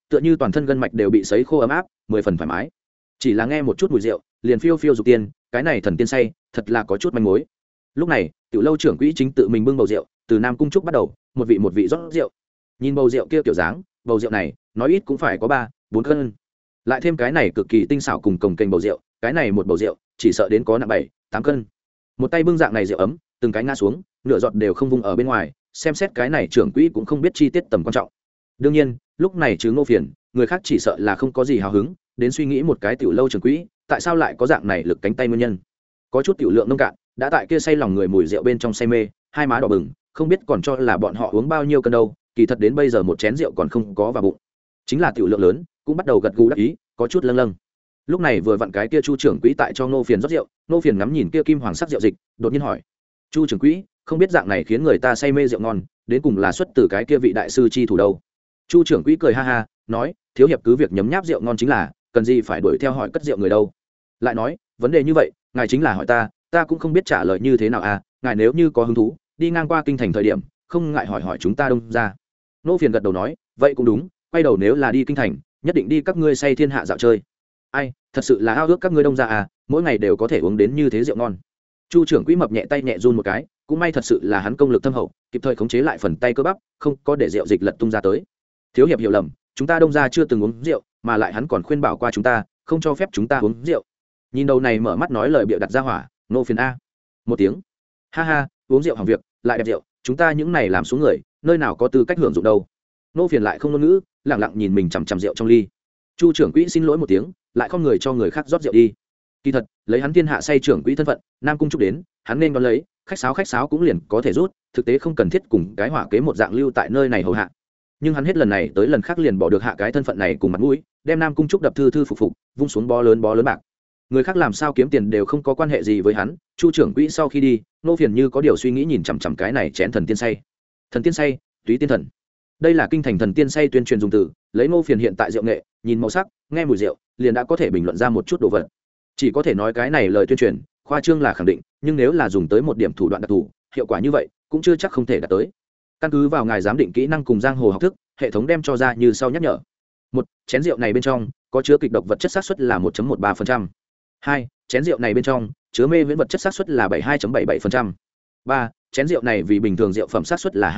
tựa như toàn thân gân mạch đều bị sấy khô ấm áp 10 phần thoải mái. Chỉ là nghe một chút mùi rượu liền phiêu phiêu dục tiên, cái này thần tiên say thật là có chút manh mối. Lúc này tiểu lâu trưởng quỹ chính tự mình bưng bầu rượu từ Nam Cung Trúc bắt đầu một vị rót rượu. Nhìn bầu rượu kia kiểu dáng, bầu rượu này nói ít cũng phải có 3-4 cân, lại thêm cái này cực kỳ tinh xảo cùng cồng kềnh bầu rượu, cái này một bầu rượu chỉ sợ đến có nặng 7-8 cân. Một tay bưng dạng này rượu ấm, từng cái ngã xuống, nửa giọt đều không vung ở bên ngoài, xem xét cái này trưởng quỹ cũng không biết chi tiết tầm quan trọng. Đương nhiên lúc này chứ Ngô Phiền, người khác chỉ sợ là không có gì hào hứng đến suy nghĩ một cái tiểu lâu trưởng quỹ tại sao lại có dạng này lực cánh tay nguyên nhân. Có chút tiểu lượng nông cạn đã tại kia say lòng người mùi rượu bên trong say mê, hai má đỏ bừng, không biết còn cho là bọn họ uống bao nhiêu cân đâu, kỳ thật đến bây giờ một chén rượu còn không có vào bụng. Chính là tiểu lượng lớn cũng bắt đầu gật gù đắc ý, có chút lâng lâng. Lúc này vừa vặn cái kia Chu trưởng quỹ tại cho Ngô Phiền rót rượu, Ngô Phiền ngắm nhìn kia kim hoàng sắc rượu dịch, đột nhiên hỏi: "Chu trưởng quỹ, không biết dạng này khiến người ta say mê rượu ngon, đến cùng là xuất từ cái kia vị đại sư chi thủ đâu?" Chu trưởng quỹ cười ha ha, nói: "Thiếu hiệp cứ việc nhấm nháp rượu ngon chính là, cần gì phải đuổi theo hỏi cất rượu người đâu." Lại nói: "Vấn đề như vậy, ngài chính là hỏi ta cũng không biết trả lời như thế nào à, ngài nếu như có hứng thú, đi ngang qua kinh thành thời điểm, không ngại hỏi hỏi chúng ta Đông gia." Ngô Phiền gật đầu nói: "Vậy cũng đúng, quay đầu nếu là đi kinh thành, nhất định đi các ngươi say thiên hạ dạo chơi." Ai, thật sự là ao ước các ngươi Đông gia à, mỗi ngày đều có thể uống đến như thế rượu ngon. Chu trưởng quỹ mập nhẹ tay nhẹ run một cái, cũng may thật sự là hắn công lực thâm hậu, kịp thời khống chế lại phần tay cơ bắp, không có để rượu dịch lật tung ra tới. "Thiếu hiệp hiểu lầm, chúng ta Đông gia chưa từng uống rượu, mà lại hắn còn khuyên bảo qua chúng ta, không cho phép chúng ta uống rượu." Nhìn đầu này mở mắt nói lời bịa đặt ra hỏa, Ngô Phiền a một tiếng: "Ha ha, uống rượu hỏng việc, lại đẹp rượu, chúng ta những này làm xuống người, nơi nào có tư cách hưởng dụng đâu." Ngô Phiền lại không ngôn ngữ, lặng lặng nhìn mình chằm chằm rượu trong ly. Chu trưởng quỹ xin lỗi một tiếng, lại không người cho người khác rót rượu đi. Kỳ thật lấy hắn thiên hạ say trưởng quỹ thân phận, Nam Cung Trúc đến, hắn nên đón lấy, khách sáo cũng liền có thể rút, thực tế không cần thiết cùng cái hỏa kế một dạng lưu tại nơi này hầu hạ. Nhưng hắn hết lần này tới lần khác liền bỏ được hạ cái thân phận này cùng mặt mũi, đem Nam Cung Trúc đập thư phục, vung xuống bó lớn bạc. Người khác làm sao kiếm tiền đều không có quan hệ gì với hắn. Chu trưởng quỹ sau khi đi, Ngô Phiền như có điều suy nghĩ nhìn chằm chằm cái này chén thần tiên say. Thần tiên say, túy tiên thần. Đây là kinh thành thần tiên say tuyên truyền dùng từ, lấy Ngô Phiền hiện tại rượu nghệ, nhìn màu sắc, nghe mùi rượu, liền đã có thể bình luận ra một chút đồ vật. Chỉ có thể nói cái này lời tuyên truyền, khoa trương là khẳng định, nhưng nếu là dùng tới một điểm thủ đoạn đặc thù, hiệu quả như vậy cũng chưa chắc không thể đạt tới. Căn cứ vào ngài giám định kỹ năng cùng giang hồ học thức, hệ thống đem cho ra như sau nhắc nhở: 1. Chén rượu này bên trong có chứa kịch độc vật chất xác suất là 1.13%. 2. Chén rượu này bên trong chứa mê viễn vật chất xác suất là 72.77%. 3. Chén rượu này vì bình thường rượu phẩm xác suất là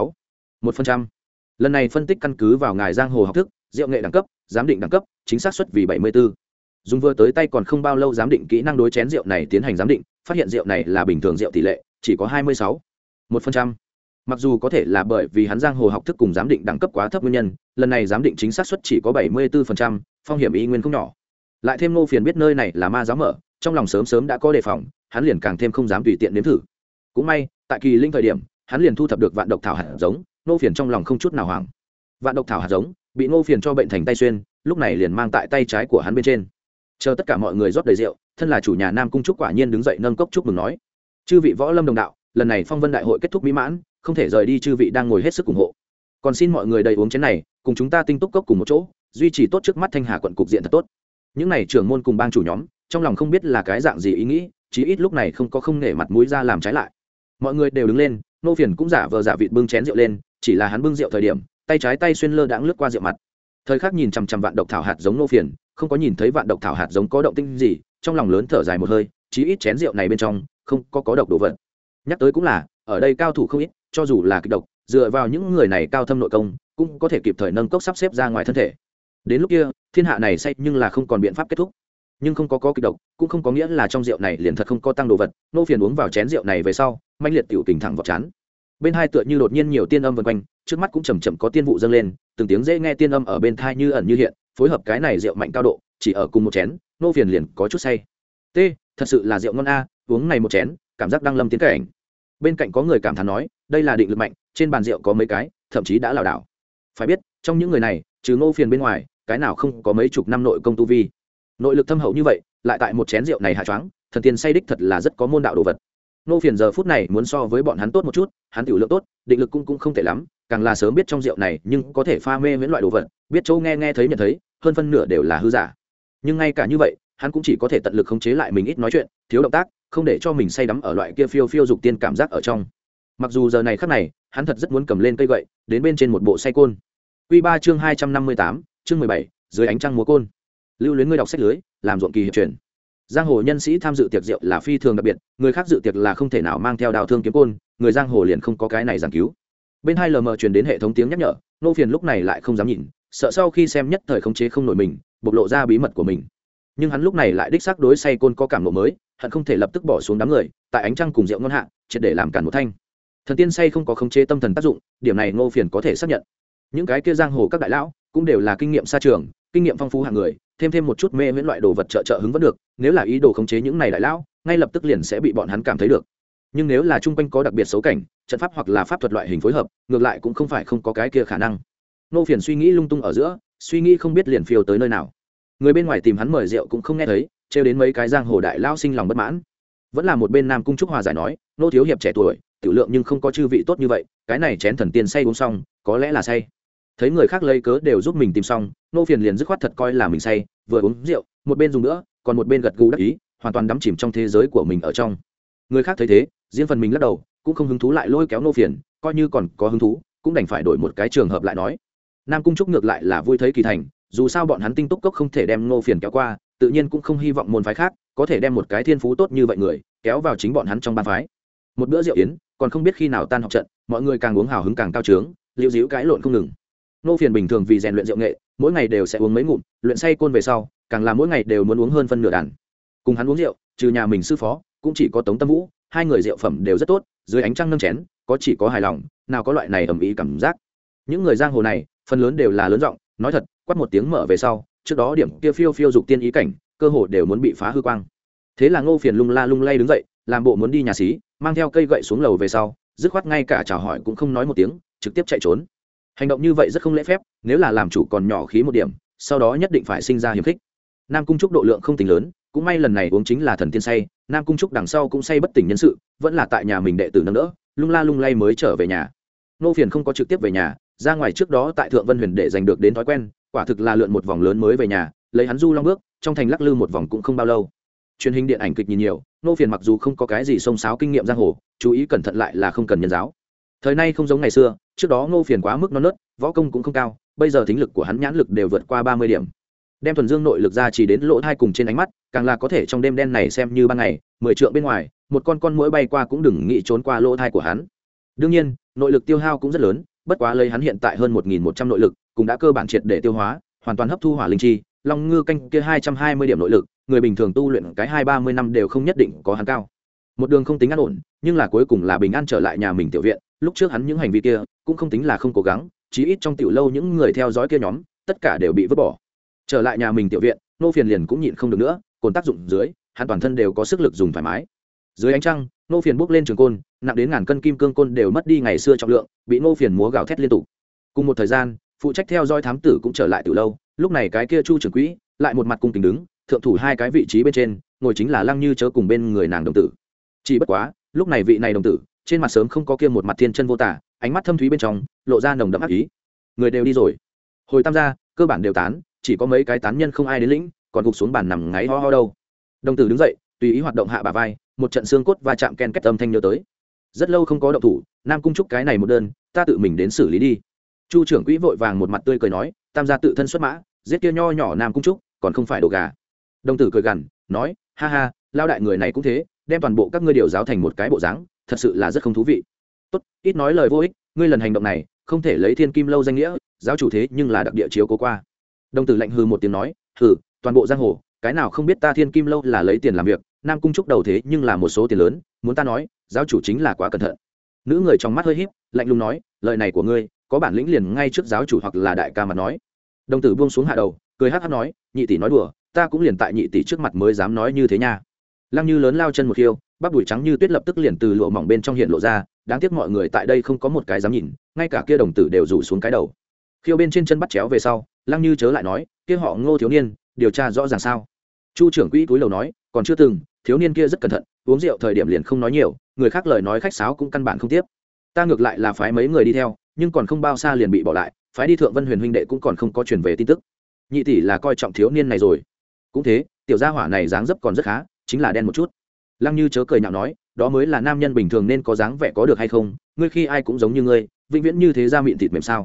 26.1%. Lần này phân tích căn cứ vào ngài giang hồ học thức, rượu nghệ đẳng cấp, giám định đẳng cấp, chính xác suất vì 74. Dùng vừa tới tay còn không bao lâu giám định kỹ năng đối chén rượu này tiến hành giám định, phát hiện rượu này là bình thường rượu tỷ lệ chỉ có 26.1%. Mặc dù có thể là bởi vì hắn giang hồ học thức cùng giám định đẳng cấp quá thấp nguyên nhân, lần này giám định chính xác suất chỉ có 74%, phong hiểm y nguyên không nhỏ. Lại thêm Ngô Phiền biết nơi này là ma giáo mở, trong lòng sớm đã có đề phòng, hắn liền càng thêm không dám tùy tiện nếm thử. Cũng may tại kỳ linh thời điểm, hắn liền thu thập được vạn độc thảo hạt giống, Ngô Phiền trong lòng không chút nào hoảng. Vạn độc thảo hạt giống bị Ngô Phiền cho bệnh thành tay xuyên, lúc này liền mang tại tay trái của hắn bên trên. Chờ tất cả mọi người rót đầy rượu, thân là chủ nhà Nam Cung Trúc quả nhiên đứng dậy nâng cốc chúc mừng nói: "Chư vị võ lâm đồng đạo, lần này phong vân đại hội kết thúc mỹ mãn, không thể rời đi chư vị đang ngồi hết sức ủng hộ. Còn xin mọi người đầy uống chén này, cùng chúng ta tinh túc cốc cùng một chỗ, duy trì tốt trước mắt Thanh Hà quận cục diện thật tốt." Những này trưởng môn cùng bang chủ nhóm, trong lòng không biết là cái dạng gì ý nghĩ, chí ít lúc này không có không nể mặt mũi ra làm trái lại. Mọi người đều đứng lên, Ngô Phiền cũng giả vờ giả vịt bưng chén rượu lên, chỉ là hắn bưng rượu thời điểm, tay trái tay xuyên lơ đãng lướt qua rượu mặt. Thời khắc nhìn chằm chằm vạn độc thảo hạt giống Ngô Phiền, không có nhìn thấy vạn độc thảo hạt giống có động tĩnh gì, trong lòng lớn thở dài một hơi, chí ít chén rượu này bên trong không có độc đồ vật. Nhắc tới cũng là, ở đây cao thủ không ít, cho dù là kịch độc, dựa vào những người này cao thâm nội công, cũng có thể kịp thời nâng cốc sắp xếp ra ngoài thân thể. Đến lúc kia, thiên hạ này say nhưng là không còn biện pháp kết thúc. Nhưng không có kịch độc, cũng không có nghĩa là trong rượu này liền thật không có tăng đồ vật. Ngô Phiền uống vào chén rượu này về sau, manh liệt tiểu kình thẳng vào chán. Bên hai tựa như đột nhiên nhiều tiên âm vần quanh, trước mắt cũng chậm chậm có tiên vụ dâng lên, từng tiếng dễ nghe tiên âm ở bên thai như ẩn như hiện, phối hợp cái này rượu mạnh cao độ, chỉ ở cùng một chén, Ngô Phiền liền có chút say. Thật sự là rượu ngon a, uống này một chén, cảm giác đang lâm tiến cảnh. Bên cạnh có người cảm thán nói, đây là định lực mạnh, trên bàn rượu có mấy cái, thậm chí đã lảo đảo. Phải biết, trong những người này, trừ Ngô Phiền bên ngoài, cái nào không có mấy chục năm nội công tu vi. Nội lực thâm hậu như vậy, lại tại một chén rượu này hạ choáng, thần tiên say đích thật là rất có môn đạo đồ vật. Ngô Phiền giờ phút này muốn so với bọn hắn tốt một chút, hắn tiểu lượng tốt, định lực cũng không tệ lắm, càng là sớm biết trong rượu này nhưng có thể pha mê miễn loại đồ vật, biết chỗ nghe thấy nhận thấy, hơn phân nửa đều là hư giả. Nhưng ngay cả như vậy, hắn cũng chỉ có thể tận lực khống chế lại mình ít nói chuyện, thiếu động tác, không để cho mình say đắm ở loại kia phiêu phiêu dục tiên cảm giác ở trong. Mặc dù giờ này khắc này, hắn thật rất muốn cầm lên cây gậy, đến bên trên một bộ say côn. Quy 3 chương 258, chương 17, dưới ánh trăng múa côn. Lưu luyến ngươi đọc sách lưới, làm ruộng kỳ hiệp truyền. Giang hồ nhân sĩ tham dự tiệc rượu là phi thường đặc biệt, người khác dự tiệc là không thể nào mang theo đào thương kiếm côn, người giang hồ liền không có cái này giảng cứu. Bên hai lờ mờ truyền đến hệ thống tiếng nhắc nhở, Nô Phiền lúc này lại không dám nhìn, sợ sau khi xem nhất thời khống chế không nổi mình, bộc lộ ra bí mật của mình. Nhưng hắn lúc này lại đích xác đối say côn có cảm ngộ mới, hận không thể lập tức bỏ xuống đám người, tại ánh trăng cùng rượu ngon hạ, triệt để làm cản một thanh. Thần tiên say không có khống chế tâm thần tác dụng, điểm này Ngô Phiền có thể xác nhận. Những cái kia giang hồ các đại lão cũng đều là kinh nghiệm xa trường, kinh nghiệm phong phú hạng người, thêm một chút mê miễn loại đồ vật trợ hứng vẫn được, nếu là ý đồ khống chế những này đại lão, ngay lập tức liền sẽ bị bọn hắn cảm thấy được. Nhưng nếu là trung quanh có đặc biệt xấu cảnh, trận pháp hoặc là pháp thuật loại hình phối hợp, ngược lại cũng không phải không có cái kia khả năng. Ngô Phiền suy nghĩ lung tung ở giữa, suy nghĩ không biết liền phiêu tới nơi nào. Người bên ngoài tìm hắn mời rượu cũng không nghe thấy, trêu đến mấy cái giang hồ đại lão sinh lòng bất mãn. Vẫn là một bên Nam Cung Trúc hòa giải nói, Nô thiếu hiệp trẻ tuổi, tiểu lượng nhưng không có chư vị tốt như vậy, cái này chén thần tiên say uống xong, có lẽ là say. Thấy người khác lấy cớ đều giúp mình tìm xong, Nô Phiền liền dứt khoát thật coi là mình say, vừa uống rượu, một bên dùng nữa, còn một bên gật gù đắc ý, hoàn toàn đắm chìm trong thế giới của mình ở trong. Người khác thấy thế, riêng phần mình lắc đầu, cũng không hứng thú lại lôi kéo Nô Phiền, coi như còn có hứng thú, cũng đành phải đổi một cái trường hợp lại nói. Nam Cung Trúc ngược lại là vui thấy kỳ thành, dù sao bọn hắn Tinh Túc Cốc không thể đem Nô Phiền kéo qua, tự nhiên cũng không hy vọng môn phái khác có thể đem một cái thiên phú tốt như vậy người kéo vào chính bọn hắn trong ban phái. Một bữa rượu yến, còn không biết khi nào tan học trận, mọi người càng uống hào hứng càng cao trướng, liễu díu cãi lộn không ngừng. Nô Phiền bình thường vì rèn luyện rượu nghệ, mỗi ngày đều sẽ uống mấy ngụm, luyện say côn về sau, càng là mỗi ngày đều muốn uống hơn phân nửa đàn. Cùng hắn uống rượu, trừ nhà mình sư phó, cũng chỉ có Tống Tâm Vũ, hai người rượu phẩm đều rất tốt, dưới ánh trăng nâng chén, có chỉ có hài lòng, nào có loại này ầm ĩ cảm giác. Những người giang hồ này, phần lớn đều là lớn giọng, nói thật, quát một tiếng mở về sau, trước đó điểm kia phiêu phiêu dục tiên ý cảnh, cơ hồ đều muốn bị phá hư quang. Thế là Ngô Phiền lung la lung lay đứng dậy, làm bộ muốn đi nhà xí, mang theo cây gậy xuống lầu về sau, dứt khoát ngay cả chào hỏi cũng không nói một tiếng, trực tiếp chạy trốn. Hành động như vậy rất không lễ phép, nếu là làm chủ còn nhỏ khí một điểm, sau đó nhất định phải sinh ra hiềm khích. Nam Cung Trúc độ lượng không tính lớn, cũng may lần này uống chính là thần tiên say, Nam Cung Trúc đằng sau cũng say bất tỉnh nhân sự, vẫn là tại nhà mình đệ tử nâng đỡ, lung la lung lay mới trở về nhà. Ngô Phiền không có trực tiếp về nhà, ra ngoài trước đó tại Thượng Vân Huyền để giành được đến thói quen, quả thực là lượn một vòng lớn mới về nhà, lấy hắn du long bước, trong thành lắc lư một vòng cũng không bao lâu. Truyền hình điện ảnh kịch nhìn nhiều, Ngô Phiền mặc dù không có cái gì xông xáo kinh nghiệm giang hồ, chú ý cẩn thận lại là không cần nhân giáo. Thời nay không giống ngày xưa, trước đó Ngô Phiền quá mức non nớt, võ công cũng không cao, bây giờ thính lực của hắn nhãn lực đều vượt qua 30 điểm. Đem thuần dương nội lực ra chỉ đến lỗ hai cùng trên ánh mắt, càng là có thể trong đêm đen này xem như ban ngày, 10 trượng bên ngoài, một con muỗi bay qua cũng đừng nghĩ trốn qua lỗ thai của hắn. Đương nhiên, nội lực tiêu hao cũng rất lớn, bất quá lấy hắn hiện tại hơn 1100 nội lực, cũng đã cơ bản triệt để tiêu hóa, hoàn toàn hấp thu hỏa linh chi, long ngư canh kia 220 điểm nội lực, người bình thường tu luyện cái 2-30 năm đều không nhất định có hắn cao. Một đường không tính an ổn, nhưng là cuối cùng là bình an trở lại nhà mình tiểu viện, lúc trước hắn những hành vi kia cũng không tính là không cố gắng, chí ít trong tiểu lâu những người theo dõi kia nhóm, tất cả đều bị vứt bỏ. Trở lại nhà mình tiểu viện, Nô Phiền liền cũng nhịn không được nữa, cồn tác dụng dưới, hắn toàn thân đều có sức lực dùng thoải mái. Dưới ánh trăng, Nô Phiền bước lên trường côn, nặng đến ngàn cân kim cương côn đều mất đi ngày xưa trọng lượng, bị Nô Phiền múa gào thét liên tục. Cùng một thời gian, phụ trách theo dõi thám tử cũng trở lại tiểu lâu, lúc này cái kia Chu trưởng quỹ lại một mặt cung kính đứng, thượng thủ hai cái vị trí bên trên, ngồi chính là Lăng Như Chớ cùng bên người nàng đồng tử. Chỉ bất quá, lúc này vị này đồng tử, trên mặt sớm không có kia một mặt thiên chân vô tả, ánh mắt thâm thúy bên trong, lộ ra nồng đậm ác ý. Người đều đi rồi, hồi tam gia, cơ bản đều tán, chỉ có mấy cái tán nhân không ai đến lĩnh, còn gục xuống bàn nằm ngáy ho ho đâu. Đồng tử đứng dậy, tùy ý hoạt động hạ bả vai, một trận xương cốt va chạm ken két âm thanh nhớ tới. Rất lâu không có động thủ, Nam Cung Trúc cái này một đơn, ta tự mình đến xử lý đi. Chu trưởng quỹ vội vàng một mặt tươi cười nói, tam gia tự thân xuất mã, giết kia nho nhỏ Nam Cung Trúc, còn không phải đồ gà. Đồng tử cười gằn, nói, ha ha, lao đại người này cũng thế, đem toàn bộ các ngươi điều giáo thành một cái bộ dáng, thật sự là rất không thú vị. Tốt, ít nói lời vô ích, ngươi lần hành động này, không thể lấy Thiên Kim lâu danh nghĩa, giáo chủ thế nhưng là đặc địa chiếu cố qua. Đồng tử lạnh hừ một tiếng nói, hừ, toàn bộ giang hồ, cái nào không biết ta Thiên Kim lâu là lấy tiền làm việc, Nam Cung Trúc đầu thế nhưng là một số tiền lớn, muốn ta nói, giáo chủ chính là quá cẩn thận. Nữ người trong mắt hơi híp, lạnh lùng nói, lời này của ngươi, có bản lĩnh liền ngay trước giáo chủ hoặc là đại ca mà nói. Đồng tử buông xuống hạ đầu, cười hắc hắc nói, nhị tỷ nói đùa, ta cũng liền tại nhị tỷ trước mặt mới dám nói như thế nha. Lăng Như lớn lao chân một khiêu, bắp đùi trắng như tuyết lập tức liền từ lụa mỏng bên trong hiện lộ ra, đáng tiếc mọi người tại đây không có một cái dám nhìn, ngay cả kia đồng tử đều rủ xuống cái đầu. Khiêu bên trên chân bắt chéo về sau, Lăng Như chớ lại nói, kia họ Ngô thiếu niên, điều tra rõ ràng sao? Chu trưởng quỹ túi lầu nói, còn chưa từng, thiếu niên kia rất cẩn thận, uống rượu thời điểm liền không nói nhiều, người khác lời nói khách sáo cũng căn bản không tiếp. Ta ngược lại là phái mấy người đi theo, nhưng còn không bao xa liền bị bỏ lại, phái đi Thượng Vân Huyền huynh đệ cũng còn không có truyền về tin tức. Nhị tỷ là coi trọng thiếu niên này rồi. Cũng thế, tiểu gia hỏa này dáng dấp còn rất khá, chính là đen một chút. Lăng Như chớ cười nhạo nói, đó mới là nam nhân bình thường nên có dáng vẻ có được hay không, ngươi khi ai cũng giống như ngươi, vĩnh viễn như thế da mịn thịt mềm sao?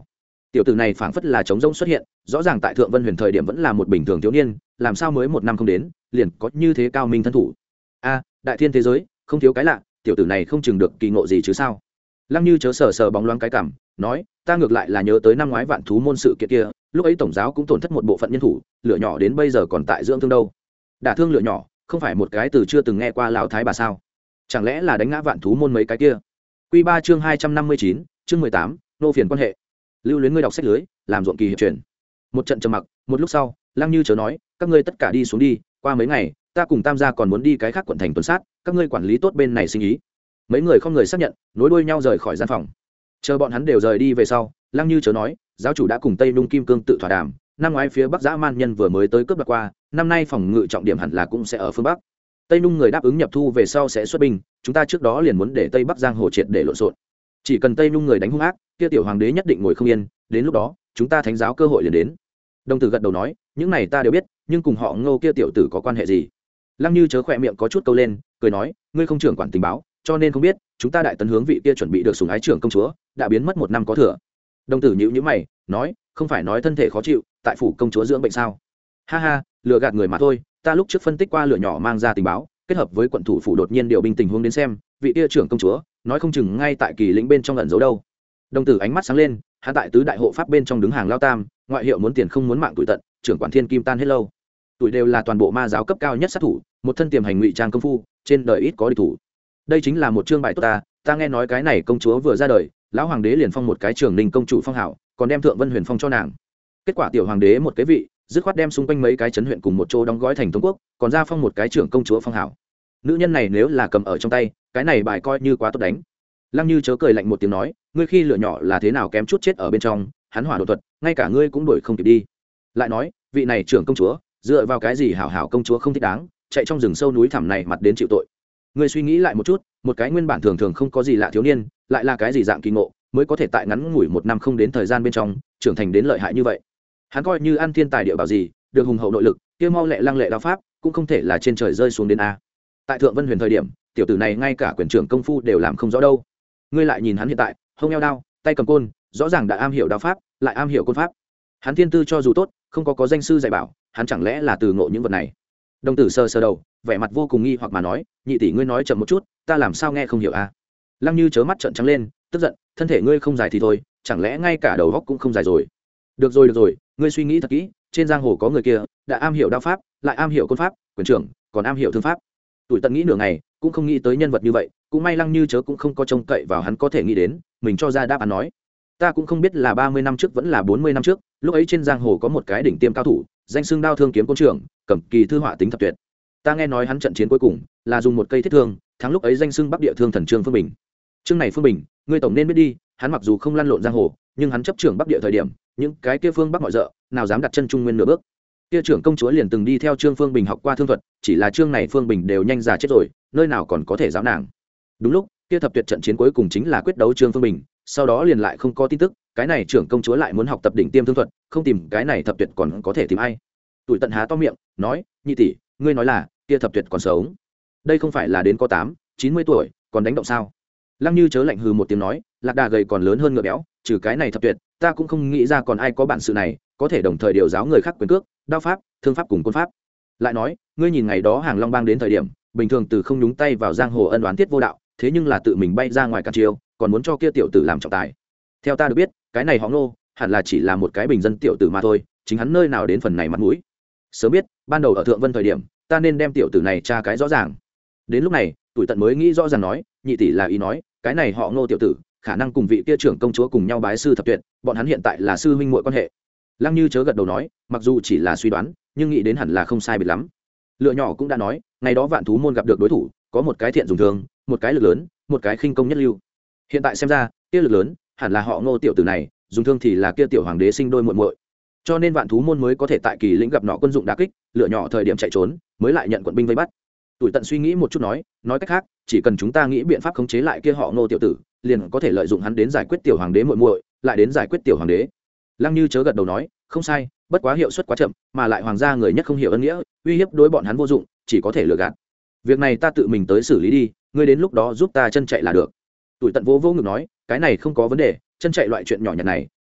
tiểu tử này phảng phất là trống rỗng xuất hiện, rõ ràng tại Thượng Vân Huyền thời điểm vẫn là một bình thường thiếu niên, làm sao mới một năm không đến liền có như thế cao minh thân thủ. A, đại thiên thế giới không thiếu cái lạ, tiểu tử này không chừng được kỳ ngộ gì chứ sao. Lăng Như Chớ sờ sờ bóng loáng cái cảm, nói, ta ngược lại là nhớ tới năm ngoái vạn thú môn sự kiện kia, lúc ấy tổng giáo cũng tổn thất một bộ phận nhân thủ, lửa nhỏ đến bây giờ còn tại dưỡng thương đâu. Đả thương lửa nhỏ không phải một cái từ chưa từng nghe qua lão thái bà sao? Chẳng lẽ là đánh ngã vạn thú môn mấy cái kia? Quy 3 chương 259, chương 18, nô phiền quan hệ. Lưu Luyến ngươi đọc sách lưới, làm ruộng kỳ hiệp truyền. Một trận trầm mặc, một lúc sau, Lăng Như Chớ nói, các ngươi tất cả đi xuống đi, qua mấy ngày, ta cùng Tam gia còn muốn đi cái khác quận thành tuần sát, các ngươi quản lý tốt bên này sinh ý. Mấy người không người xác nhận, nối đuôi nhau rời khỏi gian phòng. Chờ bọn hắn đều rời đi về sau, Lăng Như Chớ nói, giáo chủ đã cùng Tây Nung Kim Cương tự thỏa đàm, năm ngoái phía Bắc Dã Man nhân vừa mới tới cướp đoạt qua, năm nay phòng ngự trọng điểm hẳn là cũng sẽ ở phương Bắc. Tây Nung người đáp ứng nhập thu về sau sẽ xuất binh, chúng ta trước đó liền muốn để Tây Bắc Giang hồ triệt để lộn xộn. Chỉ cần Tây Nung người đánh hung ác, kia tiểu hoàng đế nhất định ngồi không yên, đến lúc đó, chúng ta thánh giáo cơ hội liền đến. Đồng tử gật đầu nói, những này ta đều biết, nhưng cùng họ Ngô kia tiểu tử có quan hệ gì? Lăng Như Chớ khỏe miệng có chút câu lên, cười nói, ngươi không trưởng quản tình báo, cho nên không biết, chúng ta đại tấn hướng vị kia chuẩn bị được sủng ái trưởng công chúa, đã biến mất một năm có thừa. Đồng tử nhíu nhíu mày, nói, không phải nói thân thể khó chịu, tại phủ công chúa dưỡng bệnh sao? Ha ha, lừa gạt người mà thôi, ta lúc trước phân tích qua lửa nhỏ mang ra tình báo, kết hợp với quận thủ phủ đột nhiên điều binh tình huống đến xem, vị kia trưởng công chúa, nói không chừng ngay tại kỳ lĩnh bên trong ẩn giấu đâu. Đồng tử ánh mắt sáng lên, hắn tại tứ đại hộ pháp bên trong đứng hàng lao tam, ngoại hiệu muốn tiền không muốn mạng tuổi tận, trưởng quản thiên kim tan hết lâu. Tuổi đều là toàn bộ ma giáo cấp cao nhất sát thủ, một thân tiềm hành ngụy trang công phu, trên đời ít có địch thủ. Đây chính là một chương bài tốt ta nghe nói cái này công chúa vừa ra đời, lão hoàng đế liền phong một cái Trường Ninh công chủ phong hảo, còn đem Thượng Vân Huyền phong cho nàng. Kết quả tiểu hoàng đế một cái vị, dứt khoát đem xung quanh mấy cái trấn huyện cùng một chỗ đóng gói thành Tống quốc, còn ra phong một cái trưởng công chúa phong hảo. Nữ nhân này nếu là cầm ở trong tay, cái này bài coi như quá tốt đánh. Lăng Như Chớ cười lạnh một tiếng nói, ngươi khi lửa nhỏ là thế nào kém chút chết ở bên trong, hắn hỏa độ thuật, ngay cả ngươi cũng đuổi không kịp đi. Lại nói, vị này trưởng công chúa, dựa vào cái gì hảo hảo công chúa không thích đáng, chạy trong rừng sâu núi thẳm này mặt đến chịu tội. Ngươi suy nghĩ lại một chút, một cái nguyên bản thường thường không có gì lạ thiếu niên, lại là cái gì dạng kỳ ngộ, mới có thể tại ngắn ngủi một năm không đến thời gian bên trong, trưởng thành đến lợi hại như vậy. Hắn coi như ăn thiên tài địa bảo gì, được hùng hậu nội lực, kia mau lẹ lăng lệ đao pháp, cũng không thể là trên trời rơi xuống đến a. Tại Thượng Vân Huyền thời điểm, tiểu tử này ngay cả quyền trưởng công phu đều làm không rõ đâu. Ngươi lại nhìn hắn hiện tại, hông eo đao, tay cầm côn, rõ ràng đã am hiểu đao pháp, lại am hiểu côn pháp. Hắn thiên tư cho dù tốt, không có danh sư dạy bảo, hắn chẳng lẽ là từ ngộ những vật này? Đồng tử sờ sờ đầu, vẻ mặt vô cùng nghi hoặc mà nói, nhị tỷ ngươi nói chậm một chút, ta làm sao nghe không hiểu a? Lăng Như Chớ mắt trợn trắng lên, tức giận, thân thể ngươi không dài thì thôi, chẳng lẽ ngay cả đầu óc cũng không dài rồi? Được rồi, ngươi suy nghĩ thật kỹ, trên giang hồ có người kia, đã am hiểu đao pháp, lại am hiểu côn pháp, quyền trưởng, còn am hiểu thương pháp. Tuổi Tận nghĩ nửa ngày, cũng không nghĩ tới nhân vật như vậy, cũng may Lăng Như Chớ cũng không có trông cậy vào hắn có thể nghĩ đến, mình cho ra đáp án nói. Ta cũng không biết là 30 năm trước vẫn là 40 năm trước, lúc ấy trên giang hồ có một cái đỉnh tiêm cao thủ, danh xưng đao thương kiếm côn trưởng, cầm kỳ thư họa tính thập tuyệt. Ta nghe nói hắn trận chiến cuối cùng là dùng một cây thiết thương, thắng lúc ấy danh xưng Bắc Địa Thương Thần Trương Phương Bình. Trương này Phương Bình, ngươi tổng nên biết đi, hắn mặc dù không lăn lộn giang hồ, nhưng hắn chấp trưởng Bắc Địa thời điểm, những cái kia phương Bắc mọi dợ, nào dám đặt chân Trung Nguyên nửa bước. Kia trưởng công chúa liền từng đi theo Trương Phương Bình học qua thương thuật, chỉ là Trương này Phương Bình đều nhanh già chết rồi, nơi nào còn có thể giáo nàng. Đúng lúc, kia thập tuyệt trận chiến cuối cùng chính là quyết đấu Trương Phương Bình, sau đó liền lại không có tin tức, cái này trưởng công chúa lại muốn học tập đỉnh tiêm thương thuật, không tìm cái này thập tuyệt còn có thể tìm ai? Tuổi Tận há to miệng, nói, nhị tỷ, ngươi nói là kia thập tuyệt còn sống? Đây không phải là đến có 8-90 tuổi, còn đánh động sao? Lăng Như Chớ lạnh hừ một tiếng nói, lạc đà gầy còn lớn hơn ngựa béo, trừ cái này thập tuyệt, ta cũng không nghĩ ra còn ai có bản sự này, có thể đồng thời điều giáo người khác quyền cước, đao pháp, thương pháp cùng côn pháp. Lại nói, ngươi nhìn ngày đó Hàng Long Bang đến thời điểm, bình thường từ không nhúng tay vào giang hồ ân oán tiết vô đạo, thế nhưng là tự mình bay ra ngoài cản chiêu, còn muốn cho kia tiểu tử làm trọng tài. Theo ta được biết, cái này họ Ngô, hẳn là chỉ là một cái bình dân tiểu tử mà thôi, chính hắn nơi nào đến phần này mặt mũi. Sớm biết, ban đầu ở Thượng Vân thời điểm, ta nên đem tiểu tử này tra cái rõ ràng. Đến lúc này, Tuổi Tận mới nghĩ rõ ràng nói, nhị tỷ là ý nói, cái này họ Ngô tiểu tử, khả năng cùng vị kia trưởng công chúa cùng nhau bái sư thập tuyệt, bọn hắn hiện tại là sư huynh muội quan hệ. Lăng Như Chớ gật đầu nói, mặc dù chỉ là suy đoán, nhưng nghĩ đến hẳn là không sai biệt lắm. Lựa nhỏ cũng đã nói, ngày đó Vạn Thú môn gặp được đối thủ, có một cái thiện dùng thường, một cái lực lớn, một cái khinh công nhất lưu. Hiện tại xem ra, kia lực lớn hẳn là họ Ngô tiểu tử này, dùng thương thì là kia tiểu hoàng đế sinh đôi muội muội. Cho nên Vạn Thú môn mới có thể tại kỳ lĩnh gặp nọ quân dụng đả kích, lựa nhỏ thời điểm chạy trốn, mới lại nhận quận binh vây bắt. Tuổi Tận suy nghĩ một chút nói cách khác, chỉ cần chúng ta nghĩ biện pháp khống chế lại kia họ Ngô tiểu tử, liền có thể lợi dụng hắn đến giải quyết tiểu hoàng đế muội muội, lại đến giải quyết tiểu hoàng đế. Lăng Như Chớ gật đầu nói, không sai, bất quá hiệu suất quá chậm, mà lại hoàng gia người nhất không hiểu ân nghĩa, uy hiếp đối bọn hắn vô dụng, chỉ có thể lừa gạt. Việc này ta tự mình tới xử lý đi, ngươi đến lúc đó giúp ta chân chạy là được. Tuổi Tận vô ngực nói, cái này không có vấn đề, chân chạy loại chuyện nhỏ nhặt này,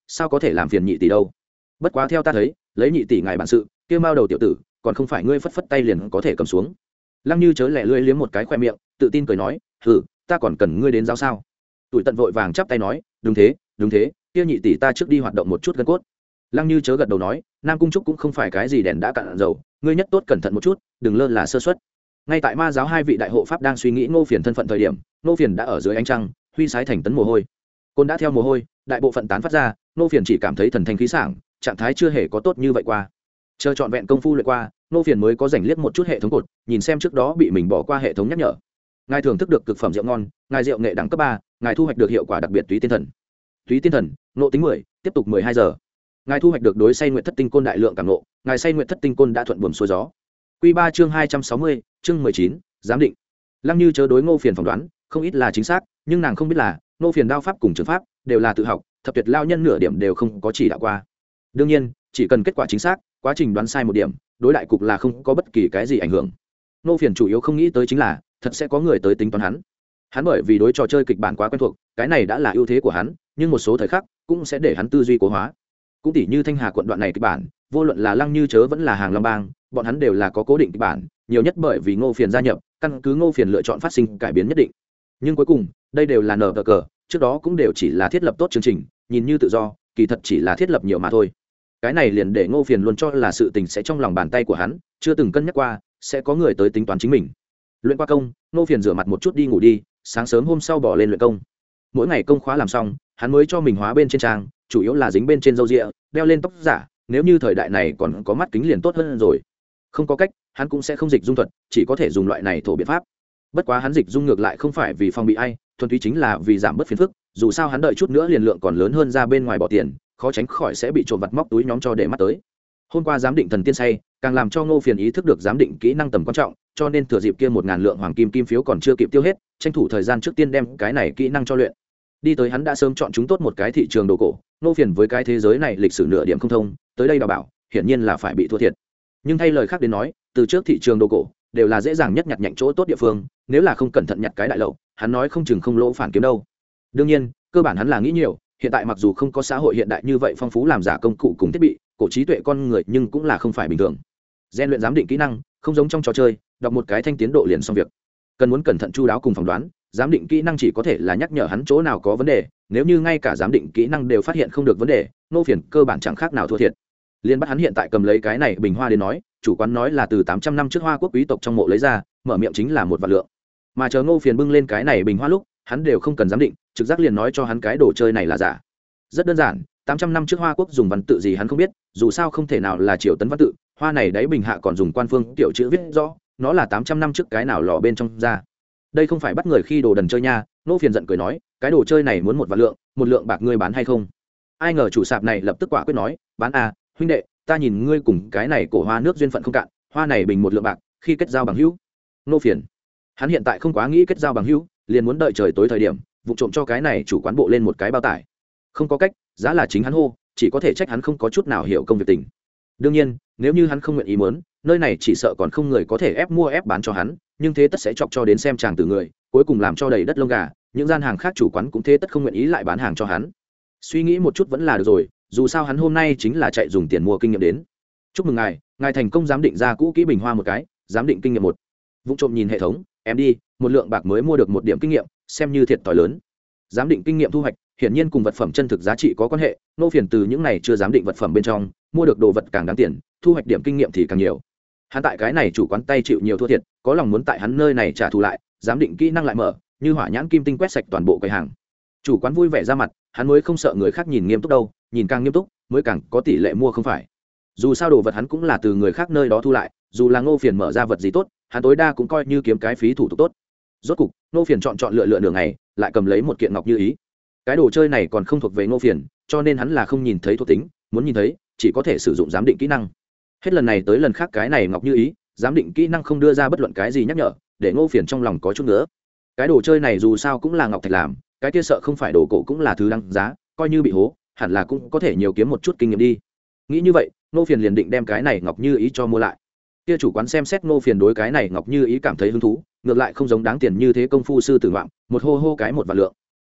sao có thể làm phiền nhị tỷ đâu. Bất quá theo ta thấy, lấy nhị tỷ ngài bản sự, kia mao đầu tiểu tử còn không phải ngươi phất phất tay liền có thể cầm xuống. Lăng Như Chớ lẹ lưỡi liếm một cái khoe miệng, tự tin cười nói, hừ, ta còn cần ngươi đến giáo sao? Tuổi Tận vội vàng chắp tay nói, đúng thế, đúng thế, kia nhị tỷ ta trước đi hoạt động một chút gân cốt. Lăng Như Chớ gật đầu nói, Nam Cung Trúc cũng không phải cái gì đèn đã cạn dầu, ngươi nhất tốt cẩn thận một chút, đừng lơ là sơ suất. Ngay tại ma giáo hai vị đại hộ pháp đang suy nghĩ Ngô Phiền thân phận thời điểm, Ngô Phiền đã ở dưới ánh trăng, huy sái thành tấn mồ hôi. Côn đã theo mồ hôi, đại bộ phận tán phát ra, Ngô Phiền chỉ cảm thấy thần thanh khí sảng, trạng thái chưa hề có tốt như vậy qua. Chờ trọn vẹn công phu luyện qua, Ngô Phiền mới có rảnh liếc một chút hệ thống cột, nhìn xem trước đó bị mình bỏ qua hệ thống nhắc nhở. Ngài thưởng thức được cực phẩm rượu ngon, ngài rượu nghệ đẳng cấp 3, ngài thu hoạch được hiệu quả đặc biệt túy tiên thần. Túy tiên thần, ngộ tính 10, tiếp tục 12 giờ. Ngài thu hoạch được đối say nguyện thất tinh côn đại lượng cảm ngộ, ngài say nguyện thất tinh côn đã thuận buồm xuôi gió. Quy 3 chương 260, chương 19, giám định. Lăng Như Chớ đối Ngô Phiền phỏng đoán, không ít là chính xác, nhưng nàng không biết là, Ngô Phiền đao pháp cùng trường pháp đều là tự học, thập tuyệt lao nhân nửa điểm đều không có chỉ đạo qua. Đương nhiên, chỉ cần kết quả chính xác, quá trình đoán sai một điểm, đối đại cục là không có bất kỳ cái gì ảnh hưởng. Ngô Phiền chủ yếu không nghĩ tới chính là, thật sẽ có người tới tính toán hắn. Hắn bởi vì đối trò chơi kịch bản quá quen thuộc, cái này đã là ưu thế của hắn, nhưng một số thời khắc cũng sẽ để hắn tư duy cố hóa. Cũng tỉ như Thanh Hà quận đoạn này kịch bản, vô luận là Lăng Như Chớ vẫn là Hàng Long Bang, bọn hắn đều là có cố định kịch bản, nhiều nhất bởi vì Ngô Phiền gia nhập, căn cứ Ngô Phiền lựa chọn phát sinh cải biến nhất định. Nhưng cuối cùng, đây đều là nở cờ, trước đó cũng đều chỉ là thiết lập tốt chương trình, nhìn như tự do, kỳ thật chỉ là thiết lập nhiều mà thôi. Cái này liền để Ngô Phiền luôn cho là sự tình sẽ trong lòng bàn tay của hắn, chưa từng cân nhắc qua sẽ có người tới tính toán chính mình. Luyện qua công, Ngô Phiền rửa mặt một chút đi ngủ đi, sáng sớm hôm sau bỏ lên luyện công. Mỗi ngày công khóa làm xong, hắn mới cho mình hóa bên trên trang, chủ yếu là dính bên trên râu ria, đeo lên tóc giả, nếu như thời đại này còn có mắt kính liền tốt hơn rồi. Không có cách, hắn cũng sẽ không dịch dung thuật, chỉ có thể dùng loại này thổ biện pháp. Bất quá hắn dịch dung ngược lại không phải vì phòng bị ai, thuần túy chính là vì giảm bớt phiền phức, dù sao hắn đợi chút nữa liền lượng còn lớn hơn ra bên ngoài bỏ tiền, khó tránh khỏi sẽ bị trộm vặt móc túi nhóm cho để mắt tới. Hôm qua giám định thần tiên say, càng làm cho Ngô Phiền ý thức được giám định kỹ năng tầm quan trọng, cho nên thừa dịp kia 1000 lượng hoàng kim kim phiếu còn chưa kịp tiêu hết, tranh thủ thời gian trước tiên đem cái này kỹ năng cho luyện. Đi tới hắn đã sớm chọn chúng tốt một cái thị trường đồ cổ, Ngô Phiền với cái thế giới này lịch sử nửa điểm không thông, tới đây đào bảo, hiển nhiên là phải bị thua thiệt. Nhưng thay lời khác đến nói, từ trước thị trường đồ cổ đều là dễ dàng nhất nhặt nhạnh chỗ tốt địa phương, nếu là không cẩn thận nhặt cái đại lậu, hắn nói không chừng không lỗ phản kiếm đâu. Đương nhiên, cơ bản hắn là nghĩ nhiều, hiện tại mặc dù không có xã hội hiện đại như vậy phong phú làm giả công cụ cùng thiết bị, cổ trí tuệ con người nhưng cũng là không phải bình thường. Gen luyện giám định kỹ năng, không giống trong trò chơi, đọc một cái thanh tiến độ liền xong việc. Cần muốn cẩn thận chu đáo cùng phỏng đoán, giám định kỹ năng chỉ có thể là nhắc nhở hắn chỗ nào có vấn đề, nếu như ngay cả giám định kỹ năng đều phát hiện không được vấn đề, Ngô Phiền cơ bản chẳng khác nào thua thiệt. Liên bắt hắn hiện tại cầm lấy cái này bình hoa đến nói, chủ quán nói là từ 800 năm trước Hoa Quốc quý tộc trong mộ lấy ra, mở miệng chính là 1 vạn lượng. Mà chờ Ngô Phiền bưng lên cái này bình hoa lúc, hắn đều không cần giám định, trực giác liền nói cho hắn cái đồ chơi này là giả. Rất đơn giản, 800 năm trước Hoa Quốc dùng văn tự gì hắn không biết, dù sao không thể nào là Triều Tấn văn tự, hoa này đáy bình hạ còn dùng quan phương tiểu chữ viết rõ, nó là 800 năm trước cái nào lò bên trong ra. Đây không phải bắt người khi đồ đần chơi nha. Ngô Phiền giận cười nói, cái đồ chơi này muốn 1 vạn lượng, 1 lượng bạc ngươi bán hay không? Ai ngờ chủ sạp này lập tức quả quyết nói, bán à, huynh đệ, ta nhìn ngươi cùng cái này cổ hoa nước duyên phận không cạn, hoa này bình 1 lượng bạc, khi kết giao bằng hữu. Ngô Phiền, hắn hiện tại không quá nghĩ kết giao bằng hữu, liền muốn đợi trời tối thời điểm, vụ trộm cho cái này chủ quán bộ lên một cái bao tải. Không có cách, giá là chính hắn hô, chỉ có thể trách hắn không có chút nào hiểu công việc tình. Đương nhiên, nếu như hắn không nguyện ý muốn, nơi này chỉ sợ còn không người có thể ép mua ép bán cho hắn, nhưng thế tất sẽ chọc cho đến xem chàng từ người, cuối cùng làm cho đầy đất lông gà, những gian hàng khác chủ quán cũng thế tất không nguyện ý lại bán hàng cho hắn. Suy nghĩ một chút vẫn là được rồi, dù sao hắn hôm nay chính là chạy dùng tiền mua kinh nghiệm đến. Chúc mừng ngài, ngài thành công giám định ra cũ kỹ bình hoa một cái, giám định kinh nghiệm 1. Vụng trộm nhìn hệ thống, em đi, 1 lượng bạc mới mua được 1 điểm kinh nghiệm, xem như thiệt thòi lớn. Giám định kinh nghiệm thu hoạch, hiển nhiên cùng vật phẩm chân thực giá trị có quan hệ, Ngô Phiền từ những này chưa giám định vật phẩm bên trong, mua được đồ vật càng đáng tiền, thu hoạch điểm kinh nghiệm thì càng nhiều. Hắn tại cái này chủ quán tay chịu nhiều thua thiệt, có lòng muốn tại hắn nơi này trả thù lại, giám định kỹ năng lại mở, như hỏa nhãn kim tinh quét sạch toàn bộ quầy hàng. Chủ quán vui vẻ ra mặt, hắn mới không sợ người khác nhìn nghiêm túc đâu, nhìn càng nghiêm túc, mới càng có tỷ lệ mua không phải. Dù sao đồ vật hắn cũng là từ người khác nơi đó thu lại, dù là Ngô Phiền mở ra vật gì tốt, hắn tối đa cũng coi như kiếm cái phí thủ tục tốt. Rốt cục, Ngô Phiền chọn lựa nửa ngày, lại cầm lấy một kiện ngọc như ý. Cái đồ chơi này còn không thuộc về Ngô Phiền, cho nên hắn là không nhìn thấy thuộc tính, muốn nhìn thấy, chỉ có thể sử dụng giám định kỹ năng. Hết lần này tới lần khác cái này ngọc như ý, giám định kỹ năng không đưa ra bất luận cái gì nhắc nhở, để Ngô Phiền trong lòng có chút nữa. Cái đồ chơi này dù sao cũng là ngọc thạch làm, cái kia sợ không phải đồ cổ cũng là thứ đáng giá, coi như bị hố, hẳn là cũng có thể nhiều kiếm một chút kinh nghiệm đi. Nghĩ như vậy, Ngô Phiền liền định đem cái này ngọc như ý cho mua lại. Kia chủ quán xem xét Ngô Phiền đối cái này ngọc như ý cảm thấy hứng thú, ngược lại không giống đáng tiền như thế công phu sư tử ngoạm, một hô cái 1 vạn lượng.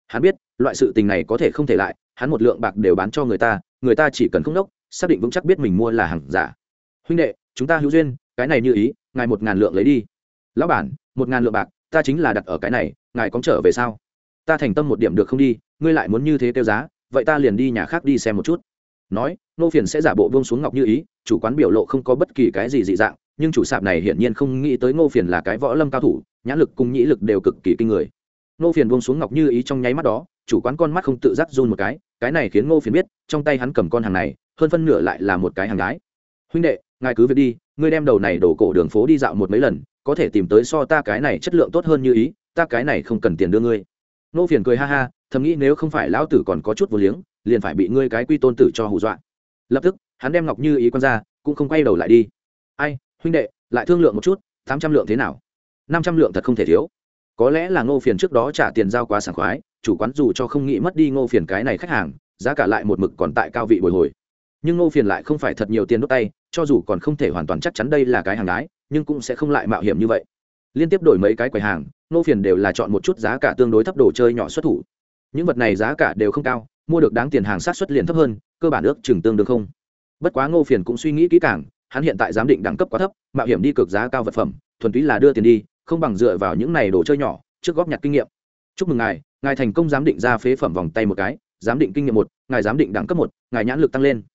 Hắn biết loại sự tình này có thể không thể lại, hắn một lượng bạc đều bán cho người ta chỉ cần không đốc xác định vững chắc biết mình mua là hàng giả. Huynh đệ, chúng ta hữu duyên, cái này như ý, ngài 1.000 lượng lấy đi. Lão bản, 1.000 lượng bạc ta chính là đặt ở cái này, ngài có trở về sao? Ta thành tâm một điểm được không đi, ngươi lại muốn như thế tiêu giá, vậy ta liền đi nhà khác đi xem một chút. Nói, Nô Phiền sẽ giả bộ buông xuống ngọc như ý, chủ quán biểu lộ không có bất kỳ cái gì dị dạng, nhưng chủ sạp này hiển nhiên không nghĩ tới Ngô Phiền là cái võ lâm cao thủ, nhãn lực cùng nhĩ lực đều cực kỳ kinh người. Ngô Phiền buông xuống ngọc như ý trong nháy mắt đó, chủ quán con mắt không tự giác run một cái này khiến Ngô Phiền biết, trong tay hắn cầm con hàng này, hơn phân nửa lại là một cái hàng gái. Huynh đệ, ngài cứ việc đi, ngươi đem đầu này đổ cổ đường phố đi dạo một mấy lần, có thể tìm tới so ta cái này chất lượng tốt hơn như ý, ta cái này không cần tiền đưa ngươi. Ngô Phiền cười ha ha, thầm nghĩ nếu không phải lão tử còn có chút vô liếng, liền phải bị ngươi cái quy tôn tử cho hù dọa. Lập tức, hắn đem ngọc như ý quăng ra, cũng không quay đầu lại đi. Ai, huynh đệ, lại thương lượng một chút, 800 lượng thế nào? 500 lượng thật không thể thiếu. Có lẽ là Ngô Phiền trước đó trả tiền giao quá sảng khoái, chủ quán dù cho không nghĩ mất đi Ngô Phiền cái này khách hàng, giá cả lại một mực còn tại cao vị bồi hồi. Nhưng Ngô Phiền lại không phải thật nhiều tiền đốt tay, cho dù còn không thể hoàn toàn chắc chắn đây là cái hàng đái, nhưng cũng sẽ không lại mạo hiểm như vậy. Liên tiếp đổi mấy cái quầy hàng, Ngô Phiền đều là chọn một chút giá cả tương đối thấp đồ chơi nhỏ xuất thủ. Những vật này giá cả đều không cao, mua được đáng tiền hàng sát suất liền thấp hơn, cơ bản ước chừng tương đương không. Bất quá Ngô Phiền cũng suy nghĩ kỹ càng, hắn hiện tại giám định đẳng cấp quá thấp, mạo hiểm đi cực giá cao vật phẩm, thuần túy là đưa tiền đi, không bằng dựa vào những này đồ chơi nhỏ, trước góp nhặt kinh nghiệm. Chúc mừng ngài, ngài thành công giám định ra phế phẩm vòng tay một cái, giám định kinh nghiệm 1, ngài giám định đẳng cấp 1, ngài nhãn lực tăng lên.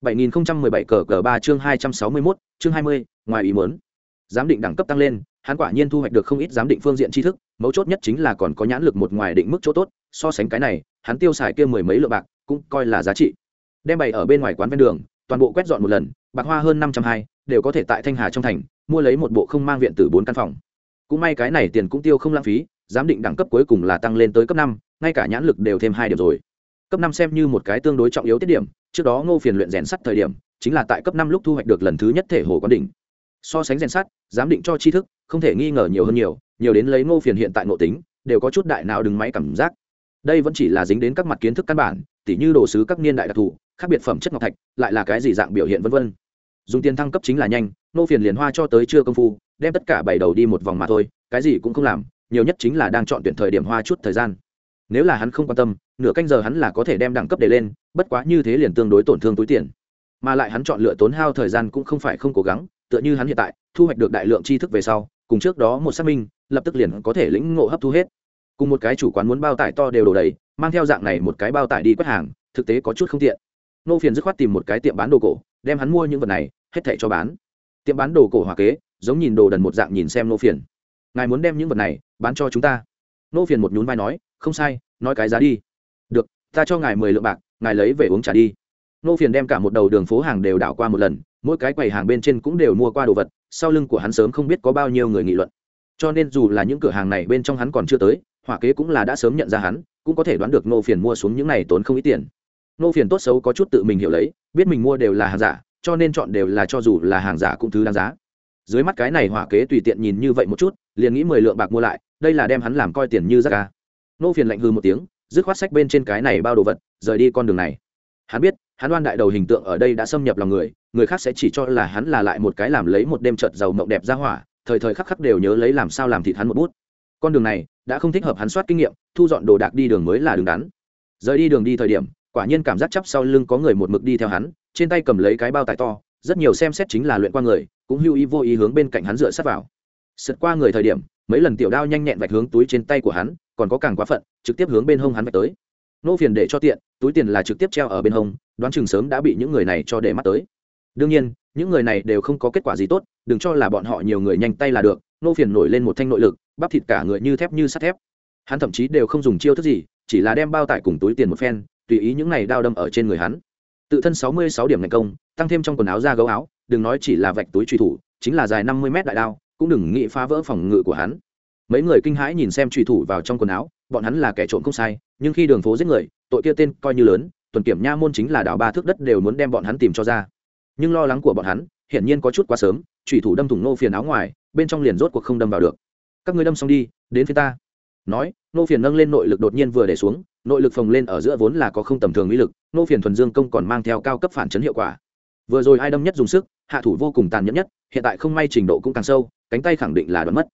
7017 cờ 3 chương 261, chương 20, ngoài ý muốn. Giám định đẳng cấp tăng lên, hắn quả nhiên thu hoạch được không ít giám định phương diện tri thức, mấu chốt nhất chính là còn có nhãn lực một ngoài định mức chỗ tốt, so sánh cái này, hắn tiêu xài kia mười mấy lượng bạc, cũng coi là giá trị. Đem bày ở bên ngoài quán ven đường, toàn bộ quét dọn một lần, bạc hoa hơn 520, đều có thể tại Thanh Hà trong thành mua lấy một bộ không mang viện tử 4 căn phòng. Cũng may cái này tiền cũng tiêu không lãng phí, giám định đẳng cấp cuối cùng là tăng lên tới cấp 5, ngay cả nhãn lực đều thêm 2 điểm rồi. Cấp 5 xem như một cái tương đối trọng yếu tiết điểm, trước đó Ngô Phiền luyện rèn sắt thời điểm, chính là tại cấp 5 lúc thu hoạch được lần thứ nhất thể hồ quán đỉnh. So sánh rèn sắt, giám định cho tri thức, không thể nghi ngờ nhiều hơn nhiều đến lấy Ngô Phiền hiện tại nội tính, đều có chút đại não đứng máy cảm giác. Đây vẫn chỉ là dính đến các mặt kiến thức căn bản, tỉ như đồ sứ các niên đại đặc thù, khác biệt phẩm chất ngọc thạch, lại là cái gì dạng biểu hiện vân vân. Dùng tiền thăng cấp chính là nhanh, Ngô Phiền liền hoa cho tới chưa công phu, đem tất cả bảy đầu đi một vòng mà thôi, cái gì cũng không làm, nhiều nhất chính là đang chọn tuyển thời điểm hoa chút thời gian. Nếu là hắn không quan tâm, nửa canh giờ hắn là có thể đem đẳng cấp để lên, bất quá như thế liền tương đối tổn thương túi tiền. Mà lại hắn chọn lựa tốn hao thời gian cũng không phải không cố gắng, tựa như hắn hiện tại thu hoạch được đại lượng tri thức về sau, cùng trước đó một xác minh, lập tức liền có thể lĩnh ngộ hấp thu hết. Cùng một cái chủ quán muốn bao tải to đều đổ đầy, mang theo dạng này một cái bao tải đi quét hàng, thực tế có chút không tiện. Nô Phiền dứt khoát tìm một cái tiệm bán đồ cổ, đem hắn mua những vật này hết thảy cho bán. Tiệm bán đồ cổ hòa kế, giống nhìn đồ đần một dạng nhìn xem Nô Phiền. Ngài muốn đem những vật này bán cho chúng ta? Nô Phiền một nhún vai nói, không sai, nói cái giá đi. Được, ta cho ngài 10 lượng bạc, ngài lấy về uống trà đi. Nô Phiền đem cả một đầu đường phố hàng đều đảo qua một lần, mỗi cái quầy hàng bên trên cũng đều mua qua đồ vật, sau lưng của hắn sớm không biết có bao nhiêu người nghị luận. Cho nên dù là những cửa hàng này bên trong hắn còn chưa tới, hỏa kế cũng là đã sớm nhận ra hắn, cũng có thể đoán được Nô Phiền mua xuống những này tốn không ít tiền. Nô Phiền tốt xấu có chút tự mình hiểu lấy, biết mình mua đều là hàng giả, cho nên chọn đều là cho dù là hàng giả cũng thứ đáng giá. Dưới mắt cái này hỏa kế tùy tiện nhìn như vậy một chút, liền nghĩ 10 lượng bạc mua lại, đây là đem hắn làm coi tiền như rác ca. Nô Phiền lạnh hừ một tiếng, dứt khoát sách bên trên cái này bao đồ vật, rời đi con đường này. Hắn biết, hắn đoan đại đầu hình tượng ở đây đã xâm nhập lòng người, người khác sẽ chỉ cho là hắn là lại một cái làm lấy một đêm chợt giàu mộng đẹp ra hỏa, thời thời khắc khắc đều nhớ lấy làm sao làm thịt hắn một bút. Con đường này đã không thích hợp hắn soát kinh nghiệm, thu dọn đồ đạc đi đường mới là đứng đắn. Rời đi đường đi thời điểm, quả nhiên cảm giác chắp sau lưng có người một mực đi theo hắn, trên tay cầm lấy cái bao tải to, rất nhiều xem xét chính là luyện qua người, cũng hưu ý vô ý hướng bên cạnh hắn dựa sát vào. Sượt qua người thời điểm, mấy lần tiểu đao nhanh nhẹn vạch hướng túi trên tay của hắn, còn có càng quá phận, trực tiếp hướng bên hông hắn vạch tới. Nô Phiền để cho tiện, túi tiền là trực tiếp treo ở bên hông, đoán chừng sớm đã bị những người này cho để mắt tới. Đương nhiên, những người này đều không có kết quả gì tốt, đừng cho là bọn họ nhiều người nhanh tay là được. Nô Phiền nổi lên một thanh nội lực, bắp thịt cả người như thép như sắt thép. Hắn thậm chí đều không dùng chiêu thức gì, chỉ là đem bao tải cùng túi tiền một phen, tùy ý những này đao đâm ở trên người hắn. Tự thân 66 điểm ngành công, tăng thêm trong quần áo da gấu áo, đừng nói chỉ là vạch túi truy thủ, chính là dài 50 mét đại đao, cũng đừng nghĩ phá vỡ phòng ngự của hắn. Mấy người kinh hãi nhìn xem truy thủ vào trong quần áo, bọn hắn là kẻ trộm không sai, nhưng khi đường phố giết người, tội kia tên coi như lớn, tuần kiểm nha môn chính là đào 3 thước đất đều muốn đem bọn hắn tìm cho ra. Nhưng lo lắng của bọn hắn, hiển nhiên có chút quá sớm, truy thủ đâm thủng Nô Phiền áo ngoài, bên trong liền rốt cuộc không đâm vào được. Các ngươi đâm xong đi, đến phía ta. Nói, Nô Phiền nâng lên nội lực đột nhiên vừa để xuống, nội lực phồng lên ở giữa vốn là có không tầm thường uy lực, Nô Phiền thuần dương công còn mang theo cao cấp phản chấn hiệu quả. Vừa rồi ai đâm nhất dùng sức, hạ thủ vô cùng tàn nhẫn nhất, hiện tại không may trình độ cũng càng sâu, cánh tay khẳng định là đoạn mất.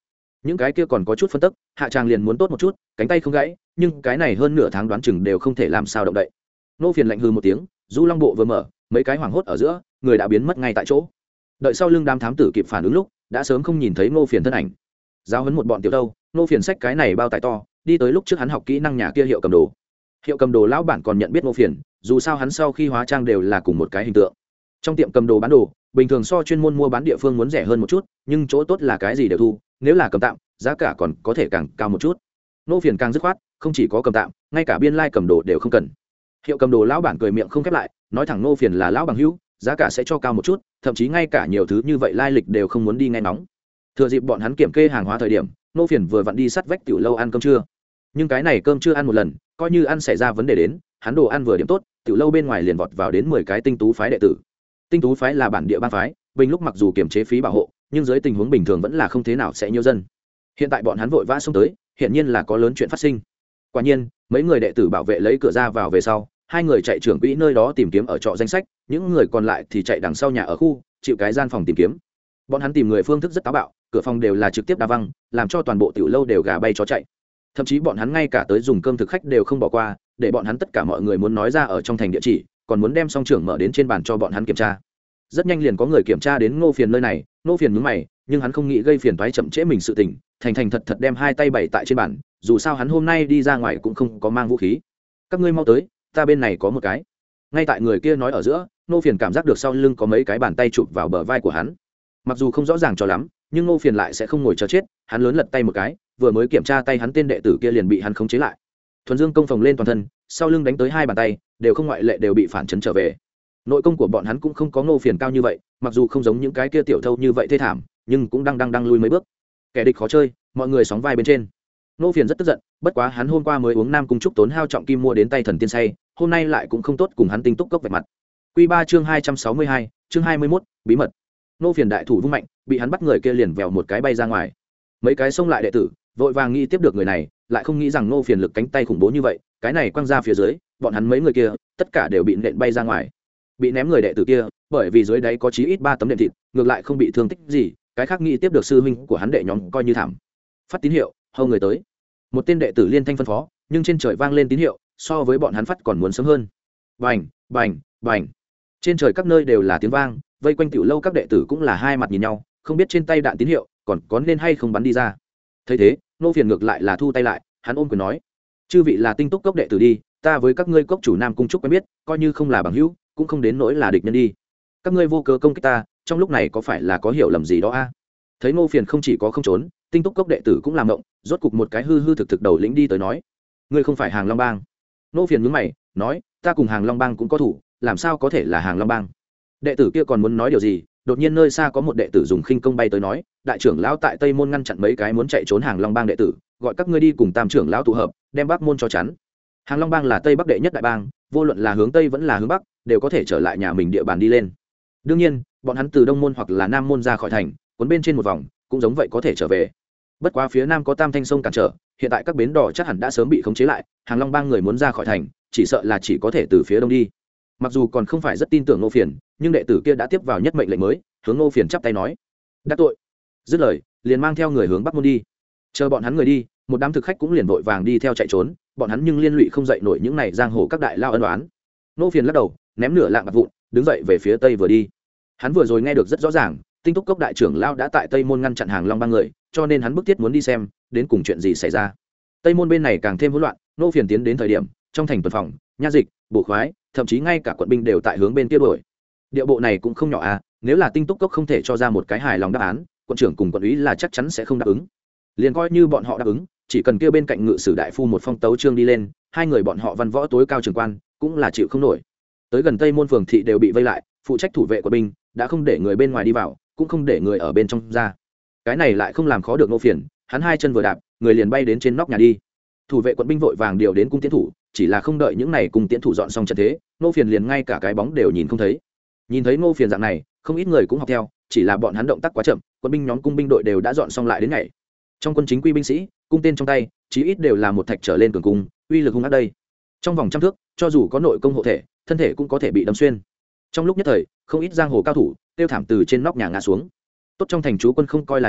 những cái kia còn có chút phân tức hạ tràng liền muốn tốt một chút, cánh tay không gãy, nhưng cái này hơn nửa tháng đoán chừng đều không thể làm sao động đậy. Nô Phiền lạnh hừ một tiếng, du long bộ vừa mở, mấy cái hoảng hốt ở giữa, người đã biến mất ngay tại chỗ. Đợi sau lưng đám thám tử kịp phản ứng lúc, đã sớm không nhìn thấy Nô Phiền thân ảnh. Giáo huấn một bọn tiểu đâu, Nô Phiền xách cái này bao tải to, đi tới lúc trước hắn học kỹ năng nhà kia hiệu cầm đồ. Hiệu cầm đồ lão bản còn nhận biết Nô Phiền, dù sao hắn sau khi hóa trang đều là cùng một cái hình tượng. Trong tiệm cầm đồ bán đồ, bình thường so chuyên môn mua bán địa phương muốn rẻ hơn một chút, nhưng chỗ tốt là cái gì đều thu, nếu là cầm tạm, giá cả còn có thể càng cao một chút. Nô Phiền càng dứt khoát, không chỉ có cầm tạm, ngay cả biên lai cầm đồ đều không cần. Hiệu cầm đồ lão bản cười miệng không khép lại, nói thẳng Nô Phiền là lão bằng hữu, giá cả sẽ cho cao một chút, thậm chí ngay cả nhiều thứ như vậy lai lịch đều không muốn đi nghe nóng. Thừa dịp bọn hắn kiểm kê hàng hóa thời điểm, Nô Phiền vừa vặn đi sát vách tiểu lâu ăn cơm trưa. Nhưng cái này cơm chưa ăn một lần, coi như ăn xảy ra vấn đề đến, hắn đồ ăn vừa điểm tốt, tiểu lâu bên ngoài liền vọt vào đến 10 cái tinh tú phái đệ tử. Tinh tú phái là bản địa bang phái, bình lúc mặc dù kiểm chế phí bảo hộ, nhưng dưới tình huống bình thường vẫn là không thế nào sẽ nhiều dân. Hiện tại bọn hắn vội vã xông tới, hiển nhiên là có lớn chuyện phát sinh. Quả nhiên, mấy người đệ tử bảo vệ lấy cửa ra vào về sau, hai người chạy trưởng quỹ nơi đó tìm kiếm ở trọ danh sách, những người còn lại thì chạy đằng sau nhà ở khu, chịu cái gian phòng tìm kiếm. Bọn hắn tìm người phương thức rất táo bạo, cửa phòng đều là trực tiếp đá văng, làm cho toàn bộ tiểu lâu đều gà bay chó chạy. Thậm chí bọn hắn ngay cả tới dùng cơm thực khách đều không bỏ qua, để bọn hắn tất cả mọi người muốn nói ra ở trong thành địa chỉ, còn muốn đem song trưởng mở đến trên bàn cho bọn hắn kiểm tra. Rất nhanh liền có người kiểm tra đến Ngô Phiền nơi này, Ngô Phiền nhướng mày, nhưng hắn không nghĩ gây phiền toái chậm trễ mình sự tình, thành thật thật đem hai tay bày tại trên bàn, dù sao hắn hôm nay đi ra ngoài cũng không có mang vũ khí. Các ngươi mau tới, ta bên này có một cái. Ngay tại người kia nói ở giữa, Ngô Phiền cảm giác được sau lưng có mấy cái bàn tay chụp vào bờ vai của hắn. Mặc dù không rõ ràng cho lắm, nhưng Ngô Phiền lại sẽ không ngồi chờ chết, hắn lớn lật tay một cái, vừa mới kiểm tra tay hắn tên đệ tử kia liền bị hắn khống chế lại. Thuần Dương công phồng lên toàn thân, sau lưng đánh tới hai bàn tay, đều không ngoại lệ đều bị phản chấn trở về. Nội công của bọn hắn cũng không có Ngô Phiền cao như vậy, mặc dù không giống những cái kia tiểu thâu như vậy thê thảm, nhưng cũng đang lui mấy bước. Kẻ địch khó chơi, mọi người sóng vai bên trên. Ngô Phiền rất tức giận, bất quá hắn hôm qua mới uống Nam Cung Trúc tốn hao trọng kim mua đến tay thần tiên say, hôm nay lại cũng không tốt cùng hắn tinh túc cốc vạch mặt. Quy 3 chương 262, chương 21, bí mật. Ngô Phiền đại thủ vung mạnh, bị hắn bắt người kia liền vèo một cái bay ra ngoài. Mấy cái xông lại đệ tử, vội vàng nghĩ tiếp được người này, lại không nghĩ rằng Ngô Phiền lực cánh tay khủng bố như vậy, cái này quăng ra phía dưới, bọn hắn mấy người kia, tất cả đều bị nện bay ra ngoài. Bị ném người đệ tử kia, bởi vì dưới đáy có chí ít 3 tấm đệm thịt, ngược lại không bị thương tích gì, cái khác nghĩ tiếp được sư huynh của hắn đệ nhóm coi như thảm. Phát tín hiệu, hâu người tới. Một tên đệ tử liên thanh phân phó, nhưng trên trời vang lên tín hiệu, so với bọn hắn phát còn muốn sớm hơn. Bành, bành, bành. Trên trời các nơi đều là tiếng vang, vây quanh tiểu lâu các đệ tử cũng là hai mặt nhìn nhau, không biết trên tay đạn tín hiệu còn có nên hay không bắn đi ra. Thấy thế, Ngô Phiền ngược lại là thu tay lại, hắn ôm quyền nói: "Chư vị là tinh túc cốc đệ tử đi, ta với các ngươi cốc chủ Nam Cung Trúc quen biết, coi như không là bằng hữu, cũng không đến nỗi là địch nhân đi. Các ngươi vô cớ công kích ta, trong lúc này có phải là có hiểu lầm gì đó a?" Thấy Ngô Phiền không chỉ có không trốn, tinh túc cốc đệ tử cũng làm động, rốt cục một cái hư thực đầu lĩnh đi tới nói: "Ngươi không phải Hàng Long Bang?" Ngô Phiền nhướng mày, nói: "Ta cùng Hàng Long Bang cũng có thủ, làm sao có thể là Hàng Long Bang?" Đệ tử kia còn muốn nói điều gì, đột nhiên nơi xa có một đệ tử dùng khinh công bay tới nói: "Đại trưởng lão tại Tây môn ngăn chặn mấy cái muốn chạy trốn Hàng Long Bang đệ tử, gọi các ngươi đi cùng Tam trưởng lão tụ hợp, đem Bắc môn cho chắn." Hàng Long Bang là Tây Bắc đệ nhất đại bang, vô luận là hướng Tây vẫn là hướng Bắc, đều có thể trở lại nhà mình địa bàn đi lên. Đương nhiên, bọn hắn từ Đông môn hoặc là Nam môn ra khỏi thành, cuốn bên trên một vòng, cũng giống vậy có thể trở về. Bất quá phía Nam có Tam Thanh sông cản trở, hiện tại các bến đỏ chắc hẳn đã sớm bị khống chế lại, Hàng Long Bang người muốn ra khỏi thành, chỉ sợ là chỉ có thể từ phía đông đi. Mặc dù còn không phải rất tin tưởng Ngô Phiền, nhưng đệ tử kia đã tiếp vào nhất mệnh lệnh mới, hướng Ngô Phiền chắp tay nói: "Đắc tội." Dứt lời, liền mang theo người hướng Bắc môn đi. Chờ bọn hắn người đi, một đám thực khách cũng liền vội vàng đi theo chạy trốn, bọn hắn nhưng liên lụy không dậy nổi những này giang hồ các đại lao ân oán. Ngô Phiền lắc đầu, ném nửa lạng bạc vụn, đứng dậy về phía tây vừa đi. Hắn vừa rồi nghe được rất rõ ràng, tinh túc cốc đại trưởng lao đã tại Tây môn ngăn chặn Hàng Long Bang người, cho nên hắn bức thiết muốn đi xem, đến cùng chuyện gì xảy ra. Tây môn bên này càng thêm hỗn loạn, Ngô Phiền tiến đến thời điểm, trong thành tuần phòng, nha dịch, bổ khoái, thậm chí ngay cả quận binh đều tại hướng bên kia đuổi. Địa bộ này cũng không nhỏ à, nếu là tinh túc cốc không thể cho ra một cái hài lòng đáp án, quận trưởng cùng quận úy là chắc chắn sẽ không đáp ứng. Liền coi như bọn họ đáp ứng, chỉ cần kia bên cạnh ngự sử đại phu một phong tấu chương đi lên, hai người bọn họ văn võ tối cao trưởng quan cũng là chịu không nổi. Tới gần Tây môn phường thị đều bị vây lại, phụ trách thủ vệ của binh đã không để người bên ngoài đi vào, cũng không để người ở bên trong ra. Cái này lại không làm khó được Ngô Phiền, hắn hai chân vừa đạp, người liền bay đến trên nóc nhà đi. Thủ vệ quận binh vội vàng điều đến cung tiến thủ, chỉ là không đợi những này cung tiến thủ dọn xong trận thế, Ngô Phiền liền ngay cả cái bóng đều nhìn không thấy. Nhìn thấy Ngô Phiền dạng này, không ít người cũng học theo, chỉ là bọn hắn động tác quá chậm, quân binh nhóm cung binh đội đều đã dọn xong lại đến ngày. Trong quân chính quy binh sĩ, cung tên trong tay, chí ít đều là một thạch trở lên cường cung, uy lực hung ác đây. Trong vòng trăm thước, cho dù có nội công hộ thể, thân thể cũng có thể bị đâm xuyên. Trong lúc nhất thời, không ít giang hồ cao thủ tiêu thảm từ trên nóc nhà ngã xuống. Tốt trong thành chú quân không coi là nhiều,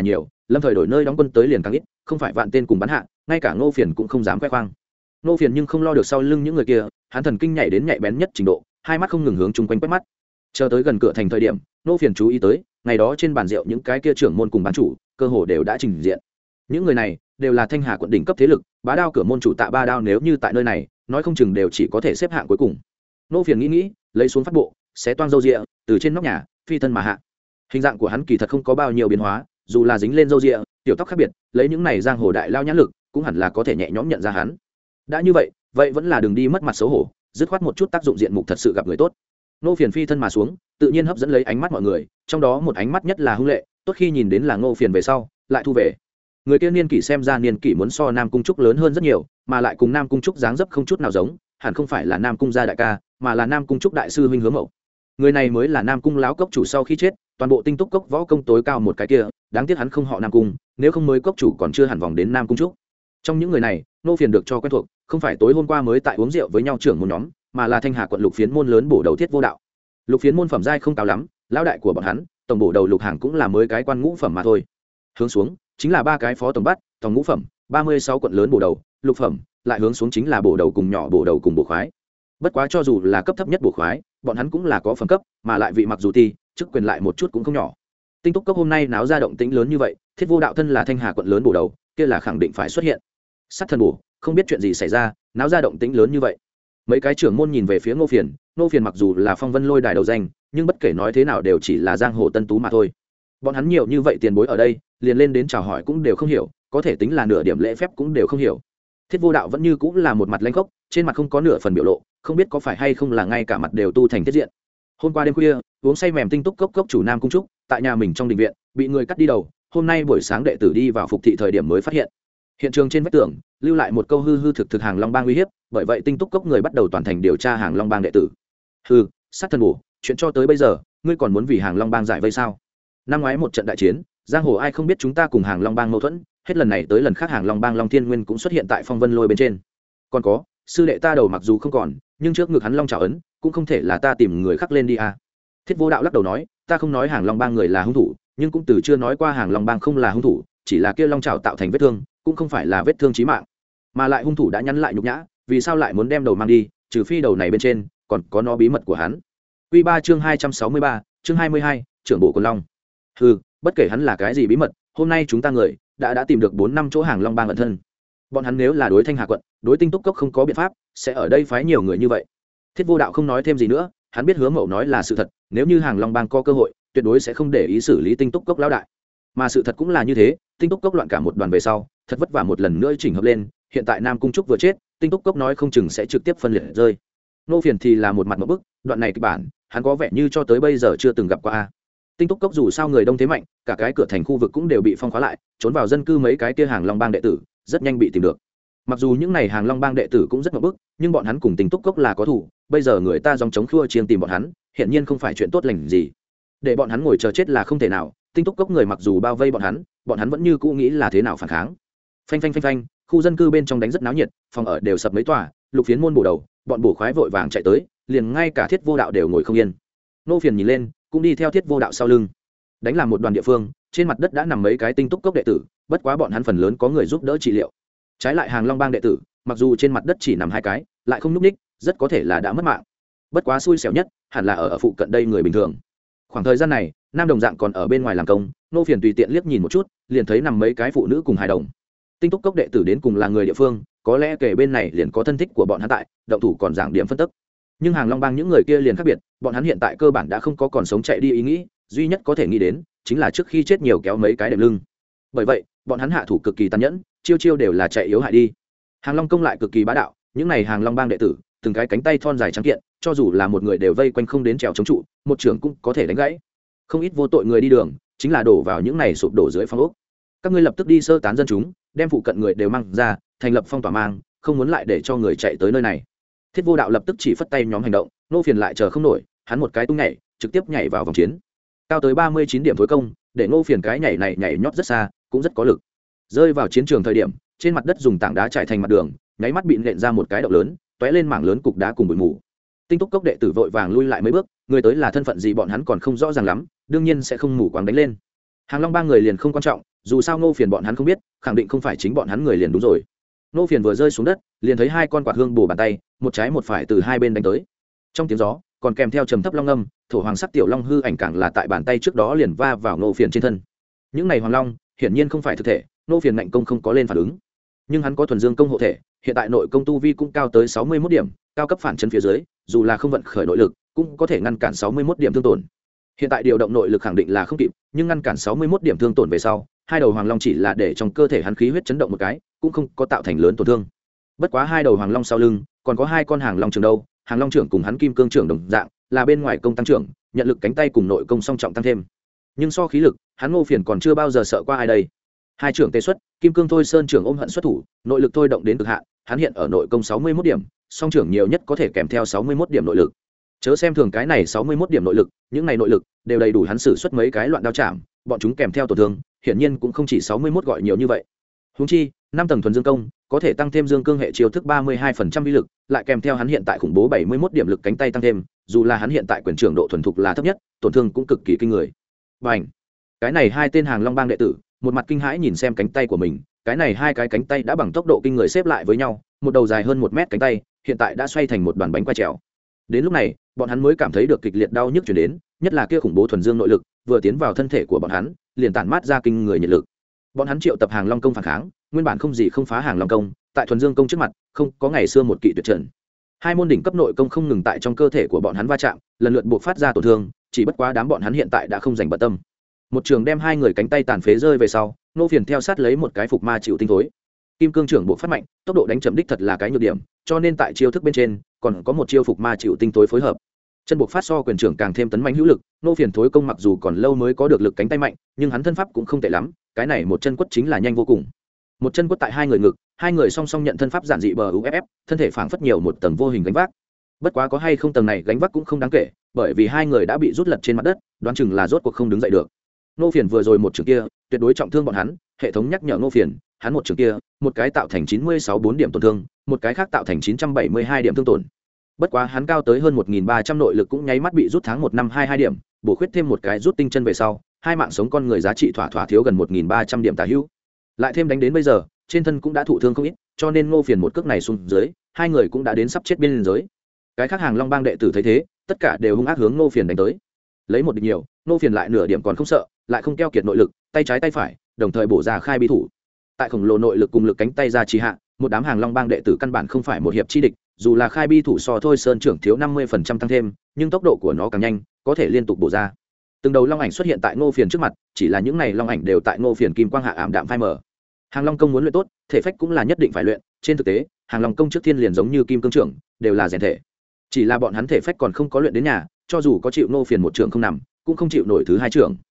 lâm thời đổi nơi đóng quân tới liền càng ít, không phải vạn tên cùng bắn hạ, ngay cả Ngô Phiền cũng không dám khoe khoang. Ngô Phiền nhưng không lo được sau lưng những người kia, hắn thần kinh nhảy đến nhạy bén nhất trình độ, hai mắt không ngừng hướng chung quanh quét mắt. Chờ tới gần cửa thành thời điểm, Ngô Phiền chú ý tới, ngày đó trên bàn rượu những cái kia trưởng môn cùng bán chủ, cơ hồ đều đã trình diện. Những người này đều là Thanh Hà quận đỉnh cấp thế lực, Bá Đao cửa môn chủ Tạ Ba Đao nếu như tại nơi này, nói không chừng đều chỉ có thể xếp hạng cuối cùng. Ngô Phiền nghĩ, lấy xuống phát bộ, xé toang râu ria, từ trên nóc nhà phi thân mà hạ. Hình dạng của hắn kỳ thật không có bao nhiêu biến hóa, dù là dính lên râu ria, tiểu tóc khác biệt, lấy những này giang hồ đại lao nhãn lực, cũng hẳn là có thể nhẹ nhõm nhận ra hắn. Đã như vậy, vậy vẫn là đừng đi mất mặt xấu hổ, dứt khoát một chút tác dụng diện mục thật sự gặp người tốt. Ngô Phiền phi thân mà xuống, tự nhiên hấp dẫn lấy ánh mắt mọi người, trong đó một ánh mắt nhất là hung lệ, tốt khi nhìn đến là Ngô Phiền về sau, lại thu về. Người kia niên kỷ xem ra niên kỷ muốn so Nam Cung Trúc lớn hơn rất nhiều, mà lại cùng Nam Cung Trúc dáng dấp không chút nào giống, hẳn không phải là Nam Cung gia đại ca, mà là Nam Cung Trúc đại sư huynh Hứa Mậu. Người này mới là Nam Cung lão cốc chủ sau khi chết, toàn bộ Tinh Túc cốc võ công tối cao một cái kia, đáng tiếc hắn không họ Nam Cung, nếu không mới cốc chủ còn chưa hẳn vòng đến Nam Cung Trúc. Trong những người này, Ngô Phiền được cho quen thuộc, không phải tối hôm qua mới tại uống rượu với nhau trưởng môn nhóm, mà là Thanh Hà quận Lục Phiến môn lớn bổ đầu Thiết Vô Đạo. Lục Phiến môn phẩm giai không cao lắm, lão đại của bọn hắn, tổng bổ đầu Lục Hàng cũng là mới cái quan ngũ phẩm mà thôi. Hướng xuống chính là ba cái phó tổng bắt, tổng ngũ phẩm, 36 quận lớn bổ đầu, lục phẩm, lại hướng xuống chính là bổ đầu cùng nhỏ bổ đầu cùng bổ khoái. Bất quá cho dù là cấp thấp nhất bổ khoái, bọn hắn cũng là có phẩm cấp, mà lại vị mặc dù ti, chức quyền lại một chút cũng không nhỏ. Tinh Túc cốc hôm nay náo ra động tĩnh lớn như vậy, Thiết Vô Đạo thân là Thanh Hà quận lớn bổ đầu, kia là khẳng định phải xuất hiện. Sát thần bổ, không biết chuyện gì xảy ra, náo ra động tĩnh lớn như vậy. Mấy cái trưởng môn nhìn về phía Ngô Phiền, Ngô Phiền mặc dù là phong vân lôi đài đầu danh, nhưng bất kể nói thế nào đều chỉ là giang hồ tân tú mà thôi. Bọn hắn nhiều như vậy tiền bối ở đây, liền lên đến chào hỏi cũng đều không hiểu, có thể tính là nửa điểm lễ phép cũng đều không hiểu. Thiết Vô Đạo vẫn như cũng là một mặt lãnh khốc, trên mặt không có nửa phần biểu lộ, không biết có phải hay không là ngay cả mặt đều tu thành thiết diện. Hôm qua đêm khuya, uống say mềm Tinh Túc cốc cốc chủ Nam Cung Trúc, tại nhà mình trong đình viện, bị người cắt đi đầu, hôm nay buổi sáng đệ tử đi vào phục thị thời điểm mới phát hiện. Hiện trường trên vách tường, lưu lại một câu hư hư thực thực Hàng Long Bang uy hiếp, bởi vậy Tinh Túc cốc người bắt đầu toàn thành điều tra Hàng Long Bang đệ tử. Hừ, sát thần bổ, chuyện cho tới bây giờ, ngươi còn muốn vì Hàng Long Bang giải vây sao? Năm ngoái một trận đại chiến, giang hồ ai không biết chúng ta cùng Hàng Long Bang mâu thuẫn, hết lần này tới lần khác Hàng Long Bang Long Thiên Nguyên cũng xuất hiện tại phong vân lôi bên trên. Còn có, sư đệ ta đầu mặc dù không còn, nhưng trước ngực hắn long trảo ấn, cũng không thể là ta tìm người khắc lên đi à. Thiết Vô Đạo lắc đầu nói, ta không nói Hàng Long Bang người là hung thủ, nhưng cũng từ chưa nói qua Hàng Long Bang không là hung thủ, chỉ là kia long trảo tạo thành vết thương, cũng không phải là vết thương chí mạng, mà lại hung thủ đã nhắn lại nhục nhã, vì sao lại muốn đem đầu mang đi, trừ phi đầu này bên trên còn có nó bí mật của hắn. Quy 3 chương 263, chương 22, trưởng bộ Quần Long. Hừ, bất kể hắn là cái gì bí mật, hôm nay chúng ta người đã tìm được 4 năm chỗ Hàng Long Bang ẩn thân. Bọn hắn nếu là đối Thanh Hà quận, đối Tinh Túc cốc không có biện pháp, sẽ ở đây phái nhiều người như vậy. Thiết Vô Đạo không nói thêm gì nữa, hắn biết Hứa Mậu nói là sự thật, nếu như Hàng Long Bang có cơ hội, tuyệt đối sẽ không để ý xử lý Tinh Túc cốc lão đại. Mà sự thật cũng là như thế, Tinh Túc cốc loạn cả một đoàn về sau, thật vất vả một lần nữa chỉnh hợp lên, hiện tại Nam Cung Trúc vừa chết, Tinh Túc cốc nói không chừng sẽ trực tiếp phân liệt rơi. Nô Phiền thì là một mặt ngộp bức, đoạn này kịch bản, hắn có vẻ như cho tới bây giờ chưa từng gặp qua a. Tinh Túc cốc dù sao người đông thế mạnh, cả cái cửa thành khu vực cũng đều bị phong khóa lại, trốn vào dân cư mấy cái kia Hàng Long Bang đệ tử, rất nhanh bị tìm được. Mặc dù những này Hàng Long Bang đệ tử cũng rất ngộp bức, nhưng bọn hắn cùng Tinh Túc cốc là có thủ, bây giờ người ta dòng chống khua chiêng tìm bọn hắn, hiện nhiên không phải chuyện tốt lành gì. Để bọn hắn ngồi chờ chết là không thể nào, Tinh Túc cốc người mặc dù bao vây bọn hắn vẫn như cũ nghĩ là thế nào phản kháng. Phanh phanh phanh phanh, khu dân cư bên trong đánh rất náo nhiệt, phòng ở đều sập mấy tòa, Lục Phiến môn bổ đầu, bọn bổ khoái vội vàng chạy tới, liền ngay cả Thiết Vô Đạo đều ngồi không yên. Nô Phiền nhìn lên, cũng đi theo Thiết Vô Đạo sau lưng. Đánh làm một đoàn địa phương, trên mặt đất đã nằm mấy cái Tinh Túc cốc đệ tử, bất quá bọn hắn phần lớn có người giúp đỡ trị liệu. Trái lại Hàng Long Bang đệ tử, mặc dù trên mặt đất chỉ nằm 2 cái, lại không nhúc nhích, rất có thể là đã mất mạng. Bất quá xui xẻo nhất, hẳn là ở phụ cận đây người bình thường. Khoảng thời gian này, Nam Đồng Dạng còn ở bên ngoài làm công, Nô Phiền tùy tiện liếc nhìn một chút, liền thấy nằm mấy cái phụ nữ cùng hài đồng. Tinh Túc cốc đệ tử đến cùng là người địa phương, có lẽ kể bên này liền có thân thích của bọn hắn tại, động thủ còn giảng điểm phân tức. Nhưng Hàng Long Bang những người kia liền khác biệt, bọn hắn hiện tại cơ bản đã không có còn sống chạy đi ý nghĩ, duy nhất có thể nghĩ đến chính là trước khi chết nhiều kéo mấy cái đệm lưng. Bởi vậy, bọn hắn hạ thủ cực kỳ tàn nhẫn, chiêu chiêu đều là chạy yếu hại đi. Hàng Long công lại cực kỳ bá đạo, những này Hàng Long Bang đệ tử, từng cái cánh tay thon dài trắng kiện, cho dù là một người đều vây quanh không đến trèo chống trụ, một trường cũng có thể đánh gãy. Không ít vô tội người đi đường, chính là đổ vào những này sụp đổ dưới phong ốc. Các ngươi lập tức đi sơ tán dân chúng, đem phụ cận người đều mang ra, thành lập phong tỏa mang, không muốn lại để cho người chạy tới nơi này. Thiết Vô Đạo lập tức chỉ phất tay nhóm hành động, Nô Phiền lại chờ không nổi, hắn một cái tung nhảy, trực tiếp nhảy vào vòng chiến. Cao tới 39 điểm thối công, để Nô Phiền cái nhảy này nhảy nhót rất xa, cũng rất có lực. Rơi vào chiến trường thời điểm, trên mặt đất dùng tảng đá trải thành mặt đường, nháy mắt bị nện ra một cái động lớn, tóe lên mảng lớn cục đá cùng bụi mù. Tinh Túc cốc đệ tử vội vàng lui lại mấy bước, người tới là thân phận gì bọn hắn còn không rõ ràng lắm, đương nhiên sẽ không mù quáng đánh lên. Hàng Long Bang người liền không quan trọng, dù sao Ngô Phiền bọn hắn không biết, khẳng định không phải chính bọn hắn người liền đúng rồi. Ngô Phiền vừa rơi xuống đất, liền thấy hai con quạt hương bổ bàn tay, một trái một phải từ hai bên đánh tới. Trong tiếng gió, còn kèm theo trầm thấp long âm, thổ hoàng sắc tiểu long hư ảnh càng là tại bàn tay trước đó liền va vào Ngô Phiền trên thân. Những này hoàng long, hiển nhiên không phải thực thể, Ngô Phiền ngạnh công không có lên phản ứng. Nhưng hắn có thuần dương công hộ thể, hiện tại nội công tu vi cũng cao tới 61 điểm, cao cấp phản chấn phía dưới, dù là không vận khởi nội lực, cũng có thể ngăn cản 61 điểm thương tổn. Hiện tại điều động nội lực khẳng định là không kịp, nhưng ngăn cản 61 điểm thương tổn về sau, hai đầu hoàng long chỉ là để trong cơ thể hắn khí huyết chấn động một cái, cũng không có tạo thành lớn tổn thương. Bất quá hai đầu hoàng long sau lưng, còn có hai con hàng long trưởng đâu, hàng long trưởng cùng hắn kim cương trưởng đồng dạng, là bên ngoài công tăng trưởng, nhận lực cánh tay cùng nội công song trọng tăng thêm. Nhưng so khí lực, hắn Ngô Phiền còn chưa bao giờ sợ qua ai đây. Hai trưởng tê xuất, kim cương thôi sơn trưởng ôm hận xuất thủ, nội lực thôi động đến cực hạn, hắn hiện ở nội công 61 điểm, song trưởng nhiều nhất có thể kèm theo 61 điểm nội lực. Chớ xem thường cái này 61 điểm nội lực, những này nội lực đều đầy đủ hắn sử xuất mấy cái loạn đao chạm, bọn chúng kèm theo tổn thương, hiển nhiên cũng không chỉ 61 gọi nhiều như vậy. Huống chi, 5 tầng thuần dương công, có thể tăng thêm dương cương hệ chiêu thức 32% uy lực, lại kèm theo hắn hiện tại khủng bố 71 điểm lực cánh tay tăng thêm, dù là hắn hiện tại quyền trưởng độ thuần thục là thấp nhất, tổn thương cũng cực kỳ kinh người. Bành! Cái này hai tên hàng long bang đệ tử, một mặt kinh hãi nhìn xem cánh tay của mình, cái này hai cái cánh tay đã bằng tốc độ kinh người xếp lại với nhau, một đầu dài hơn 1 mét cánh tay, hiện tại đã xoay thành một đoàn bánh quay trèo. Đến lúc này, bọn hắn mới cảm thấy được kịch liệt đau nhức truyền đến, nhất là kia khủng bố thuần dương nội lực, vừa tiến vào thân thể của bọn hắn, liền tản mát ra kinh người nhiệt lực. Bọn hắn triệu tập hàng long công phản kháng, nguyên bản không gì không phá hàng long công, tại thuần dương công trước mặt, không có ngày xưa một kỵ tuyệt trần. Hai môn đỉnh cấp nội công không ngừng tại trong cơ thể của bọn hắn va chạm, lần lượt buộc phát ra tổn thương, chỉ bất quá đám bọn hắn hiện tại đã không dành bận tâm. Một trường đem hai người cánh tay tàn phế rơi về sau, Ngô Phiền theo sát lấy một cái phục ma chịu tinh thối. Kim cương trưởng buộc phát mạnh, tốc độ đánh chậm đích thật là cái nhược điểm, cho nên tại chiêu thức bên trên, còn có một chiêu phục ma chịu tinh tối phối hợp. Chân buộc phát so quyền trưởng càng thêm tấn mạnh hữu lực, Ngô Phiền thối công mặc dù còn lâu mới có được lực cánh tay mạnh, nhưng hắn thân pháp cũng không tệ lắm, cái này một chân quất chính là nhanh vô cùng. Một chân quất tại hai người ngực, hai người song song nhận thân pháp giản dị bờ UFF, thân thể phảng phất nhiều một tầng vô hình gánh vác. Bất quá có hay không tầng này gánh vác cũng không đáng kể, bởi vì hai người đã bị rút lật trên mặt đất, đoán chừng là rốt cuộc không đứng dậy được. Ngô Phiền vừa rồi một trường kia, tuyệt đối trọng thương bọn hắn, hệ thống nhắc nhở Ngô Phiền, hắn một trường kia, một cái tạo thành 96 điểm tổn thương, một cái khác tạo thành 972 điểm thương tổn. Bất quá hắn cao tới hơn 1300 nội lực cũng nháy mắt bị rút tháng 1 năm 22 điểm, bổ khuyết thêm một cái rút tinh chân về sau, hai mạng sống con người giá trị thỏa thỏa thiếu gần 1300 điểm tả hữu. Lại thêm đánh đến bây giờ, trên thân cũng đã thụ thương không ít, cho nên Ngô Phiền một cước này xuống dưới, hai người cũng đã đến sắp chết bên giới. Cái khác hàng long bang đệ tử thấy thế, tất cả đều hung ác hướng Ngô Phiền đánh tới. Lấy một địch nhiều, Ngô Phiền lại nửa điểm còn không sợ, lại không keo kiệt nội lực, tay trái tay phải, đồng thời bổ ra khai bi thủ. Tại khổng lồ nội lực cùng lực cánh tay ra trì hạ, một đám hàng long bang đệ tử căn bản không phải một hiệp chi địch, dù là khai bi thủ so thôi sơn trưởng thiếu 50% tăng thêm, nhưng tốc độ của nó càng nhanh, có thể liên tục bổ ra. Từng đầu long ảnh xuất hiện tại Ngô Phiền trước mặt, chỉ là những này long ảnh đều tại Ngô Phiền kim quang hạ ảm đạm phai mờ. Hàng long công muốn luyện tốt, thể phách cũng là nhất định phải luyện, trên thực tế, hàng long công trước thiên liền giống như kim cương trưởng, đều là rèn thể. Chỉ là bọn hắn thể phách còn không có luyện đến nhà, cho dù có chịu Ngô Phiền một trưởng không nằm, cũng không chịu nổi thứ hai trưởng.